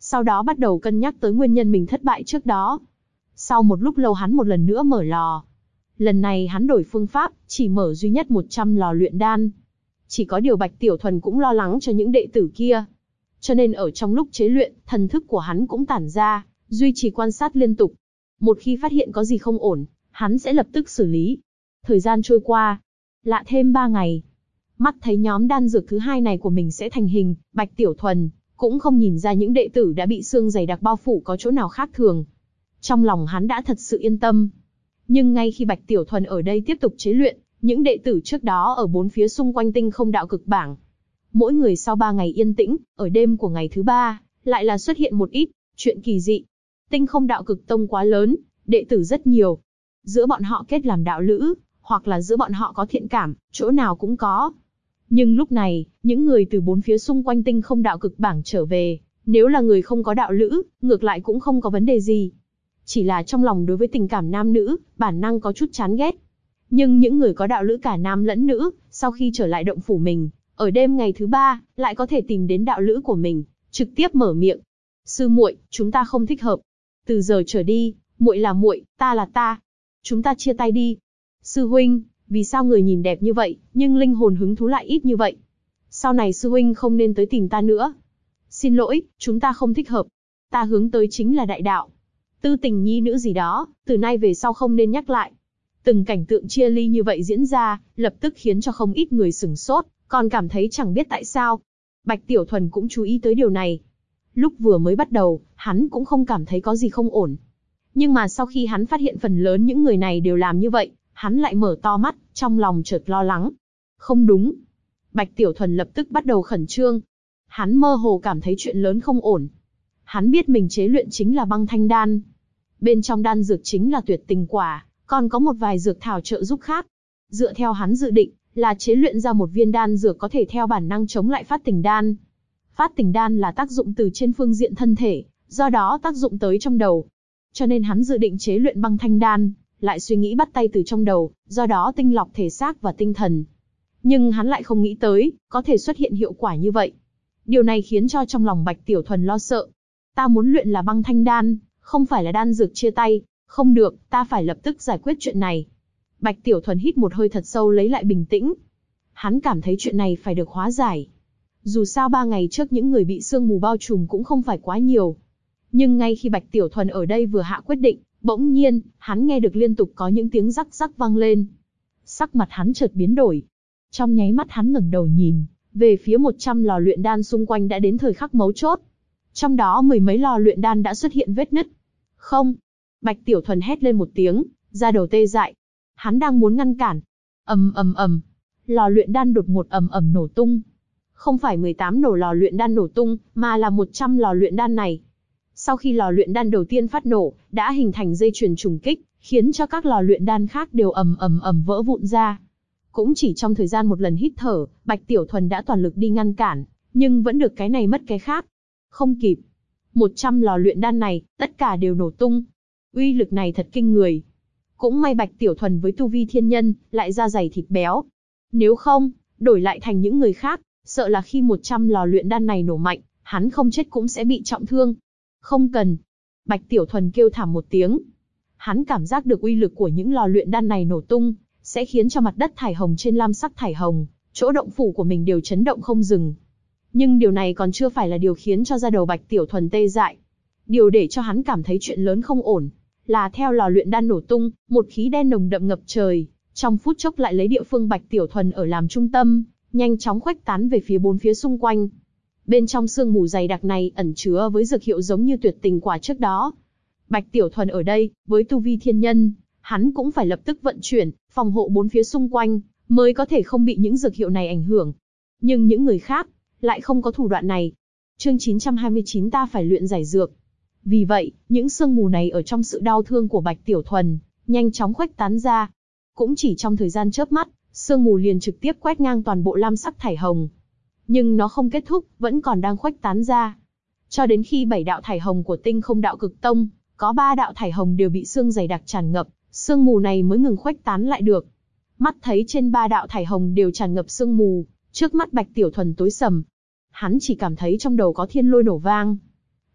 Sau đó bắt đầu cân nhắc tới nguyên nhân mình thất bại trước đó. Sau một lúc lâu hắn một lần nữa mở lò. Lần này hắn đổi phương pháp, chỉ mở duy nhất 100 lò luyện đan. Chỉ có điều Bạch Tiểu Thuần cũng lo lắng cho những đệ tử kia. Cho nên ở trong lúc chế luyện, thần thức của hắn cũng tản ra, duy trì quan sát liên tục. Một khi phát hiện có gì không ổn, hắn sẽ lập tức xử lý. Thời gian trôi qua, lại thêm 3 ngày. Mắt thấy nhóm đan dược thứ 2 này của mình sẽ thành hình, Bạch Tiểu Thuần cũng không nhìn ra những đệ tử đã bị xương dày đặc bao phủ có chỗ nào khác thường. Trong lòng hắn đã thật sự yên tâm. Nhưng ngay khi Bạch Tiểu Thuần ở đây tiếp tục chế luyện, những đệ tử trước đó ở 4 phía xung quanh tinh không đạo cực bảng, mỗi người sau 3 ngày yên tĩnh, ở đêm của ngày thứ 3, lại là xuất hiện một ít chuyện kỳ dị. Tinh không đạo cực tông quá lớn, đệ tử rất nhiều. Giữa bọn họ kết làm đạo lữ, hoặc là giữa bọn họ có thiện cảm, chỗ nào cũng có. Nhưng lúc này, những người từ 4 phía xung quanh tinh không đạo cực bảng trở về, nếu là người không có đạo lữ, ngược lại cũng không có vấn đề gì. Chỉ là trong lòng đối với tình cảm nam nữ, bản năng có chút chán ghét. Nhưng những người có đạo lữ cả nam lẫn nữ, sau khi trở lại động phủ mình, ở đêm ngày thứ 3, lại có thể tìm đến đạo lữ của mình, trực tiếp mở miệng. Sư muội, chúng ta không thích hợp. Từ giờ trở đi, muội là muội, ta là ta. Chúng ta chia tay đi. Sư huynh, vì sao người nhìn đẹp như vậy, nhưng linh hồn hứng thú lại ít như vậy? Sau này sư huynh không nên tới tìm ta nữa. Xin lỗi, chúng ta không thích hợp. Ta hướng tới chính là đại đạo. Tư tình nhi nữ gì đó, từ nay về sau không nên nhắc lại. Từng cảnh tượng chia ly như vậy diễn ra, lập tức khiến cho không ít người sửng sốt, còn cảm thấy chẳng biết tại sao. Bạch Tiểu Thuần cũng chú ý tới điều này. Lúc vừa mới bắt đầu, hắn cũng không cảm thấy có gì không ổn. Nhưng mà sau khi hắn phát hiện phần lớn những người này đều làm như vậy, hắn lại mở to mắt, trong lòng chợt lo lắng. Không đúng. Bạch Tiểu Thuần lập tức bắt đầu khẩn trương. Hắn mơ hồ cảm thấy chuyện lớn không ổn. Hắn biết mình chế luyện chính là băng thanh đan. Bên trong đan dược chính là tuyệt tình quả, còn có một vài dược thảo trợ giúp khác. Dựa theo hắn dự định, là chế luyện ra một viên đan dược có thể theo bản năng chống lại phát tình đan. Phát tình đan là tác dụng từ trên phương diện thân thể, do đó tác dụng tới trong đầu. Cho nên hắn dự định chế luyện băng thanh đan, lại suy nghĩ bắt tay từ trong đầu, do đó tinh lọc thể xác và tinh thần. Nhưng hắn lại không nghĩ tới, có thể xuất hiện hiệu quả như vậy. Điều này khiến cho trong lòng Bạch Tiểu Thuần lo sợ. Ta muốn luyện là băng thanh đan, không phải là đan dược chia tay. Không được, ta phải lập tức giải quyết chuyện này. Bạch Tiểu Thuần hít một hơi thật sâu lấy lại bình tĩnh. Hắn cảm thấy chuyện này phải được hóa giải. Dù sao 3 ngày trước những người bị sương mù bao trùm cũng không phải quá nhiều. Nhưng ngay khi Bạch Tiểu Thuần ở đây vừa hạ quyết định, bỗng nhiên, hắn nghe được liên tục có những tiếng rắc rắc vang lên. Sắc mặt hắn chợt biến đổi. Trong nháy mắt hắn ngẩng đầu nhìn, về phía 100 lò luyện đan xung quanh đã đến thời khắc mấu chốt. Trong đó 10 mấy lò luyện đan đã xuất hiện vết nứt. Không! Bạch Tiểu Thuần hét lên một tiếng, da đầu tê dại. Hắn đang muốn ngăn cản. Ầm ầm ầm. Lò luyện đan đột ngột ầm ầm nổ tung. Không phải 18 nổ lò luyện đan nổ tung, mà là 100 lò luyện đan này. Sau khi lò luyện đan đầu tiên phát nổ, đã hình thành dây chuyền trùng kích, khiến cho các lò luyện đan khác đều ầm ầm ầm vỡ vụn ra. Cũng chỉ trong thời gian một lần hít thở, Bạch Tiểu Thuần đã toàn lực đi ngăn cản, nhưng vẫn được cái này mất cái khác. Không kịp. 100 lò luyện đan này, tất cả đều nổ tung. Uy lực này thật kinh người. Cũng may Bạch Tiểu Thuần với tu vi thiên nhân, lại da dày thịt béo. Nếu không, đổi lại thành những người khác, sợ là khi 100 lò luyện đan này nổ mạnh, hắn không chết cũng sẽ bị trọng thương. Không cần. Bạch Tiểu Thuần kêu thảm một tiếng. Hắn cảm giác được uy lực của những lò luyện đan này nổ tung, sẽ khiến cho mặt đất thải hồng trên lam sắc thải hồng, chỗ động phủ của mình đều chấn động không dừng. Nhưng điều này còn chưa phải là điều khiến cho da đầu Bạch Tiểu Thuần tê dại. Điều để cho hắn cảm thấy chuyện lớn không ổn, là theo lò luyện đan nổ tung, một khí đen nồng đậm ngập trời, trong phút chốc lại lấy địa phương Bạch Tiểu Thuần ở làm trung tâm, nhanh chóng khuếch tán về phía 4 phía xung quanh. Bên trong sương mù dày đặc này ẩn chứa với dược hiệu giống như tuyệt tình quả trước đó. Bạch Tiểu Thuần ở đây, với tu vi thiên nhân, hắn cũng phải lập tức vận chuyển, phòng hộ 4 phía xung quanh, mới có thể không bị những dược hiệu này ảnh hưởng. Nhưng những người khác, lại không có thủ đoạn này. Chương 929 ta phải luyện giải dược. Vì vậy, những sương mù này ở trong sự đau thương của Bạch Tiểu Thuần, nhanh chóng khuếch tán ra. Cũng chỉ trong thời gian chớp mắt, sương mù liền trực tiếp quét ngang toàn bộ lam sắc thải hồng. Nhưng nó không kết thúc, vẫn còn đang khuếch tán ra. Cho đến khi 7 đạo thải hồng của tinh không đạo cực tông, có 3 đạo thải hồng đều bị sương dày đặc tràn ngập, sương mù này mới ngừng khuếch tán lại được. Mắt thấy trên 3 đạo thải hồng đều tràn ngập sương mù, trước mắt Bạch Tiểu Thuần tối sầm. Hắn chỉ cảm thấy trong đầu có thiên lôi nổ vang.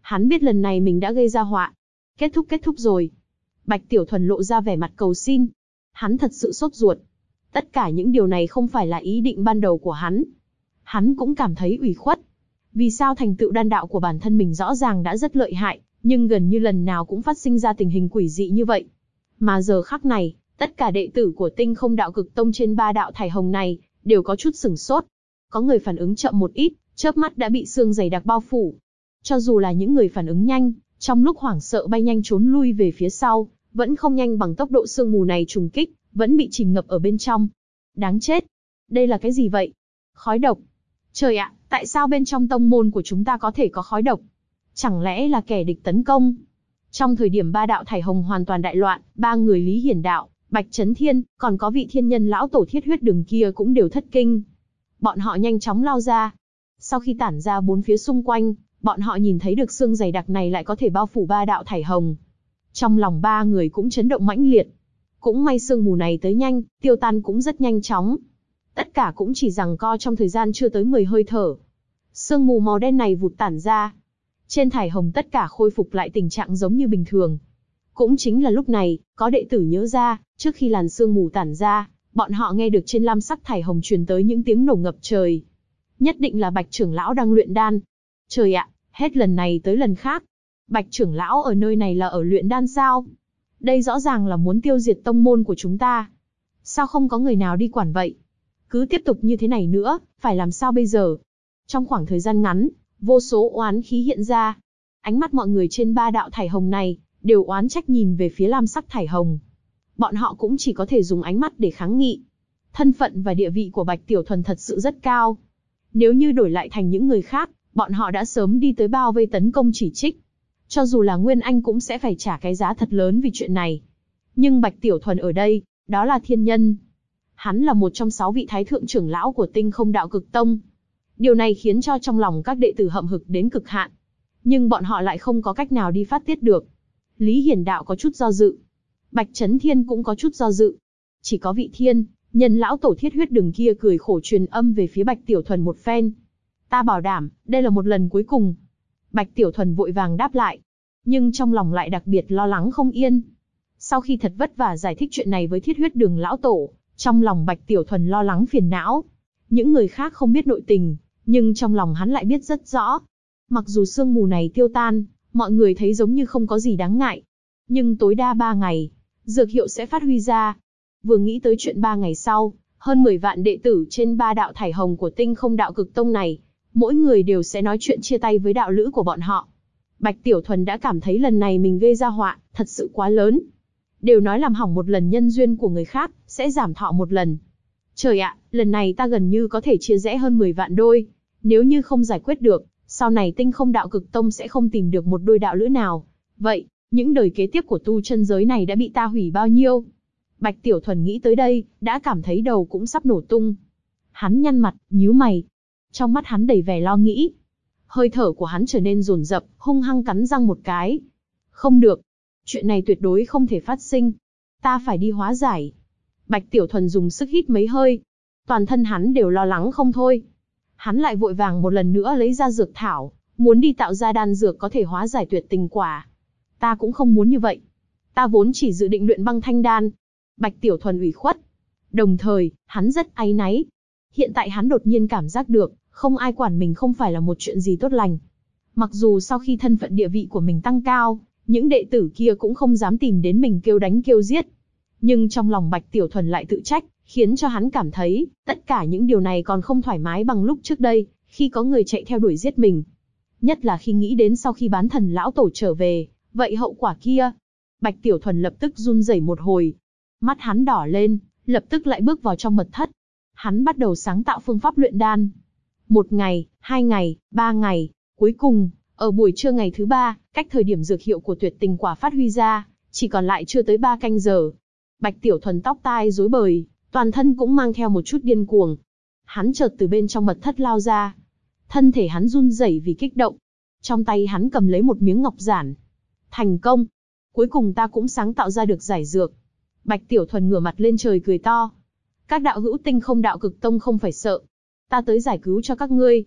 Hắn biết lần này mình đã gây ra họa. Kết thúc rồi. Bạch Tiểu Thuần lộ ra vẻ mặt cầu xin. Hắn thật sự sốt ruột. Tất cả những điều này không phải là ý định ban đầu của hắn. Hắn cũng cảm thấy ủy khuất. Vì sao thành tựu đan đạo của bản thân mình rõ ràng đã rất lợi hại, nhưng gần như lần nào cũng phát sinh ra tình hình quỷ dị như vậy. Mà giờ khắc này, tất cả đệ tử của Tinh Không Đạo Cực Tông trên 3 đạo thải hồng này, đều có chút sửng sốt. Có người phản ứng chậm một ít, chớp mắt đã bị sương dày đặc bao phủ. Cho dù là những người phản ứng nhanh, trong lúc hoảng sợ bay nhanh trốn lui về phía sau, vẫn không nhanh bằng tốc độ sương mù này trùng kích, vẫn bị chìm ngập ở bên trong. Đáng chết! Đây là cái gì vậy? Khói độc! Trời ạ, tại sao bên trong tông môn của chúng ta có thể có khói độc? Chẳng lẽ là kẻ địch tấn công? Trong thời điểm 3 đạo thải hồng hoàn toàn đại loạn, 3 người Lý Hiển Đạo, Bạch Chấn Thiên, còn có vị thiên nhân lão tổ Thiết Huyết Đường kia cũng đều thất kinh. Bọn họ nhanh chóng lao ra. Sau khi tản ra bốn phía xung quanh, bọn họ nhìn thấy được sương dày đặc này lại có thể bao phủ 3 đạo thải hồng. Trong lòng 3 người cũng chấn động mãnh liệt. Cũng may sương mù này tới nhanh, tiêu tan cũng rất nhanh chóng. Tất cả cũng chỉ giằng co trong thời gian chưa tới 10 hơi thở. Sương mù màu đen này vụt tản ra. Trên thải hồng tất cả khôi phục lại tình trạng giống như bình thường. Cũng chính là lúc này, có đệ tử nhớ ra, trước khi làn sương mù tản ra, bọn họ nghe được trên lam sắc thải hồng truyền tới những tiếng nổ ngập trời. Nhất định là Bạch trưởng lão đang luyện đan. Trời ạ, hết lần này tới lần khác. Bạch trưởng lão ở nơi này là ở luyện đan sao? Đây rõ ràng là muốn tiêu diệt tông môn của chúng ta. Sao không có người nào đi quản vậy? Cứ tiếp tục như thế này nữa, phải làm sao bây giờ? Trong khoảng thời gian ngắn, vô số oán khí hiện ra. Ánh mắt mọi người trên 3 đạo thải hồng này, đều oán trách nhìn về phía lam sắc thải hồng. Bọn họ cũng chỉ có thể dùng ánh mắt để kháng nghị. Thân phận và địa vị của Bạch Tiểu Thuần thật sự rất cao. Nếu như đổi lại thành những người khác, bọn họ đã sớm đi tới bao vây tấn công chỉ trích. Cho dù là Nguyên Anh cũng sẽ phải trả cái giá thật lớn vì chuyện này. Nhưng Bạch Tiểu Thuần ở đây, đó là thiên nhân. Hắn là một trong 6 vị thái thượng trưởng lão của Tinh Không Đạo Cực Tông. Điều này khiến cho trong lòng các đệ tử hậm hực đến cực hạn. Nhưng bọn họ lại không có cách nào đi phát tiết được. Lý Hiển Đạo có chút do dự. Bạch Chấn Thiên cũng có chút do dự. Chỉ có vị thiên nhân lão tổ Thiết Huyết Đường kia cười khổ truyền âm về phía Bạch Tiểu Thuần một phen. Ta bảo đảm, đây là một lần cuối cùng. Bạch Tiểu Thuần vội vàng đáp lại. Nhưng trong lòng lại đặc biệt lo lắng không yên. Sau khi thật vất vả giải thích chuyện này với Thiết Huyết Đường lão tổ, trong lòng Bạch Tiểu Thuần lo lắng phiền não. Những người khác không biết nội tình, nhưng trong lòng hắn lại biết rất rõ. Mặc dù sương mù này tiêu tan, mọi người thấy giống như không có gì đáng ngại. Nhưng tối đa 3 ngày, dược hiệu sẽ phát huy ra. Vừa nghĩ tới chuyện 3 ngày sau, hơn 10 vạn đệ tử trên 3 đạo thải hồng của Tinh Không Đạo Cực Tông này, mỗi người đều sẽ nói chuyện chia tay với đạo lữ của bọn họ. Bạch Tiểu Thuần đã cảm thấy lần này mình gây ra họa, thật sự quá lớn. Đều nói làm hỏng một lần nhân duyên của người khác, sẽ giảm thọ một lần. Trời ạ, lần này ta gần như có thể chia rẽ hơn 10 vạn đôi. Nếu như không giải quyết được, sau này Tinh Không Đạo Cực Tông sẽ không tìm được một đôi đạo lữ nào. Vậy, những đời kế tiếp của tu chân giới này đã bị ta hủy bao nhiêu? Bạch Tiểu Thuần nghĩ tới đây, đã cảm thấy đầu cũng sắp nổ tung. Hắn nhăn mặt, nhíu mày. Trong mắt hắn đầy vẻ lo nghĩ. Hơi thở của hắn trở nên dồn dập, hung hăng cắn răng một cái. Không được. Chuyện này tuyệt đối không thể phát sinh. Ta phải đi hóa giải. Bạch Tiểu Thuần dùng sức hít mấy hơi. Toàn thân hắn đều lo lắng không thôi. Hắn lại vội vàng một lần nữa lấy ra dược thảo, muốn đi tạo ra đan dược có thể hóa giải tuyệt tình quả. Ta cũng không muốn như vậy. Ta vốn chỉ dự định luyện băng thanh đan. Bạch Tiểu Thuần ủy khuất. Đồng thời, hắn rất áy náy. Hiện tại hắn đột nhiên cảm giác được, không ai quản mình không phải là một chuyện gì tốt lành. Mặc dù sau khi thân phận địa vị của mình tăng cao, những đệ tử kia cũng không dám tìm đến mình kêu đánh kêu giết. Nhưng trong lòng Bạch Tiểu Thuần lại tự trách, khiến cho hắn cảm thấy, tất cả những điều này còn không thoải mái bằng lúc trước đây, khi có người chạy theo đuổi giết mình. Nhất là khi nghĩ đến sau khi bán thần lão tổ trở về, vậy hậu quả kia. Bạch Tiểu Thuần lập tức run rẩy một hồi. Mắt hắn đỏ lên, lập tức lại bước vào trong mật thất. Hắn bắt đầu sáng tạo phương pháp luyện đan. 1 ngày, 2 ngày, 3 ngày, cuối cùng, ở buổi trưa ngày thứ 3, cách thời điểm dược hiệu của tuyệt tình quả phát huy ra, chỉ còn lại chưa tới 3 canh giờ. Bạch Tiểu Thuần tóc tai rối bời, toàn thân cũng mang theo một chút điên cuồng. Hắn chợt từ bên trong mật thất lao ra. Thân thể hắn run rẩy vì kích động. Trong tay hắn cầm lấy một miếng ngọc giản. Thành công! Cuối cùng ta cũng sáng tạo ra được giải dược. Bạch Tiểu Thuần ngửa mặt lên trời cười to. Các đạo hữu Tinh Không Đạo Cực Tông không phải sợ. Ta tới giải cứu cho các ngươi.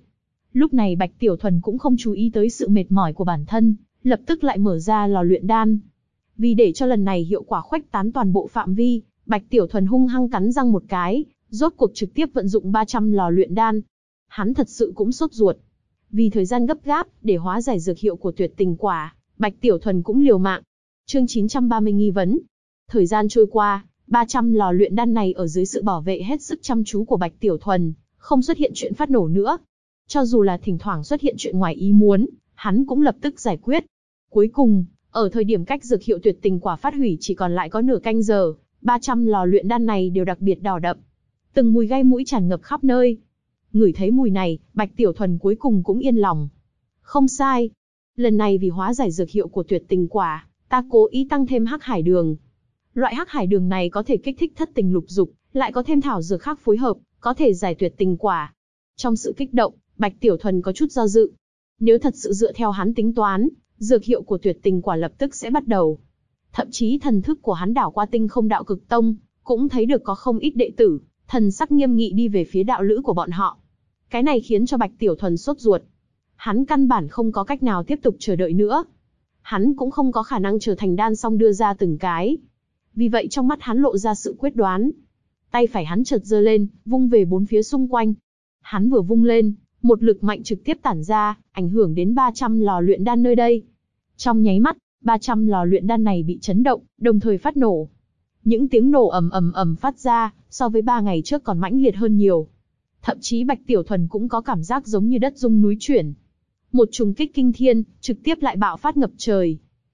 Lúc này Bạch Tiểu Thuần cũng không chú ý tới sự mệt mỏi của bản thân, lập tức lại mở ra lò luyện đan. Vì để cho lần này hiệu quả khuếch tán toàn bộ phạm vi, Bạch Tiểu Thuần hung hăng cắn răng một cái, rốt cuộc trực tiếp vận dụng 300 lò luyện đan. Hắn thật sự cũng sốt ruột. Vì thời gian gấp gáp, để hóa giải dược hiệu của tuyệt tình quả, Bạch Tiểu Thuần cũng liều mạng. Chương 930 nghi vấn. Thời gian trôi qua, 300 lò luyện đan này ở dưới sự bảo vệ hết sức chăm chú của Bạch Tiểu Thuần, không xuất hiện chuyện phát nổ nữa. Cho dù là thỉnh thoảng xuất hiện chuyện ngoài ý muốn, hắn cũng lập tức giải quyết. Cuối cùng, ở thời điểm cách dược hiệu tuyệt tình quả phát hủy chỉ còn lại có nửa canh giờ, 300 lò luyện đan này đều đặc biệt đỏ đậm. Từng mùi gai mũi tràn ngập khắp nơi. Ngửi thấy mùi này, Bạch Tiểu Thuần cuối cùng cũng yên lòng. Không sai. Lần này vì hóa giải dược hiệu của tuyệt tình quả, ta cố ý tăng thêm hắc hải đường. Loại hắc hải đường này có thể kích thích thất tình lục dục, lại có thêm thảo dược khác phối hợp, có thể giải tuyệt tình quả. Trong sự kích động, Bạch Tiểu Thuần có chút do dự. Nếu thật sự dựa theo hắn tính toán, dược hiệu của tuyệt tình quả lập tức sẽ bắt đầu. Thậm chí thần thức của hắn đảo qua Tinh Không Đạo Cực Tông, cũng thấy được có không ít đệ tử, thần sắc nghiêm nghị đi về phía đạo lữ của bọn họ. Cái này khiến cho Bạch Tiểu Thuần sốt ruột. Hắn căn bản không có cách nào tiếp tục chờ đợi nữa. Hắn cũng không có khả năng trở thành đan xong đưa ra từng cái. Vì vậy trong mắt hắn lộ ra sự quyết đoán. Tay phải hắn chợt giơ lên, vung về bốn phía xung quanh. Hắn vừa vung lên, một lực mạnh trực tiếp tản ra, ảnh hưởng đến 300 lò luyện đan nơi đây. Trong nháy mắt, 300 lò luyện đan này bị chấn động, đồng thời phát nổ. Những tiếng nổ ầm ầm ầm phát ra, so với 3 ngày trước còn mãnh liệt hơn nhiều. Thậm chí Bạch Tiểu Thuần cũng có cảm giác giống như đất rung núi chuyển. Một trùng kích kinh thiên, trực tiếp lại bạo phát ngập trời.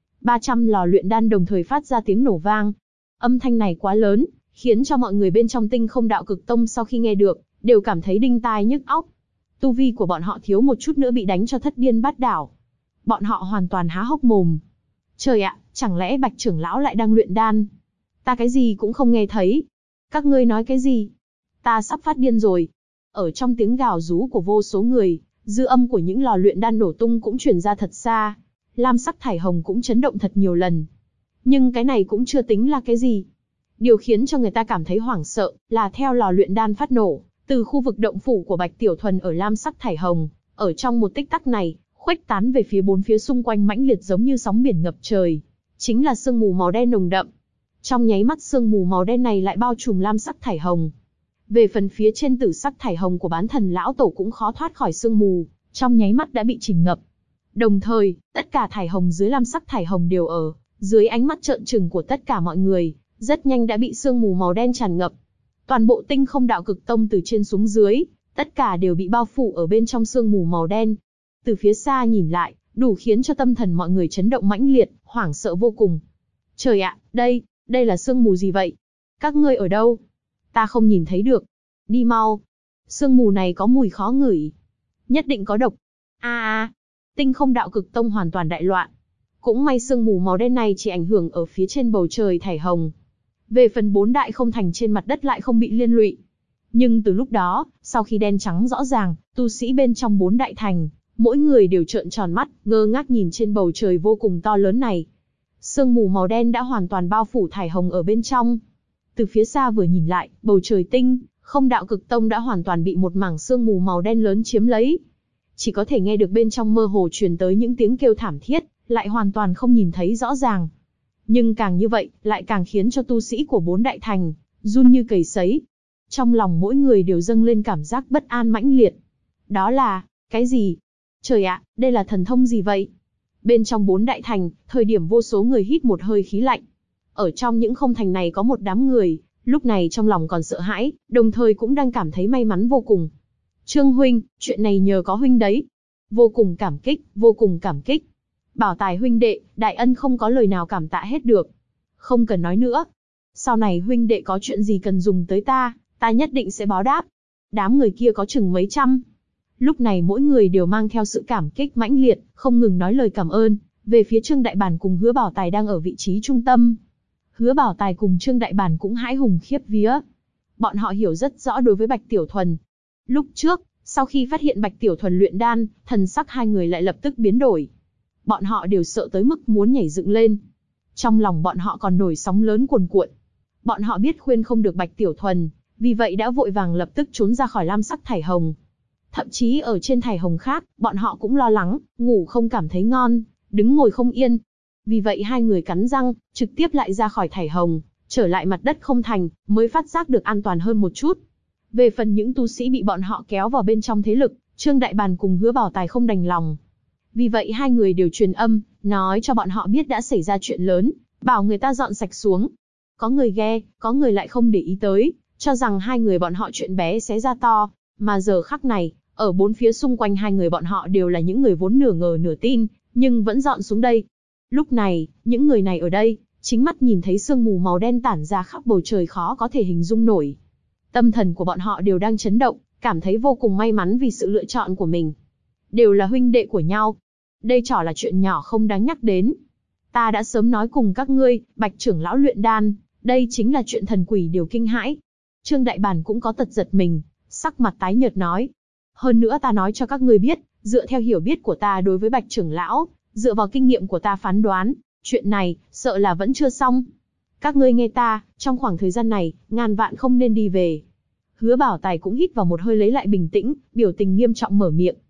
300 lò luyện đan đồng thời phát ra tiếng nổ vang. Âm thanh này quá lớn, khiến cho mọi người bên trong Tinh Không Đạo Cực Tông sau khi nghe được, đều cảm thấy đinh tai nhức óc. Tu vi của bọn họ thiếu một chút nữa bị đánh cho thất điên bát đảo. Bọn họ hoàn toàn há hốc mồm. Trời ạ, chẳng lẽ Bạch trưởng lão lại đang luyện đan? Ta cái gì cũng không nghe thấy. Các ngươi nói cái gì? Ta sắp phát điên rồi. Ở trong tiếng gào rú của vô số người, dư âm của những lò luyện đan nổ tung cũng truyền ra thật xa. Lam sắc thải hồng cũng chấn động thật nhiều lần. Nhưng cái này cũng chưa tính là cái gì. Điều khiến cho người ta cảm thấy hoảng sợ là theo lò luyện đan phát nổ, từ khu vực động phủ của Bạch Tiểu Thuần ở lam sắc thải hồng, ở trong một tích tắc này, khuếch tán về phía bốn phía xung quanh mãnh liệt giống như sóng biển ngập trời, chính là sương mù màu đen nồng đậm. Trong nháy mắt sương mù màu đen này lại bao trùm lam sắc thải hồng. Về phần phía trên tử sắc thải hồng của bán thần lão tổ cũng khó thoát khỏi sương mù, trong nháy mắt đã bị chìm ngập. Đồng thời, tất cả thải hồng dưới lam sắc thải hồng đều ở dưới ánh mắt trợn trừng của tất cả mọi người, rất nhanh đã bị sương mù màu đen tràn ngập. Toàn bộ Tinh Không Đạo Cực Tông từ trên xuống dưới, tất cả đều bị bao phủ ở bên trong sương mù màu đen. Từ phía xa nhìn lại, đủ khiến cho tâm thần mọi người chấn động mãnh liệt, hoảng sợ vô cùng. Trời ạ, đây là sương mù gì vậy? Các ngươi ở đâu? Ta không nhìn thấy được. Đi mau. Sương mù này có mùi khó ngửi. Nhất định có độc. Tinh Không Đạo Cực Tông hoàn toàn đại loạn. Cũng may sương mù màu đen này chỉ ảnh hưởng ở phía trên bầu trời thải hồng. Về phần 4 đại không thành trên mặt đất lại không bị liên lụy. Nhưng từ lúc đó, sau khi đen trắng rõ ràng, tu sĩ bên trong 4 đại thành, mỗi người đều trợn tròn mắt, ngơ ngác nhìn trên bầu trời vô cùng to lớn này. Sương mù màu đen đã hoàn toàn bao phủ thải hồng ở bên trong. Từ phía xa vừa nhìn lại, bầu trời Tinh Không Đạo Cực Tông đã hoàn toàn bị một mảng sương mù màu đen lớn chiếm lấy. Chỉ có thể nghe được bên trong mơ hồ truyền tới những tiếng kêu thảm thiết, lại hoàn toàn không nhìn thấy rõ ràng. Nhưng càng như vậy, lại càng khiến cho tu sĩ của 4 đại thành run như cầy sấy. Trong lòng mỗi người đều dâng lên cảm giác bất an mãnh liệt. Đó là, cái gì? Trời ạ, đây là thần thông gì vậy? Bên trong 4 đại thành, thời điểm vô số người hít một hơi khí lạnh. Ở trong những không thành này có một đám người, lúc này trong lòng còn sợ hãi, đồng thời cũng đang cảm thấy may mắn vô cùng. Trương huynh, chuyện này nhờ có huynh đấy. Vô cùng cảm kích, vô cùng cảm kích. Bảo Tài huynh đệ, đại ân không có lời nào cảm tạ hết được. Không cần nói nữa. Sau này huynh đệ có chuyện gì cần dùng tới ta nhất định sẽ báo đáp. Đám người kia có chừng mấy trăm. Lúc này mỗi người đều mang theo sự cảm kích mãnh liệt, không ngừng nói lời cảm ơn, về phía Trương Đại Bản cùng Hứa Bảo Tài đang ở vị trí trung tâm. Hứa Bảo Tài cùng Trương Đại Bản cũng hãi hùng khiếp vía. Bọn họ hiểu rất rõ đối với Bạch Tiểu Thuần. Lúc trước, sau khi phát hiện Bạch Tiểu Thuần luyện đan, thần sắc hai người lại lập tức biến đổi. Bọn họ đều sợ tới mức muốn nhảy dựng lên. Trong lòng bọn họ còn nổi sóng lớn cuồn cuộn. Bọn họ biết khuyên không được Bạch Tiểu Thuần, vì vậy đã vội vàng lập tức trốn ra khỏi lam sắc thải hồng. Thậm chí ở trên thải hồng khác, bọn họ cũng lo lắng, ngủ không cảm thấy ngon, đứng ngồi không yên. Vì vậy hai người cắn răng, trực tiếp lại ra khỏi thải hồng, trở lại mặt đất không thành, mới phát giác được an toàn hơn một chút. Về phần những tu sĩ bị bọn họ kéo vào bên trong thế lực, Trương Đại Bàn cùng Hứa Bảo Tài không đành lòng. Vì vậy hai người đều truyền âm, nói cho bọn họ biết đã xảy ra chuyện lớn, bảo người ta dọn sạch xuống. Có người ghe, có người lại không để ý tới, cho rằng hai người bọn họ chuyện bé xé ra to. Mà giờ khắc này, ở bốn phía xung quanh hai người bọn họ đều là những người vốn nửa ngờ nửa tin, nhưng vẫn dọn xuống đây. Lúc này, những người này ở đây, chính mắt nhìn thấy sương mù màu đen tản ra khắp bầu trời khó có thể hình dung nổi. Tâm thần của bọn họ đều đang chấn động, cảm thấy vô cùng may mắn vì sự lựa chọn của mình. Đều là huynh đệ của nhau. Đây chả là chuyện nhỏ không đáng nhắc đến. Ta đã sớm nói cùng các ngươi, Bạch trưởng lão luyện đan, đây chính là chuyện thần quỷ điều kinh hãi. Trương Đại Bản cũng có tật giật mình, sắc mặt tái nhợt nói. Hơn nữa ta nói cho các ngươi biết, dựa theo hiểu biết của ta đối với Bạch trưởng lão, dựa vào kinh nghiệm của ta phán đoán, chuyện này, sợ là vẫn chưa xong. Các ngươi nghe ta, trong khoảng thời gian này, ngàn vạn không nên đi về. Hứa Bảo Tài cũng hít vào một hơi lấy lại bình tĩnh, biểu tình nghiêm trọng mở miệng.